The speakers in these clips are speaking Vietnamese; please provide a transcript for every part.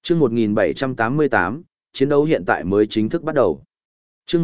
Chương 1788, chiến đấu hiện tại mới chính thức bắt đầu. Chương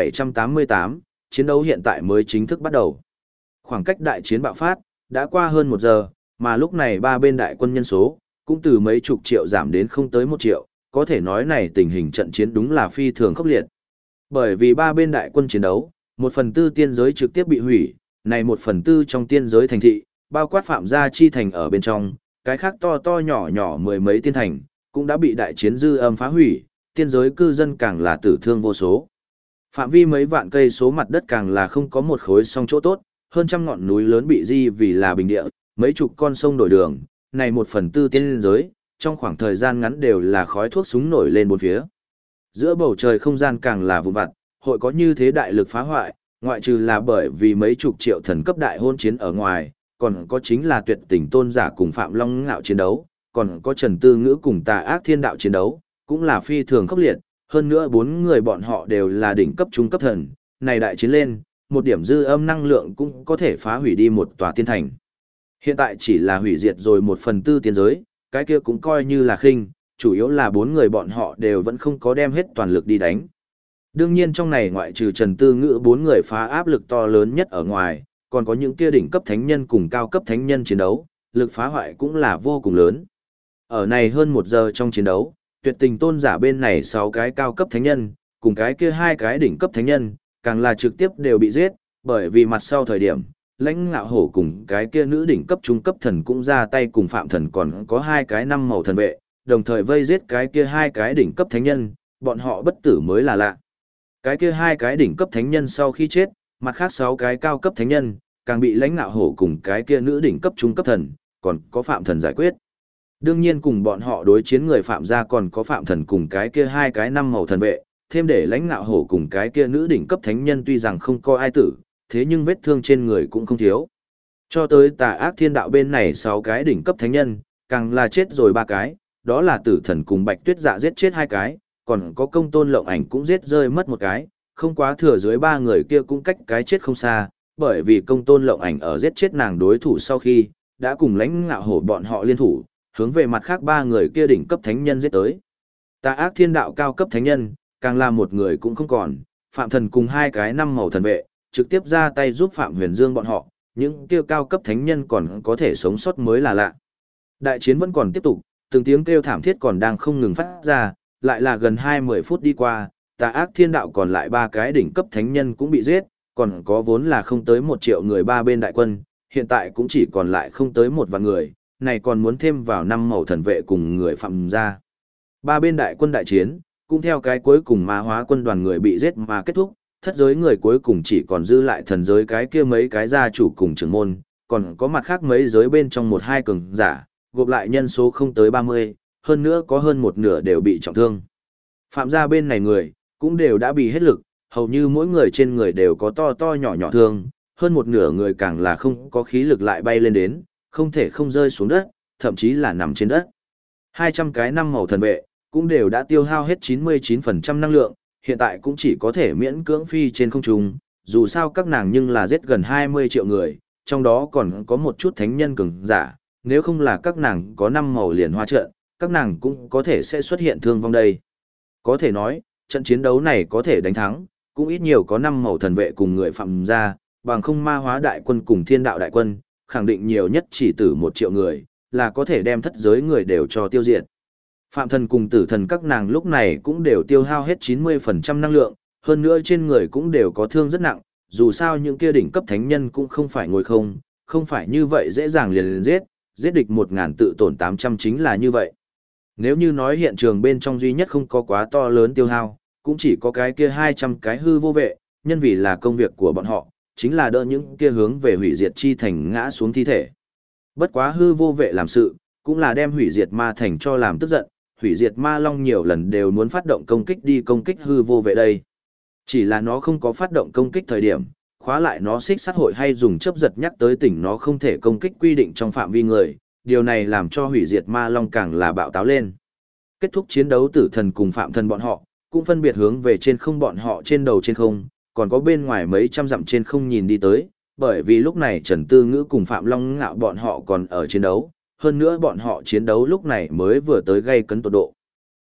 1788, chiến đấu hiện tại mới chính thức bắt đầu. Khoảng cách đại chiến bạo phát, đã qua hơn 1 giờ, mà lúc này ba bên đại quân nhân số, cũng từ mấy chục triệu giảm đến không tới 1 triệu, có thể nói này tình hình trận chiến đúng là phi thường khốc liệt. Bởi vì ba bên đại quân chiến đấu, 1/4 tiên giới trực tiếp bị hủy, này 1/4 trong tiên giới thành thị, bao quát Phạm Gia Chi thành ở bên trong, cái khác to to nhỏ nhỏ mười mấy tiên thành, cũng đã bị đại chiến dư âm phá hủy, tiên giới cư dân càng là tử thương vô số. Phạm vi mấy vạn cây số mặt đất càng là không có một khối song chỗ tốt, hơn trăm ngọn núi lớn bị di vì là bình địa, mấy chục con sông đổi đường, này 1/4 tiên giới, trong khoảng thời gian ngắn đều là khói thuốc súng nổi lên bốn phía. Giữa bầu trời không gian càng là vụn vặt, hội có như thế đại lực phá hoại, ngoại trừ là bởi vì mấy chục triệu thần cấp đại hôn chiến ở ngoài, còn có chính là tuyệt tình tôn giả cùng Phạm Long Ngạo chiến đấu, còn có Trần Tư Ngữ cùng Tà Ác Thiên Đạo chiến đấu, cũng là phi thường khốc liệt, hơn nữa 4 người bọn họ đều là đỉnh cấp trung cấp thần, này đại chiến lên, một điểm dư âm năng lượng cũng có thể phá hủy đi một tòa tiên thành. Hiện tại chỉ là hủy diệt rồi 1/4 tiên giới, cái kia cũng coi như là khinh, chủ yếu là 4 người bọn họ đều vẫn không có đem hết toàn lực đi đánh. Đương nhiên trong này ngoại trừ Trần Tư Ngữ 4 người phá áp lực to lớn nhất ở ngoài, còn có những kia đỉnh cấp thánh nhân cùng cao cấp thánh nhân chiến đấu, lực phá hoại cũng là vô cùng lớn. Ở này hơn 1 giờ trong chiến đấu, tuyệt tình tôn giả bên này 6 cái cao cấp thánh nhân, cùng cái kia 2 cái đỉnh cấp thánh nhân, càng là trực tiếp đều bị giết, bởi vì mặt sau thời điểm, Lãnh Ngạo Hổ cùng cái kia nữ đỉnh cấp trung cấp thần cũng ra tay cùng Phạm Thần còn có 2 cái 5 màu thần vệ, đồng thời vây giết cái kia 2 cái đỉnh cấp thánh nhân, bọn họ bất tử mới là lạ. Cái kia 2 cái đỉnh cấp thánh nhân sau khi chết, mặt khác 6 cái cao cấp thánh nhân, càng bị Lãnh Ngạo Hổ cùng cái kia nữ đỉnh cấp trung cấp thần, còn có Phạm Thần giải quyết. Đương nhiên cùng bọn họ đối chiến người Phạm gia còn có Phạm Thần cùng cái kia 2 cái 5 màu thần vệ, thêm để Lãnh Ngạo Hổ cùng cái kia nữ đỉnh cấp thánh nhân tuy rằng không có ai tử, thế nhưng vết thương trên người cũng không thiếu. Cho tới Tà Ác Thiên Đạo bên này 6 cái đỉnh cấp thánh nhân, càng là chết rồi 3 cái, đó là Tử Thần cùng Bạch Tuyết Dạ giết chết 2 cái, còn có Công Tôn Lộng Ảnh cũng giết rơi mất 1 cái, không quá thừa dưới 3 người kia cũng cách cái chết không xa, bởi vì Công Tôn Lộng Ảnh ở giết chết nàng đối thủ sau khi, đã cùng Lãnh Ngạo Hổ bọn họ liên thủ, hướng về mặt khác 3 người kia đỉnh cấp thánh nhân giết tới. Tà Ác Thiên Đạo cao cấp thánh nhân, càng là 1 người cũng không còn, Phạm Thần cùng 2 cái 5 màu thần vệ, trực tiếp ra tay giúp Phạm Huyền Dương bọn họ, những kia cao cấp thánh nhân còn có thể sống sót mới là lạ. Đại chiến vẫn còn tiếp tục, từng tiếng kêu thảm thiết còn đang không ngừng phát ra, lại là gần 20 phút đi qua, Tà Ác Thiên Đạo còn lại 3 cái đỉnh cấp thánh nhân cũng bị giết, còn có vốn là không tới 1 triệu người ba bên đại quân, hiện tại cũng chỉ còn lại không tới 1 vạn người, này còn muốn thêm vào 5 màu thần vệ cùng người Phạm gia. Ba bên đại quân đại chiến, cũng theo cái cuối cùng Ma Hóa quân đoàn người bị giết mà kết thúc, thất giới người cuối cùng chỉ còn dư lại thần giới cái kia mấy cái gia chủ cùng trưởng môn, còn có mặt khác mấy giới bên trong 1-2 cường giả, gộp lại nhân số không tới 30, hơn nữa có hơn 1/2 đều bị trọng thương. Phạm gia bên này người, cũng đều đã bị hết lực, hầu như mỗi người trên người đều có to to nhỏ nhỏ thương, hơn 1/2 người càng là không có khí lực lại bay lên đến, không thể không rơi xuống đất, thậm chí là nằm trên đất. 200 cái 5 màu thần vệ, cũng đều đã tiêu hao hết 99% năng lượng, hiện tại cũng chỉ có thể miễn cưỡng phi trên không trung, dù sao các nàng nhưng là giết gần 20 triệu người, trong đó còn có một chút thánh nhân cường giả, nếu không là các nàng có 5 màu liền hoa trận, các nàng cũng có thể sẽ xuất hiện thương vong đây. Có thể nói, trận chiến đấu này có thể đánh thắng, cũng ít nhiều có 5 màu thần vệ cùng người Phạm gia, bằng không Ma Hóa đại quân cùng Thiên Đạo đại quân, khẳng định nhiều nhất chỉ tử 1 triệu người, là có thể đem thất giới người đều cho tiêu diệt. Phạm Thần cùng Tử Thần các nàng lúc này cũng đều tiêu hao hết 90% năng lượng, hơn nữa trên người cũng đều có thương rất nặng, dù sao những kia đỉnh cấp thánh nhân cũng không phải ngồi không, không phải như vậy dễ dàng liền giết, giết địch 1000 tự tổn 800 chính là như vậy. Nếu như nói hiện trường bên trong duy nhất không có quá to lớn tiêu hao, cũng chỉ có cái kia 200 cái hư vô vệ, nhân vì là công việc của bọn họ, chính là đỡ những kia hướng về hủy diệt chi thành ngã xuống thi thể. Bất quá hư vô vệ làm sự, cũng là đem hủy diệt ma thành cho làm tức giận, hủy diệt ma long nhiều lần đều muốn phát động công kích đi công kích hư vô vệ đây. Chỉ là nó không có phát động công kích thời điểm, khóa lại nó xích sát hội hay dùng chấp giật nhắc tới tỉnh nó không thể công kích quy định trong phạm vi người, điều này làm cho hủy diệt ma long càng là bạo táo lên. Kết thúc chiến đấu Tử Thần cùng Phạm Thần bọn họ, cũng phân biệt hướng về trên không bọn họ trên đầu trên không, còn có bên ngoài mấy trăm dặm trên không nhìn đi tới, bởi vì lúc này Trần Tư Ngữ cùng Phạm Long Ngạo bọn họ còn ở chiến đấu, hơn nữa bọn họ chiến đấu lúc này mới vừa tới gây cấn tột độ.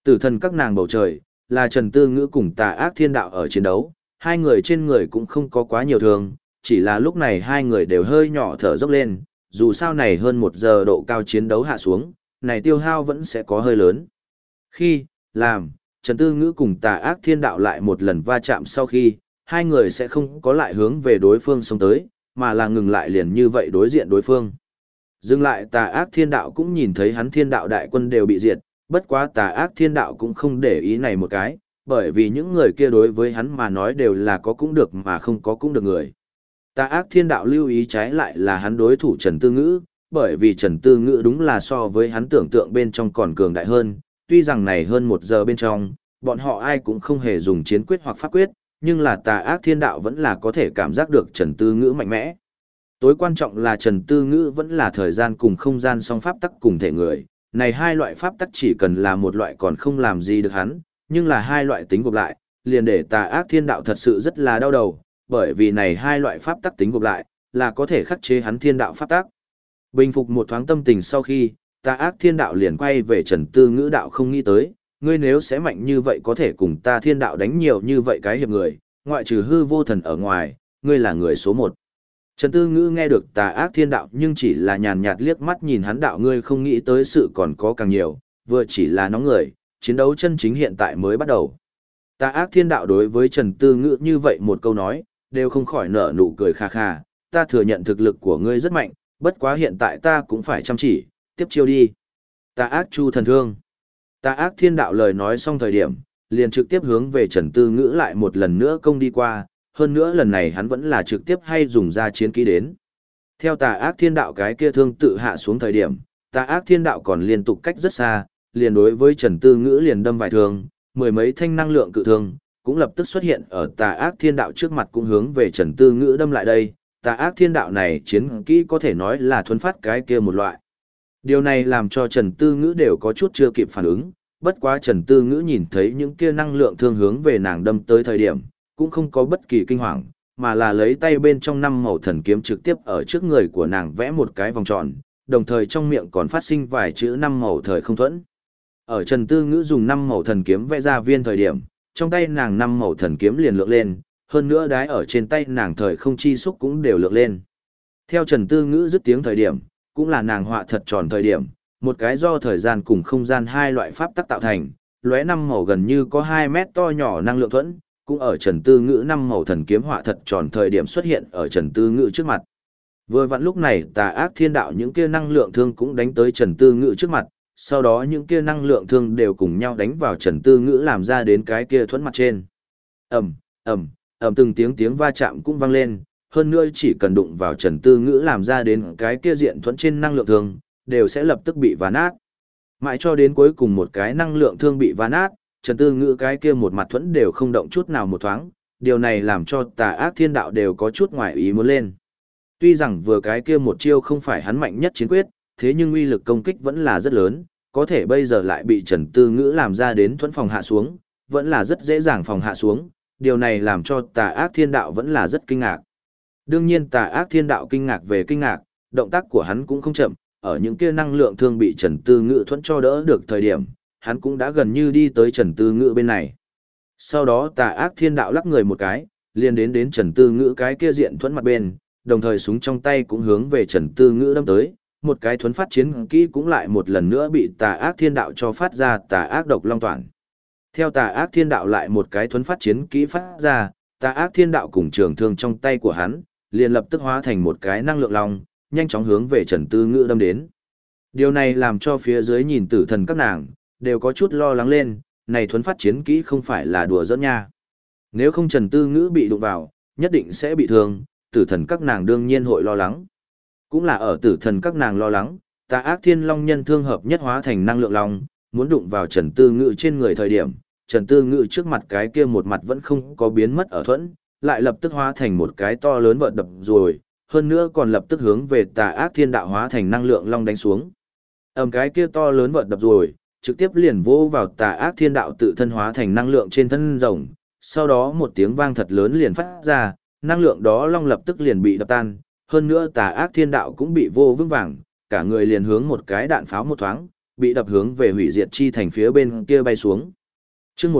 Tử thần các nàng bầu trời, là Trần Tư Ngữ cùng Tà Ác Thiên Đạo ở chiến đấu, hai người trên người cũng không có quá nhiều thương, chỉ là lúc này hai người đều hơi nhỏ thở dốc lên, dù sao này hơn 1 giờ độ cao chiến đấu hạ xuống, này tiêu hao vẫn sẽ có hơi lớn. Khi, làm, Trần Tư Ngữ cùng Tà Ác Thiên Đạo lại một lần va chạm sau khi, hai người sẽ không có lại hướng về đối phương xông tới, mà là ngừng lại liền như vậy đối diện đối phương. Dừng lại Tà Ác Thiên Đạo cũng nhìn thấy hắn Thiên Đạo đại quân đều bị diệt, bất quá Tà Ác Thiên Đạo cũng không để ý này một cái, bởi vì những người kia đối với hắn mà nói đều là có cũng được mà không có cũng được người. Tà Ác Thiên Đạo lưu ý trái lại là hắn đối thủ Trần Tư Ngữ, bởi vì Trần Tư Ngữ đúng là so với hắn tưởng tượng bên trong còn cường đại hơn, tuy rằng này hơn 1 giờ bên trong, bọn họ ai cũng không hề dùng chiến quyết hoặc pháp quyết, nhưng là Tà Ác Thiên Đạo vẫn là có thể cảm giác được Trần Tư Ngữ mạnh mẽ. Tối quan trọng là Trần Tư Ngữ vẫn là thời gian cùng không gian song pháp tắc cùng thể người, này hai loại pháp tắc chỉ cần là một loại còn không làm gì được hắn, nhưng là hai loại tính gộp lại, liền để Tà Ác Thiên Đạo thật sự rất là đau đầu, bởi vì này hai loại pháp tắc tính gộp lại, là có thể khắc chế hắn Thiên Đạo pháp tắc. Bình phục một thoáng tâm tình sau khi, Tà Ác Thiên Đạo liền quay về Trần Tư Ngữ đạo không nghĩ tới, ngươi nếu sẽ mạnh như vậy có thể cùng ta Thiên Đạo đánh nhiều như vậy cái hiệp người, ngoại trừ hư vô thần ở ngoài, ngươi là người số 1. Trần Tư Ngữ nghe được Tà Ác Thiên Đạo nhưng chỉ là nhàn nhạt liếc mắt nhìn hắn đạo ngươi không nghĩ tới sự còn có càng nhiều, vừa chỉ là nóng người, chiến đấu chân chính hiện tại mới bắt đầu. Tà Ác Thiên Đạo đối với Trần Tư Ngữ như vậy một câu nói, đều không khỏi nở nụ cười khà khà, ta thừa nhận thực lực của ngươi rất mạnh, bất quá hiện tại ta cũng phải chăm chỉ, tiếp chiêu đi. Tà Ác Chu Thần Thương. Tà Ác Thiên Đạo lời nói xong thời điểm, liền trực tiếp hướng về Trần Tư Ngữ lại một lần nữa công đi qua, hơn nữa lần này hắn vẫn là trực tiếp hay dùng ra chiến kỹ đến. Theo Tà Ác Thiên Đạo cái kia thương tự hạ xuống thời điểm, Tà Ác Thiên Đạo còn liên tục cách rất xa, liền đối với Trần Tư Ngữ liền đâm vài thương, mười mấy thanh năng lượng cự thương, cũng lập tức xuất hiện ở Tà Ác Thiên Đạo trước mặt cũng hướng về Trần Tư Ngữ đâm lại đây. Tà Ác Thiên Đạo này chiến kỹ có thể nói là thuần phát cái kia một loại. Điều này làm cho Trần Tư Ngữ đều có chút chưa kịp phản ứng, bất quá Trần Tư Ngữ nhìn thấy những kia năng lượng thương hướng về nàng đâm tới thời điểm, cũng không có bất kỳ kinh hoàng, mà là lấy tay bên trong 5 màu thần kiếm trực tiếp ở trước người của nàng vẽ một cái vòng tròn, đồng thời trong miệng còn phát sinh vài chữ 5 màu thời không thuẫn. Ở Trần Tư Ngữ dùng 5 màu thần kiếm vẽ ra viên thời điểm, trong tay nàng 5 màu thần kiếm liền lượn lên, hơn nữa đái ở trên tay nàng thời không chi xúc cũng đều lượn lên. Theo Trần Tư Ngữ dứt tiếng thời điểm, cũng là nàng họa thật tròn thời điểm, một cái do thời gian cùng không gian hai loại pháp tắc tạo thành, lóe 5 màu gần như có 2 mét to nhỏ năng lượng thuẫn, cũng ở Trần Tư Ngữ 5 màu thần kiếm họa thật tròn thời điểm xuất hiện ở Trần Tư Ngữ trước mặt. Vừa vặn lúc này Tà Ác Thiên Đạo những kia năng lượng thương cũng đánh tới Trần Tư Ngữ trước mặt, sau đó những kia năng lượng thương đều cùng nhau đánh vào Trần Tư Ngữ làm ra đến cái kia thuẫn mặt trên. Ầm, ầm, ầm từng tiếng va chạm cũng vang lên, hơn nữa chỉ cần đụng vào Trần Tư Ngữ làm ra đến cái kia diện thuẫn trên năng lượng thương, đều sẽ lập tức bị vá nát. Mãi cho đến cuối cùng một cái năng lượng thương bị vá nát, Trần Tư Ngữ cái kia một mặt thuẫn đều không động chút nào một thoáng, điều này làm cho Tà Ác Thiên Đạo đều có chút ngoài ý muốn lên. Tuy rằng vừa cái kia một chiêu không phải hắn mạnh nhất chiến quyết, thế nhưng uy lực công kích vẫn là rất lớn, có thể bây giờ lại bị Trần Tư Ngữ làm ra đến thuẫn phòng hạ xuống, vẫn là rất dễ dàng phòng hạ xuống, điều này làm cho Tà Ác Thiên Đạo vẫn là rất kinh ngạc. Đương nhiên Tà Ác Thiên Đạo kinh ngạc về kinh ngạc, động tác của hắn cũng không chậm, ở những kia năng lượng thương bị Trần Tư Ngữ thuẫn cho đỡ được thời điểm, hắn cũng đã gần như đi tới Trần Tư Ngữ bên này. Sau đó Tà Ác Thiên Đạo lắc người một cái, liền đến Trần Tư Ngữ cái kia diện thuẫn mặt bên, đồng thời súng trong tay cũng hướng về Trần Tư Ngữ đâm tới, một cái thuẫn phát chiến kỹ cũng lại một lần nữa bị Tà Ác Thiên Đạo cho phát ra Tà Ác Độc Long Toản. Theo Tà Ác Thiên Đạo lại một cái thuẫn phát chiến kỹ phát ra, Tà Ác Thiên Đạo cùng trường thương trong tay của hắn, liền lập tức hóa thành một cái năng lượng long, nhanh chóng hướng về Trần Tư Ngữ đâm đến. Điều này làm cho phía dưới nhìn tử thần các nàng, đều có chút lo lắng lên, này thuấn phát chiến kỹ không phải là đùa giỡn nha. Nếu không Trần Tư Ngữ bị đụng vào, nhất định sẽ bị thương, tử thần các nàng đương nhiên hội lo lắng. Cũng là ở tử thần các nàng lo lắng, Tà Ác Thiên Long nhân thương hợp nhất hóa thành năng lượng long, muốn đụng vào Trần Tư Ngữ trên người thời điểm, Trần Tư Ngữ trước mặt cái kia một mặt vẫn không có biến mất ở thuẫn, lại lập tức hóa thành một cái to lớn vợt đập rồi, hơn nữa còn lập tức hướng về Tà Ác Thiên Đạo hóa thành năng lượng long đánh xuống. Cái kia to lớn vợt đập rồi, trực tiếp liền vô vào Tà Ác Thiên Đạo tự thân hóa thành năng lượng trên thân rồng, sau đó một tiếng vang thật lớn liền phát ra, năng lượng đó long lập tức liền bị đập tan, hơn nữa Tà Ác Thiên Đạo cũng bị vô vững vàng, cả người liền hướng một cái đạn pháo một thoáng, bị đập hướng về hủy diệt chi thành phía bên kia bay xuống. Chương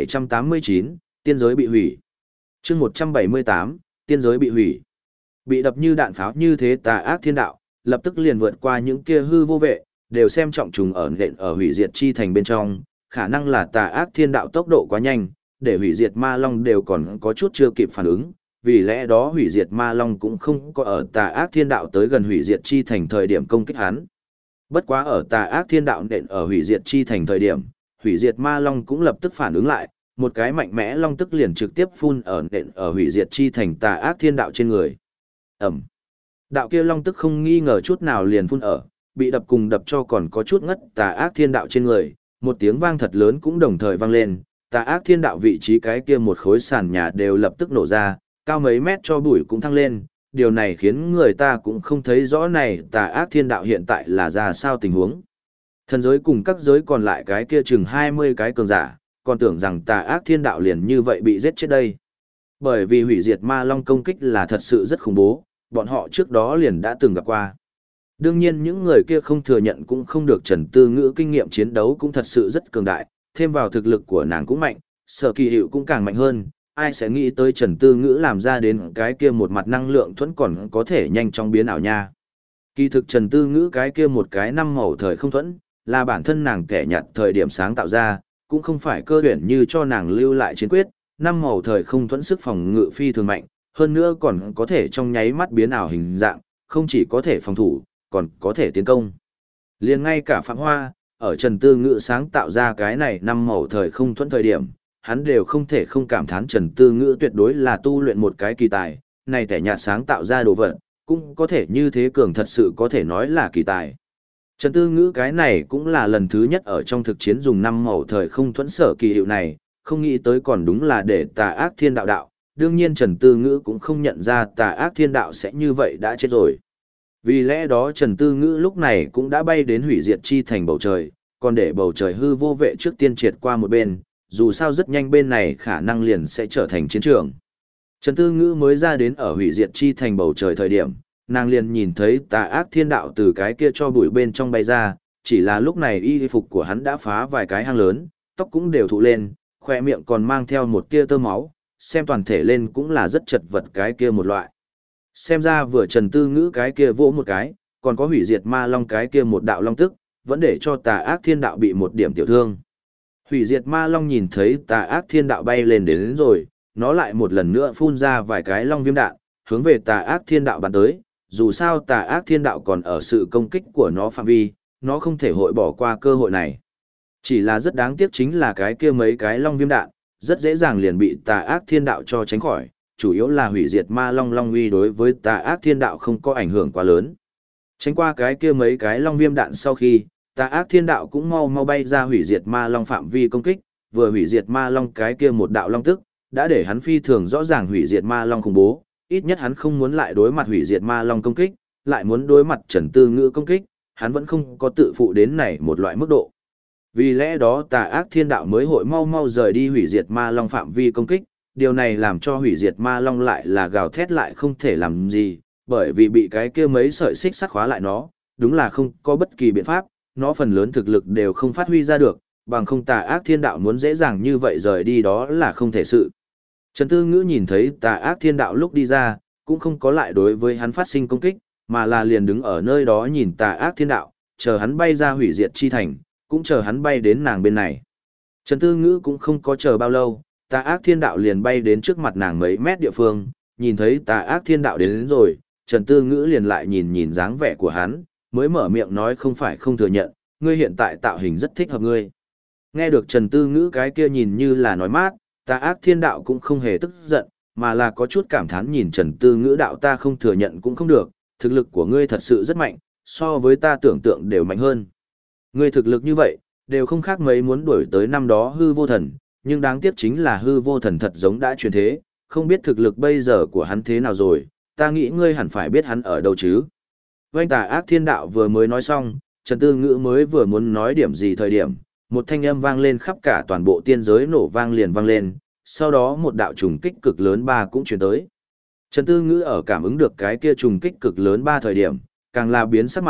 1789, tiên giới bị hủy. Chương 178, tiên giới bị hủy. Bị đập như đạn pháo như thế tà ác thiên đạo, lập tức liền vượt qua những kia hư vô vệ, đều xem trọng trùng ở nện ở hủy diệt chi thành bên trong, khả năng là tà ác thiên đạo tốc độ quá nhanh, để hủy diệt ma long đều còn có chút chưa kịp phản ứng, vì lẽ đó hủy diệt ma long cũng không có ở tà ác thiên đạo tới gần hủy diệt chi thành thời điểm công kích hắn. Bất quá ở tà ác thiên đạo nện ở hủy diệt chi thành thời điểm, hủy diệt ma long cũng lập tức phản ứng lại, một cái mạnh mẽ long tức liền trực tiếp phun ở nện ở hủy diệt chi thành tà ác thiên đạo trên người. Ẩm. Đạo kia long tức không nghi ngờ chút nào liền phun ở, bị đập cùng đập cho còn có chút ngất tà ác thiên đạo trên người, một tiếng vang thật lớn cũng đồng thời vang lên, tà ác thiên đạo vị trí cái kia một khối sàn nhà đều lập tức nổ ra, cao mấy mét cho bụi cũng thăng lên, điều này khiến người ta cũng không thấy rõ này tà ác thiên đạo hiện tại là ra sao tình huống. Thần giới cùng các giới còn lại cái kia chừng 20 cái cường giả, còn tưởng rằng tà ác thiên đạo liền như vậy bị giết chết đây. Bởi vì hủy diệt ma long công kích là thật sự rất khủng bố, bọn họ trước đó liền đã từng gặp qua. Đương nhiên những người kia không thừa nhận cũng không được, Trần Tư Ngữ kinh nghiệm chiến đấu cũng thật sự rất cường đại, thêm vào thực lực của nàng cũng mạnh, Sở Kỳ Hiệu cũng càng mạnh hơn, ai sẽ nghĩ tới Trần Tư Ngữ làm ra đến cái kia một mặt năng lượng thuẫn còn có thể nhanh chóng biến ảo nha. Kỳ thực Trần Tư Ngữ cái kia một cái năm màu thời không thuẫn, là bản thân nàng kẻ nhặt thời điểm sáng tạo ra, cũng không phải cơ huyển như cho nàng lưu lại chiến quyết, năm màu thời không thuẫn sức phòng ngự phi thường mạnh, hơn nữa còn có thể trong nháy mắt biến ảo hình dạng, không chỉ có thể phòng thủ, còn có thể tiến công. Liền ngay cả Phạm Hoa, ở Trần Tư Ngữ sáng tạo ra cái này năm màu thời không thuẫn thời điểm, hắn đều không thể không cảm thán Trần Tư Ngữ tuyệt đối là tu luyện một cái kỳ tài, này kẻ nhạt sáng tạo ra đồ vật, cũng có thể như thế cường, thật sự có thể nói là kỳ tài. Trần Tư Ngữ cái này cũng là lần thứ nhất ở trong thực chiến dùng năm màu thời không thuẫn Sở Kỳ Hiệu này, không nghĩ tới còn đúng là để tà ác thiên đạo đạo, đương nhiên Trần Tư Ngữ cũng không nhận ra tà ác thiên đạo sẽ như vậy đã chết rồi. Vì lẽ đó Trần Tư Ngữ lúc này cũng đã bay đến hủy diệt chi thành bầu trời, còn để bầu trời hư vô vệ trước tiên triệt qua một bên, dù sao rất nhanh bên này khả năng liền sẽ trở thành chiến trường. Trần Tư Ngữ mới ra đến ở hủy diệt chi thành bầu trời thời điểm, nàng liền nhìn thấy tà ác thiên đạo từ cái kia cho bụi bên trong bay ra, chỉ là lúc này y phục của hắn đã phá vài cái hang lớn, tóc cũng đều thụ lên, khoe miệng còn mang theo một tia tơ máu, xem toàn thể lên cũng là rất chật vật cái kia một loại. Xem ra vừa Trần Tư Ngữ cái kia vỗ một cái, còn có hủy diệt ma long cái kia một đạo long tức, vẫn để cho tà ác thiên đạo bị một điểm tiểu thương. Hủy diệt ma long nhìn thấy tà ác thiên đạo bay lên đến rồi, nó lại một lần nữa phun ra vài cái long viêm đạn, hướng về tà ác thiên đạo bắn tới, dù sao tà ác thiên đạo còn ở sự công kích của nó phạm vi, nó không thể hội bỏ qua cơ hội này. Chỉ là rất đáng tiếc chính là cái kia mấy cái long viêm đạn, rất dễ dàng liền bị tà ác thiên đạo cho tránh khỏi, chủ yếu là hủy diệt ma long long uy đối với tà ác thiên đạo không có ảnh hưởng quá lớn. Tránh qua cái kia mấy cái long viêm đạn sau khi, tà ác thiên đạo cũng mau mau bay ra hủy diệt ma long phạm vi công kích, vừa hủy diệt ma long cái kia một đạo long tức, đã để hắn phi thường rõ ràng hủy diệt ma long khủng bố, ít nhất hắn không muốn lại đối mặt hủy diệt ma long công kích, lại muốn đối mặt Trần Tư Ngữ công kích, hắn vẫn không có tự phụ đến này một loại mức độ. Vì lẽ đó tà ác thiên đạo mới hội mau mau rời đi hủy diệt ma long phạm vi công kích, điều này làm cho hủy diệt ma long lại là gào thét lại không thể làm gì, bởi vì bị cái kia mấy sợi xích sắt khóa lại nó, đúng là không có bất kỳ biện pháp, nó phần lớn thực lực đều không phát huy ra được, bằng không tà ác thiên đạo muốn dễ dàng như vậy rời đi đó là không thể sự. Trần Tư Ngữ nhìn thấy tà ác thiên đạo lúc đi ra, cũng không có lại đối với hắn phát sinh công kích, mà là liền đứng ở nơi đó nhìn tà ác thiên đạo, chờ hắn bay ra hủy diệt chi thành, cũng chờ hắn bay đến nàng bên này. Trần Tư Ngữ cũng không có chờ bao lâu, tà ác thiên đạo liền bay đến trước mặt nàng mấy mét địa phương, nhìn thấy tà ác thiên đạo đến rồi, Trần Tư Ngữ liền lại nhìn nhìn dáng vẻ của hắn, mới mở miệng nói không phải không thừa nhận, ngươi hiện tại tạo hình rất thích hợp ngươi. Nghe được Trần Tư Ngữ cái kia nhìn như là nói mát, tà ác thiên đạo cũng không hề tức giận, mà là có chút cảm thán nhìn Trần Tư Ngữ đạo ta không thừa nhận cũng không được, thực lực của ngươi thật sự rất mạnh, so với ta tưởng tượng đều mạnh hơn. Ngươi thực lực như vậy, đều không khác mấy muốn đuổi tới năm đó hư vô thần, nhưng đáng tiếc chính là hư vô thần thật giống đã truyền thế, không biết thực lực bây giờ của hắn thế nào rồi, ta nghĩ ngươi hẳn phải biết hắn ở đâu chứ. Vành tà ác thiên đạo vừa mới nói xong, Trần Tư Ngữ mới vừa muốn nói điểm gì thời điểm, một thanh âm vang lên khắp cả toàn bộ tiên giới nổ vang liền vang lên, sau đó một đạo trùng kích cực lớn ba cũng truyền tới. Trần Tư Ngữ ở cảm ứng được cái kia trùng kích cực lớn ba thời điểm, càng là biến sắc mặt,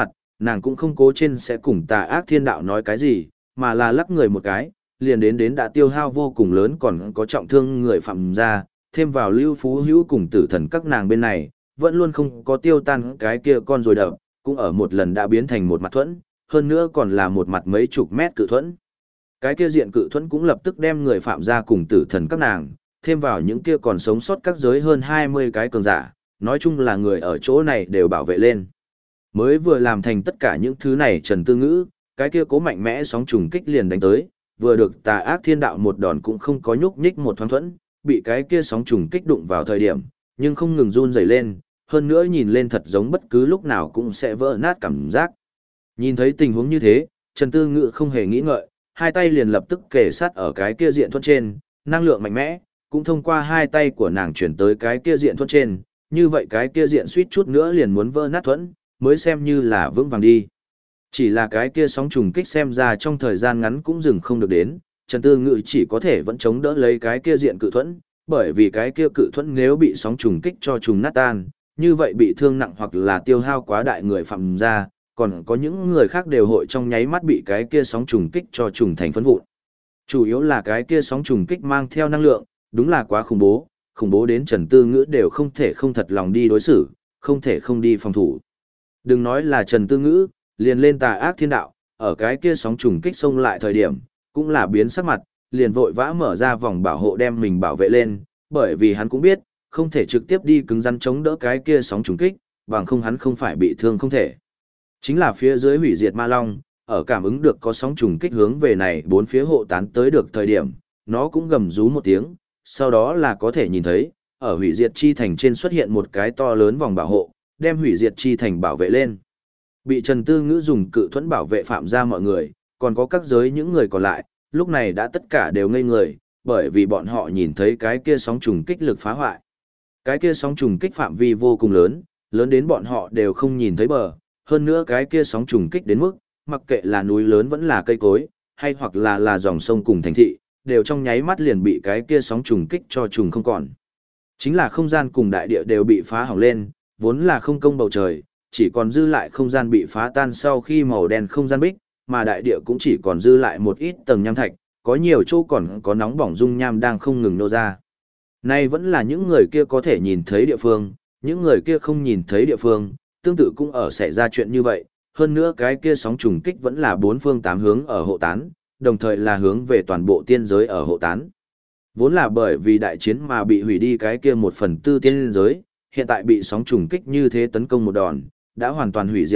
nàng cũng không cố trên sẽ cùng tà ác thiên đạo nói cái gì, mà là lắc người một cái, liền đến đã tiêu hao vô cùng lớn còn có trọng thương người phạm gia, thêm vào Lưu Phú Hữu cùng tử thần các nàng bên này, vẫn luôn không có tiêu tan cái kia con rồi đập, cũng ở một lần đã biến thành một mặt thuẫn, hơn nữa còn là một mặt mấy chục mét cự thuẫn. Cái kia diện cự thuẫn cũng lập tức đem người phạm gia cùng tử thần các nàng, thêm vào những kia còn sống sót các giới hơn 20 cái cường giả, nói chung là người ở chỗ này đều bảo vệ lên. Mới vừa làm thành tất cả những thứ này Trần Tư Ngữ, cái kia cố mạnh mẽ sóng trùng kích liền đánh tới, vừa được tà ác thiên đạo một đòn cũng không có nhúc nhích một thoáng thuẫn, bị cái kia sóng trùng kích đụng vào thời điểm, nhưng không ngừng run rẩy lên, hơn nữa nhìn lên thật giống bất cứ lúc nào cũng sẽ vỡ nát cảm giác. Nhìn thấy tình huống như thế, Trần Tư Ngữ không hề nghĩ ngợi, hai tay liền lập tức kề sát ở cái kia diện thuẫn trên, năng lượng mạnh mẽ, cũng thông qua hai tay của nàng chuyển tới cái kia diện thuẫn trên, như vậy cái kia diện suýt chút nữa liền muốn vỡ nát thuẫn, mới xem như là vững vàng đi. Chỉ là cái kia sóng trùng kích xem ra trong thời gian ngắn cũng dừng không được đến, Trần Tư Ngữ chỉ có thể vẫn chống đỡ lấy cái kia diện cự thuẫn, bởi vì cái kia cự thuẫn nếu bị sóng trùng kích cho trùng nát tan, như vậy bị thương nặng hoặc là tiêu hao quá đại người phạm ra, còn có những người khác đều hội trong nháy mắt bị cái kia sóng trùng kích cho trùng thành phấn vụn. Chủ yếu là cái kia sóng trùng kích mang theo năng lượng, đúng là quá khủng bố đến Trần Tư Ngữ đều không thể không thật lòng đi đối xử, không thể không đi phòng thủ. Đừng nói là Trần Tư Ngữ, liền lên tà ác thiên đạo, ở cái kia sóng trùng kích xông lại thời điểm, cũng là biến sắc mặt, liền vội vã mở ra vòng bảo hộ đem mình bảo vệ lên, bởi vì hắn cũng biết, không thể trực tiếp đi cứng rắn chống đỡ cái kia sóng trùng kích, bằng không hắn không phải bị thương không thể. Chính là phía dưới hủy diệt ma long, ở cảm ứng được có sóng trùng kích hướng về này bốn phía hộ tán tới được thời điểm, nó cũng gầm rú một tiếng, sau đó là có thể nhìn thấy, ở hủy diệt chi thành trên xuất hiện một cái to lớn vòng bảo hộ, đem hủy diệt chi thành bảo vệ lên. Bị Trần Tư Ngữ dùng cự thuẫn bảo vệ phạm ra mọi người, còn có các giới những người còn lại, lúc này đã tất cả đều ngây người, bởi vì bọn họ nhìn thấy cái kia sóng trùng kích lực phá hoại. Cái kia sóng trùng kích phạm vi vô cùng lớn, lớn đến bọn họ đều không nhìn thấy bờ, hơn nữa cái kia sóng trùng kích đến mức, mặc kệ là núi lớn vẫn là cây cối, hay hoặc là dòng sông cùng thành thị, đều trong nháy mắt liền bị cái kia sóng trùng kích cho trùng không còn. Chính là không gian cùng đại địa đều bị phá hỏng lên, vốn là không công bầu trời, chỉ còn dư lại không gian bị phá tan sau khi màu đen không gian bích, mà đại địa cũng chỉ còn dư lại một ít tầng nham thạch, có nhiều chỗ còn có nóng bỏng dung nham đang không ngừng nô ra. Nay vẫn là những người kia có thể nhìn thấy địa phương, những người kia không nhìn thấy địa phương, tương tự cũng ở xảy ra chuyện như vậy, hơn nữa cái kia sóng trùng kích vẫn là bốn phương tám hướng ở hộ tán, đồng thời là hướng về toàn bộ tiên giới ở hộ tán. Vốn là bởi vì đại chiến mà bị hủy đi cái kia 1/4 tiên giới, hiện tại bị sóng trùng kích như thế tấn công một đòn, đã hoàn toàn hủy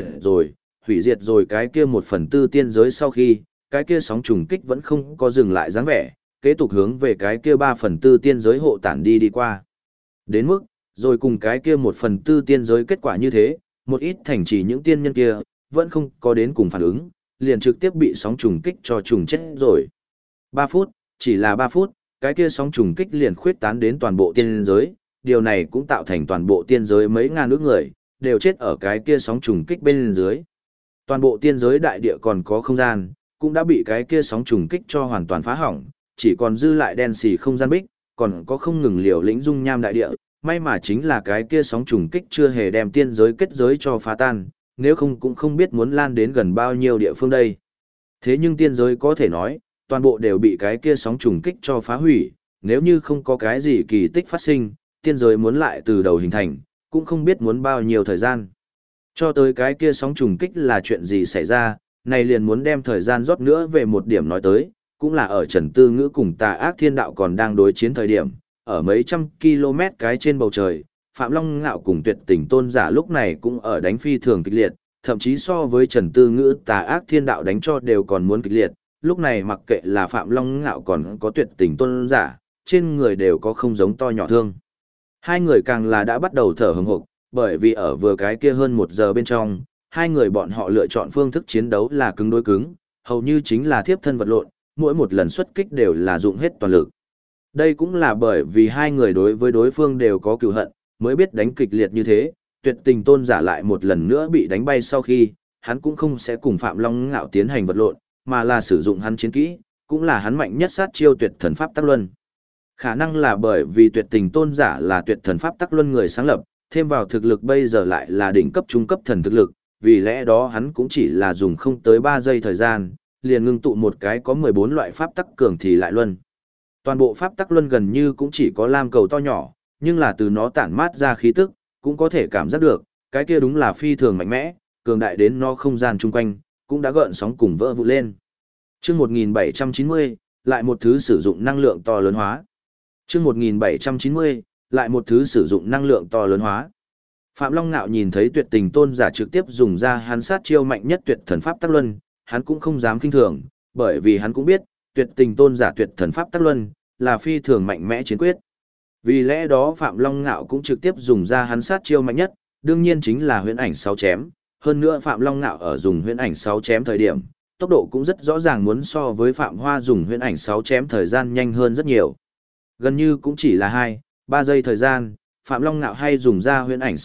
diệt rồi cái kia 1/4 tiên giới sau khi, cái kia sóng trùng kích vẫn không có dừng lại dáng vẻ, kế tục hướng về cái kia 3/4 tiên giới hộ tản đi qua. Đến mức, rồi cùng cái kia 1/4 tiên giới kết quả như thế, một ít thành trì những tiên nhân kia, vẫn không có đến cùng phản ứng, liền trực tiếp bị sóng trùng kích cho trùng chết rồi. 3 phút, chỉ là 3 phút, cái kia sóng trùng kích liền khuyết tán đến toàn bộ tiên giới, điều này cũng tạo thành toàn bộ tiên giới mấy ngàn ước người, đều chết ở cái kia sóng trùng kích bên dưới. Toàn bộ tiên giới đại địa còn có không gian, cũng đã bị cái kia sóng trùng kích cho hoàn toàn phá hỏng, chỉ còn dư lại đen xì không gian bích, còn có không ngừng liều lĩnh dung nham đại địa, may mà chính là cái kia sóng trùng kích chưa hề đem tiên giới kết giới cho phá tan, nếu không cũng không biết muốn lan đến gần bao nhiêu địa phương đây. Thế nhưng tiên giới có thể nói, toàn bộ đều bị cái kia sóng trùng kích cho phá hủy, nếu như không có cái gì kỳ tích phát sinh, tiên giới muốn lại từ đầu hình thành, cũng không biết muốn bao nhiêu thời gian. Cho tới cái kia sóng trùng kích là chuyện gì xảy ra, này liền muốn đem thời gian rót nữa về một điểm nói tới, cũng là ở Trần Tư Ngữ cùng tà ác thiên đạo còn đang đối chiến thời điểm, ở mấy trăm km cái trên bầu trời, Phạm Long Ngạo cùng Tuyệt Tình Tôn giả lúc này cũng ở đánh phi thường kịch liệt, thậm chí so với Trần Tư Ngữ tà ác thiên đạo đánh cho đều còn muốn kịch liệt, lúc này mặc kệ là Phạm Long Ngạo còn có Tuyệt Tình Tôn giả, trên người đều có không giống to nhỏ thương. Hai người càng là đã bắt đầu thở hừng hực, bởi vì ở vừa cái kia hơn 1 giờ bên trong, hai người bọn họ lựa chọn phương thức chiến đấu là cứng đối cứng, hầu như chính là thiếp thân vật lộn, mỗi một lần xuất kích đều là dụng hết toàn lực. Đây cũng là bởi vì hai người đối với đối phương đều có cừu hận, mới biết đánh kịch liệt như thế, Tuyệt Tình Tôn giả lại một lần nữa bị đánh bay sau khi, hắn cũng không sẽ cùng Phạm Long Ngạo tiến hành vật lộn, mà là sử dụng hắn chiến kỹ, cũng là hắn mạnh nhất sát chiêu Tuyệt Thần Pháp Tắc Luân. Khả năng là bởi vì Tuyệt Tình Tôn giả là Tuyệt Thần Pháp Tắc Luân người sáng lập, thêm vào thực lực bây giờ lại là đỉnh cấp trung cấp thần thực lực, vì lẽ đó hắn cũng chỉ là dùng không tới 3 giây thời gian, liền ngưng tụ một cái có 14 loại pháp tắc cường thì lại luân. Toàn bộ pháp tắc luân gần như cũng chỉ có lam cầu to nhỏ, nhưng là từ nó tản mát ra khí tức, cũng có thể cảm giác được, cái kia đúng là phi thường mạnh mẽ, cường đại đến nó không gian chung quanh, cũng đã gợn sóng cùng vỡ vụn lên. Chương 1790, lại một thứ sử dụng năng lượng to lớn hóa. Chương 1790, lại một thứ sử dụng năng lượng to lớn hóa. Phạm Long Nạo nhìn thấy Tuyệt Tình Tôn giả trực tiếp dùng ra hắn sát chiêu mạnh nhất Tuyệt Thần Pháp Tắc Luân, hắn cũng không dám khinh thường, bởi vì hắn cũng biết, Tuyệt Tình Tôn giả Tuyệt Thần Pháp Tắc Luân là phi thường mạnh mẽ chiến quyết. Vì lẽ đó Phạm Long Nạo cũng trực tiếp dùng ra hắn sát chiêu mạnh nhất, đương nhiên chính là Huyễn Ảnh 6 chém, hơn nữa Phạm Long Nạo ở dùng Huyễn Ảnh 6 chém thời điểm, tốc độ cũng rất rõ ràng muốn so với Phạm Hoa dùng Huyễn Ảnh 6 chém thời gian nhanh hơn rất nhiều. Gần như cũng chỉ là 2-3 giây thời gian, Phạm Long Nạo hay dùng ra Huyễn Ảnh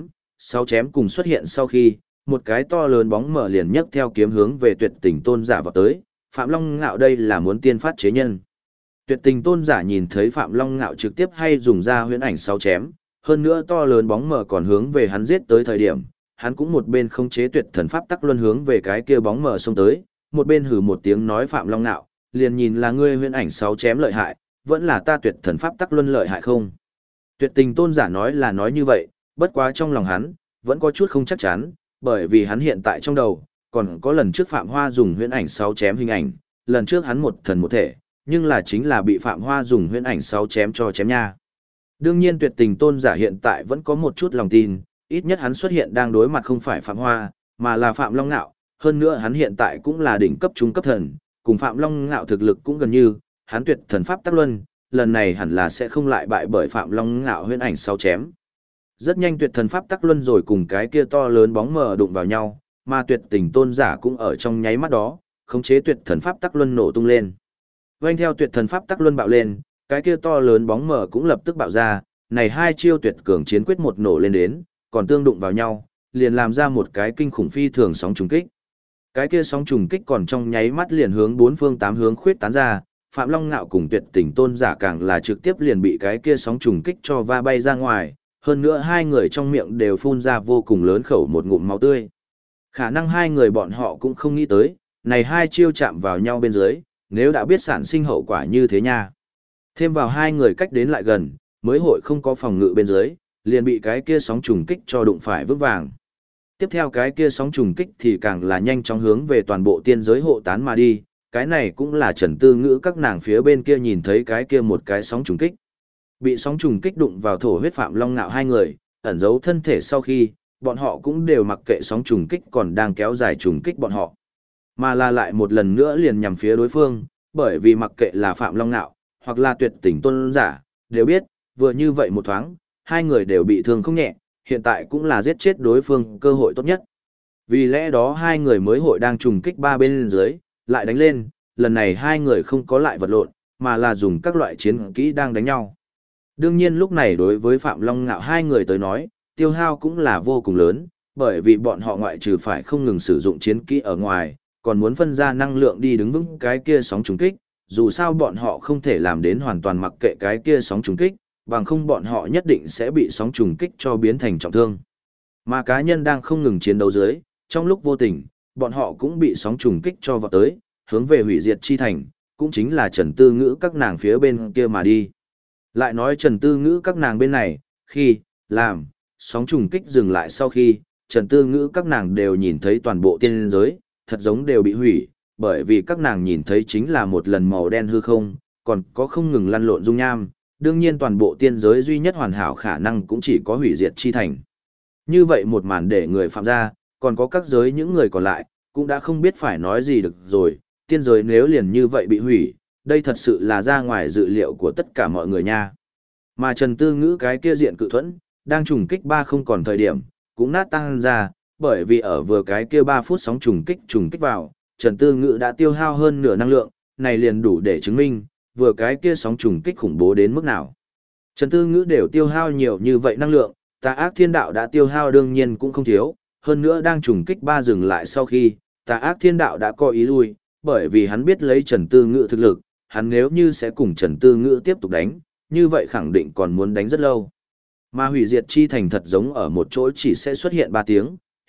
6 chém cùng xuất hiện sau khi, một cái to lớn bóng mở liền nhấc theo kiếm hướng về Tuyệt Tình Tôn giả vào tới, Phạm Long Nạo đây là muốn tiên phát chế nhân. Tuyệt Tình Tôn giả nhìn thấy Phạm Long Nạo trực tiếp hay dùng ra Huyễn Ảnh 6 chém, hơn nữa to lớn bóng mở còn hướng về hắn giết tới thời điểm, hắn cũng một bên khống chế Tuyệt Thần Pháp Tắc Luân hướng về cái kia bóng mở xông tới, một bên hừ một tiếng nói Phạm Long Nạo, liền nhìn là ngươi Huyễn Ảnh 6 chém lợi hại, vẫn là ta Tuyệt Thần Pháp Tắc Luân lợi hại không? Tuyệt Tình Tôn giả nói là nói như vậy, bất quá trong lòng hắn vẫn có chút không chắc chắn, bởi vì hắn hiện tại trong đầu còn có lần trước Phạm Hoa dùng Huyễn Ảnh 6 chém hình ảnh, lần trước hắn một thần một thể, nhưng là chính là bị Phạm Hoa dùng Huyễn Ảnh 6 chém cho chém nha. Đương nhiên Tuyệt Tình Tôn giả hiện tại vẫn có một chút lòng tin, ít nhất hắn xuất hiện đang đối mặt không phải Phạm Hoa, mà là Phạm Long Nạo, hơn nữa hắn hiện tại cũng là đỉnh cấp trung cấp thần, cùng Phạm Long Nạo thực lực cũng gần như, hắn Tuyệt Thần Pháp Tắc Luân, lần này hẳn là sẽ không lại bại bởi Phạm Long Nạo Huyễn Ảnh 6 chém. Rất nhanh Tuyệt Thần Pháp Tắc Luân rồi cùng cái kia to lớn bóng mờ đụng vào nhau, mà Tuyệt Tình Tôn giả cũng ở trong nháy mắt đó, khống chế Tuyệt Thần Pháp Tắc Luân nổ tung lên. Vành theo Tuyệt Thần Pháp Tắc Luân bạo lên, cái kia to lớn bóng mờ cũng lập tức bạo ra, này hai chiêu tuyệt cường chiến quyết một nổ lên đến, còn tương đụng vào nhau, liền làm ra một cái kinh khủng phi thường sóng trùng kích. Cái kia sóng trùng kích còn trong nháy mắt liền hướng bốn phương tám hướng khuyết tán ra, Phạm Long Nạo cùng Tuyệt Tình Tôn giả càng là trực tiếp liền bị cái kia sóng trùng kích cho va bay ra ngoài, hơn nữa hai người trong miệng đều phun ra vô cùng lớn khẩu một ngụm máu tươi. Khả năng hai người bọn họ cũng không nghĩ tới, này hai chiêu chạm vào nhau bên dưới, nếu đã biết sản sinh hậu quả như thế nha. Thêm vào hai người cách đến lại gần, mới hội không có phòng ngự bên dưới, liền bị cái kia sóng trùng kích cho đụng phải vững vàng. Tiếp theo cái kia sóng trùng kích thì càng là nhanh chóng hướng về toàn bộ tiên giới hộ tán mà đi, cái này cũng là Trần Tư Ngữ các nàng phía bên kia nhìn thấy cái kia một cái sóng trùng kích. Bị sóng trùng kích đụng vào thổ huyết Phạm Long Nạo hai người, ẩn giấu thân thể sau khi, bọn họ cũng đều mặc kệ sóng trùng kích còn đang kéo dài trùng kích bọn họ. Mà là lại một lần nữa liền nhằm phía đối phương, bởi vì mặc kệ là Phạm Long Nạo, hoặc là Tuyệt Tình Tôn giả, đều biết, vừa như vậy một thoáng, hai người đều bị thương không nhẹ, hiện tại cũng là giết chết đối phương cơ hội tốt nhất. Vì lẽ đó hai người mới hội đang trùng kích ba bên dưới, lại đánh lên, lần này hai người không có lại vật lộn, mà là dùng các loại chiến kỹ đang đánh nhau. Đương nhiên lúc này đối với Phạm Long Ngạo hai người tới nói, tiêu hao cũng là vô cùng lớn, bởi vì bọn họ ngoại trừ phải không ngừng sử dụng chiến kỹ ở ngoài, còn muốn phân ra năng lượng đi đứng vững cái kia sóng trùng kích, dù sao bọn họ không thể làm đến hoàn toàn mặc kệ cái kia sóng trùng kích, bằng không bọn họ nhất định sẽ bị sóng trùng kích cho biến thành trọng thương. Mà cá nhân đang không ngừng chiến đấu dưới, trong lúc vô tình, bọn họ cũng bị sóng trùng kích cho vọt tới, hướng về hủy diệt chi thành, cũng chính là Trần Tư Ngữ các nàng phía bên kia mà đi. Lại nói Trần Tư Ngữ các nàng bên này, khi, làm, sóng trùng kích dừng lại sau khi, Trần Tư Ngữ các nàng đều nhìn thấy toàn bộ tiên giới, thật giống đều bị hủy, bởi vì các nàng nhìn thấy chính là một lần màu đen hư không, còn có không ngừng lăn lộn dung nham, đương nhiên toàn bộ tiên giới duy nhất hoàn hảo khả năng cũng chỉ có hủy diệt chi thành. Như vậy một màn để người phạm ra, còn có các giới những người còn lại, cũng đã không biết phải nói gì được rồi, tiên giới nếu liền như vậy bị hủy, đây thật sự là ra ngoài dự liệu của tất cả mọi người nha. Mà Trần Tư Ngữ cái kia diện cự thuẫn, đang trùng kích 3 không còn thời điểm, cũng nát tăng ra, bởi vì ở vừa cái kia 3 phút sóng trùng kích vào, Trần Tư Ngữ đã tiêu hao hơn nửa năng lượng, này liền đủ để chứng minh, vừa cái kia sóng trùng kích khủng bố đến mức nào. Trần Tư Ngữ đều tiêu hao nhiều như vậy năng lượng, Tà Ác Thiên Đạo đã tiêu hao đương nhiên cũng không thiếu, hơn nữa đang trùng kích 3 dừng lại sau khi, Tà Ác Thiên Đạo đã có ý lui, bởi vì hắn biết lấy Trần Tư Ngữ thực lực, hắn nếu như sẽ cùng Trần Tư Ngữ tiếp tục đánh, như vậy khẳng định còn muốn đánh rất lâu. Mà hủy diệt chi thành thật giống ở một chỗ chỉ sẽ xuất hiện 3 tiếng,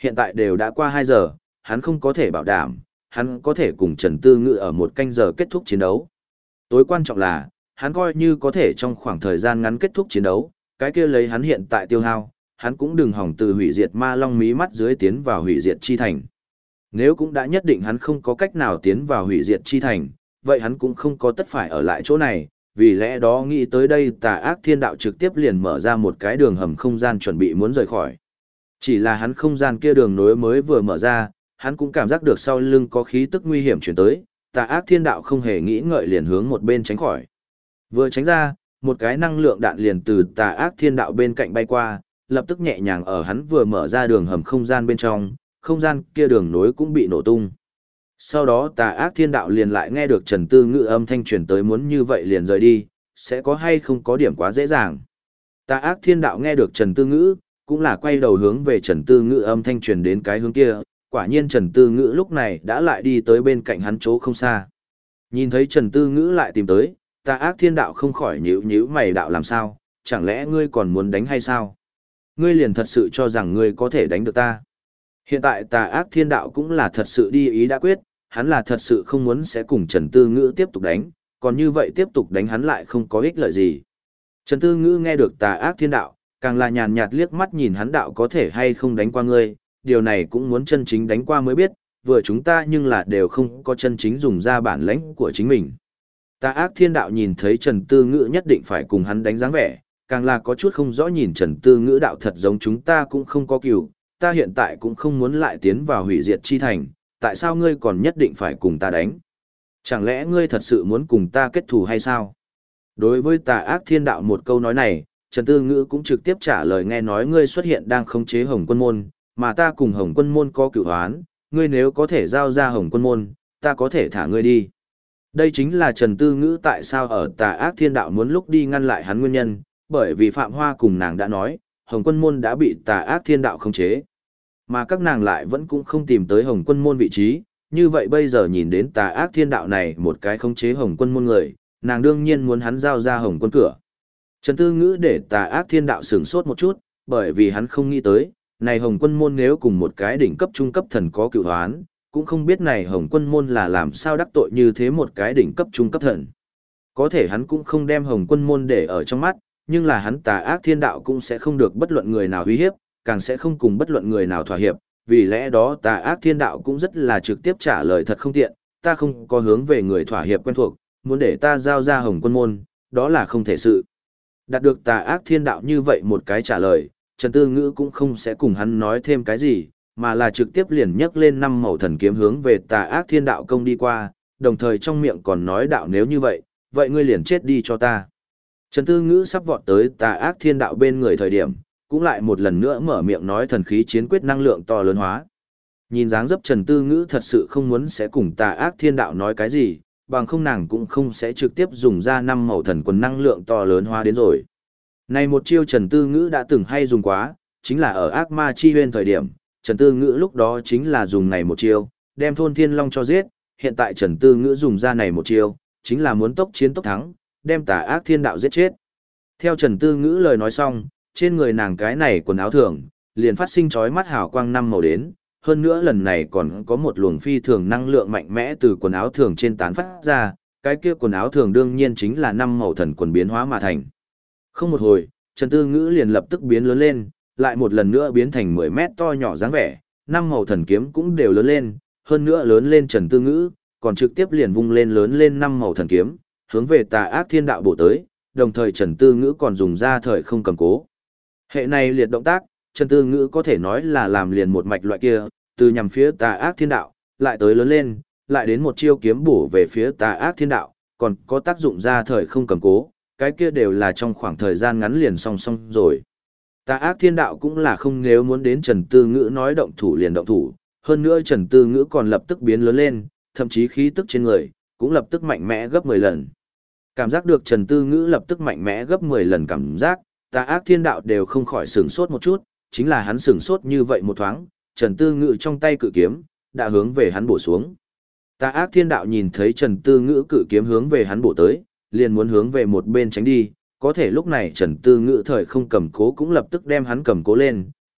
hiện tại đều đã qua 2 giờ, hắn không có thể bảo đảm, hắn có thể cùng Trần Tư Ngữ ở 1 canh giờ kết thúc chiến đấu. Tối quan trọng là, hắn coi như có thể trong khoảng thời gian ngắn kết thúc chiến đấu, cái kia lấy hắn hiện tại tiêu hao, hắn cũng đừng hỏng từ hủy diệt ma long mí mắt dưới tiến vào hủy diệt chi thành. Nếu cũng đã nhất định hắn không có cách nào tiến vào hủy diệt chi thành, vậy hắn cũng không có tất phải ở lại chỗ này, vì lẽ đó nghĩ tới đây Tà Ác Thiên Đạo trực tiếp liền mở ra một cái đường hầm không gian chuẩn bị muốn rời khỏi. Chỉ là hắn không gian kia đường nối mới vừa mở ra, hắn cũng cảm giác được sau lưng có khí tức nguy hiểm chuyển tới, Tà Ác Thiên Đạo không hề nghĩ ngợi liền hướng một bên tránh khỏi. Vừa tránh ra, một cái năng lượng đạn liền từ Tà Ác Thiên Đạo bên cạnh bay qua, lập tức nhẹ nhàng ở hắn vừa mở ra đường hầm không gian bên trong, không gian kia đường nối cũng bị nổ tung. Sau đó Tà Ác Thiên Đạo liền lại nghe được Trần Tư Ngữ âm thanh truyền tới, muốn như vậy liền rời đi, sẽ có hay không có điểm quá dễ dàng. Tà Ác Thiên Đạo nghe được Trần Tư Ngữ, cũng là quay đầu hướng về Trần Tư Ngữ âm thanh truyền đến cái hướng kia, quả nhiên Trần Tư Ngữ lúc này đã lại đi tới bên cạnh hắn chỗ không xa. Nhìn thấy Trần Tư Ngữ lại tìm tới, Tà Ác Thiên Đạo không khỏi nhíu nhíu mày, đạo làm sao, chẳng lẽ ngươi còn muốn đánh hay sao? Ngươi liền thật sự cho rằng ngươi có thể đánh được ta? Hiện tại Tà Ác Thiên Đạo cũng là thật sự đi ý đã quyết, hắn là thật sự không muốn sẽ cùng Trần Tư Ngữ tiếp tục đánh, còn như vậy tiếp tục đánh hắn lại không có ích lợi gì. Trần Tư Ngữ nghe được Tà Ác Thiên Đạo, càng là nhàn nhạt liếc mắt nhìn hắn, đạo có thể hay không đánh qua ngươi, điều này cũng muốn chân chính đánh qua mới biết, vừa chúng ta nhưng là đều không có chân chính dùng ra bản lãnh của chính mình. Tà Ác Thiên Đạo nhìn thấy Trần Tư Ngữ nhất định phải cùng hắn đánh dáng vẻ, càng là có chút không rõ, nhìn Trần Tư Ngữ, đạo thật giống chúng ta cũng không có cừu, ta hiện tại cũng không muốn lại tiến vào hủy diệt chi thành, tại sao ngươi còn nhất định phải cùng ta đánh? Chẳng lẽ ngươi thật sự muốn cùng ta kết thù hay sao? Đối với Tà Ác Thiên Đạo một câu nói này, Trần Tư Ngữ cũng trực tiếp trả lời, nghe nói ngươi xuất hiện đang khống chế Hồng Quân Môn, mà ta cùng Hồng Quân Môn có cửu oán, ngươi nếu có thể giao ra Hồng Quân Môn, ta có thể thả ngươi đi. Đây chính là Trần Tư Ngữ tại sao ở Tà Ác Thiên Đạo muốn lúc đi ngăn lại hắn nguyên nhân, bởi vì Phạm Hoa cùng nàng đã nói, Hồng Quân Môn đã bị Tà Ác Thiên Đạo khống chế. Mà các nàng lại vẫn cũng không tìm tới Hồng Quân Môn vị trí, như vậy bây giờ nhìn đến Tà Ác Thiên Đạo này một cái khống chế Hồng Quân Môn người, nàng đương nhiên muốn hắn giao ra Hồng Quân cửa. Trần Tư Ngữ để Tà Ác Thiên Đạo sửng sốt một chút, bởi vì hắn không nghĩ tới, này Hồng Quân Môn nếu cùng một cái đỉnh cấp trung cấp thần có cựu hoán, cũng không biết này Hồng Quân Môn là làm sao đắc tội như thế một cái đỉnh cấp trung cấp thần. Có thể hắn cũng không đem Hồng Quân Môn để ở trong mắt, nhưng là hắn Tà Ác Thiên Đạo cũng sẽ không được bất luận người nào uy hiếp, càng sẽ không cùng bất luận người nào thỏa hiệp, vì lẽ đó Tà Ác Thiên Đạo cũng rất là trực tiếp trả lời, thật không tiện, ta không có hướng về người thỏa hiệp quen thuộc, muốn để ta giao ra Hồng Quân Môn, đó là không thể sự. Đạt được Tà Ác Thiên Đạo như vậy một cái trả lời, Trần Tư Ngữ cũng không sẽ cùng hắn nói thêm cái gì, mà là trực tiếp liền nhấc lên 5 màu thần kiếm hướng về Tà Ác Thiên Đạo công đi qua, đồng thời trong miệng còn nói, đạo nếu như vậy, vậy ngươi liền chết đi cho ta. Trần Tư Ngữ sắp vọt tới Tà Ác Thiên Đạo bên người thời điểm, cũng lại một lần nữa mở miệng nói, thần khí chiến quyết năng lượng to lớn hóa. Nhìn dáng dấp Trần Tư Ngữ thật sự không muốn sẽ cùng Tà Ác Thiên Đạo nói cái gì, bằng không nàng cũng không sẽ trực tiếp dùng ra 5 màu thần quần năng lượng to lớn hóa đến rồi. Này một chiêu Trần Tư Ngữ đã từng hay dùng quá, chính là ở Ác Ma Chi Huyên thời điểm, Trần Tư Ngữ lúc đó chính là dùng này một chiêu, đem Thôn Thiên Long cho giết, hiện tại Trần Tư Ngữ dùng ra này một chiêu, chính là muốn tốc chiến tốc thắng, đem Tà Ác Thiên Đạo giết chết. Theo Trần Tư Ngữ lời nói xong, trên người nàng cái này quần áo thường, liền phát sinh chói mắt hào quang 5 màu đến, hơn nữa lần này còn có một luồng phi thường năng lượng mạnh mẽ từ quần áo thường trên tán phát ra, cái kia quần áo thường đương nhiên chính là 5 màu thần quần biến hóa mà thành. Không một hồi, Trần Tư Ngữ liền lập tức biến lớn lên, lại một lần nữa biến thành 10 mét to nhỏ dáng vẻ, 5 màu thần kiếm cũng đều lớn lên, hơn nữa lớn lên Trần Tư Ngữ, còn trực tiếp liền vung lên lớn lên 5 màu thần kiếm, hướng về Tà Ác Thiên Đạo bổ tới, đồng thời Trần Tư Ngữ còn dùng ra thời không cầm cố. Hệ này liệt động tác, Trần Tư Ngữ có thể nói là làm liền một mạch loại kia, từ nhằm phía Tà Ác Thiên Đạo, lại tới lớn lên, lại đến một chiêu kiếm bổ về phía Tà Ác Thiên Đạo, còn có tác dụng ra thời không cầm cố, cái kia đều là trong khoảng thời gian ngắn liền song song rồi. Tà Ác Thiên Đạo cũng là không, nếu muốn đến Trần Tư Ngữ nói động thủ liền động thủ, hơn nữa Trần Tư Ngữ còn lập tức biến lớn lên, thậm chí khí tức trên người cũng lập tức mạnh mẽ gấp 10 lần. Cảm giác được Trần Tư Ngữ lập tức mạnh mẽ gấp 10 lần cảm giác, Tà Ác Thiên Đạo đều không khỏi sửng sốt một chút, chính là hắn sửng sốt như vậy một thoáng, Trần Tư Ngữ trong tay cự kiếm đã hướng về hắn bổ xuống. Tà Ác Thiên Đạo nhìn thấy Trần Tư Ngữ cự kiếm hướng về hắn bổ tới, liền muốn hướng về một bên tránh đi, có thể lúc này Trần Tư Ngữ thời không cầm cố cũng lập tức đem hắn cầm cố lên,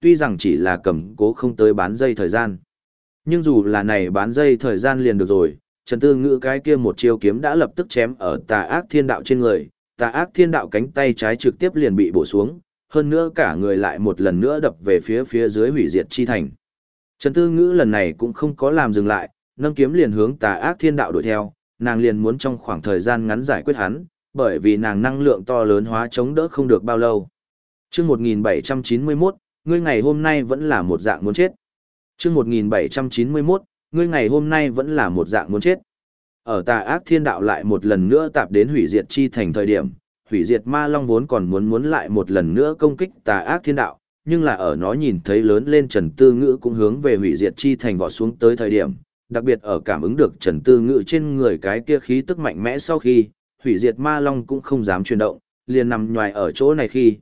tuy rằng chỉ là cầm cố không tới bán dây thời gian. Nhưng dù là này bán dây thời gian liền được rồi, Trần Tư Ngữ cái kia một chiêu kiếm đã lập tức chém ở Tà Ác Thiên Đạo trên người, Tà Ác Thiên Đạo cánh tay trái trực tiếp liền bị bổ xuống, hơn nữa cả người lại một lần nữa đập về phía dưới hủy diệt chi thành. Trần Tư Ngữ lần này cũng không có làm dừng lại, nâng kiếm liền hướng Tà Ác Thiên Đạo đuổi theo, nàng liền muốn trong khoảng thời gian ngắn giải quyết hắn, bởi vì nàng năng lượng to lớn hóa chống đỡ không được bao lâu. Chương 1791, ngươi ngày hôm nay vẫn là một dạng muốn chết. Chương 1791, ngươi ngày hôm nay vẫn là một dạng muốn chết. Ở Tà Ác Thiên Đạo lại một lần nữa tạp đến hủy diệt chi thành thời điểm, hủy diệt ma long vốn còn muốn lại một lần nữa công kích Tà Ác Thiên Đạo, nhưng là ở nó nhìn thấy lớn lên Trần Tư Ngữ cũng hướng về hủy diệt chi thành vọt xuống tới thời điểm, đặc biệt ở cảm ứng được Trần Tư Ngữ trên người cái kia khí tức mạnh mẽ sau khi, hủy diệt ma long cũng không dám chuyển động, liền nằm nhòi ở chỗ này khi,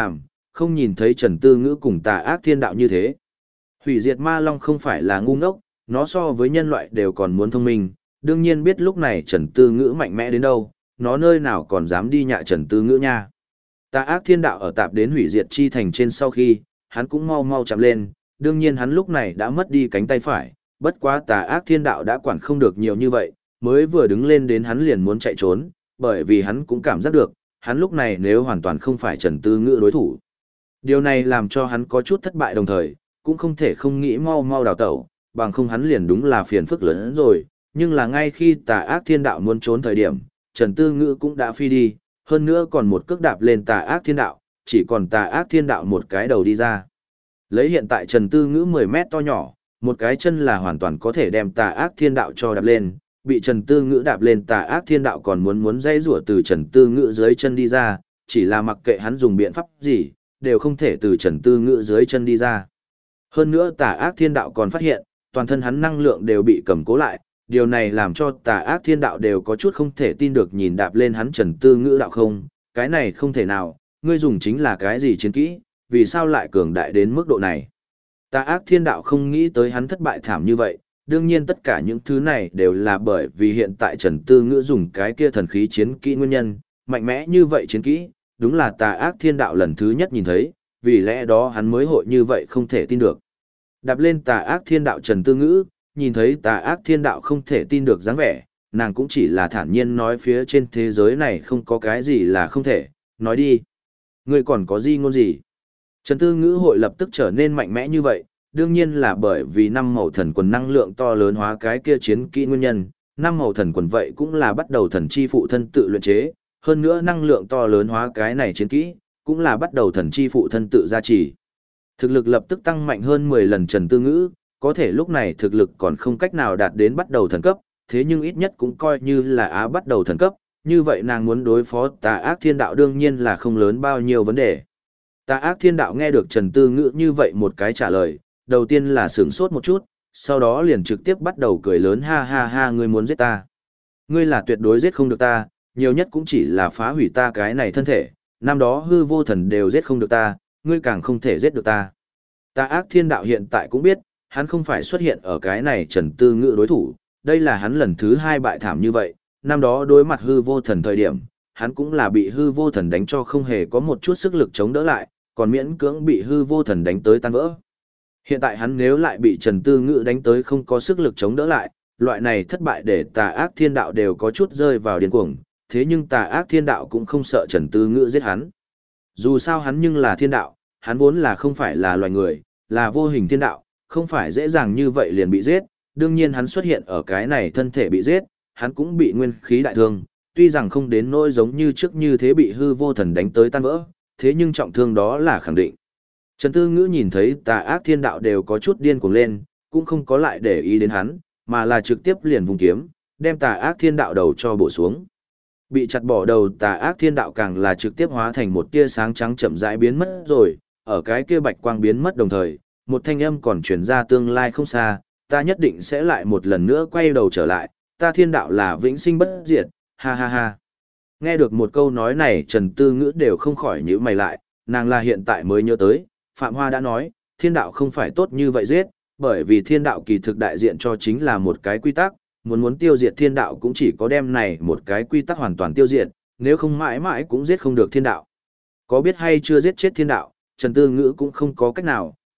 không nhìn thấy Trần Tư Ngữ cùng Tà Ác Thiên Đạo như thế. Hủy diệt ma long không phải là ngu ngốc, nó so với nhân loại đều còn muốn thông minh, đương nhiên biết lúc này Trần Tư Ngữ mạnh mẽ đến đâu, nó nơi nào còn dám đi nhạ Trần Tư Ngữ nha. Tà Ác Thiên Đạo ở tạp đến hủy diệt chi thành trên sau khi, hắn cũng mau mau chạm lên, đương nhiên hắn lúc này đã mất đi cánh tay phải, bất quá Tà Ác Thiên Đạo đã quản không được nhiều như vậy, mới vừa đứng lên đến hắn liền muốn chạy trốn, bởi vì hắn cũng cảm giác được, hắn lúc này nếu hoàn toàn không phải Trần Tư Ngữ đối thủ. Điều này làm cho hắn có chút thất bại đồng thời, cũng không thể không nghĩ mau mau đào tẩu, bằng không hắn liền đúng là phiền phức lớn hơn rồi, nhưng là ngay khi Tà Ác Thiên Đạo muốn trốn thời điểm, Trần Tư Ngữ cũng đã phi đi, hơn nữa còn một cước đạp lên Tà Ác Thiên Đạo, chỉ còn Tà Ác Thiên Đạo một cái đầu đi ra. Lấy hiện tại Trần Tư Ngữ 10 mét to nhỏ, một cái chân là hoàn toàn có thể đem Tà Ác Thiên Đạo cho đạp lên, bị Trần Tư Ngữ đạp lên Tà Ác Thiên Đạo còn muốn dây rủa từ Trần Tư Ngữ dưới chân đi ra, chỉ là mặc kệ hắn dùng biện pháp gì, đều không thể từ Trần Tư Ngữ dưới chân đi ra. Hơn nữa Tà Ác Thiên Đạo còn phát hiện, toàn thân hắn năng lượng đều bị cầm cố lại, điều này làm cho Tà Ác Thiên Đạo đều có chút không thể tin được nhìn đạp lên hắn Trần Tư Ngữ đạo không, cái này không thể nào, ngươi dùng chính là cái gì chiến kỹ, vì sao lại cường đại đến mức độ này. Tà Ác Thiên Đạo không nghĩ tới hắn thất bại thảm như vậy, đương nhiên tất cả những thứ này đều là bởi vì hiện tại Trần Tư Ngữ dùng cái kia thần khí chiến kỹ nguyên nhân, mạnh mẽ như vậy chiến kỹ, đúng là Tà Ác Thiên Đạo lần thứ nhất nhìn thấy, vì lẽ đó hắn mới hội như vậy không thể tin được. Đạp lên Tà Ác Thiên Đạo Trần Tư Ngữ, nhìn thấy Tà Ác Thiên Đạo không thể tin được dáng vẻ, nàng cũng chỉ là thản nhiên nói phía trên thế giới này không có cái gì là không thể, nói đi. Ngươi còn có gì ngôn gì? Trần Tư Ngữ hội lập tức trở nên mạnh mẽ như vậy, đương nhiên là bởi vì năm màu thần quần năng lượng to lớn hóa cái kia chiến kỹ nguyên nhân, năm màu thần quần vậy cũng là bắt đầu thần chi phụ thân tự luyện chế, hơn nữa năng lượng to lớn hóa cái này chiến kỹ, cũng là bắt đầu thần chi phụ thân tự gia trì. Thực lực lập tức tăng mạnh hơn 10 lần Trần Tư Ngữ, có thể lúc này thực lực còn không cách nào đạt đến bắt đầu thần cấp, thế nhưng ít nhất cũng coi như là bắt đầu thần cấp, như vậy nàng muốn đối phó Tà Ác Thiên Đạo đương nhiên là không lớn bao nhiêu vấn đề. Tà Ác Thiên Đạo nghe được Trần Tư Ngữ như vậy một cái trả lời, đầu tiên là sửng sốt một chút, sau đó liền trực tiếp bắt đầu cười lớn ha ha ha ngươi muốn giết ta. Ngươi là tuyệt đối giết không được ta, nhiều nhất cũng chỉ là phá hủy ta cái này thân thể, năm đó hư vô thần đều giết không được ta, ngươi càng không thể giết được ta. Tà Ác Thiên Đạo hiện tại cũng biết, hắn không phải xuất hiện ở cái này Trần Tư Ngữ đối thủ, đây là hắn lần thứ 2 bại thảm như vậy, năm đó đối mặt hư vô thần thời điểm, hắn cũng là bị hư vô thần đánh cho không hề có một chút sức lực chống đỡ lại, còn miễn cưỡng bị hư vô thần đánh tới tan vỡ. Hiện tại hắn nếu lại bị Trần Tư Ngữ đánh tới không có sức lực chống đỡ lại, loại này thất bại để Tà Ác Thiên Đạo đều có chút rơi vào điên cuồng, thế nhưng Tà Ác Thiên Đạo cũng không sợ Trần Tư Ngữ giết hắn. Dù sao hắn nhưng là thiên đạo, hắn vốn là không phải là loài người, là vô hình thiên đạo, không phải dễ dàng như vậy liền bị giết, đương nhiên hắn xuất hiện ở cái này thân thể bị giết, hắn cũng bị nguyên khí đại thương, tuy rằng không đến nỗi giống như trước như thế bị hư vô thần đánh tới tan vỡ, thế nhưng trọng thương đó là khẳng định. Trần Tư Ngữ nhìn thấy Tà Ác Thiên Đạo đều có chút điên cuồng lên, cũng không có lại để ý đến hắn, mà là trực tiếp liền vùng kiếm, đem Tà Ác Thiên Đạo đầu cho bổ xuống. Bị chặt bỏ đầu Tà Ác Thiên Đạo càng là trực tiếp hóa thành một tia sáng trắng chậm rãi biến mất rồi, ở cái kia bạch quang biến mất đồng thời, một thanh âm còn truyền ra tương lai không xa, ta nhất định sẽ lại một lần nữa quay đầu trở lại, ta thiên đạo là vĩnh sinh bất diệt, ha ha ha. Nghe được một câu nói này Trần Tư Ngữ đều không khỏi nhíu mày lại, nàng là hiện tại mới nhớ tới, Phạm Hoa đã nói, thiên đạo không phải tốt như vậy giết, bởi vì thiên đạo kỳ thực đại diện cho chính là một cái quy tắc, muốn tiêu diệt thiên đạo cũng chỉ có đem này một cái quy tắc hoàn toàn tiêu diệt, nếu không mãi mãi cũng giết không được thiên đạo. Có biết hay chưa giết chết thiên đạo, Trần Tư Ngữ cũng không có cách nào,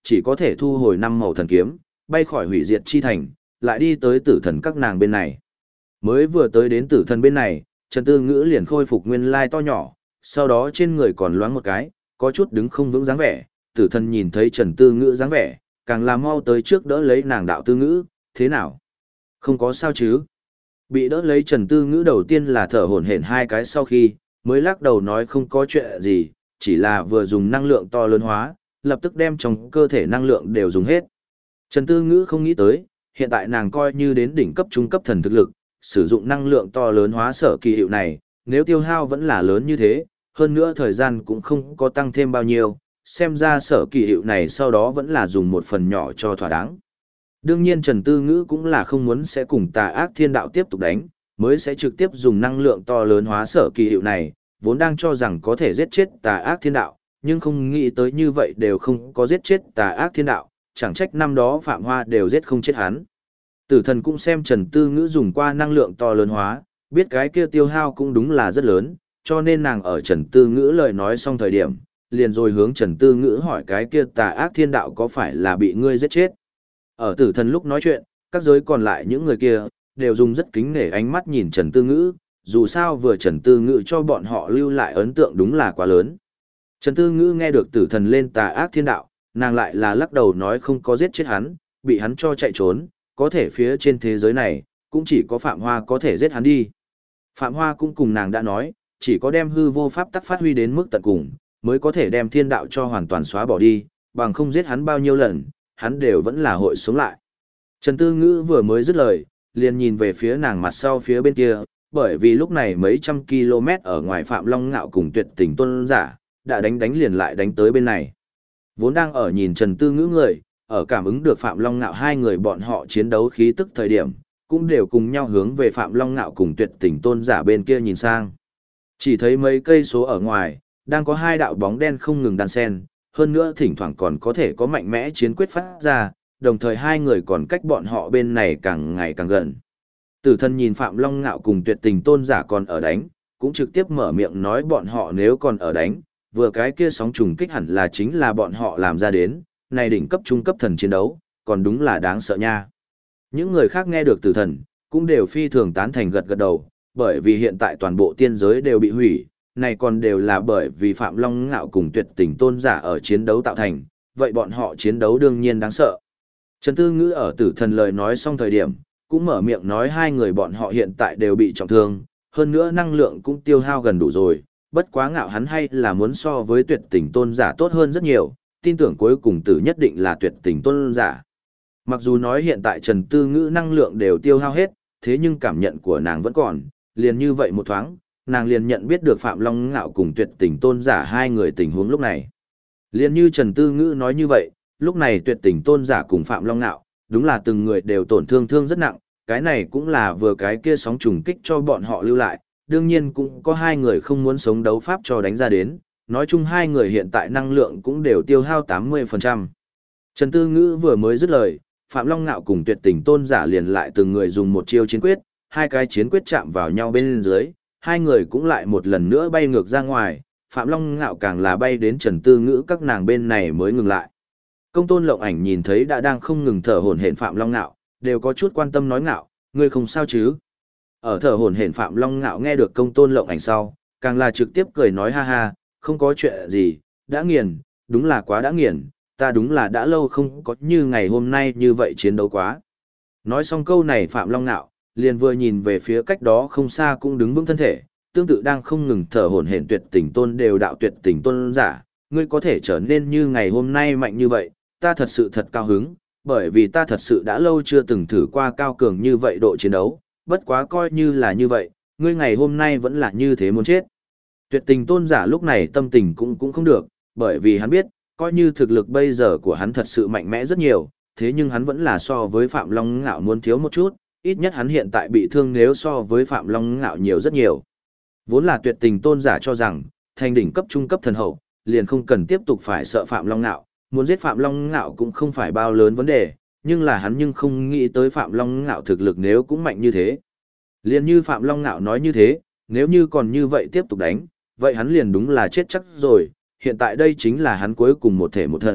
chỉ có thể thu hồi năm màu thần kiếm, bay khỏi hủy diệt chi thành, lại đi tới tử thần các nàng bên này. Mới vừa tới đến tử thần bên này, Trần Tư Ngữ liền khôi phục nguyên lai to nhỏ, sau đó trên người còn loáng một cái, có chút đứng không vững dáng vẻ, tử thần nhìn thấy Trần Tư Ngữ dáng vẻ, càng làm mau tới trước đỡ lấy nàng đạo Tư Ngữ, thế nào? Không có sao chứ? Bị đỡ lấy Trần Tư Ngữ đầu tiên là thở hổn hển hai cái sau khi, mới lắc đầu nói không có chuyện gì, chỉ là vừa dùng năng lượng to lớn hóa, lập tức đem trong cơ thể năng lượng đều dùng hết. Trần Tư Ngữ không nghĩ tới, hiện tại nàng coi như đến đỉnh cấp trung cấp thần thực lực, sử dụng năng lượng to lớn hóa sở kỳ hiệu này, nếu tiêu hao vẫn là lớn như thế, hơn nữa thời gian cũng không có tăng thêm bao nhiêu, xem ra sở kỳ hiệu này sau đó vẫn là dùng một phần nhỏ cho thỏa đáng. Đương nhiên Trần Tư Ngữ cũng là không muốn sẽ cùng tà ác thiên đạo tiếp tục đánh, mới sẽ trực tiếp dùng năng lượng to lớn hóa sở kỳ hiệu này, vốn đang cho rằng có thể giết chết tà ác thiên đạo, nhưng không nghĩ tới như vậy đều không có giết chết tà ác thiên đạo, chẳng trách năm đó Phạm Hoa đều giết không chết hắn. Tử thần cũng xem Trần Tư Ngữ dùng qua năng lượng to lớn hóa, biết cái kia tiêu hao cũng đúng là rất lớn, cho nên nàng ở Trần Tư Ngữ lời nói xong thời điểm, liền rồi hướng Trần Tư Ngữ hỏi cái kia tà ác thiên đạo có phải là bị ngươi giết chết. Ở tử thần lúc nói chuyện, các giới còn lại những người kia, đều dùng rất kính nể ánh mắt nhìn Trần Tư Ngữ, dù sao vừa Trần Tư Ngữ cho bọn họ lưu lại ấn tượng đúng là quá lớn. Trần Tư Ngữ nghe được tử thần lên tà ác thiên đạo, nàng lại là lắc đầu nói không có giết chết hắn, bị hắn cho chạy trốn, có thể phía trên thế giới này, cũng chỉ có Phạm Hoa có thể giết hắn đi. Phạm Hoa cũng cùng nàng đã nói, chỉ có đem hư vô pháp tắc phát huy đến mức tận cùng, mới có thể đem thiên đạo cho hoàn toàn xóa bỏ đi, bằng không giết hắn bao nhiêu lần, hắn đều vẫn là hội sống lại. Trần Tư Ngữ vừa mới dứt lời, liền nhìn về phía nàng mặt sau phía bên kia, bởi vì lúc này mấy trăm km ở ngoài Phạm Long Ngạo cùng Tuyệt Tình Tôn giả, đã đánh liền lại đánh tới bên này. Vốn đang ở nhìn Trần Tư Ngữ người, ở cảm ứng được Phạm Long Ngạo hai người bọn họ chiến đấu khí tức thời điểm, cũng đều cùng nhau hướng về Phạm Long Ngạo cùng Tuyệt Tình Tôn giả bên kia nhìn sang. Chỉ thấy mấy cây số ở ngoài, đang có hai đạo bóng đen không ngừng đan xen, hơn nữa thỉnh thoảng còn có thể có mạnh mẽ chiến quyết phát ra, đồng thời hai người còn cách bọn họ bên này càng ngày càng gần. Tử thần nhìn Phạm Long Ngạo cùng Tuyệt Tình Tôn giả còn ở đánh, cũng trực tiếp mở miệng nói bọn họ nếu còn ở đánh, vừa cái kia sóng trùng kích hẳn là chính là bọn họ làm ra đến, này đỉnh cấp trung cấp thần chiến đấu, còn đúng là đáng sợ nha. Những người khác nghe được tử thần, cũng đều phi thường tán thành gật gật đầu, bởi vì hiện tại toàn bộ tiên giới đều bị hủy, này còn đều là bởi vì Phạm Long Ngạo cùng Tuyệt Tình Tôn giả ở chiến đấu tạo thành, vậy bọn họ chiến đấu đương nhiên đáng sợ. Trần Tư Ngữ ở tử thần lời nói xong thời điểm, cũng mở miệng nói hai người bọn họ hiện tại đều bị trọng thương, hơn nữa năng lượng cũng tiêu hao gần đủ rồi, bất quá Ngạo hắn hay là muốn so với Tuyệt Tình Tôn giả tốt hơn rất nhiều, tin tưởng cuối cùng tử nhất định là Tuyệt Tình Tôn giả. Mặc dù nói hiện tại Trần Tư Ngữ năng lượng đều tiêu hao hết, thế nhưng cảm nhận của nàng vẫn còn, liền như vậy một thoáng, nàng liền nhận biết được Phạm Long Ngạo cùng Tuyệt Tình Tôn giả hai người tình huống lúc này. Liền như Trần Tư Ngữ nói như vậy, lúc này Tuyệt Tình Tôn giả cùng Phạm Long Ngạo, đúng là từng người đều tổn thương rất nặng, cái này cũng là vừa cái kia sóng trùng kích cho bọn họ lưu lại, đương nhiên cũng có hai người không muốn sống đấu pháp cho đánh ra đến, nói chung hai người hiện tại năng lượng cũng đều tiêu hao 80%. Trần Tư Ngữ vừa mới dứt lời, Phạm Long Ngạo cùng Tuyệt Tình Tôn giả liền lại từng người dùng một chiêu chiến quyết, hai cái chiến quyết chạm vào nhau bên dưới, hai người cũng lại một lần nữa bay ngược ra ngoài, Phạm Long Ngạo càng là bay đến Trần Tư Ngữ các nàng bên này mới ngừng lại. Công Tôn Lộng Ảnh nhìn thấy đã đang không ngừng thở hổn hển Phạm Long Ngạo, đều có chút quan tâm nói Ngạo, ngươi không sao chứ? Ở thở hổn hển Phạm Long Ngạo nghe được Công Tôn Lộng Ảnh sau, càng là trực tiếp cười nói ha ha, không có chuyện gì, đã nghiền, đúng là quá đã nghiền, ta đúng là đã lâu không có như ngày hôm nay như vậy chiến đấu quá. Nói xong câu này Phạm Long Ngạo, liền vừa nhìn về phía cách đó không xa cũng đứng vững thân thể, tương tự đang không ngừng thở hổn hển Tuyệt Tình Tôn đều đạo Tuyệt Tình Tôn giả, ngươi có thể trở nên như ngày hôm nay mạnh như vậy, ta thật sự thật cao hứng, bởi vì ta thật sự đã lâu chưa từng thử qua cao cường như vậy độ chiến đấu, bất quá coi như là như vậy, ngươi ngày hôm nay vẫn là như thế muốn chết. Tuyệt Tình Tôn giả lúc này tâm tình cũng không được, bởi vì hắn biết, coi như thực lực bây giờ của hắn thật sự mạnh mẽ rất nhiều, thế nhưng hắn vẫn là so với Phạm Long Ngạo muốn thiếu một chút, ít nhất hắn hiện tại bị thương nếu so với Phạm Long Ngạo nhiều rất nhiều. Vốn là Tuyệt Tình Tôn giả cho rằng, thành đỉnh cấp trung cấp thần hậu, liền không cần tiếp tục phải sợ Phạm Long Ngạo, muốn giết Phạm Long Ngạo cũng không phải bao lớn vấn đề, nhưng là hắn nhưng không nghĩ tới Phạm Long Ngạo thực lực nếu cũng mạnh như thế. Liền như Phạm Long Ngạo nói như thế, nếu như còn như vậy tiếp tục đánh, vậy hắn liền đúng là chết chắc rồi, hiện tại đây chính là hắn cuối cùng một thể một thần,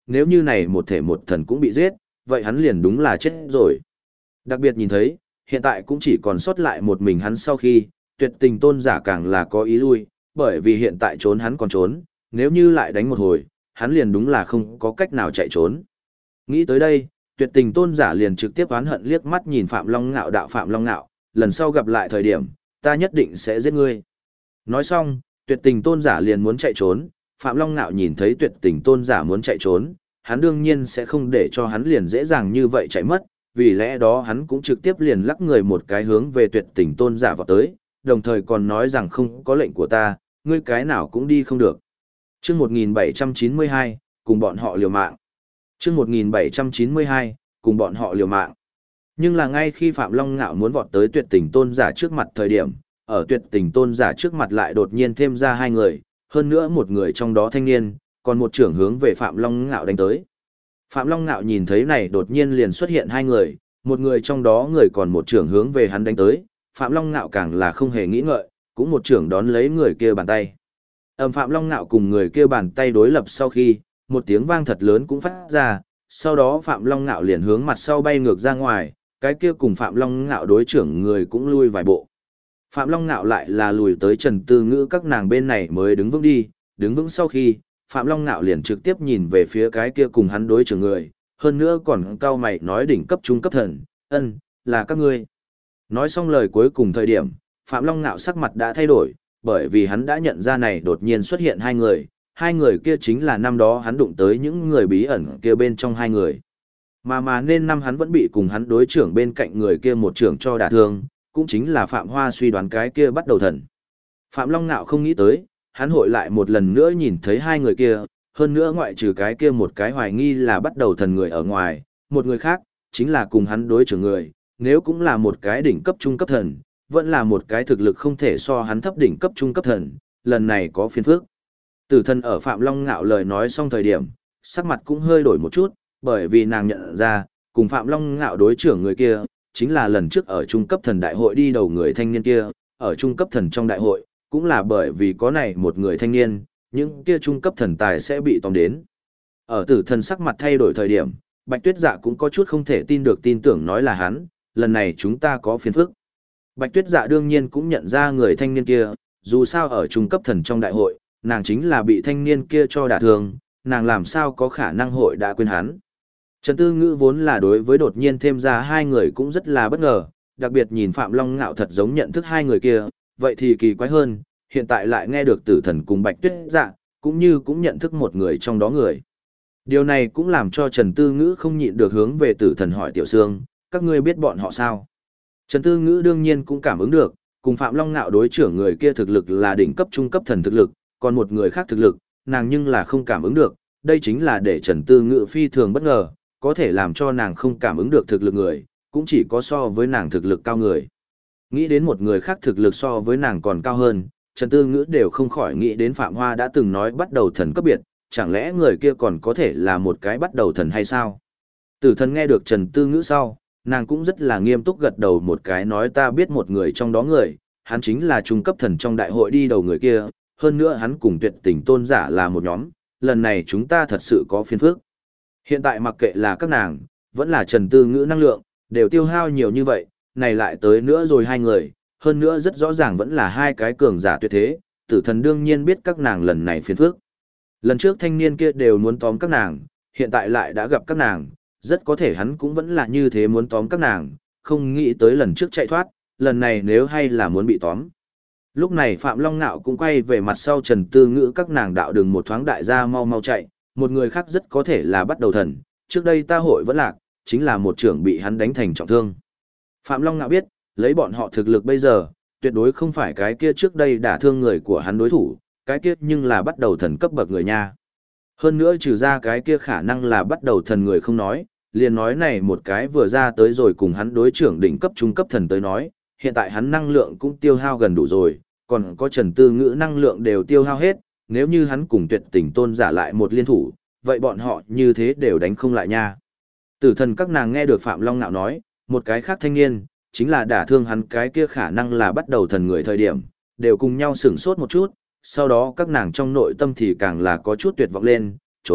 nếu như này một thể một thần cũng bị giết, vậy hắn liền đúng là chết rồi. Đặc biệt nhìn thấy, hiện tại cũng chỉ còn sót lại một mình hắn sau khi, tuyệt tình tôn giả càng là có ý lui, bởi vì hiện tại trốn hắn còn trốn, nếu như lại đánh một hồi, hắn liền đúng là không có cách nào chạy trốn. Nghĩ tới đây, tuyệt tình tôn giả liền trực tiếp oán hận liếc mắt nhìn Phạm Long Ngạo đạo Phạm Long Ngạo, lần sau gặp lại thời điểm, ta nhất định sẽ giết ngươi. Nói xong, tuyệt tình tôn giả liền muốn chạy trốn, Phạm Long Ngạo nhìn thấy tuyệt tình tôn giả muốn chạy trốn, hắn đương nhiên sẽ không để cho hắn liền dễ dàng như vậy chạy mất, vì lẽ đó hắn cũng trực tiếp liền lắc người một cái hướng về tuyệt tình tôn giả vào tới, đồng thời còn nói rằng không có lệnh của ta, ngươi cái nào cũng đi không được. Chương 1792, cùng bọn họ liều mạng. Chương 1792, cùng bọn họ liều mạng. Nhưng là ngay khi Phạm Long Ngạo muốn vọt tới tuyệt tình tôn giả trước mặt thời điểm, ở tuyệt tình tôn giả trước mặt lại đột nhiên thêm ra hai người, hơn nữa một người trong đó thanh niên, còn một trưởng hướng về Phạm Long Ngạo đánh tới. Phạm Long Ngạo nhìn thấy này đột nhiên liền xuất hiện hai người, một người trong đó người còn một trưởng hướng về hắn đánh tới, Phạm Long Ngạo càng là không hề nghĩ ngợi, cũng một trưởng đón lấy người kia bàn tay. Phạm Long Ngạo cùng người kia bàn tay đối lập sau khi, một tiếng vang thật lớn cũng phát ra, sau đó Phạm Long Ngạo liền hướng mặt sau bay ngược ra ngoài, cái kia cùng Phạm Long Ngạo đối trưởng người cũng lui vài bộ. Phạm Long Ngạo lại là lùi tới Trần Tư Ngữ các nàng bên này mới đứng vững đi, đứng vững sau khi, Phạm Long Ngạo liền trực tiếp nhìn về phía cái kia cùng hắn đối trưởng người, hơn nữa còn cau mày nói đỉnh cấp trung cấp thần, là các ngươi. Nói xong lời cuối cùng thời điểm, Phạm Long Ngạo sắc mặt đã thay đổi, bởi vì hắn đã nhận ra này đột nhiên xuất hiện hai người kia chính là năm đó hắn đụng tới những người bí ẩn kia bên trong hai người. Mà nên năm hắn vẫn bị cùng hắn đối trưởng bên cạnh người kia một trưởng cho đả thương, cũng chính là Phạm Hoa suy đoán cái kia bắt đầu thần. Phạm Long Ngạo không nghĩ tới, hắn hội lại một lần nữa nhìn thấy hai người kia, hơn nữa ngoại trừ cái kia một cái hoài nghi là bắt đầu thần người ở ngoài, một người khác, chính là cùng hắn đối trưởng người, nếu cũng là một cái đỉnh cấp trung cấp thần, vẫn là một cái thực lực không thể so hắn thấp đỉnh cấp trung cấp thần, lần này có phiền phức. Tử thần ở Phạm Long Ngạo lời nói xong thời điểm, sắc mặt cũng hơi đổi một chút, bởi vì nàng nhận ra, cùng Phạm Long Ngạo đối trưởng người kia, chính là lần trước ở trung cấp thần đại hội đi đầu người thanh niên kia, ở trung cấp thần trong đại hội, cũng là bởi vì có này một người thanh niên, những kia trung cấp thần tài sẽ bị tóm đến. Ở tử thần sắc mặt thay đổi thời điểm, Bạch Tuyết Dạ cũng có chút không thể tin được tin tưởng nói là hắn, lần này chúng ta có phiền phức. Bạch Tuyết Dạ đương nhiên cũng nhận ra người thanh niên kia, dù sao ở trung cấp thần trong đại hội, nàng chính là bị thanh niên kia cho đả thương, nàng làm sao có khả năng hội đã quên hắn. Trần Tư Ngữ vốn là đối với đột nhiên thêm ra hai người cũng rất là bất ngờ, đặc biệt nhìn Phạm Long Ngạo thật giống nhận thức hai người kia, vậy thì kỳ quái hơn, hiện tại lại nghe được tử thần cùng Bạch Tuyết Dạ, cũng như cũng nhận thức một người trong đó người. Điều này cũng làm cho Trần Tư Ngữ không nhịn được hướng về tử thần hỏi Tiểu Sương, các ngươi biết bọn họ sao? Trần Tư Ngữ đương nhiên cũng cảm ứng được, cùng Phạm Long Ngạo đối trưởng người kia thực lực là đỉnh cấp trung cấp thần thực lực, còn một người khác thực lực, nàng nhưng là không cảm ứng được, đây chính là để Trần Tư Ngữ phi thường bất ngờ, có thể làm cho nàng không cảm ứng được thực lực người, cũng chỉ có so với nàng thực lực cao người. Nghĩ đến một người khác thực lực so với nàng còn cao hơn, Trần Tư Ngữ đều không khỏi nghĩ đến Phạm Hoa đã từng nói bắt đầu thần cấp biệt, chẳng lẽ người kia còn có thể là một cái bắt đầu thần hay sao? Tử thần nghe được Trần Tư Ngữ sau, nàng cũng rất là nghiêm túc gật đầu một cái nói ta biết một người trong đó người, hắn chính là trung cấp thần trong đại hội đi đầu người kia, hơn nữa hắn cùng tuyệt tình tôn giả là một nhóm, lần này chúng ta thật sự có phiền phức. Hiện tại mặc kệ là các nàng, vẫn là Trần Tư Ngữ năng lượng, đều tiêu hao nhiều như vậy, này lại tới nữa rồi hai người, hơn nữa rất rõ ràng vẫn là hai cái cường giả tuyệt thế, tử thần đương nhiên biết các nàng lần này phiền phức. Lần trước thanh niên kia đều muốn tóm các nàng, hiện tại lại đã gặp các nàng, rất có thể hắn cũng vẫn là như thế muốn tóm các nàng, không nghĩ tới lần trước chạy thoát, lần này nếu hay là muốn bị tóm. Lúc này Phạm Long Nạo cũng quay về mặt sau Trần Tư Ngữ các nàng đạo đường một thoáng đại gia mau mau chạy, một người khác rất có thể là bắt đầu thần, trước đây ta hội vẫn lạc, chính là một trưởng bị hắn đánh thành trọng thương. Phạm Long Nạo biết, lấy bọn họ thực lực bây giờ, tuyệt đối không phải cái kia trước đây đả thương người của hắn đối thủ, cái kia nhưng là bắt đầu thần cấp bậc người nha. Hơn nữa trừ ra cái kia khả năng là bắt đầu thần người không nói, liền nói này một cái vừa ra tới rồi cùng hắn đối trưởng đỉnh cấp trung cấp thần tới nói, hiện tại hắn năng lượng cũng tiêu hao gần đủ rồi, còn có Trần Tư Ngữ năng lượng đều tiêu hao hết, nếu như hắn cùng tuyệt tình tôn giả lại một liên thủ, vậy bọn họ như thế đều đánh không lại nha. Tử thần các nàng nghe được Phạm Long Nạo nói, một cái khác thanh niên, chính là đả thương hắn cái kia khả năng là bắt đầu thần người thời điểm, đều cùng nhau sửng sốt một chút, sau đó các nàng trong nội tâm thì càng là có chút tuyệt vọng lên, trốn,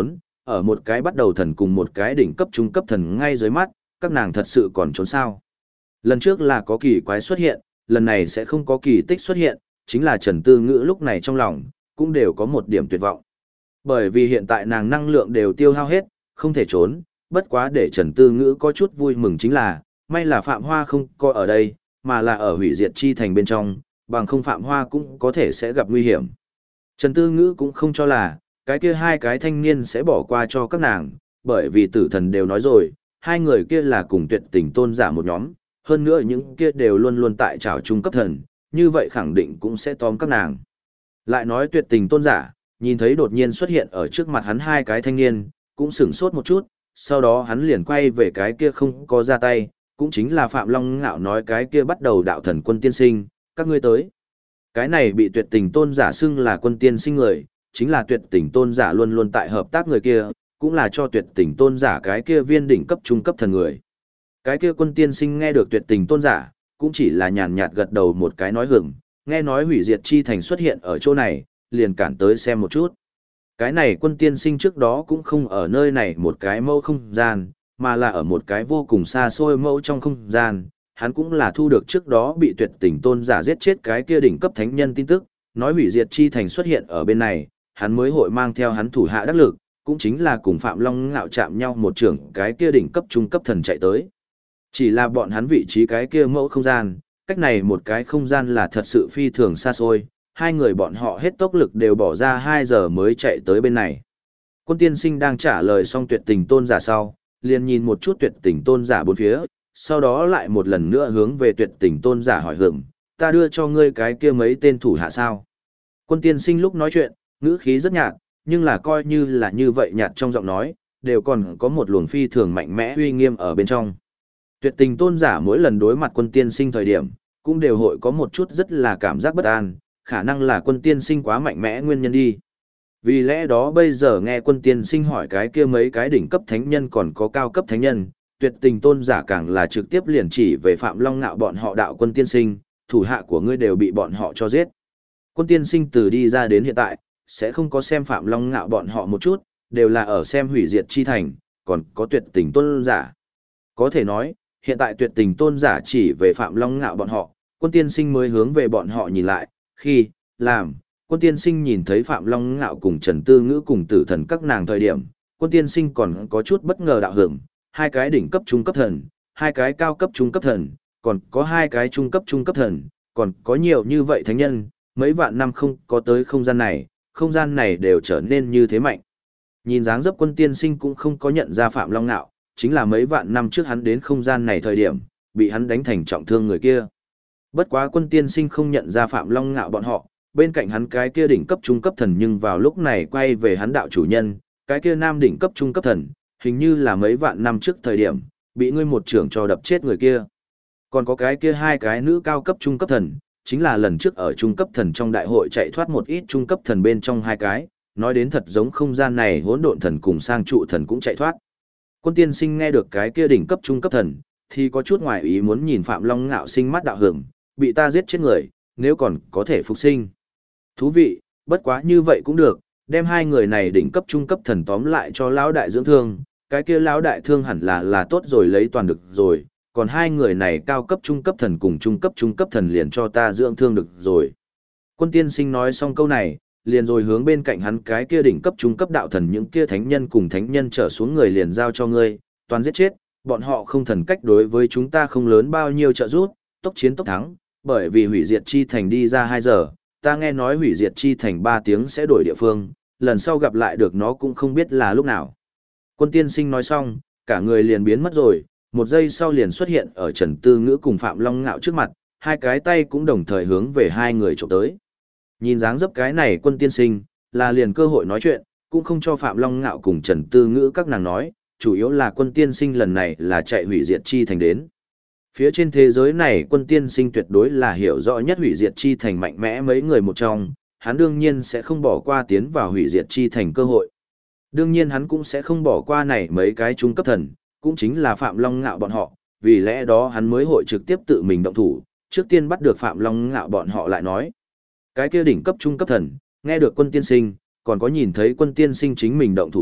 ở một cái bắt đầu thần cùng một cái đỉnh cấp trung cấp thần ngay dưới mắt, các nàng thật sự còn trốn sao. Lần trước là có kỳ quái xuất hiện, lần này sẽ không có kỳ tích xuất hiện, chính là Trần Tư Ngữ lúc này trong lòng, cũng đều có một điểm tuyệt vọng. Bởi vì hiện tại nàng năng lượng đều tiêu hao hết, không thể trốn, bất quá để Trần Tư Ngữ có chút vui mừng chính là, may là Phạm Hoa không có ở đây, mà là ở hủy diệt chi thành bên trong, bằng không Phạm Hoa cũng có thể sẽ gặp nguy hiểm. Trần Tư Ngữ cũng không cho là, cái kia hai cái thanh niên sẽ bỏ qua cho các nàng, bởi vì tử thần đều nói rồi, hai người kia là cùng tuyệt tình tôn giả một nhóm, hơn nữa những kia đều luôn luôn tại trảo trung cấp thần, như vậy khẳng định cũng sẽ tóm các nàng. Lại nói tuyệt tình tôn giả, nhìn thấy đột nhiên xuất hiện ở trước mặt hắn hai cái thanh niên, cũng sửng sốt một chút, sau đó hắn liền quay về cái kia không có ra tay, cũng chính là Phạm Long Ngạo nói cái kia bắt đầu đạo thần quân tiên sinh, các ngươi tới. Cái này bị tuyệt tình tôn giả xưng là quân tiên sinh người, chính là tuyệt tình tôn giả luôn luôn tại hợp tác người kia, cũng là cho tuyệt tình tôn giả cái kia viên đỉnh cấp trung cấp thần người. Cái kia quân tiên sinh nghe được tuyệt tình tôn giả, cũng chỉ là nhàn nhạt gật đầu một cái nói hưởng, nghe nói hủy diệt chi thành xuất hiện ở chỗ này, liền cản tới xem một chút. Cái này quân tiên sinh trước đó cũng không ở nơi này một cái mẫu không gian, mà là ở một cái vô cùng xa xôi mẫu trong không gian, hắn cũng là thu được trước đó bị tuyệt tình tôn giả giết chết cái kia đỉnh cấp thánh nhân tin tức, nói hủy diệt chi thành xuất hiện ở bên này, hắn mới hội mang theo hắn thủ hạ đắc lực, cũng chính là cùng Phạm Long Ngạo chạm nhau một trưởng cái kia đỉnh cấp trung cấp thần chạy tới. Chỉ là bọn hắn vị trí cái kia mẫu không gian, cách này một cái không gian là thật sự phi thường xa xôi, hai người bọn họ hết tốc lực đều bỏ ra 2 giờ mới chạy tới bên này. Quân tiên sinh đang trả lời xong tuyệt tình tôn giả sau, liền nhìn một chút tuyệt tình tôn giả bốn phía, sau đó lại một lần nữa hướng về tuyệt tình tôn giả hỏi hưởng, ta đưa cho ngươi cái kia mấy tên thủ hạ sao. Quân tiên sinh lúc nói chuyện, ngữ khí rất nhạt, nhưng là coi như là như vậy nhạt trong giọng nói, đều còn có một luồng phi thường mạnh mẽ uy nghiêm ở bên trong. Tuyệt tình tôn giả mỗi lần đối mặt quân tiên sinh thời điểm, cũng đều hội có một chút rất là cảm giác bất an, khả năng là quân tiên sinh quá mạnh mẽ nguyên nhân đi. Vì lẽ đó bây giờ nghe quân tiên sinh hỏi cái kia mấy cái đỉnh cấp thánh nhân còn có cao cấp thánh nhân, tuyệt tình tôn giả càng là trực tiếp liền chỉ về Phạm Long Ngạo bọn họ đạo quân tiên sinh, thủ hạ của ngươi đều bị bọn họ cho giết. Quân tiên sinh từ đi ra đến hiện tại, sẽ không có xem Phạm Long Ngạo bọn họ một chút, đều là ở xem hủy diệt chi thành, còn có tuyệt tình tôn giả. Có thể nói, hiện tại tuyệt tình tôn giả chỉ về Phạm Long Ngạo bọn họ, quân tiên sinh mới hướng về bọn họ nhìn lại, khi, làm, quân tiên sinh nhìn thấy Phạm Long Ngạo cùng Trần Tư Ngữ cùng tử thần các nàng thời điểm, quân tiên sinh còn có chút bất ngờ đạo hưởng, hai cái đỉnh cấp trung cấp thần, hai cái cao cấp trung cấp thần, còn có hai cái trung cấp thần, còn có nhiều như vậy thánh nhân, mấy vạn năm không có tới không gian này đều trở nên như thế mạnh. Nhìn dáng dấp quân tiên sinh cũng không có nhận ra Phạm Long Ngạo, chính là mấy vạn năm trước hắn đến không gian này thời điểm, bị hắn đánh thành trọng thương người kia. Bất quá quân tiên sinh không nhận ra Phạm Long Ngạo bọn họ, bên cạnh hắn cái kia đỉnh cấp trung cấp thần nhưng vào lúc này quay về hắn đạo chủ nhân, cái kia nam đỉnh cấp trung cấp thần, hình như là mấy vạn năm trước thời điểm, bị ngươi một trưởng cho đập chết người kia. Còn có cái kia hai cái nữ cao cấp trung cấp thần, chính là lần trước ở trung cấp thần trong đại hội chạy thoát một ít trung cấp thần bên trong hai cái, nói đến thật giống không gian này hỗn độn thần cùng sang trụ thần cũng chạy thoát. Quân tiên sinh nghe được cái kia đỉnh cấp trung cấp thần, thì có chút ngoài ý muốn nhìn Phạm Long Ngạo sinh mắt đạo hưởng, bị ta giết chết người, nếu còn có thể phục sinh. Thú vị, bất quá như vậy cũng được, đem hai người này đỉnh cấp trung cấp thần tóm lại cho lão đại dưỡng thương, cái kia lão đại thương hẳn là tốt rồi lấy toàn được rồi, còn hai người này cao cấp trung cấp thần cùng trung cấp thần liền cho ta dưỡng thương được rồi. Quân tiên sinh nói xong câu này, liền rồi hướng bên cạnh hắn cái kia đỉnh cấp trung cấp đạo thần những kia thánh nhân cùng thánh nhân trở xuống người liền giao cho ngươi, toàn giết chết, bọn họ không thần cách đối với chúng ta không lớn bao nhiêu trợ giúp, tốc chiến tốc thắng, bởi vì hủy diệt chi thành đi ra 2 giờ, ta nghe nói hủy diệt chi thành 3 tiếng sẽ đổi địa phương, lần sau gặp lại được nó cũng không biết là lúc nào. Quân tiên sinh nói xong, cả người liền biến mất rồi, một giây sau liền xuất hiện ở Trần Tư Ngữ cùng Phạm Long Ngạo trước mặt, hai cái tay cũng đồng thời hướng về hai người chụp tới. Nhìn dáng dấp cái này quân tiên sinh, là liền cơ hội nói chuyện, cũng không cho Phạm Long Ngạo cùng Trần Tư Ngữ các nàng nói, chủ yếu là quân tiên sinh lần này là chạy hủy diệt chi thành đến. Phía trên thế giới này quân tiên sinh tuyệt đối là hiểu rõ nhất hủy diệt chi thành mạnh mẽ mấy người một trong, hắn đương nhiên sẽ không bỏ qua tiến vào hủy diệt chi thành cơ hội. Đương nhiên hắn cũng sẽ không bỏ qua này mấy cái trung cấp thần, cũng chính là Phạm Long Ngạo bọn họ, vì lẽ đó hắn mới hội trực tiếp tự mình động thủ, trước tiên bắt được Phạm Long Ngạo bọn họ lại nói. Cái kia đỉnh cấp trung cấp thần, nghe được quân tiên sinh, còn có nhìn thấy quân tiên sinh chính mình động thủ trước,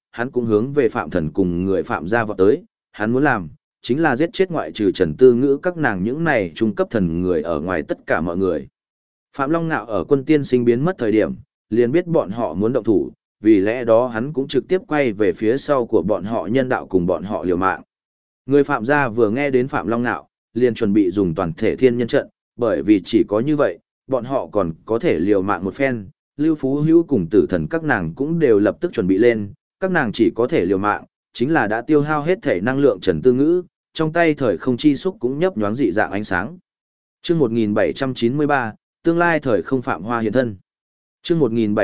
hắn cũng hướng về Phạm Thần cùng người Phạm gia vọt tới, hắn muốn làm, chính là giết chết ngoại trừ Trần Tư Ngữ các nàng những này trung cấp thần người ở ngoài tất cả mọi người. Phạm Long Nạo ở Quân Tiên Sinh biến mất thời điểm, liền biết bọn họ muốn động thủ, vì lẽ đó hắn cũng trực tiếp quay về phía sau của bọn họ nhân đạo cùng bọn họ liều mạng. Người Phạm gia vừa nghe đến Phạm Long Nạo, liền chuẩn bị dùng toàn thể thiên nhân trận, bởi vì chỉ có như vậy, bọn họ còn có thể liều mạng một phen. Lưu Phú Hữu cùng Tử Thần các nàng cũng đều lập tức chuẩn bị lên, các nàng chỉ có thể liều mạng, chính là đã tiêu hao hết thể năng lượng Trần Tư Ngữ, trong tay thời không chi xúc cũng nhấp nhoáng dị dạng ánh sáng. Chương 1793, tương lai thời không Phạm Hoa hiện thân. Chương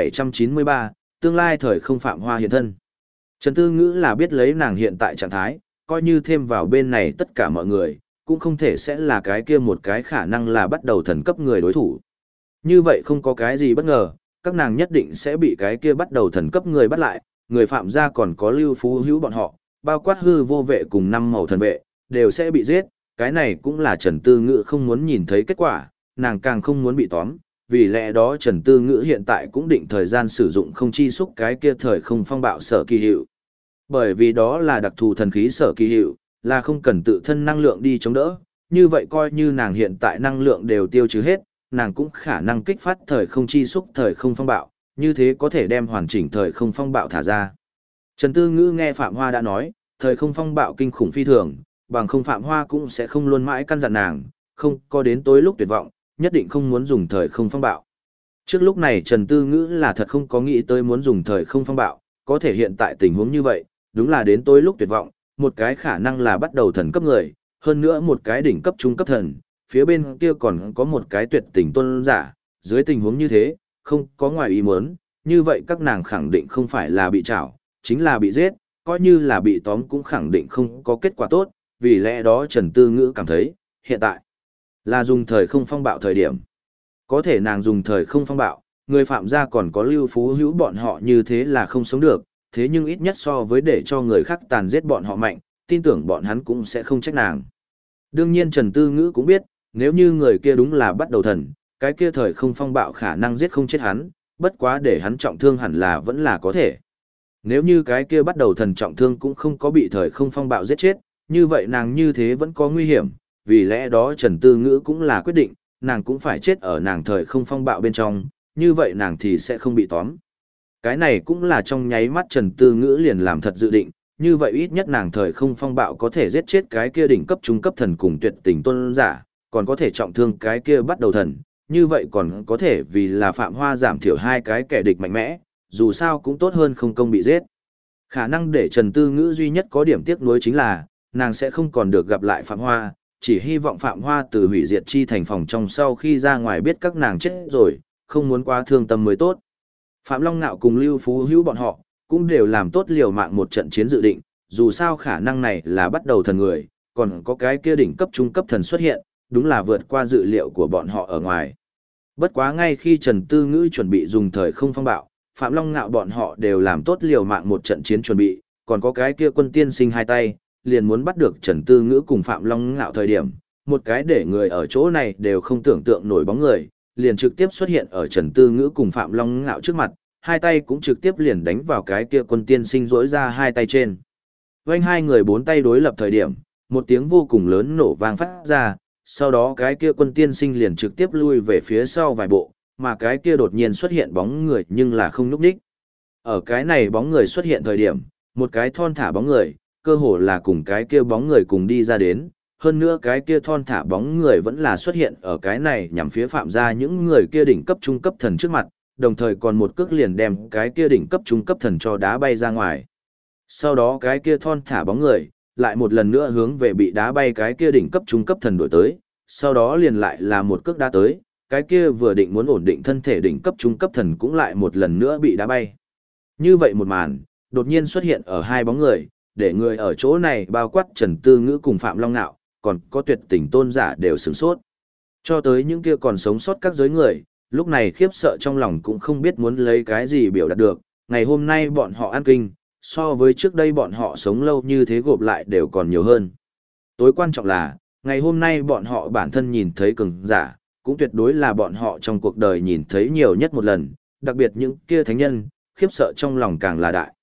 1793, tương lai thời không Phạm Hoa hiện thân. Trần Tư Ngữ là biết lấy nàng hiện tại trạng thái, coi như thêm vào bên này tất cả mọi người, cũng không thể sẽ là cái kia một cái khả năng là bắt đầu thần cấp người đối thủ. Như vậy không có cái gì bất ngờ, các nàng nhất định sẽ bị cái kia bắt đầu thần cấp người bắt lại, người Phạm gia còn có Lưu Phú Hữu bọn họ, bao quát hư vô vệ cùng 5 màu thần vệ, đều sẽ bị giết, cái này cũng là Trần Tư Ngữ không muốn nhìn thấy kết quả, nàng càng không muốn bị tóm, vì lẽ đó Trần Tư Ngữ hiện tại cũng định thời gian sử dụng không chi xúc cái kia thời không phong bạo sở kỳ hiệu. Bởi vì đó là đặc thù thần khí sở kỳ hiệu, là không cần tự thân năng lượng đi chống đỡ, như vậy coi như nàng hiện tại năng lượng đều tiêu trừ hết, nàng cũng khả năng kích phát thời không chi xúc thời không phong bạo, như thế có thể đem hoàn chỉnh thời không phong bạo thả ra. Trần Tư Ngữ nghe Phạm Hoa đã nói, thời không phong bạo kinh khủng phi thường, bằng không Phạm Hoa cũng sẽ không luôn mãi căn dặn nàng, không có đến tối lúc tuyệt vọng, nhất định không muốn dùng thời không phong bạo. Trước lúc này Trần Tư Ngữ là thật không có nghĩ tới muốn dùng thời không phong bạo, có thể hiện tại tình huống như vậy, đúng là đến tối lúc tuyệt vọng, một cái khả năng là bắt đầu thần cấp người, hơn nữa một cái đỉnh cấp trung cấp thần, phía bên kia còn có một cái tuyệt tình tôn giả, dưới tình huống như thế, không có ngoài ý muốn, như vậy các nàng khẳng định không phải là bị trảo, chính là bị giết, coi như là bị tóm cũng khẳng định không có kết quả tốt, vì lẽ đó Trần Tư Ngữ cảm thấy, hiện tại là dùng thời không phong bạo thời điểm. Có thể nàng dùng thời không phong bạo, người Phạm gia còn có Lưu Phú Hữu bọn họ như thế là không sống được, thế nhưng ít nhất so với để cho người khác tàn giết bọn họ mạnh, tin tưởng bọn hắn cũng sẽ không trách nàng. Đương nhiên Trần Tư Ngữ cũng biết, nếu như người kia đúng là bắt đầu thần, cái kia thời không phong bạo khả năng giết không chết hắn, bất quá để hắn trọng thương hẳn là vẫn là có thể. Nếu như cái kia bắt đầu thần trọng thương cũng không có bị thời không phong bạo giết chết, như vậy nàng như thế vẫn có nguy hiểm, vì lẽ đó Trần Tư Ngữ cũng là quyết định, nàng cũng phải chết ở nàng thời không phong bạo bên trong, như vậy nàng thì sẽ không bị tóm. Cái này cũng là trong nháy mắt Trần Tư Ngữ liền làm thật dự định, như vậy ít nhất nàng thời không phong bạo có thể giết chết cái kia đỉnh cấp trung cấp thần cùng tuyệt tình tôn giả, còn có thể trọng thương cái kia bắt đầu thần, như vậy còn có thể vì là Phạm Hoa giảm thiểu hai cái kẻ địch mạnh mẽ, dù sao cũng tốt hơn không công bị giết. Khả năng để Trần Tư Ngữ duy nhất có điểm tiếc nuối chính là, nàng sẽ không còn được gặp lại Phạm Hoa, chỉ hy vọng Phạm Hoa từ hủy diệt chi thành phòng trong sau khi ra ngoài biết các nàng chết rồi, không muốn quá thương tâm mới tốt. Phạm Long Nạo cùng Lưu Phú Hữu bọn họ, cũng đều làm tốt liều mạng một trận chiến dự định, dù sao khả năng này là bắt đầu thần người, còn có cái kia đỉnh cấp trung cấp thần xuất hiện, đúng là vượt qua dự liệu của bọn họ ở ngoài. Bất quá ngay khi Trần Tư Ngữ chuẩn bị dùng thời không phong bạo, Phạm Long Nạo bọn họ đều làm tốt liều mạng một trận chiến chuẩn bị, còn có cái kia Quân Tiên Sinh hai tay, liền muốn bắt được Trần Tư Ngữ cùng Phạm Long Nạo thời điểm, một cái để người ở chỗ này đều không tưởng tượng nổi bóng người, liền trực tiếp xuất hiện ở Trần Tư Ngữ cùng Phạm Long Ngạo trước mặt, hai tay cũng trực tiếp liền đánh vào cái kia Quân Tiên Sinh rỗi ra hai tay trên. Vành hai người bốn tay đối lập thời điểm, một tiếng vô cùng lớn nổ vang phát ra, sau đó cái kia Quân Tiên Sinh liền trực tiếp lui về phía sau vài bộ, mà cái kia đột nhiên xuất hiện bóng người nhưng là không nhúc nhích. Ở cái này bóng người xuất hiện thời điểm, một cái thon thả bóng người, cơ hồ là cùng cái kia bóng người cùng đi ra đến, hơn nữa cái kia thon thả bóng người vẫn là xuất hiện ở cái này nhằm phía Phạm gia những người kia đỉnh cấp trung cấp thần trước mặt, đồng thời còn một cước liền đem cái kia đỉnh cấp trung cấp thần cho đá bay ra ngoài. Sau đó cái kia thon thả bóng người, lại một lần nữa hướng về bị đá bay cái kia đỉnh cấp trung cấp thần đuổi tới, sau đó liền lại là một cước đá tới, cái kia vừa định muốn ổn định thân thể đỉnh cấp trung cấp thần cũng lại một lần nữa bị đá bay. Như vậy một màn, đột nhiên xuất hiện ở hai bóng người, để người ở chỗ này bao quát Trần Tư Ngữ cùng Phạm Long Nạo, còn có tuyệt tình tôn giả đều sửng sốt. Cho tới những kia còn sống sót các giới người, lúc này khiếp sợ trong lòng cũng không biết muốn lấy cái gì biểu đạt được, ngày hôm nay bọn họ ăn kinh, so với trước đây bọn họ sống lâu như thế gộp lại đều còn nhiều hơn. Tối quan trọng là, ngày hôm nay bọn họ bản thân nhìn thấy cường giả, cũng tuyệt đối là bọn họ trong cuộc đời nhìn thấy nhiều nhất một lần, đặc biệt những kia thánh nhân, khiếp sợ trong lòng càng là đại.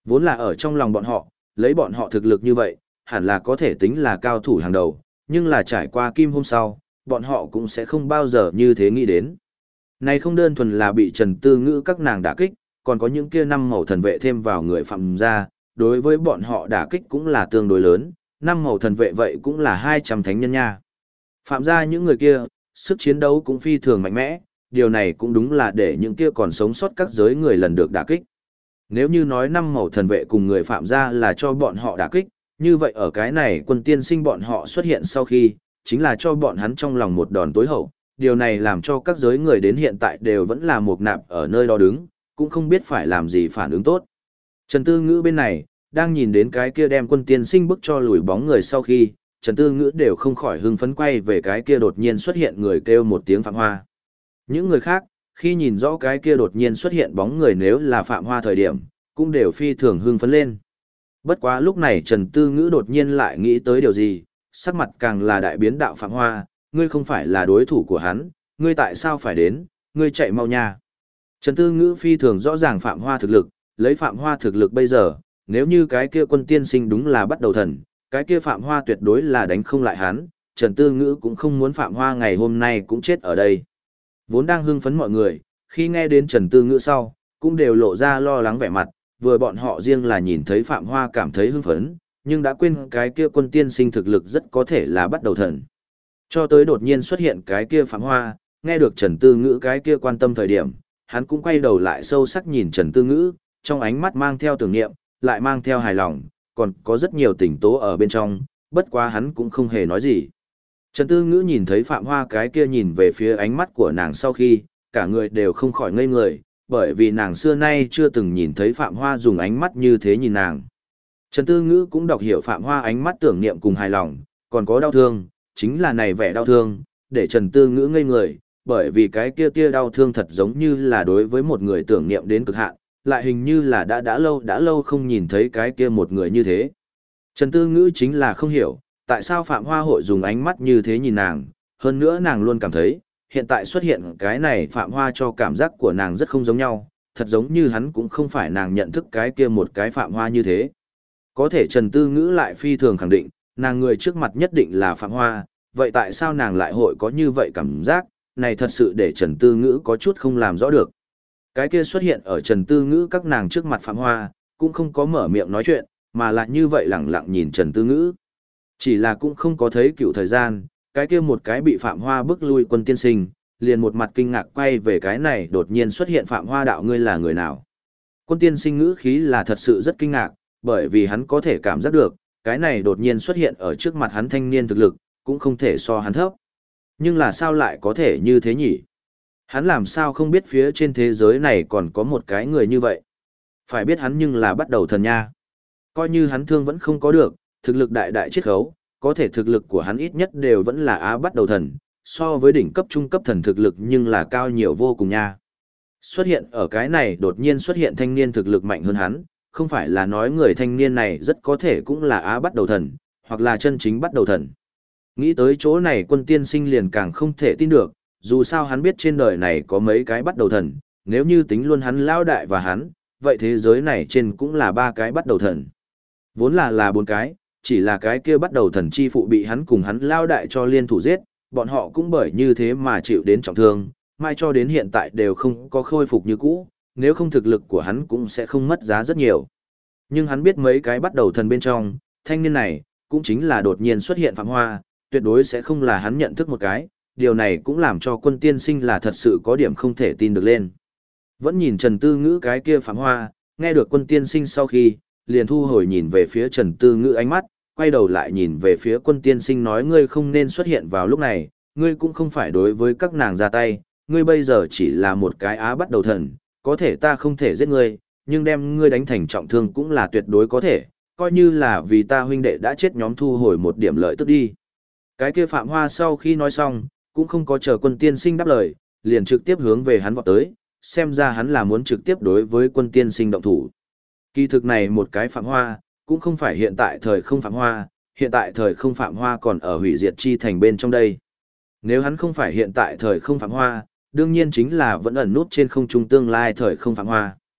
Vốn là ở trong lòng bọn họ, lấy bọn họ thực lực như vậy, hẳn là có thể tính là cao thủ hàng đầu, nhưng là trải qua kim hôm sau, bọn họ cũng sẽ không bao giờ như thế nghĩ đến. Này không đơn thuần là bị Trần Tư Ngữ các nàng đả kích, còn có những kia năm màu thần vệ thêm vào người phạm gia, đối với bọn họ đả kích cũng là tương đối lớn, năm màu thần vệ vậy cũng là 200 thánh nhân nha. Phạm gia những người kia, sức chiến đấu cũng phi thường mạnh mẽ, điều này cũng đúng là để những kia còn sống sót các giới người lần được đả kích. Nếu như nói năm màu thần vệ cùng người phạm gia là cho bọn họ đả kích, như vậy ở cái này quân tiên sinh bọn họ xuất hiện sau khi, chính là cho bọn hắn trong lòng một đòn tối hậu, điều này làm cho các giới người đến hiện tại đều vẫn là một nạp ở nơi đó đứng, cũng không biết phải làm gì phản ứng tốt. Trần Tư Ngữ bên này, đang nhìn đến cái kia đem quân tiên sinh bức cho lùi bóng người sau khi, Trần Tư Ngữ đều không khỏi hưng phấn quay về cái kia đột nhiên xuất hiện người kêu một tiếng Phạm Hoa. Những người khác, khi nhìn rõ cái kia đột nhiên xuất hiện bóng người nếu là Phạm Hoa thời điểm, cũng đều phi thường hưng phấn lên. Bất quá lúc này Trần Tư Ngữ đột nhiên lại nghĩ tới điều gì, sắc mặt càng là đại biến đạo Phạm Hoa, ngươi không phải là đối thủ của hắn, ngươi tại sao phải đến, ngươi chạy mau nha. Trần Tư Ngữ phi thường rõ ràng Phạm Hoa thực lực, lấy Phạm Hoa thực lực bây giờ, nếu như cái kia quân tiên sinh đúng là bắt đầu thần, cái kia Phạm Hoa tuyệt đối là đánh không lại hắn, Trần Tư Ngữ cũng không muốn Phạm Hoa ngày hôm nay cũng chết ở đây. Vốn đang hưng phấn mọi người, khi nghe đến Trần Tư Ngữ sau, cũng đều lộ ra lo lắng vẻ mặt, vừa bọn họ riêng là nhìn thấy Phạm Hoa cảm thấy hưng phấn, nhưng đã quên cái kia quân tiên sinh thực lực rất có thể là bắt đầu thần. Cho tới đột nhiên xuất hiện cái kia Phạm Hoa, nghe được Trần Tư Ngữ cái kia quan tâm thời điểm, hắn cũng quay đầu lại sâu sắc nhìn Trần Tư Ngữ, trong ánh mắt mang theo tưởng niệm, lại mang theo hài lòng, còn có rất nhiều tình tố ở bên trong, bất quá hắn cũng không hề nói gì. Trần Tư Ngữ nhìn thấy Phạm Hoa cái kia nhìn về phía ánh mắt của nàng sau khi, cả người đều không khỏi ngây người, bởi vì nàng xưa nay chưa từng nhìn thấy Phạm Hoa dùng ánh mắt như thế nhìn nàng. Trần Tư Ngữ cũng đọc hiểu Phạm Hoa ánh mắt tưởng niệm cùng hài lòng, còn có đau thương, chính là này vẻ đau thương, để Trần Tư Ngữ ngây người, bởi vì cái kia tia đau thương thật giống như là đối với một người tưởng niệm đến cực hạn, lại hình như là đã lâu không nhìn thấy cái kia một người như thế. Trần Tư Ngữ chính là không hiểu, tại sao Phạm Hoa hội dùng ánh mắt như thế nhìn nàng, hơn nữa nàng luôn cảm thấy, hiện tại xuất hiện cái này Phạm Hoa cho cảm giác của nàng rất không giống nhau, thật giống như hắn cũng không phải nàng nhận thức cái kia một cái Phạm Hoa như thế. Có thể Trần Tư Ngữ lại phi thường khẳng định, nàng người trước mặt nhất định là Phạm Hoa, vậy tại sao nàng lại hội có như vậy cảm giác, này thật sự để Trần Tư Ngữ có chút không làm rõ được. Cái kia xuất hiện ở Trần Tư Ngữ các nàng trước mặt Phạm Hoa, cũng không có mở miệng nói chuyện, mà lại như vậy lẳng lặng nhìn Trần Tư Ngữ. Chỉ là cũng không có thấy cựu thời gian, cái kia một cái bị Phạm Hoa bức lui quân tiên sinh, liền một mặt kinh ngạc quay về cái này đột nhiên xuất hiện Phạm Hoa đạo ngươi là người nào. Quân tiên sinh ngữ khí là thật sự rất kinh ngạc, bởi vì hắn có thể cảm giác được, cái này đột nhiên xuất hiện ở trước mặt hắn thanh niên thực lực, cũng không thể so hắn thấp. Nhưng là sao lại có thể như thế nhỉ? Hắn làm sao không biết phía trên thế giới này còn có một cái người như vậy? Phải biết hắn nhưng là bắt đầu thần nha. Coi như hắn thương vẫn không có được, thực lực đại đại chiết khấu, có thể thực lực của hắn ít nhất đều vẫn là á bắt đầu thần, so với đỉnh cấp trung cấp thần thực lực nhưng là cao nhiều vô cùng nha. Xuất hiện ở cái này đột nhiên xuất hiện thanh niên thực lực mạnh hơn hắn, không phải là nói người thanh niên này rất có thể cũng là á bắt đầu thần, hoặc là chân chính bắt đầu thần. Nghĩ tới chỗ này quân tiên sinh liền càng không thể tin được, dù sao hắn biết trên đời này có mấy cái bắt đầu thần, nếu như tính luôn hắn lao đại và hắn, vậy thế giới này trên cũng là 3 cái bắt đầu thần. Vốn là 4 cái, chỉ là cái kia bắt đầu thần chi phụ bị hắn cùng hắn lao đại cho liên thủ giết, bọn họ cũng bởi như thế mà chịu đến trọng thương, mai cho đến hiện tại đều không có khôi phục như cũ, nếu không thực lực của hắn cũng sẽ không mất giá rất nhiều. Nhưng hắn biết mấy cái bắt đầu thần bên trong, thanh niên này, cũng chính là đột nhiên xuất hiện Phạm Hoa, tuyệt đối sẽ không là hắn nhận thức một cái, điều này cũng làm cho quân tiên sinh là thật sự có điểm không thể tin được lên. Vẫn nhìn Trần Tư Ngữ cái kia Phạm Hoa, nghe được quân tiên sinh sau khi, liền thu hồi nhìn về phía Trần Tư Ngữ ánh mắt, quay đầu lại nhìn về phía quân tiên sinh nói ngươi không nên xuất hiện vào lúc này, ngươi cũng không phải đối với các nàng ra tay, ngươi bây giờ chỉ là một cái á bắt đầu thần, có thể ta không thể giết ngươi, nhưng đem ngươi đánh thành trọng thương cũng là tuyệt đối có thể, coi như là vì ta huynh đệ đã chết nhóm thu hồi một điểm lợi tức đi. Cái kia Phạm Hoa sau khi nói xong, cũng không có chờ quân tiên sinh đáp lời, liền trực tiếp hướng về hắn vọt tới, xem ra hắn là muốn trực tiếp đối với quân tiên sinh động thủ. Kỳ thực này một cái Phạm Hoa, cũng không phải hiện tại thời không Phạm Hoa, hiện tại thời không Phạm Hoa còn ở hủy diệt chi thành bên trong đây. Nếu hắn không phải hiện tại thời không Phạm Hoa, đương nhiên chính là vẫn ẩn nút trên không trung tương lai thời không Phạm Hoa.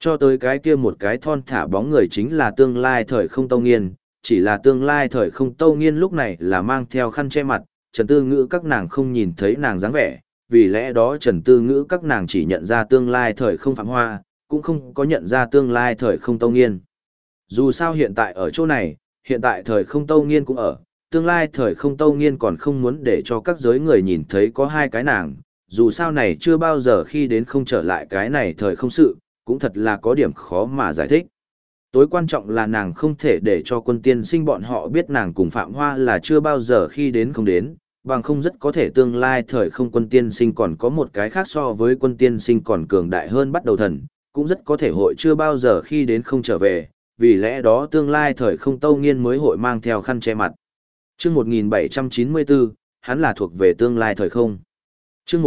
Cho tới cái kia một cái thon thả bóng người chính là tương lai thời không Tâu Nghiên, chỉ là tương lai thời không Tâu Nghiên lúc này là mang theo khăn che mặt, Trần Tư Ngữ các nàng không nhìn thấy nàng dáng vẻ, vì lẽ đó Trần Tư Ngữ các nàng chỉ nhận ra tương lai thời không Phạm Hoa, cũng không có nhận ra tương lai thời không Tâu Nghiên. Dù sao hiện tại ở chỗ này, hiện tại thời không Tâu Nghiên cũng ở, tương lai thời không Tâu Nghiên còn không muốn để cho các giới người nhìn thấy có hai cái nàng, dù sao này chưa bao giờ khi đến không trở lại cái này thời không sự, cũng thật là có điểm khó mà giải thích. Tối quan trọng là nàng không thể để cho Quân Tiên Sinh bọn họ biết nàng cùng Phạm Hoa là chưa bao giờ khi đến không đến, bằng không rất có thể tương lai thời không Quân Tiên Sinh còn có một cái khác so với Quân Tiên Sinh còn cường đại hơn bắt đầu thần, cũng rất có thể hội chưa bao giờ khi đến không trở về, vì lẽ đó tương lai thời không Tâu Nghiên mới hội mang theo khăn che mặt. Chương 1794, hắn là thuộc về tương lai thời không. Chương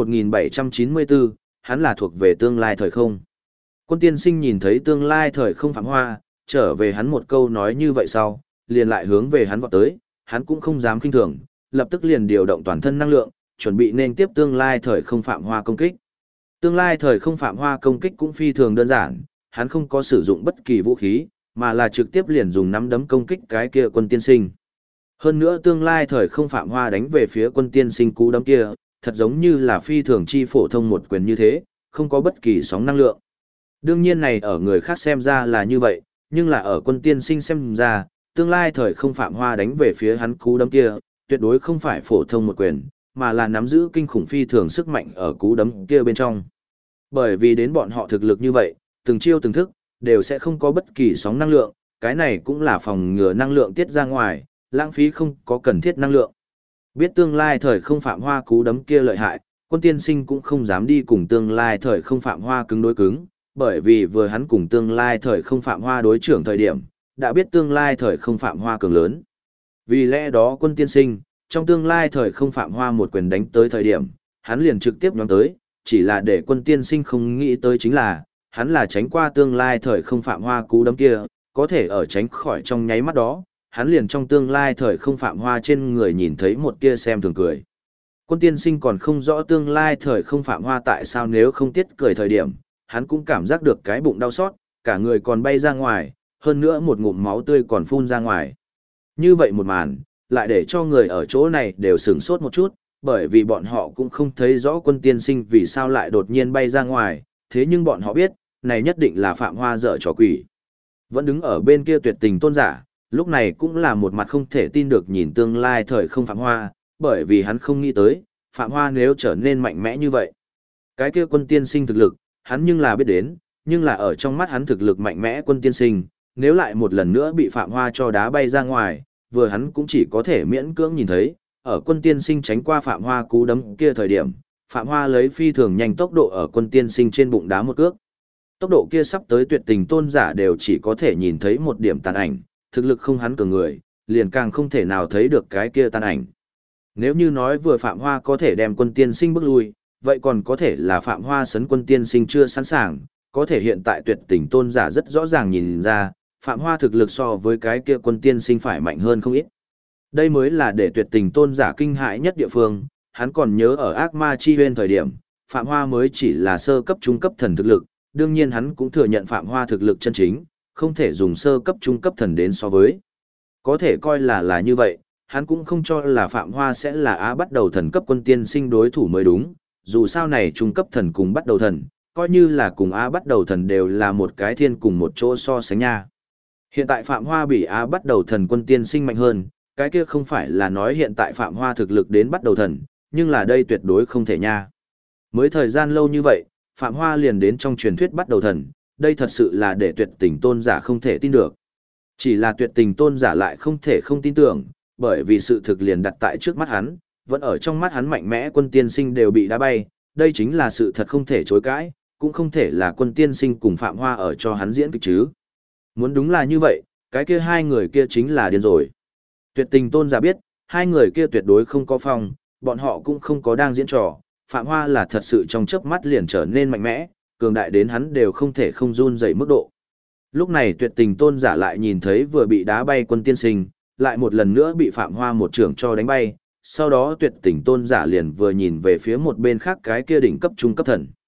1794, hắn là thuộc về tương lai thời không. Quân Tiên Sinh nhìn thấy tương lai thời không Phạm Hoa, trở về hắn một câu nói như vậy sau, liền lại hướng về hắn vọt tới, hắn cũng không dám khinh thường, lập tức liền điều động toàn thân năng lượng, chuẩn bị nên tiếp tương lai thời không Phạm Hoa công kích. Tương lai thời không Phạm Hoa công kích cũng phi thường đơn giản, hắn không có sử dụng bất kỳ vũ khí, mà là trực tiếp liền dùng nắm đấm công kích cái kia Quân Tiên Sinh. Hơn nữa tương lai thời không Phạm Hoa đánh về phía Quân Tiên Sinh cú đấm kia, thật giống như là phi thường chi phổ thông một quyền như thế, không có bất kỳ sóng năng lượng. Đương nhiên này ở người khác xem ra là như vậy, nhưng là ở Quân Tiên Sinh xem ra, tương lai thời không Phạm Hoa đánh về phía hắn cú đấm kia, tuyệt đối không phải phổ thông một quyền, mà là nắm giữ kinh khủng phi thường sức mạnh ở cú đấm kia bên trong. Bởi vì đến bọn họ thực lực như vậy, từng chiêu từng thức, đều sẽ không có bất kỳ sóng năng lượng, cái này cũng là phòng ngừa năng lượng tiết ra ngoài, lãng phí không có cần thiết năng lượng. Biết tương lai thời không Phạm Hoa cú đấm kia lợi hại, Quân Tiên Sinh cũng không dám đi cùng tương lai thời không Phạm Hoa cứng đối cứng, bởi vì vừa hắn cùng tương lai thời không Phạm Hoa đối trưởng thời điểm, đã biết tương lai thời không Phạm Hoa cường lớn. Vì lẽ đó Quân Tiên Sinh, trong tương lai thời không Phạm Hoa một quyền đánh tới thời điểm, hắn liền trực tiếp nhóm tới, chỉ là để Quân Tiên Sinh không nghĩ tới chính là, hắn là tránh qua tương lai thời không Phạm Hoa cú đấm kia, có thể ở tránh khỏi trong nháy mắt đó, hắn liền trong tương lai thời không Phạm Hoa trên người nhìn thấy một tia xem thường cười. Quân Tiên Sinh còn không rõ tương lai thời không Phạm Hoa tại sao nếu không tiết cười thời điểm, hắn cũng cảm giác được cái bụng đau xót, cả người còn bay ra ngoài, hơn nữa một ngụm máu tươi còn phun ra ngoài. Như vậy một màn, lại để cho người ở chỗ này đều sửng sốt một chút, bởi vì bọn họ cũng không thấy rõ Quân Tiên Sinh vì sao lại đột nhiên bay ra ngoài, thế nhưng bọn họ biết, này nhất định là Phạm Hoa dở trò quỷ. Vẫn đứng ở bên kia Tuyệt Tình Tôn giả, lúc này cũng là một mặt không thể tin được nhìn tương lai thời không Phạm Hoa, bởi vì hắn không nghĩ tới, Phạm Hoa nếu trở nên mạnh mẽ như vậy. Cái kia Quân Tiên Sinh thực lực, hắn nhưng là biết đến, nhưng là ở trong mắt hắn thực lực mạnh mẽ Quân Tiên Sinh, nếu lại một lần nữa bị Phạm Hoa cho đá bay ra ngoài, vừa hắn cũng chỉ có thể miễn cưỡng nhìn thấy, ở Quân Tiên Sinh tránh qua Phạm Hoa cú đấm kia thời điểm, Phạm Hoa lấy phi thường nhanh tốc độ ở Quân Tiên Sinh trên bụng đá một cước. Tốc độ kia sắp tới Tuyệt Tình Tôn giả đều chỉ có thể nhìn thấy một điểm tàn ảnh, thực lực không hắn cường người, liền càng không thể nào thấy được cái kia tàn ảnh. Nếu như nói vừa Phạm Hoa có thể đem Quân Tiên Sinh bước lui, vậy còn có thể là Phạm Hoa sấn Quân Tiên Sinh chưa sẵn sàng, có thể hiện tại Tuyệt Tình Tôn giả rất rõ ràng nhìn ra, Phạm Hoa thực lực so với cái kia Quân Tiên Sinh phải mạnh hơn không ít. Đây mới là để Tuyệt Tình Tôn giả kinh hãi nhất địa phương, hắn còn nhớ ở Ác Ma Chi Huyên thời điểm, Phạm Hoa mới chỉ là sơ cấp trung cấp thần thực lực, đương nhiên hắn cũng thừa nhận Phạm Hoa thực lực chân chính, không thể dùng sơ cấp trung cấp thần đến so với. Có thể coi là như vậy, hắn cũng không cho là Phạm Hoa sẽ là Á bắt đầu thần cấp Quân Tiên Sinh đối thủ mới đúng, dù sao này trung cấp thần cùng bắt đầu thần, coi như là cùng Á bắt đầu thần đều là một cái thiên cùng một chỗ so sánh nha. Hiện tại Phạm Hoa bị Á bắt đầu thần Quân Tiên Sinh mạnh hơn, cái kia không phải là nói hiện tại Phạm Hoa thực lực đến bắt đầu thần, nhưng là đây tuyệt đối không thể nha. Mới thời gian lâu như vậy, Phạm Hoa liền đến trong truyền thuyết bắt đầu thần, đây thật sự là để Tuyệt Tình Tôn giả không thể tin được. Chỉ là Tuyệt Tình Tôn giả lại không thể không tin tưởng, bởi vì sự thực liền đặt tại trước mắt hắn, vẫn ở trong mắt hắn mạnh mẽ Quân Tiên Sinh đều bị đá bay, đây chính là sự thật không thể chối cãi, cũng không thể là Quân Tiên Sinh cùng Phạm Hoa ở cho hắn diễn kịch chứ. Muốn đúng là như vậy, cái kia hai người kia chính là điên rồi. Tuyệt Tình Tôn giả biết, hai người kia tuyệt đối không có phòng, bọn họ cũng không có đang diễn trò, Phạm Hoa là thật sự trong chớp mắt liền trở nên mạnh mẽ, cường đại đến hắn đều không thể không run dậy mức độ. Lúc này Tuyệt Tình Tôn giả lại nhìn thấy vừa bị đá bay Quân Tiên Sinh, lại một lần nữa bị Phạm Hoa một trưởng cho đánh bay, sau đó Tuyệt Tình Tôn giả liền vừa nhìn về phía một bên khác cái kia đỉnh cấp trung cấp thần.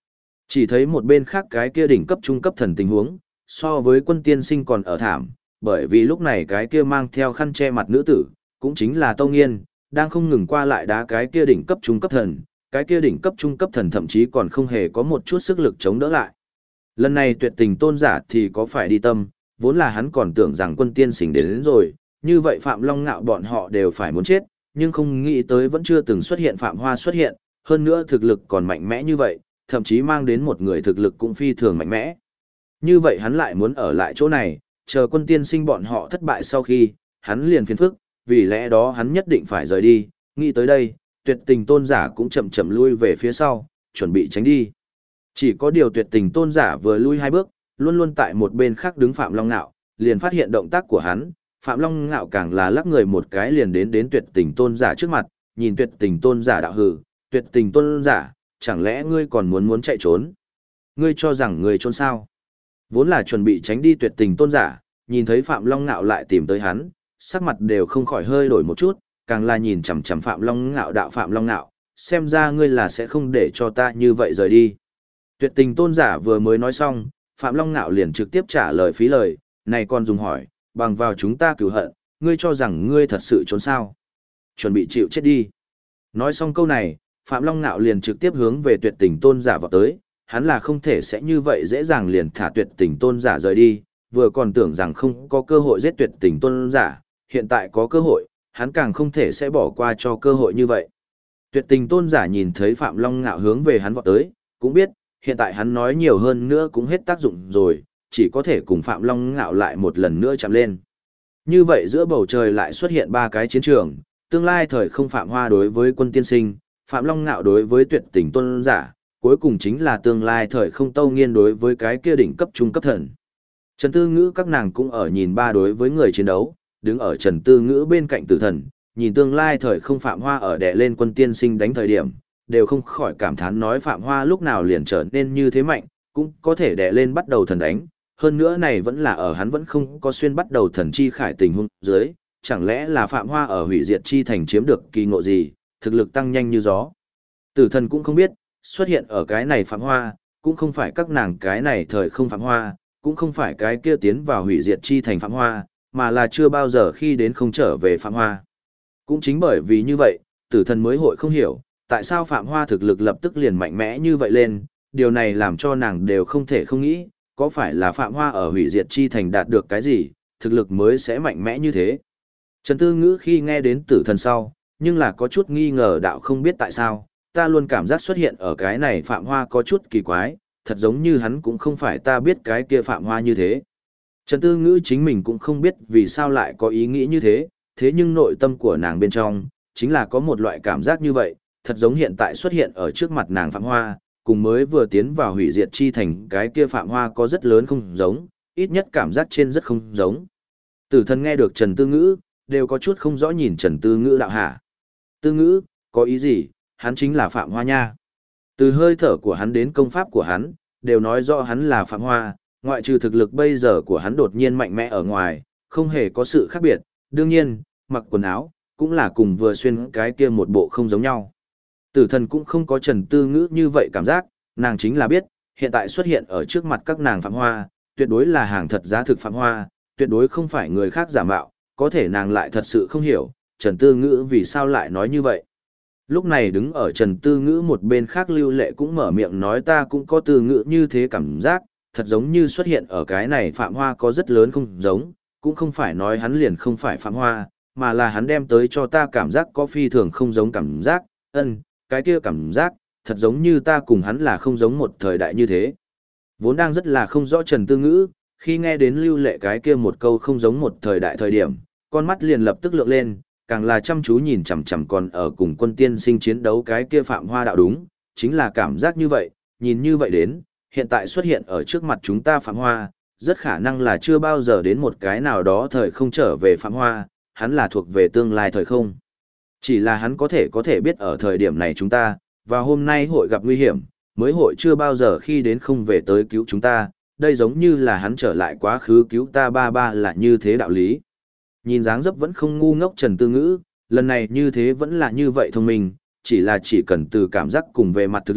Chỉ thấy một bên khác cái kia đỉnh cấp trung cấp thần tình huống, so với quân tiên sinh còn ở thảm, bởi vì lúc này cái kia mang theo khăn che mặt nữ tử, cũng chính là Tâu Nghiên, đang không ngừng qua lại đá cái kia đỉnh cấp trung cấp thần, cái kia đỉnh cấp trung cấp thần thậm chí còn không hề có một chút sức lực chống đỡ lại. Lần này tuyệt tình tôn giả thì có phải đi tâm, vốn là hắn còn tưởng rằng quân tiên sinh đến rồi, như vậy Phạm Long Ngạo bọn họ đều phải muốn chết, nhưng không nghĩ tới vẫn chưa từng xuất hiện Phạm Hoa xuất hiện, hơn nữa thực lực còn mạnh mẽ như vậy, thậm chí mang đến một người thực lực cũng phi thường mạnh mẽ. Như vậy hắn lại muốn ở lại chỗ này, chờ quân tiên sinh bọn họ thất bại sau khi, hắn liền phiền phức, vì lẽ đó hắn nhất định phải rời đi, nghĩ tới đây, tuyệt tình tôn giả cũng chậm chậm lui về phía sau, chuẩn bị tránh đi. Chỉ có điều tuyệt tình tôn giả vừa lui 2 bước, luôn luôn tại một bên khác đứng Phạm Long Nạo, liền phát hiện động tác của hắn, Phạm Long Nạo càng là lắc người một cái liền đến tuyệt tình tôn giả trước mặt, nhìn tuyệt tình tôn giả đạo hừ, tuyệt tình tôn giả, chẳng lẽ ngươi còn muốn chạy trốn? Ngươi cho rằng ngươi trốn sao? Vốn là chuẩn bị tránh đi tuyệt tình tôn giả, nhìn thấy Phạm Long Nạo lại tìm tới hắn, sắc mặt đều không khỏi hơi đổi một chút, càng là nhìn chằm chằm Phạm Long Nạo đạo Phạm Long Nạo, xem ra ngươi là sẽ không để cho ta như vậy rời đi. Tuyệt tình tôn giả vừa mới nói xong, Phạm Long Nạo liền trực tiếp trả lời phí lời, này còn dùng hỏi, bằng vào chúng ta cửu hận, ngươi cho rằng ngươi thật sự trốn sao? Chuẩn bị chịu chết đi. Nói xong câu này, Phạm Long Nạo liền trực tiếp hướng về tuyệt tình tôn giả vào tới, hắn là không thể sẽ như vậy dễ dàng liền thả tuyệt tình tôn giả rời đi, vừa còn tưởng rằng không có cơ hội giết tuyệt tình tôn giả, hiện tại có cơ hội, hắn càng không thể sẽ bỏ qua cho cơ hội như vậy. Tuyệt tình tôn giả nhìn thấy Phạm Long Nạo hướng về hắn vọt tới, cũng biết, hiện tại hắn nói nhiều hơn nữa cũng hết tác dụng rồi, chỉ có thể cùng Phạm Long Nạo lại một lần nữa chạm lên. Như vậy giữa bầu trời lại xuất hiện 3 cái chiến trường, tương lai thời không Phạm Hoa đối với quân tiên sinh, Phạm Long Nạo đối với tuyệt tình tôn giả, cuối cùng chính là tương lai thời không Tâu Nghiên đối với cái kia đỉnh cấp trung cấp thần. Trần Tư Ngữ các nàng cũng ở nhìn 3 đối với người chiến đấu, đứng ở Trần Tư Ngữ bên cạnh tử thần, nhìn tương lai thời không Phạm Hoa ở đè lên quân tiên sinh đánh thời điểm, đều không khỏi cảm thán nói Phạm Hoa lúc nào liền trở nên như thế mạnh, cũng có thể đè lên bắt đầu thần đánh, hơn nữa này vẫn là ở hắn vẫn không có xuyên bắt đầu thần chi khải tình huống dưới, chẳng lẽ là Phạm Hoa ở hủy diệt chi thành chiếm được kỳ ngộ gì, thực lực tăng nhanh như gió. Tử thần cũng không biết, xuất hiện ở cái này Phạm Hoa, cũng không phải các nàng cái này thời không Phạm Hoa, cũng không phải cái kia tiến vào hủy diệt chi thành Phạm Hoa, mà là chưa bao giờ khi đến không trở về Phạm Hoa. Cũng chính bởi vì như vậy, tử thần mới hội không hiểu, tại sao Phạm Hoa thực lực lập tức liền mạnh mẽ như vậy lên, điều này làm cho nàng đều không thể không nghĩ, có phải là Phạm Hoa ở hủy diệt chi thành đạt được cái gì, thực lực mới sẽ mạnh mẽ như thế. Trần Tư Ngữ khi nghe đến tử thần sau, nhưng là có chút nghi ngờ đạo không biết tại sao, ta luôn cảm giác xuất hiện ở cái này Phạm Hoa có chút kỳ quái, thật giống như hắn cũng không phải ta biết cái kia Phạm Hoa như thế. Trần Tư Ngữ chính mình cũng không biết vì sao lại có ý nghĩ như thế, thế nhưng nội tâm của nàng bên trong, chính là có một loại cảm giác như vậy, thật giống hiện tại xuất hiện ở trước mặt nàng Phạm Hoa, cùng mới vừa tiến vào hủy diệt chi thành cái kia Phạm Hoa có rất lớn không giống, ít nhất cảm giác trên rất không giống. Tử thần nghe được Trần Tư Ngữ, đều có chút không rõ nhìn Trần Tư Ngữ đạo hả. Tư Ngữ, có ý gì, hắn chính là Phạm Hoa nha. Từ hơi thở của hắn đến công pháp của hắn, đều nói rõ hắn là Phạm Hoa, ngoại trừ thực lực bây giờ của hắn đột nhiên mạnh mẽ ở ngoài, không hề có sự khác biệt, đương nhiên, mặc quần áo, cũng là cùng vừa xuyên cái kia một bộ không giống nhau. Tử thần cũng không có Trần Tư Ngữ như vậy cảm giác, nàng chính là biết, hiện tại xuất hiện ở trước mặt các nàng Phạm Hoa, tuyệt đối là hàng thật giá thực Phạm Hoa, tuyệt đối không phải người khác giả mạo, có thể nàng lại thật sự không hiểu, Trần Tư Ngữ vì sao lại nói như vậy. Lúc này đứng ở Trần Tư Ngữ một bên khác Lưu Lệ cũng mở miệng nói ta cũng có Tư Ngữ như thế cảm giác, thật giống như xuất hiện ở cái này Phạm Hoa có rất lớn không giống, cũng không phải nói hắn liền không phải Phạm Hoa, mà là hắn đem tới cho ta cảm giác có phi thường không giống cảm giác, cái kia cảm giác, thật giống như ta cùng hắn là không giống một thời đại như thế. Vốn đang rất là không rõ Trần Tư Ngữ, khi nghe đến Lưu Lệ cái kia một câu không giống một thời đại thời điểm, con mắt liền lập tức lượng lên, càng là chăm chú nhìn chằm chằm còn ở cùng quân tiên sinh chiến đấu cái kia Phạm Hoa đạo đúng, chính là cảm giác như vậy, nhìn như vậy đến, hiện tại xuất hiện ở trước mặt chúng ta Phạm Hoa, rất khả năng là chưa bao giờ đến một cái nào đó thời không trở về Phạm Hoa, hắn là thuộc về tương lai thời không. Chỉ là hắn có thể biết ở thời điểm này chúng ta, và hôm nay hội gặp nguy hiểm, mới hội chưa bao giờ khi đến không về tới cứu chúng ta, đây giống như là hắn trở lại quá khứ cứu ta ba là như thế đạo lý. Nhìn dáng dấp vẫn không ngu ngốc Trần Tư Ngữ, lần này như thế vẫn là như vậy thông minh, chỉ là chỉ cần từ cảm giác cùng về mặt thực lực,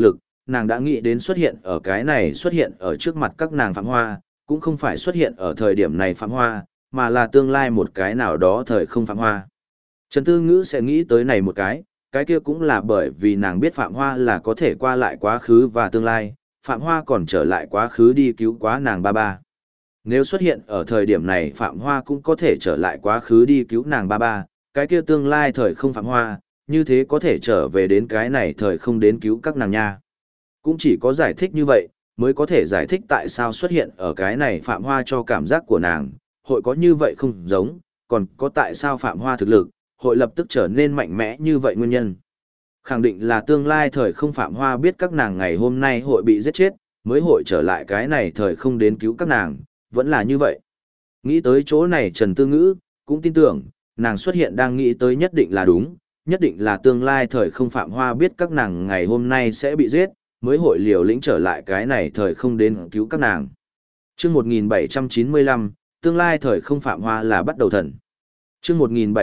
nàng đã nghĩ đến xuất hiện ở cái này xuất hiện ở trước mặt các nàng Phạm Hoa, cũng không phải xuất hiện ở thời điểm này Phạm Hoa, mà là tương lai một cái nào đó thời không Phạm Hoa. Trần Tư Ngữ sẽ nghĩ tới này một cái kia cũng là bởi vì nàng biết Phạm Hoa là có thể qua lại quá khứ và tương lai, Phạm Hoa còn trở lại quá khứ đi cứu quá nàng ba ba. Nếu xuất hiện ở thời điểm này Phạm Hoa cũng có thể trở lại quá khứ đi cứu nàng ba ba, cái kia tương lai thời không Phạm Hoa, như thế có thể trở về đến cái này thời không đến cứu các nàng nha. Cũng chỉ có giải thích như vậy, mới có thể giải thích tại sao xuất hiện ở cái này Phạm Hoa cho cảm giác của nàng, hội có như vậy không giống, còn có tại sao Phạm Hoa thực lực, hội lập tức trở nên mạnh mẽ như vậy nguyên nhân. Khẳng định là tương lai thời không Phạm Hoa biết các nàng ngày hôm nay hội bị giết chết, mới hội trở lại cái này thời không đến cứu các nàng, vẫn là như vậy. Nghĩ tới chỗ này Trần Tư Ngữ, cũng tin tưởng, nàng xuất hiện đang nghĩ tới nhất định là đúng, nhất định là tương lai thời không Phạm Hoa biết các nàng ngày hôm nay sẽ bị giết, mới hội liều lĩnh trở lại cái này thời không đến cứu các nàng. Chương 1795, tương lai thời không Phạm Hoa là bắt đầu thần. Chương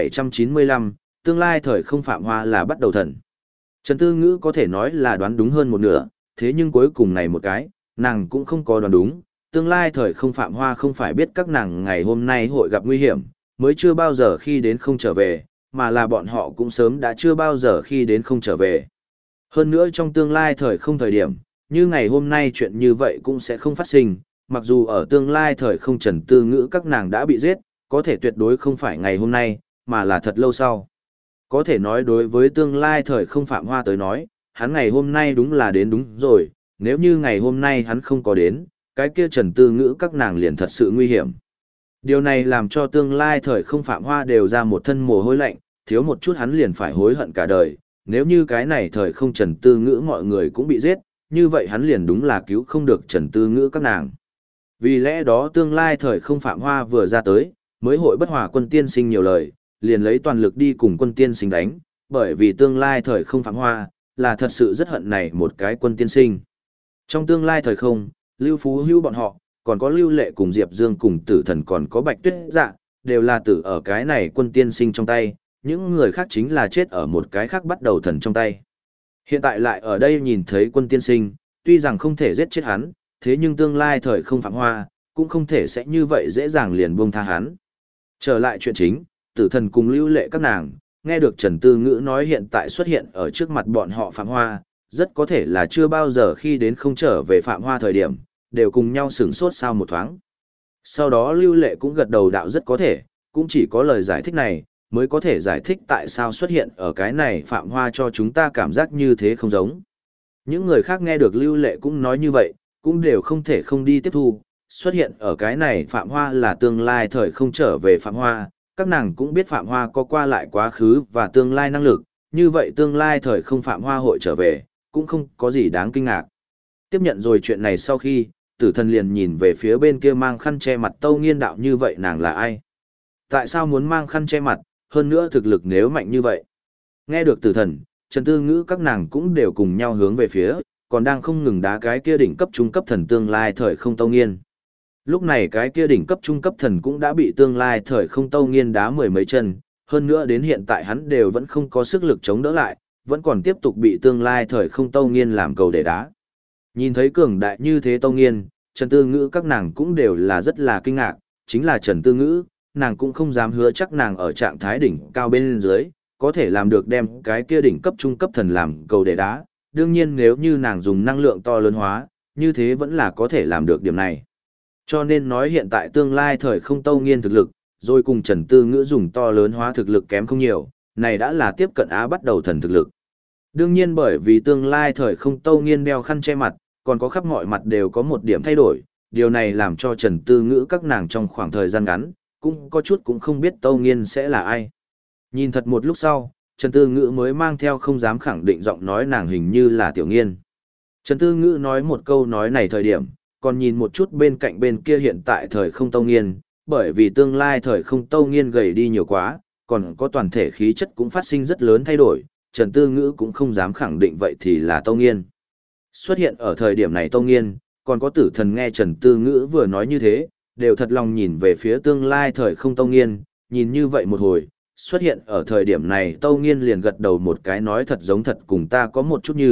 1795, tương lai thời không Phạm Hoa là bắt đầu thần. Trần Tư Ngữ có thể nói là đoán đúng hơn một nửa, thế nhưng cuối cùng này một cái, nàng cũng không có đoán đúng. Tương lai thời không Phạm Hoa không phải biết các nàng ngày hôm nay hội gặp nguy hiểm, mới chưa bao giờ khi đến không trở về, mà là bọn họ cũng sớm đã chưa bao giờ khi đến không trở về. Hơn nữa trong tương lai thời không thời điểm, như ngày hôm nay chuyện như vậy cũng sẽ không phát sinh, mặc dù ở tương lai thời không Trần Tư Ngữ các nàng đã bị giết, có thể tuyệt đối không phải ngày hôm nay, mà là thật lâu sau. Có thể nói đối với tương lai thời không Phạm Hoa tới nói, hắn ngày hôm nay đúng là đến đúng rồi, nếu như ngày hôm nay hắn không có đến, cái kia Trần Tư Ngữ các nàng liền thật sự nguy hiểm. Điều này làm cho tương lai thời không Phạm Hoa đều ra một thân mồ hôi lạnh, thiếu một chút hắn liền phải hối hận cả đời, nếu như cái này thời không Trần Tư Ngữ mọi người cũng bị giết, như vậy hắn liền đúng là cứu không được Trần Tư Ngữ các nàng. Vì lẽ đó tương lai thời không Phạm Hoa vừa ra tới, mới hội bất hòa quân tiên sinh nhiều lời, liền lấy toàn lực đi cùng quân tiên sinh đánh, bởi vì tương lai thời không Phạm Hoa, là thật sự rất hận này một cái quân tiên sinh. Trong tương lai thời không, Lưu Phú Hữu bọn họ, còn có Lưu Lệ cùng Diệp Dương cùng Tử Thần còn có Bạch Tuyết Dạ, đều là tử ở cái này quân tiên sinh trong tay, những người khác chính là chết ở một cái khác bắt đầu thần trong tay. Hiện tại lại ở đây nhìn thấy quân tiên sinh, tuy rằng không thể giết chết hắn, thế nhưng tương lai thời không Phạm Hoa, cũng không thể sẽ như vậy dễ dàng liền buông tha hắn. Trở lại chuyện chính, Tử Thần cùng Lưu Lệ các nàng, nghe được Trần Tư Ngữ nói hiện tại xuất hiện ở trước mặt bọn họ Phạm Hoa, rất có thể là chưa bao giờ khi đến không trở về Phạm Hoa thời điểm, đều cùng nhau sửng sốt sau một thoáng. Sau đó Lưu Lệ cũng gật đầu đạo rất có thể, cũng chỉ có lời giải thích này, mới có thể giải thích tại sao xuất hiện ở cái này Phạm Hoa cho chúng ta cảm giác như thế không giống. Những người khác nghe được Lưu Lệ cũng nói như vậy, cũng đều không thể không đi tiếp thu, xuất hiện ở cái này Phạm Hoa là tương lai thời không trở về Phạm Hoa, các nàng cũng biết Phạm Hoa có qua lại quá khứ và tương lai năng lực, như vậy tương lai thời không Phạm Hoa hội trở về, cũng không có gì đáng kinh ngạc. Tiếp nhận rồi chuyện này sau khi, Tử Thần liền nhìn về phía bên kia mang khăn che mặt Tâu Nghiên đạo như vậy nàng là ai? Tại sao muốn mang khăn che mặt, hơn nữa thực lực nếu mạnh như vậy? Nghe được Tử Thần, Trần Tư Ngữ các nàng cũng đều cùng nhau hướng về phía, còn đang không ngừng đá cái kia đỉnh cấp trung cấp thần tương lai thời không Tâu Nghiên. Lúc này cái kia đỉnh cấp trung cấp thần cũng đã bị tương lai thời không Tâu Nghiên đá mười mấy chân, hơn nữa đến hiện tại hắn đều vẫn không có sức lực chống đỡ lại, vẫn còn tiếp tục bị tương lai thời không Tâu Nghiên làm cầu để đá. Nhìn thấy cường đại như thế Tâu Nghiên, Trần Tư Ngữ các nàng cũng đều là rất là kinh ngạc, chính là Trần Tư Ngữ, nàng cũng không dám hứa chắc nàng ở trạng thái đỉnh cao bên dưới, có thể làm được đem cái kia đỉnh cấp trung cấp thần làm cầu để đá, đương nhiên nếu như nàng dùng năng lượng to lớn hóa, như thế vẫn là có thể làm được điểm này. Cho nên nói hiện tại tương lai thời không Tâu Nghiên thực lực, rồi cùng Trần Tư Ngữ dùng to lớn hóa thực lực kém không nhiều, này đã là tiếp cận Á bắt đầu thần thực lực. Đương nhiên bởi vì tương lai thời không Tâu Nghiên đeo khăn che mặt, còn có khắp mọi mặt đều có một điểm thay đổi, điều này làm cho Trần Tư Ngữ các nàng trong khoảng thời gian ngắn, cũng có chút cũng không biết Tâu Nghiên sẽ là ai. Nhìn thật một lúc sau, Trần Tư Ngữ mới mang theo không dám khẳng định giọng nói nàng hình như là Tiểu Nghiên. Trần Tư Ngữ nói một câu nói này thời điểm, còn nhìn một chút bên cạnh bên kia hiện tại thời không Tâu Nghiên, bởi vì tương lai thời không Tâu Nghiên gầy đi nhiều quá, còn có toàn thể khí chất cũng phát sinh rất lớn thay đổi, Trần Tư Ngữ cũng không dám khẳng định vậy thì là Tâu Nghiên. Xuất hiện ở thời điểm này Tâu Nghiên, còn có Tử Thần nghe Trần Tư Ngữ vừa nói như thế, đều thật lòng nhìn về phía tương lai thời không Tâu Nghiên, nhìn như vậy một hồi, xuất hiện ở thời điểm này Tâu Nghiên liền gật đầu một cái nói thật giống thật cùng ta có một chút như,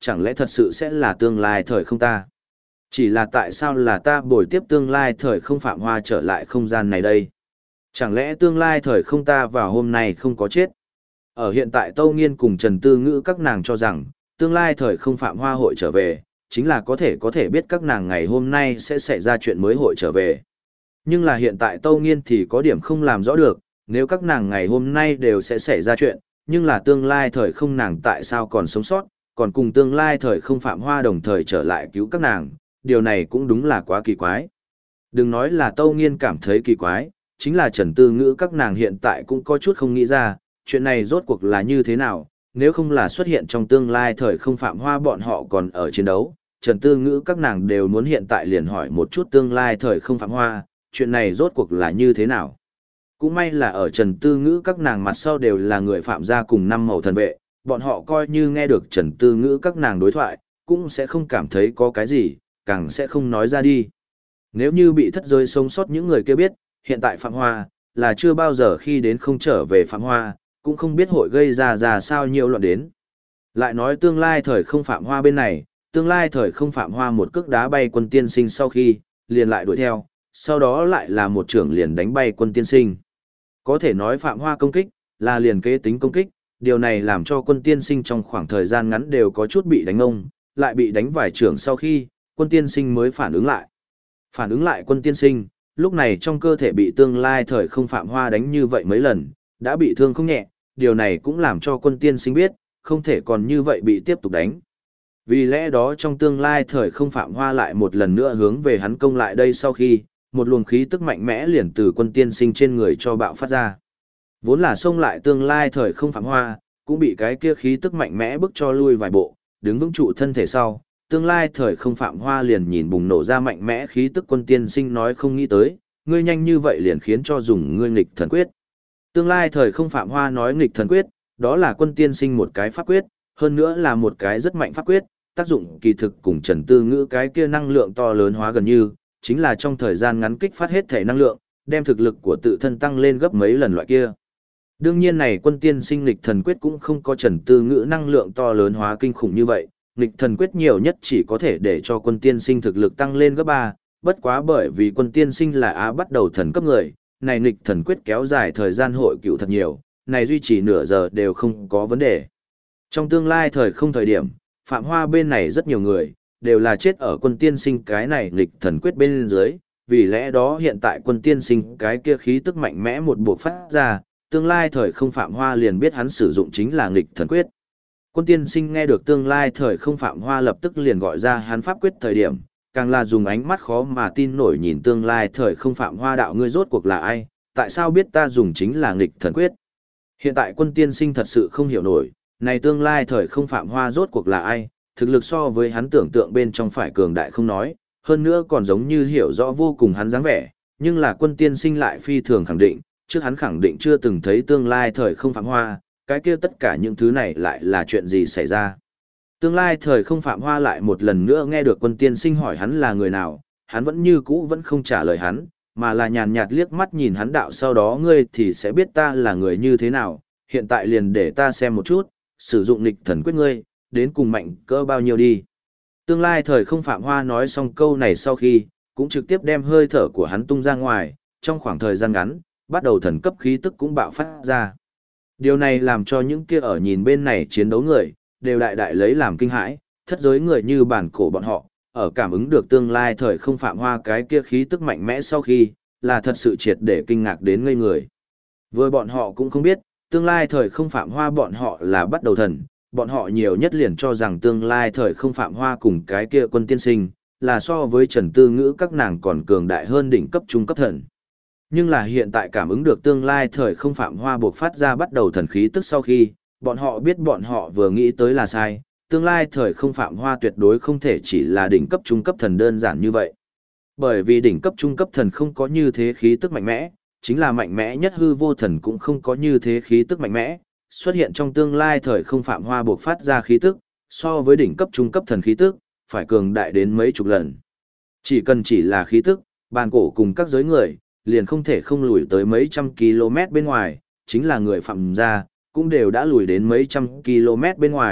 chẳng lẽ thật sự sẽ là tương lai thời không ta? Chỉ là tại sao là ta bồi tiếp tương lai thời không Phạm Hoa trở lại không gian này đây? Chẳng lẽ tương lai thời không ta vào hôm nay không có chết? Ở hiện tại Tâu Nghiên cùng Trần Tư Ngữ các nàng cho rằng, tương lai thời không Phạm Hoa hội trở về, chính là có thể biết các nàng ngày hôm nay sẽ xảy ra chuyện mới hội trở về. Nhưng là hiện tại Tâu Nghiên thì có điểm không làm rõ được, nếu các nàng ngày hôm nay đều sẽ xảy ra chuyện, nhưng là tương lai thời không nàng tại sao còn sống sót, còn cùng tương lai thời không Phạm Hoa đồng thời trở lại cứu các nàng, điều này cũng đúng là quá kỳ quái. Đừng nói là Tâu Nghiên cảm thấy kỳ quái, chính là Trần Tư Ngữ các nàng hiện tại cũng có chút không nghĩ ra, chuyện này rốt cuộc là như thế nào, nếu không là xuất hiện trong tương lai thời không Phạm Hoa bọn họ còn ở chiến đấu, Trần Tư Ngữ các nàng đều muốn hiện tại liền hỏi một chút tương lai thời không Phạm Hoa, chuyện này rốt cuộc là như thế nào. Cũng may là ở Trần Tư Ngữ các nàng mặt sau đều là người Phạm gia cùng năm màu thần vệ, bọn họ coi như nghe được Trần Tư Ngữ các nàng đối thoại, cũng sẽ không cảm thấy có cái gì, càng sẽ không nói ra đi. Nếu như bị thất giới sống sót những người kia biết, hiện tại Phạm Hoa, là chưa bao giờ khi đến không trở về Phạm Hoa, cũng không biết hội gây ra sao nhiều loạn đến. Lại nói tương lai thời không Phạm Hoa bên này, tương lai thời không Phạm Hoa một cước đá bay Quân Tiên Sinh sau khi, liền lại đuổi theo, sau đó lại là một trưởng liền đánh bay Quân Tiên Sinh. Có thể nói Phạm Hoa công kích, là liền kế tính công kích, điều này làm cho Quân Tiên Sinh trong khoảng thời gian ngắn đều có chút bị đánh ông, lại bị đánh vài trưởng sau khi, Quân Tiên Sinh mới phản ứng lại. Phản ứng lại Quân Tiên Sinh, lúc này trong cơ thể bị tương lai thời không Phạm Hoa đánh như vậy mấy lần, đã bị thương không nhẹ, điều này cũng làm cho Quân Tiên Sinh biết, không thể còn như vậy bị tiếp tục đánh. Vì lẽ đó trong tương lai thời không Phạm Hoa lại một lần nữa hướng về hắn công lại đây sau khi, một luồng khí tức mạnh mẽ liền từ Quân Tiên Sinh trên người cho bạo phát ra. Vốn là xông lại tương lai thời không Phạm Hoa, cũng bị cái kia khí tức mạnh mẽ bức cho lui vài bộ, đứng vững trụ thân thể sau, tương lai thời không Phạm Hoa liền nhìn bùng nổ ra mạnh mẽ khí tức Quân Tiên Sinh nói không nghĩ tới, ngươi nhanh như vậy liền khiến cho dùng ngươi nghịch thần quyết. Tương lai thời không Phạm Hoa nói nghịch thần quyết, đó là Quân Tiên Sinh một cái pháp quyết, hơn nữa là một cái rất mạnh pháp quyết, tác dụng kỳ thực cùng Trần Tư Ngữ cái kia năng lượng to lớn hóa gần như, chính là trong thời gian ngắn kích phát hết thể năng lượng, đem thực lực của tự thân tăng lên gấp mấy lần loại kia. Đương nhiên này Quân Tiên Sinh nghịch thần quyết cũng không có Trần Tư Ngữ năng lượng to lớn hóa kinh khủng như vậy, nghịch thần quyết nhiều nhất chỉ có thể để cho Quân Tiên Sinh thực lực tăng lên gấp 3, bất quá bởi vì Quân Tiên Sinh là bắt đầu thần cấp người, này nghịch thần quyết kéo dài thời gian hội cựu thật nhiều, này duy trì nửa giờ đều không có vấn đề. Trong tương lai thời không thời điểm, Phạm Hoa bên này rất nhiều người, đều là chết ở Quân Tiên Sinh cái này nghịch thần quyết bên dưới, vì lẽ đó hiện tại Quân Tiên Sinh cái kia khí tức mạnh mẽ một buộc phát ra, tương lai thời không Phạm Hoa liền biết hắn sử dụng chính là nghịch thần quyết. Quân Tiên Sinh nghe được tương lai thời không Phạm Hoa lập tức liền gọi ra hắn pháp quyết thời điểm, càng là dùng ánh mắt khó mà tin nổi nhìn tương lai thời không Phạm Hoa đạo ngươi rốt cuộc là ai, tại sao biết ta dùng chính là nghịch thần quyết. Hiện tại Quân Tiên Sinh thật sự không hiểu nổi, này tương lai thời không Phạm Hoa rốt cuộc là ai, thực lực so với hắn tưởng tượng bên trong phải cường đại không nói, hơn nữa còn giống như hiểu rõ vô cùng hắn dáng vẻ, nhưng là Quân Tiên Sinh lại phi thường khẳng định, trước hắn khẳng định chưa từng thấy tương lai thời không Phạm Hoa, cái kia tất cả những thứ này lại là chuyện gì xảy ra. Tương lai thời không Phạm Hoa lại một lần nữa nghe được Quân Tiên Sinh hỏi hắn là người nào, hắn vẫn như cũ vẫn không trả lời hắn, mà là nhàn nhạt liếc mắt nhìn hắn đạo sau đó ngươi thì sẽ biết ta là người như thế nào, hiện tại liền để ta xem một chút, sử dụng nghịch thần quyết ngươi, đến cùng mạnh cỡ bao nhiêu đi. Tương lai thời không Phạm Hoa nói xong câu này sau khi, cũng trực tiếp đem hơi thở của hắn tung ra ngoài, trong khoảng thời gian ngắn, bắt đầu thần cấp khí tức cũng bạo phát ra. Điều này làm cho những kia ở nhìn bên này chiến đấu người, đều đại đại lấy làm kinh hãi, thất giới người như bản cổ bọn họ, ở cảm ứng được tương lai thời không Phạm Hoa cái kia khí tức mạnh mẽ sau khi, là thật sự triệt để kinh ngạc đến ngây người. Vừa bọn họ cũng không biết, tương lai thời không Phạm Hoa bọn họ là bắt đầu thần, bọn họ nhiều nhất liền cho rằng tương lai thời không Phạm Hoa cùng cái kia Quân Tiên Sinh, là so với Trần Tư Ngữ các nàng còn cường đại hơn đỉnh cấp trung cấp thần. Nhưng là hiện tại cảm ứng được tương lai thời không Phạm Hoa buộc phát ra bắt đầu thần khí tức sau khi, bọn họ biết bọn họ vừa nghĩ tới là sai, tương lai thời không Phạm Hoa tuyệt đối không thể chỉ là đỉnh cấp trung cấp thần đơn giản như vậy. Bởi vì đỉnh cấp trung cấp thần không có như thế khí tức mạnh mẽ, chính là mạnh mẽ nhất hư vô thần cũng không có như thế khí tức mạnh mẽ, xuất hiện trong tương lai thời không Phạm Hoa buộc phát ra khí tức, so với đỉnh cấp trung cấp thần khí tức, phải cường đại đến mấy chục lần. Chỉ cần chỉ là khí tức, bàn cổ cùng các giới người, liền không thể không lùi tới mấy trăm km bên ngoài, chính là người Phạm gia, cũng đều đã lùi đến mấy trăm km bên ngoài,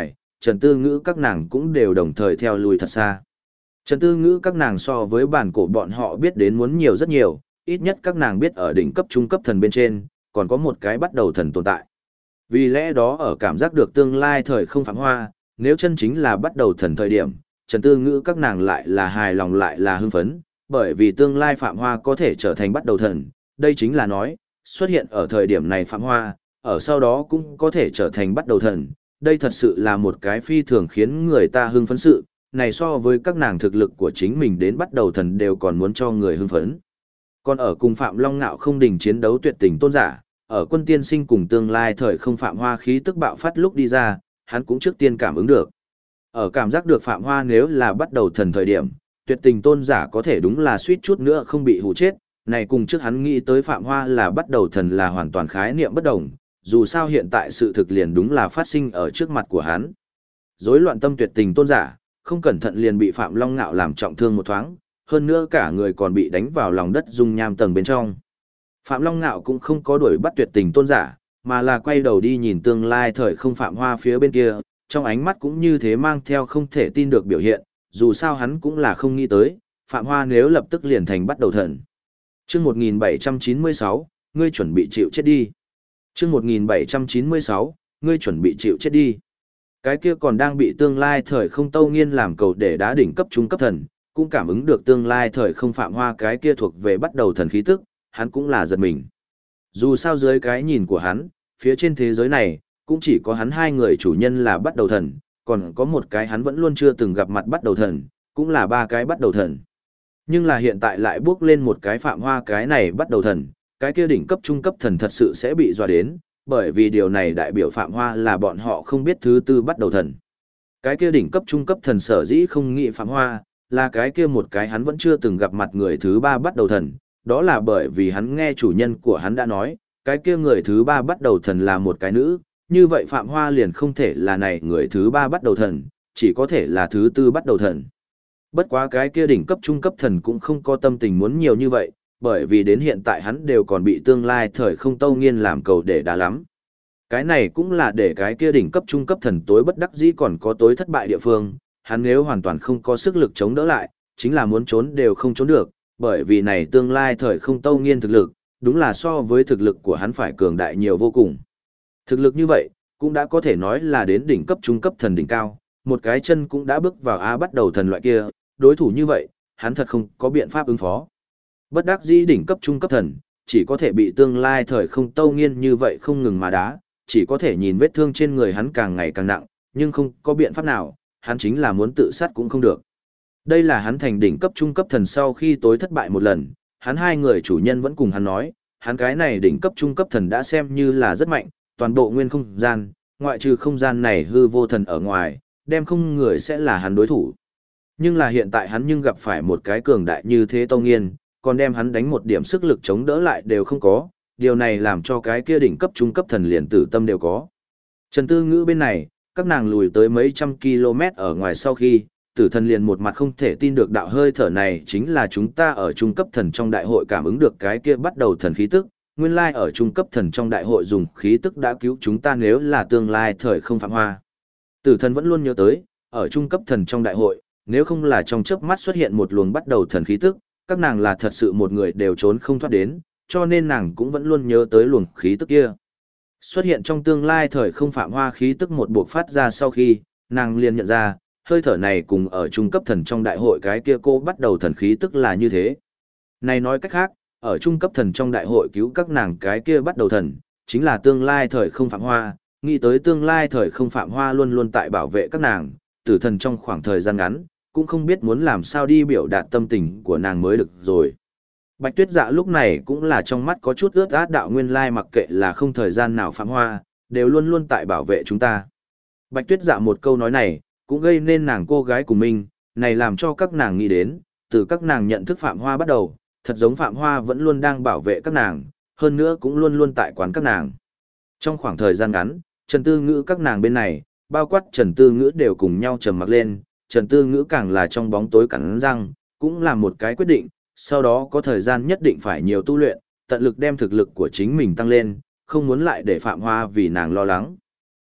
Trần Tư Ngữ các nàng cũng đều đồng thời theo lui thật xa. Trần Tư Ngữ các nàng so với bản cổ bọn họ biết đến muốn nhiều rất nhiều, ít nhất các nàng biết ở đỉnh cấp trung cấp thần bên trên, còn có một cái bắt đầu thần tồn tại. Vì lẽ đó ở cảm giác được tương lai thời không Phạm Hoa, nếu chân chính là bắt đầu thần thời điểm, Trần Tư Ngữ các nàng lại là hài lòng lại là hưng phấn, bởi vì tương lai Phạm Hoa có thể trở thành bắt đầu thần, đây chính là nói, xuất hiện ở thời điểm này Phạm Hoa, ở sau đó cũng có thể trở thành bắt đầu thần, đây thật sự là một cái phi thường khiến người ta hưng phấn sự, này so với các nàng thực lực của chính mình đến bắt đầu thần đều còn muốn cho người hưng phấn. Còn ở cùng Phạm Long Nạo không đình chiến đấu tuyệt tình tôn giả, ở quân tiên sinh cùng tương lai thời không Phạm Hoa khí tức bạo phát lúc đi ra, hắn cũng trước tiên cảm ứng được. Ở cảm giác được Phạm Hoa nếu là bắt đầu thần thời điểm, tuyệt tình tôn giả có thể đúng là suýt chút nữa không bị hù chết, này cùng trước hắn nghĩ tới Phạm Hoa là bắt đầu thần là hoàn toàn khái niệm bất đồng, dù sao hiện tại sự thực liền đúng là phát sinh ở trước mặt của hắn. Rối loạn tâm tuyệt tình tôn giả, không cẩn thận liền bị Phạm Long Nạo làm trọng thương một thoáng, hơn nữa cả người còn bị đánh vào lòng đất dung nham tầng bên trong. Phạm Long Nạo cũng không có đuổi bắt tuyệt tình tôn giả, mà là quay đầu đi nhìn tương lai thời không Phạm Hoa phía bên kia, trong ánh mắt cũng như thế mang theo không thể tin được biểu hiện, dù sao hắn cũng là không nghĩ tới, Phạm Hoa nếu lập tức liền thành bắt đầu thần. Chương 1796, ngươi chuẩn bị chịu chết đi. Chương 1796, ngươi chuẩn bị chịu chết đi. Cái kia còn đang bị tương lai thời không Tâu Nghiên làm cầu để đá đỉnh cấp trung cấp thần, cũng cảm ứng được tương lai thời không Phạm Hoa cái kia thuộc về bắt đầu thần khí tức, hắn cũng là giật mình. Dù sao dưới cái nhìn của hắn, phía trên thế giới này, cũng chỉ có hắn hai người chủ nhân là bắt đầu thần, còn có một cái hắn vẫn luôn chưa từng gặp mặt bắt đầu thần, cũng là ba cái bắt đầu thần. Nhưng là hiện tại lại bước lên một cái Phạm Hoa cái này bắt đầu thần, cái kia đỉnh cấp trung cấp thần thật sự sẽ bị dọa đến, bởi vì điều này đại biểu Phạm Hoa là bọn họ không biết thứ tư bắt đầu thần. Cái kia đỉnh cấp trung cấp thần sở dĩ không nghĩ Phạm Hoa, là cái kia một cái hắn vẫn chưa từng gặp mặt người thứ ba bắt đầu thần, đó là bởi vì hắn nghe chủ nhân của hắn đã nói, cái kia người thứ ba bắt đầu thần là một cái nữ, như vậy Phạm Hoa liền không thể là này người thứ ba bắt đầu thần, chỉ có thể là thứ tư bắt đầu thần. Bất quá cái kia đỉnh cấp trung cấp thần cũng không có tâm tình muốn nhiều như vậy, bởi vì đến hiện tại hắn đều còn bị tương lai thời không Tâu Nghiên làm cầu để đá lắm. Cái này cũng là để cái kia đỉnh cấp trung cấp thần tối bất đắc dĩ còn có tối thất bại địa phương, hắn nếu hoàn toàn không có sức lực chống đỡ lại, chính là muốn trốn đều không trốn được, bởi vì này tương lai thời không Tâu Nghiên thực lực, đúng là so với thực lực của hắn phải cường đại nhiều vô cùng. Thực lực như vậy, cũng đã có thể nói là đến đỉnh cấp trung cấp thần đỉnh cao, một cái chân cũng đã bước vào A bắt đầu thần loại kia, đối thủ như vậy, hắn thật không có biện pháp ứng phó. Bất đắc dĩ đỉnh cấp trung cấp thần, chỉ có thể bị tương lai thời không Tâu Nghiên như vậy không ngừng mà đá, chỉ có thể nhìn vết thương trên người hắn càng ngày càng nặng, nhưng không có biện pháp nào, hắn chính là muốn tự sát cũng không được. Đây là hắn thành đỉnh cấp trung cấp thần sau khi tối thất bại một lần, hắn hai người chủ nhân vẫn cùng hắn nói, hắn cái này đỉnh cấp trung cấp thần đã xem như là rất mạnh, toàn bộ nguyên không gian, ngoại trừ không gian này hư vô thần ở ngoài, đem không người sẽ là hắn đối thủ. Nhưng là hiện tại hắn nhưng gặp phải một cái cường đại như thế Tâu Nghiên, còn đem hắn đánh một điểm sức lực chống đỡ lại đều không có, điều này làm cho cái kia đỉnh cấp trung cấp thần liền tử tâm đều có. Trần Tư Ngữ bên này, các nàng lùi tới mấy trăm km ở ngoài sau khi, tử thần liền một mặt không thể tin được đạo hơi thở này chính là chúng ta ở trung cấp thần trong đại hội cảm ứng được cái kia bắt đầu thần khí tức, nguyên lai ở trung cấp thần trong đại hội dùng khí tức đã cứu chúng ta nếu là tương lai thời không Phạm Hoa. Tử thần vẫn luôn nhớ tới, ở trung cấp thần trong đại hội, nếu không là trong chớp mắt xuất hiện một luồng bắt đầu thần khí tức, các nàng là thật sự một người đều trốn không thoát đến, cho nên nàng cũng vẫn luôn nhớ tới luồng khí tức kia. Xuất hiện trong tương lai thời không Phạm Hoa khí tức một buộc phát ra sau khi, nàng liền nhận ra, hơi thở này cùng ở trung cấp thần trong đại hội cái kia cô bắt đầu thần khí tức là như thế. Này nói cách khác, ở trung cấp thần trong đại hội cứu các nàng cái kia bắt đầu thần, chính là tương lai thời không Phạm Hoa, nghĩ tới tương lai thời không Phạm Hoa luôn luôn tại bảo vệ các nàng, tử thần trong khoảng thời gian ngắn, cũng không biết muốn làm sao đi biểu đạt tâm tình của nàng mới được rồi. Bạch Tuyết Dạ lúc này cũng là trong mắt có chút ướt át đạo nguyên lai mặc kệ là không thời gian nào Phạm Hoa, đều luôn luôn tại bảo vệ chúng ta. Bạch Tuyết Dạ một câu nói này, cũng gây nên nàng cô gái của mình, này làm cho các nàng nghĩ đến, từ các nàng nhận thức Phạm Hoa bắt đầu, thật giống Phạm Hoa vẫn luôn đang bảo vệ các nàng, hơn nữa cũng luôn luôn tại quán các nàng. Trong khoảng thời gian ngắn, Trần Tư Ngữ các nàng bên này, bao quát Trần Tư Ngữ đều cùng nhau trầm mặc lên, Trần Tư Ngữ càng là trong bóng tối cắn răng, cũng làm một cái quyết định, sau đó có thời gian nhất định phải nhiều tu luyện, tận lực đem thực lực của chính mình tăng lên, không muốn lại để Phạm Hoa vì nàng lo lắng.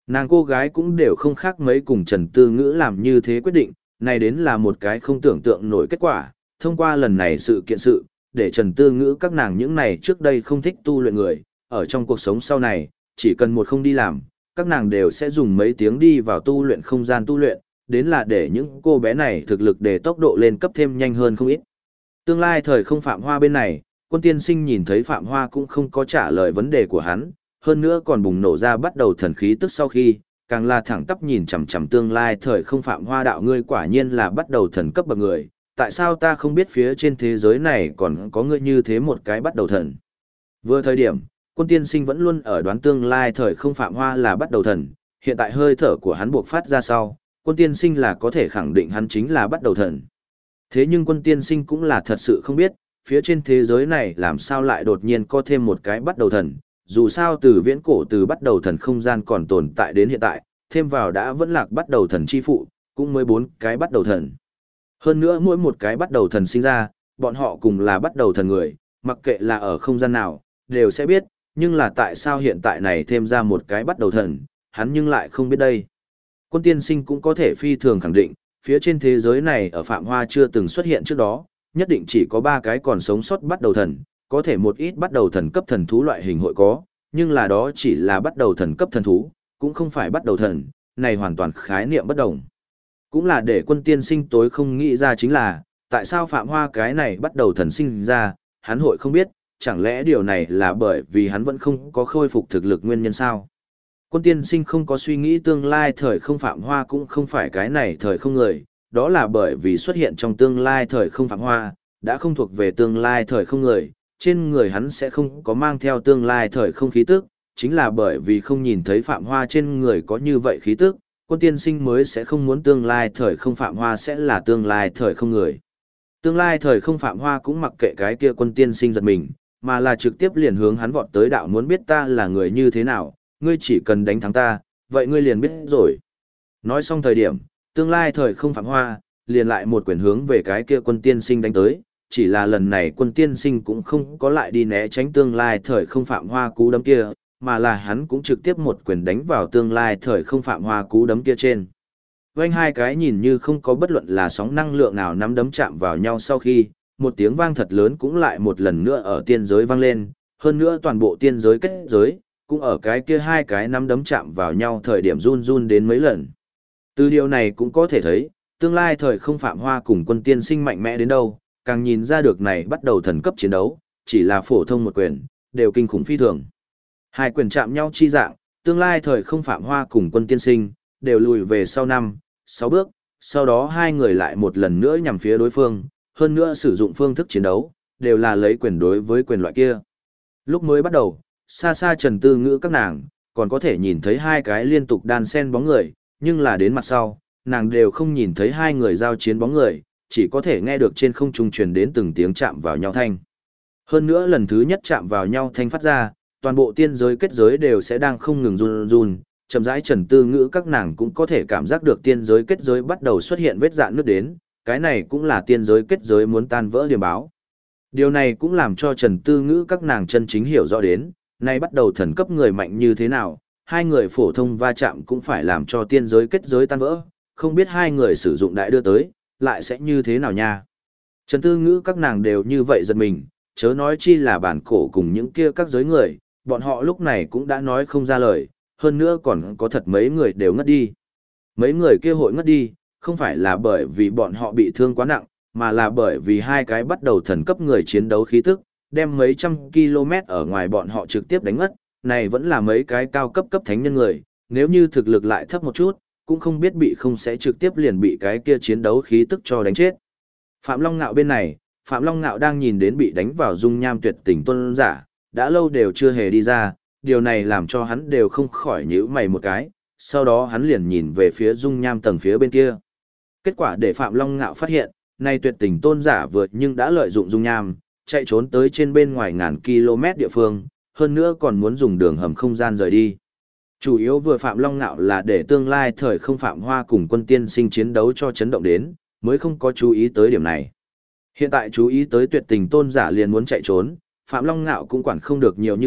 Nàng cô gái cũng đều không khác mấy cùng Trần Tư Ngữ làm như thế quyết định, này đến là một cái không tưởng tượng nổi kết quả, thông qua lần này sự kiện sự, để Trần Tư Ngữ các nàng những này trước đây không thích tu luyện người, ở trong cuộc sống sau này, chỉ cần một không đi làm, các nàng đều sẽ dùng mấy tiếng đi vào tu luyện không gian tu luyện, đến là để những cô bé này thực lực để tốc độ lên cấp thêm nhanh hơn không ít. Tương lai thời không Phạm Hoa bên này, Quân Tiên Sinh nhìn thấy Phạm Hoa cũng không có trả lời vấn đề của hắn, hơn nữa còn bùng nổ ra bắt đầu thần khí tức sau khi, càng là thẳng tắp nhìn chằm chằm tương lai thời không Phạm Hoa đạo ngươi quả nhiên là bắt đầu thần cấp bậc người, tại sao ta không biết phía trên thế giới này còn có ngươi như thế một cái bắt đầu thần. Vừa thời điểm, Quân Tiên Sinh vẫn luôn ở đoán tương lai thời không Phạm Hoa là bắt đầu thần, hiện tại hơi thở của hắn buộc phát ra sau, Quân Tiên Sinh là có thể khẳng định hắn chính là bắt đầu thần. Thế nhưng Quân Tiên Sinh cũng là thật sự không biết, phía trên thế giới này làm sao lại đột nhiên có thêm một cái bắt đầu thần, dù sao từ viễn cổ từ bắt đầu thần không gian còn tồn tại đến hiện tại, thêm vào đã vẫn lạc bắt đầu thần chi phụ, cũng mới 4 cái bắt đầu thần. Hơn nữa mỗi một cái bắt đầu thần sinh ra, bọn họ cùng là bắt đầu thần người, mặc kệ là ở không gian nào, đều sẽ biết, nhưng là tại sao hiện tại này thêm ra một cái bắt đầu thần, hắn nhưng lại không biết đây. Quân Tiên Sinh cũng có thể phi thường khẳng định, phía trên thế giới này ở Phạm Hoa chưa từng xuất hiện trước đó, nhất định chỉ có 3 cái còn sống sót bắt đầu thần, có thể một ít bắt đầu thần cấp thần thú loại hình hội có, nhưng là đó chỉ là bắt đầu thần cấp thần thú, cũng không phải bắt đầu thần, này hoàn toàn khái niệm bất đồng. Cũng là để Quân Tiên Sinh tối không nghĩ ra chính là, tại sao Phạm Hoa cái này bắt đầu thần sinh ra, hắn hội không biết, chẳng lẽ điều này là bởi vì hắn vẫn không có khôi phục thực lực nguyên nhân sao? Quân Tiên Sinh không có suy nghĩ tương lai thời không Phạm Hoa cũng không phải cái này thời không người, đó là bởi vì xuất hiện trong tương lai thời không Phạm Hoa, đã không thuộc về tương lai thời không người, trên người hắn sẽ không có mang theo tương lai thời không khí tức, chính là bởi vì không nhìn thấy Phạm Hoa trên người có như vậy khí tức, Quân Tiên Sinh mới sẽ không muốn tương lai thời không Phạm Hoa sẽ là tương lai thời không người. Tương lai thời không Phạm Hoa cũng mặc kệ cái kia Quân Tiên Sinh giật mình, mà là trực tiếp liền hướng hắn vọt tới đạo muốn biết ta là người như thế nào, ngươi chỉ cần đánh thắng ta, vậy ngươi liền biết rồi. Nói xong thời điểm, tương lai thời không Phạm Hoa, liền lại một quyền hướng về cái kia Quân Tiên Sinh đánh tới, chỉ là lần này Quân Tiên Sinh cũng không có lại đi né tránh tương lai thời không Phạm Hoa cú đấm kia, mà là hắn cũng trực tiếp một quyền đánh vào tương lai thời không Phạm Hoa cú đấm kia trên. Vành hai cái nhìn như không có bất luận là sóng năng lượng nào nắm đấm chạm vào nhau sau khi, một tiếng vang thật lớn cũng lại một lần nữa ở tiên giới vang lên, hơn nữa toàn bộ tiên giới kết giới, cũng ở cái kia hai cái nắm đấm chạm vào nhau thời điểm run run đến mấy lần. Từ điều này cũng có thể thấy, tương lai thời không Phạm Hoa cùng Quân Tiên Sinh mạnh mẽ đến đâu, càng nhìn ra được này bắt đầu thần cấp chiến đấu, chỉ là phổ thông một quyền, đều kinh khủng phi thường. Hai quyền chạm nhau chi dạng, tương lai thời không Phạm Hoa cùng Quân Tiên Sinh, đều lùi về sau 5-6 bước, sau đó hai người lại một lần nữa nhằm phía đối phương, hơn nữa sử dụng phương thức chiến đấu, đều là lấy quyền đối với quyền loại kia. Lúc mới bắt đầu, xa xa Trần Tư Ngữ các nàng, còn có thể nhìn thấy hai cái liên tục đan sen bóng người, nhưng là đến mặt sau, nàng đều không nhìn thấy hai người giao chiến bóng người, chỉ có thể nghe được trên không trung truyền đến từng tiếng chạm vào nhau thanh. Hơn nữa lần thứ nhất chạm vào nhau thanh phát ra, toàn bộ tiên giới kết giới đều sẽ đang không ngừng run run, chậm rãi Trần Tư Ngữ các nàng cũng có thể cảm giác được tiên giới kết giới bắt đầu xuất hiện vết rạn nước đến, cái này cũng là tiên giới kết giới muốn tan vỡ điểm báo. Điều này cũng làm cho Trần Tư Ngữ các nàng chân chính hiểu rõ đến, nay bắt đầu thần cấp người mạnh như thế nào, hai người phổ thông va chạm cũng phải làm cho tiên giới kết giới tan vỡ, không biết hai người sử dụng đại đưa tới, lại sẽ như thế nào nha. Trần Tư Ngữ các nàng đều như vậy giật mình, chớ nói chi là bản cổ cùng những kia các giới người, bọn họ lúc này cũng đã nói không ra lời, hơn nữa còn có thật mấy người đều ngất đi. Mấy người kia hội ngất đi, không phải là bởi vì bọn họ bị thương quá nặng, mà là bởi vì hai cái bắt đầu thần cấp người chiến đấu khí tức, đem mấy trăm km ở ngoài bọn họ trực tiếp đánh ngất, này vẫn là mấy cái cao cấp cấp thánh nhân người, nếu như thực lực lại thấp một chút, cũng không biết bị không sẽ trực tiếp liền bị cái kia chiến đấu khí tức cho đánh chết. Phạm Long Ngạo bên này, Phạm Long Ngạo đang nhìn đến bị đánh vào dung nham tuyệt tình tôn giả, đã lâu đều chưa hề đi ra, điều này làm cho hắn đều không khỏi nhíu mày một cái, sau đó hắn liền nhìn về phía dung nham tầng phía bên kia. Kết quả để Phạm Long Ngạo phát hiện, nay tuyệt tình tôn giả vượt nhưng đã lợi dụng dung nham, chạy trốn tới trên bên ngoài ngàn km địa phương, hơn nữa còn muốn dùng đường hầm không gian rời đi. Chủ yếu vừa Phạm Long Ngạo là để tương lai thời không Phạm Hoa cùng Quân Tiên Sinh chiến đấu cho chấn động đến, mới không có chú ý tới điểm này. Hiện tại chú ý tới tuyệt tình tôn giả liền muốn chạy trốn, Phạm Long Ngạo cũng quản không được nhiều như vậy,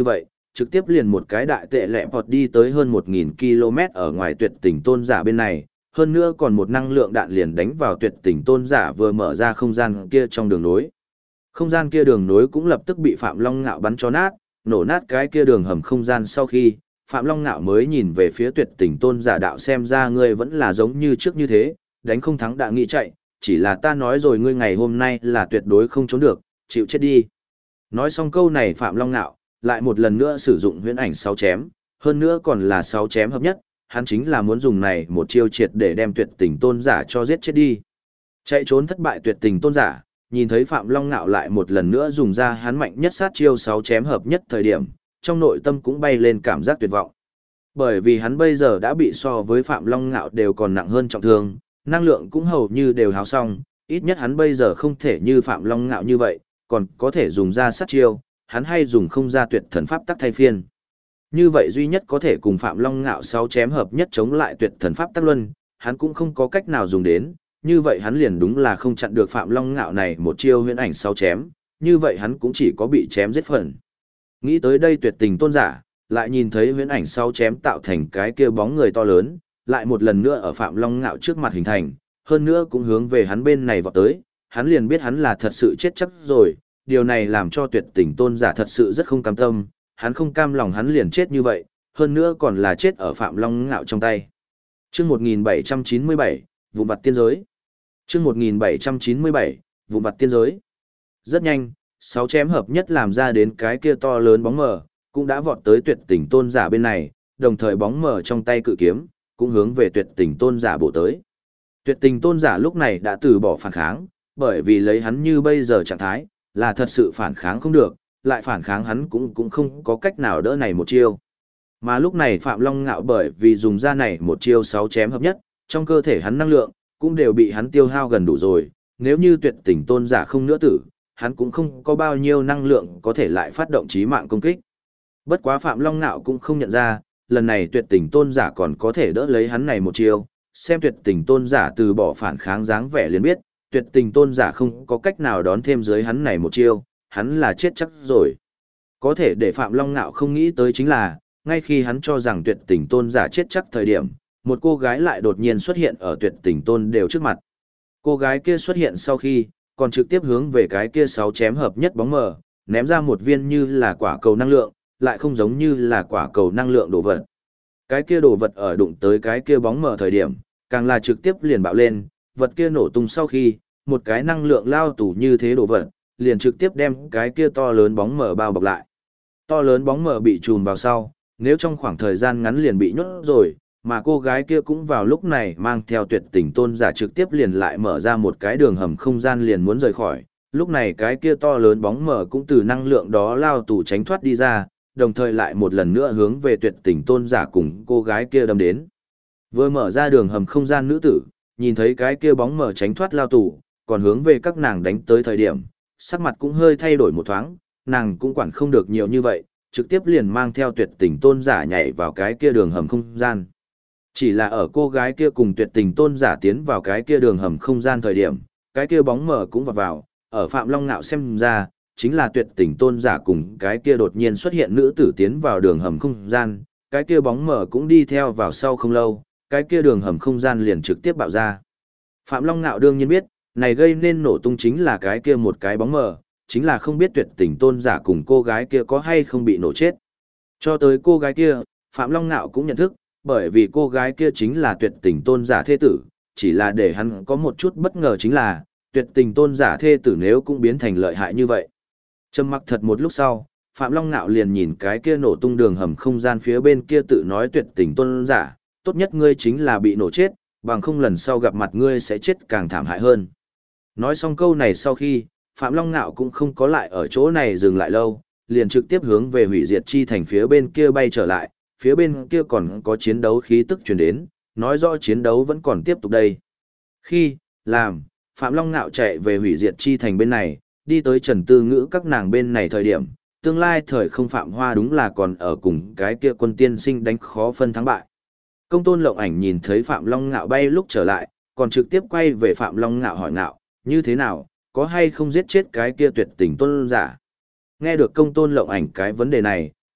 trực tiếp liền một cái đại tệ lẹ vọt đi tới hơn 1.000 km ở ngoài tuyệt tình tôn giả bên này, hơn nữa còn một năng lượng đạn liền đánh vào tuyệt tình tôn giả vừa mở ra không gian kia trong đường nối. Không gian kia đường nối cũng lập tức bị Phạm Long Ngạo bắn cho nát, nổ nát cái kia đường hầm không gian sau khi, Phạm Long Ngạo mới nhìn về phía tuyệt tình tôn giả đạo xem ra ngươi vẫn là giống như trước như thế, đánh không thắng đã nghĩ chạy, chỉ là ta nói rồi ngươi ngày hôm nay là tuyệt đối không trốn được, chịu chết đi. Nói xong câu này Phạm Long Ngạo, lại một lần nữa sử dụng huyễn ảnh 6 chém, hơn nữa còn là 6 chém hợp nhất, hắn chính là muốn dùng này một chiêu triệt để đem tuyệt tình tôn giả cho giết chết đi. Chạy trốn thất bại tuyệt tình tôn giả, nhìn thấy Phạm Long Ngạo lại một lần nữa dùng ra hắn mạnh nhất sát chiêu 6 chém hợp nhất thời điểm, trong nội tâm cũng bay lên cảm giác tuyệt vọng. Bởi vì hắn bây giờ đã bị so với Phạm Long Ngạo đều còn nặng hơn trọng thương, năng lượng cũng hầu như đều hao xong, ít nhất hắn bây giờ không thể như Phạm Long Ngạo như vậy, còn có thể dùng ra sát chiêu, hắn hay dùng không ra tuyệt thần pháp tắc thay phiên. Như vậy duy nhất có thể cùng Phạm Long Ngạo 6 chém hợp nhất chống lại tuyệt thần pháp tắc luân, hắn cũng không có cách nào dùng đến, như vậy hắn liền đúng là không chặn được Phạm Long Ngạo này một chiêu huyễn ảnh 6 chém, như vậy hắn cũng chỉ có bị chém giết phần. Nghĩ tới đây tuyệt tình tôn giả, lại nhìn thấy huyễn ảnh 6 chém tạo thành cái kia bóng người to lớn, lại một lần nữa ở Phạm Long Ngạo trước mặt hình thành, hơn nữa cũng hướng về hắn bên này vọt tới, hắn liền biết hắn là thật sự chết chắc rồi, điều này làm cho tuyệt tình tôn giả thật sự rất không cam tâm, hắn không cam lòng hắn liền chết như vậy, hơn nữa còn là chết ở Phạm Long Ngạo trong tay. Chương 1797, vụ vặt tiên giới. Chương 1797, vụ vặt tiên giới. Rất nhanh, 6 chém hợp nhất làm ra đến cái kia to lớn bóng mờ, cũng đã vọt tới tuyệt tình tôn giả bên này, đồng thời bóng mờ trong tay cự kiếm, cũng hướng về tuyệt tình tôn giả bổ tới. Tuyệt tình tôn giả lúc này đã từ bỏ phản kháng, bởi vì lấy hắn như bây giờ trạng thái, là thật sự phản kháng không được, lại phản kháng hắn cũng không có cách nào đỡ này một chiêu. Mà lúc này Phạm Long Ngạo bởi vì dùng ra này một chiêu 6 chém hợp nhất, trong cơ thể hắn năng lượng, cũng đều bị hắn tiêu hao gần đủ rồi, nếu như tuyệt tình tôn giả không nữa tử, hắn cũng không có bao nhiêu năng lượng có thể lại phát động chí mạng công kích. Bất quá Phạm Long Nạo cũng không nhận ra, lần này tuyệt tình tôn giả còn có thể đỡ lấy hắn này một chiêu, xem tuyệt tình tôn giả từ bỏ phản kháng dáng vẻ liền biết, tuyệt tình tôn giả không có cách nào đón thêm dưới hắn này một chiêu, hắn là chết chắc rồi. Có thể để Phạm Long Nạo không nghĩ tới chính là, ngay khi hắn cho rằng tuyệt tình tôn giả chết chắc thời điểm, một cô gái lại đột nhiên xuất hiện ở tuyệt tình tôn đều trước mặt. Cô gái kia xuất hiện sau khi, còn trực tiếp hướng về cái kia 6 chém hợp nhất bóng mờ, ném ra một viên như là quả cầu năng lượng, lại không giống như là quả cầu năng lượng đồ vật. Cái kia đồ vật ở đụng tới cái kia bóng mờ thời điểm, càng là trực tiếp liền bạo lên, vật kia nổ tung sau khi, một cái năng lượng lao tù như thế đồ vật, liền trực tiếp đem cái kia to lớn bóng mờ bao bọc lại. To lớn bóng mờ bị trùm vào sau, nếu trong khoảng thời gian ngắn liền bị nhốt rồi, mà cô gái kia cũng vào lúc này mang theo tuyệt tình tôn giả trực tiếp liền lại mở ra một cái đường hầm không gian liền muốn rời khỏi. Lúc này cái kia to lớn bóng mờ cũng từ năng lượng đó lao tù tránh thoát đi ra, đồng thời lại một lần nữa hướng về tuyệt tình tôn giả cùng cô gái kia đâm đến. Vừa mở ra đường hầm không gian nữ tử, nhìn thấy cái kia bóng mờ tránh thoát lao tù, còn hướng về các nàng đánh tới thời điểm, sắc mặt cũng hơi thay đổi một thoáng, nàng cũng quản không được nhiều như vậy, trực tiếp liền mang theo tuyệt tình tôn giả nhảy vào cái kia đường hầm không gian. Chỉ là ở cô gái kia cùng tuyệt tình tôn giả tiến vào cái kia đường hầm không gian thời điểm, cái kia bóng mờ cũng vào, ở Phạm Long Nạo xem ra, chính là tuyệt tình tôn giả cùng cái kia đột nhiên xuất hiện nữ tử tiến vào đường hầm không gian, cái kia bóng mờ cũng đi theo vào sau không lâu, cái kia đường hầm không gian liền trực tiếp bạo ra. Phạm Long Nạo đương nhiên biết, này gây nên nổ tung chính là cái kia một cái bóng mờ, chính là không biết tuyệt tình tôn giả cùng cô gái kia có hay không bị nổ chết. Cho tới cô gái kia, Phạm Long Nạo cũng nhận thức, bởi vì cô gái kia chính là tuyệt tình tôn giả thê tử, chỉ là để hắn có một chút bất ngờ chính là, tuyệt tình tôn giả thê tử nếu cũng biến thành lợi hại như vậy. Trầm mặc thật một lúc sau, Phạm Long Nạo liền nhìn cái kia nổ tung đường hầm không gian phía bên kia tự nói tuyệt tình tôn giả, tốt nhất ngươi chính là bị nổ chết, bằng không lần sau gặp mặt ngươi sẽ chết càng thảm hại hơn. Nói xong câu này sau khi, Phạm Long Nạo cũng không có lại ở chỗ này dừng lại lâu, liền trực tiếp hướng về hủy diệt chi thành phía bên kia bay trở lại, phía bên kia còn có chiến đấu khí tức truyền đến, nói rõ chiến đấu vẫn còn tiếp tục đây. Khi, Phạm Long Nạo chạy về hủy diệt chi thành bên này, đi tới Trần Tư Ngữ các nàng bên này thời điểm, tương lai thời không Phạm Hoa đúng là còn ở cùng cái kia quân tiên sinh đánh khó phân thắng bại. Công tôn Lộng Ảnh nhìn thấy Phạm Long Nạo bay lúc trở lại, còn trực tiếp quay về Phạm Long Nạo hỏi Nạo, như thế nào, có hay không giết chết cái kia tuyệt tình tôn giả. Nghe được công tôn Lộng Ảnh cái vấn đề này,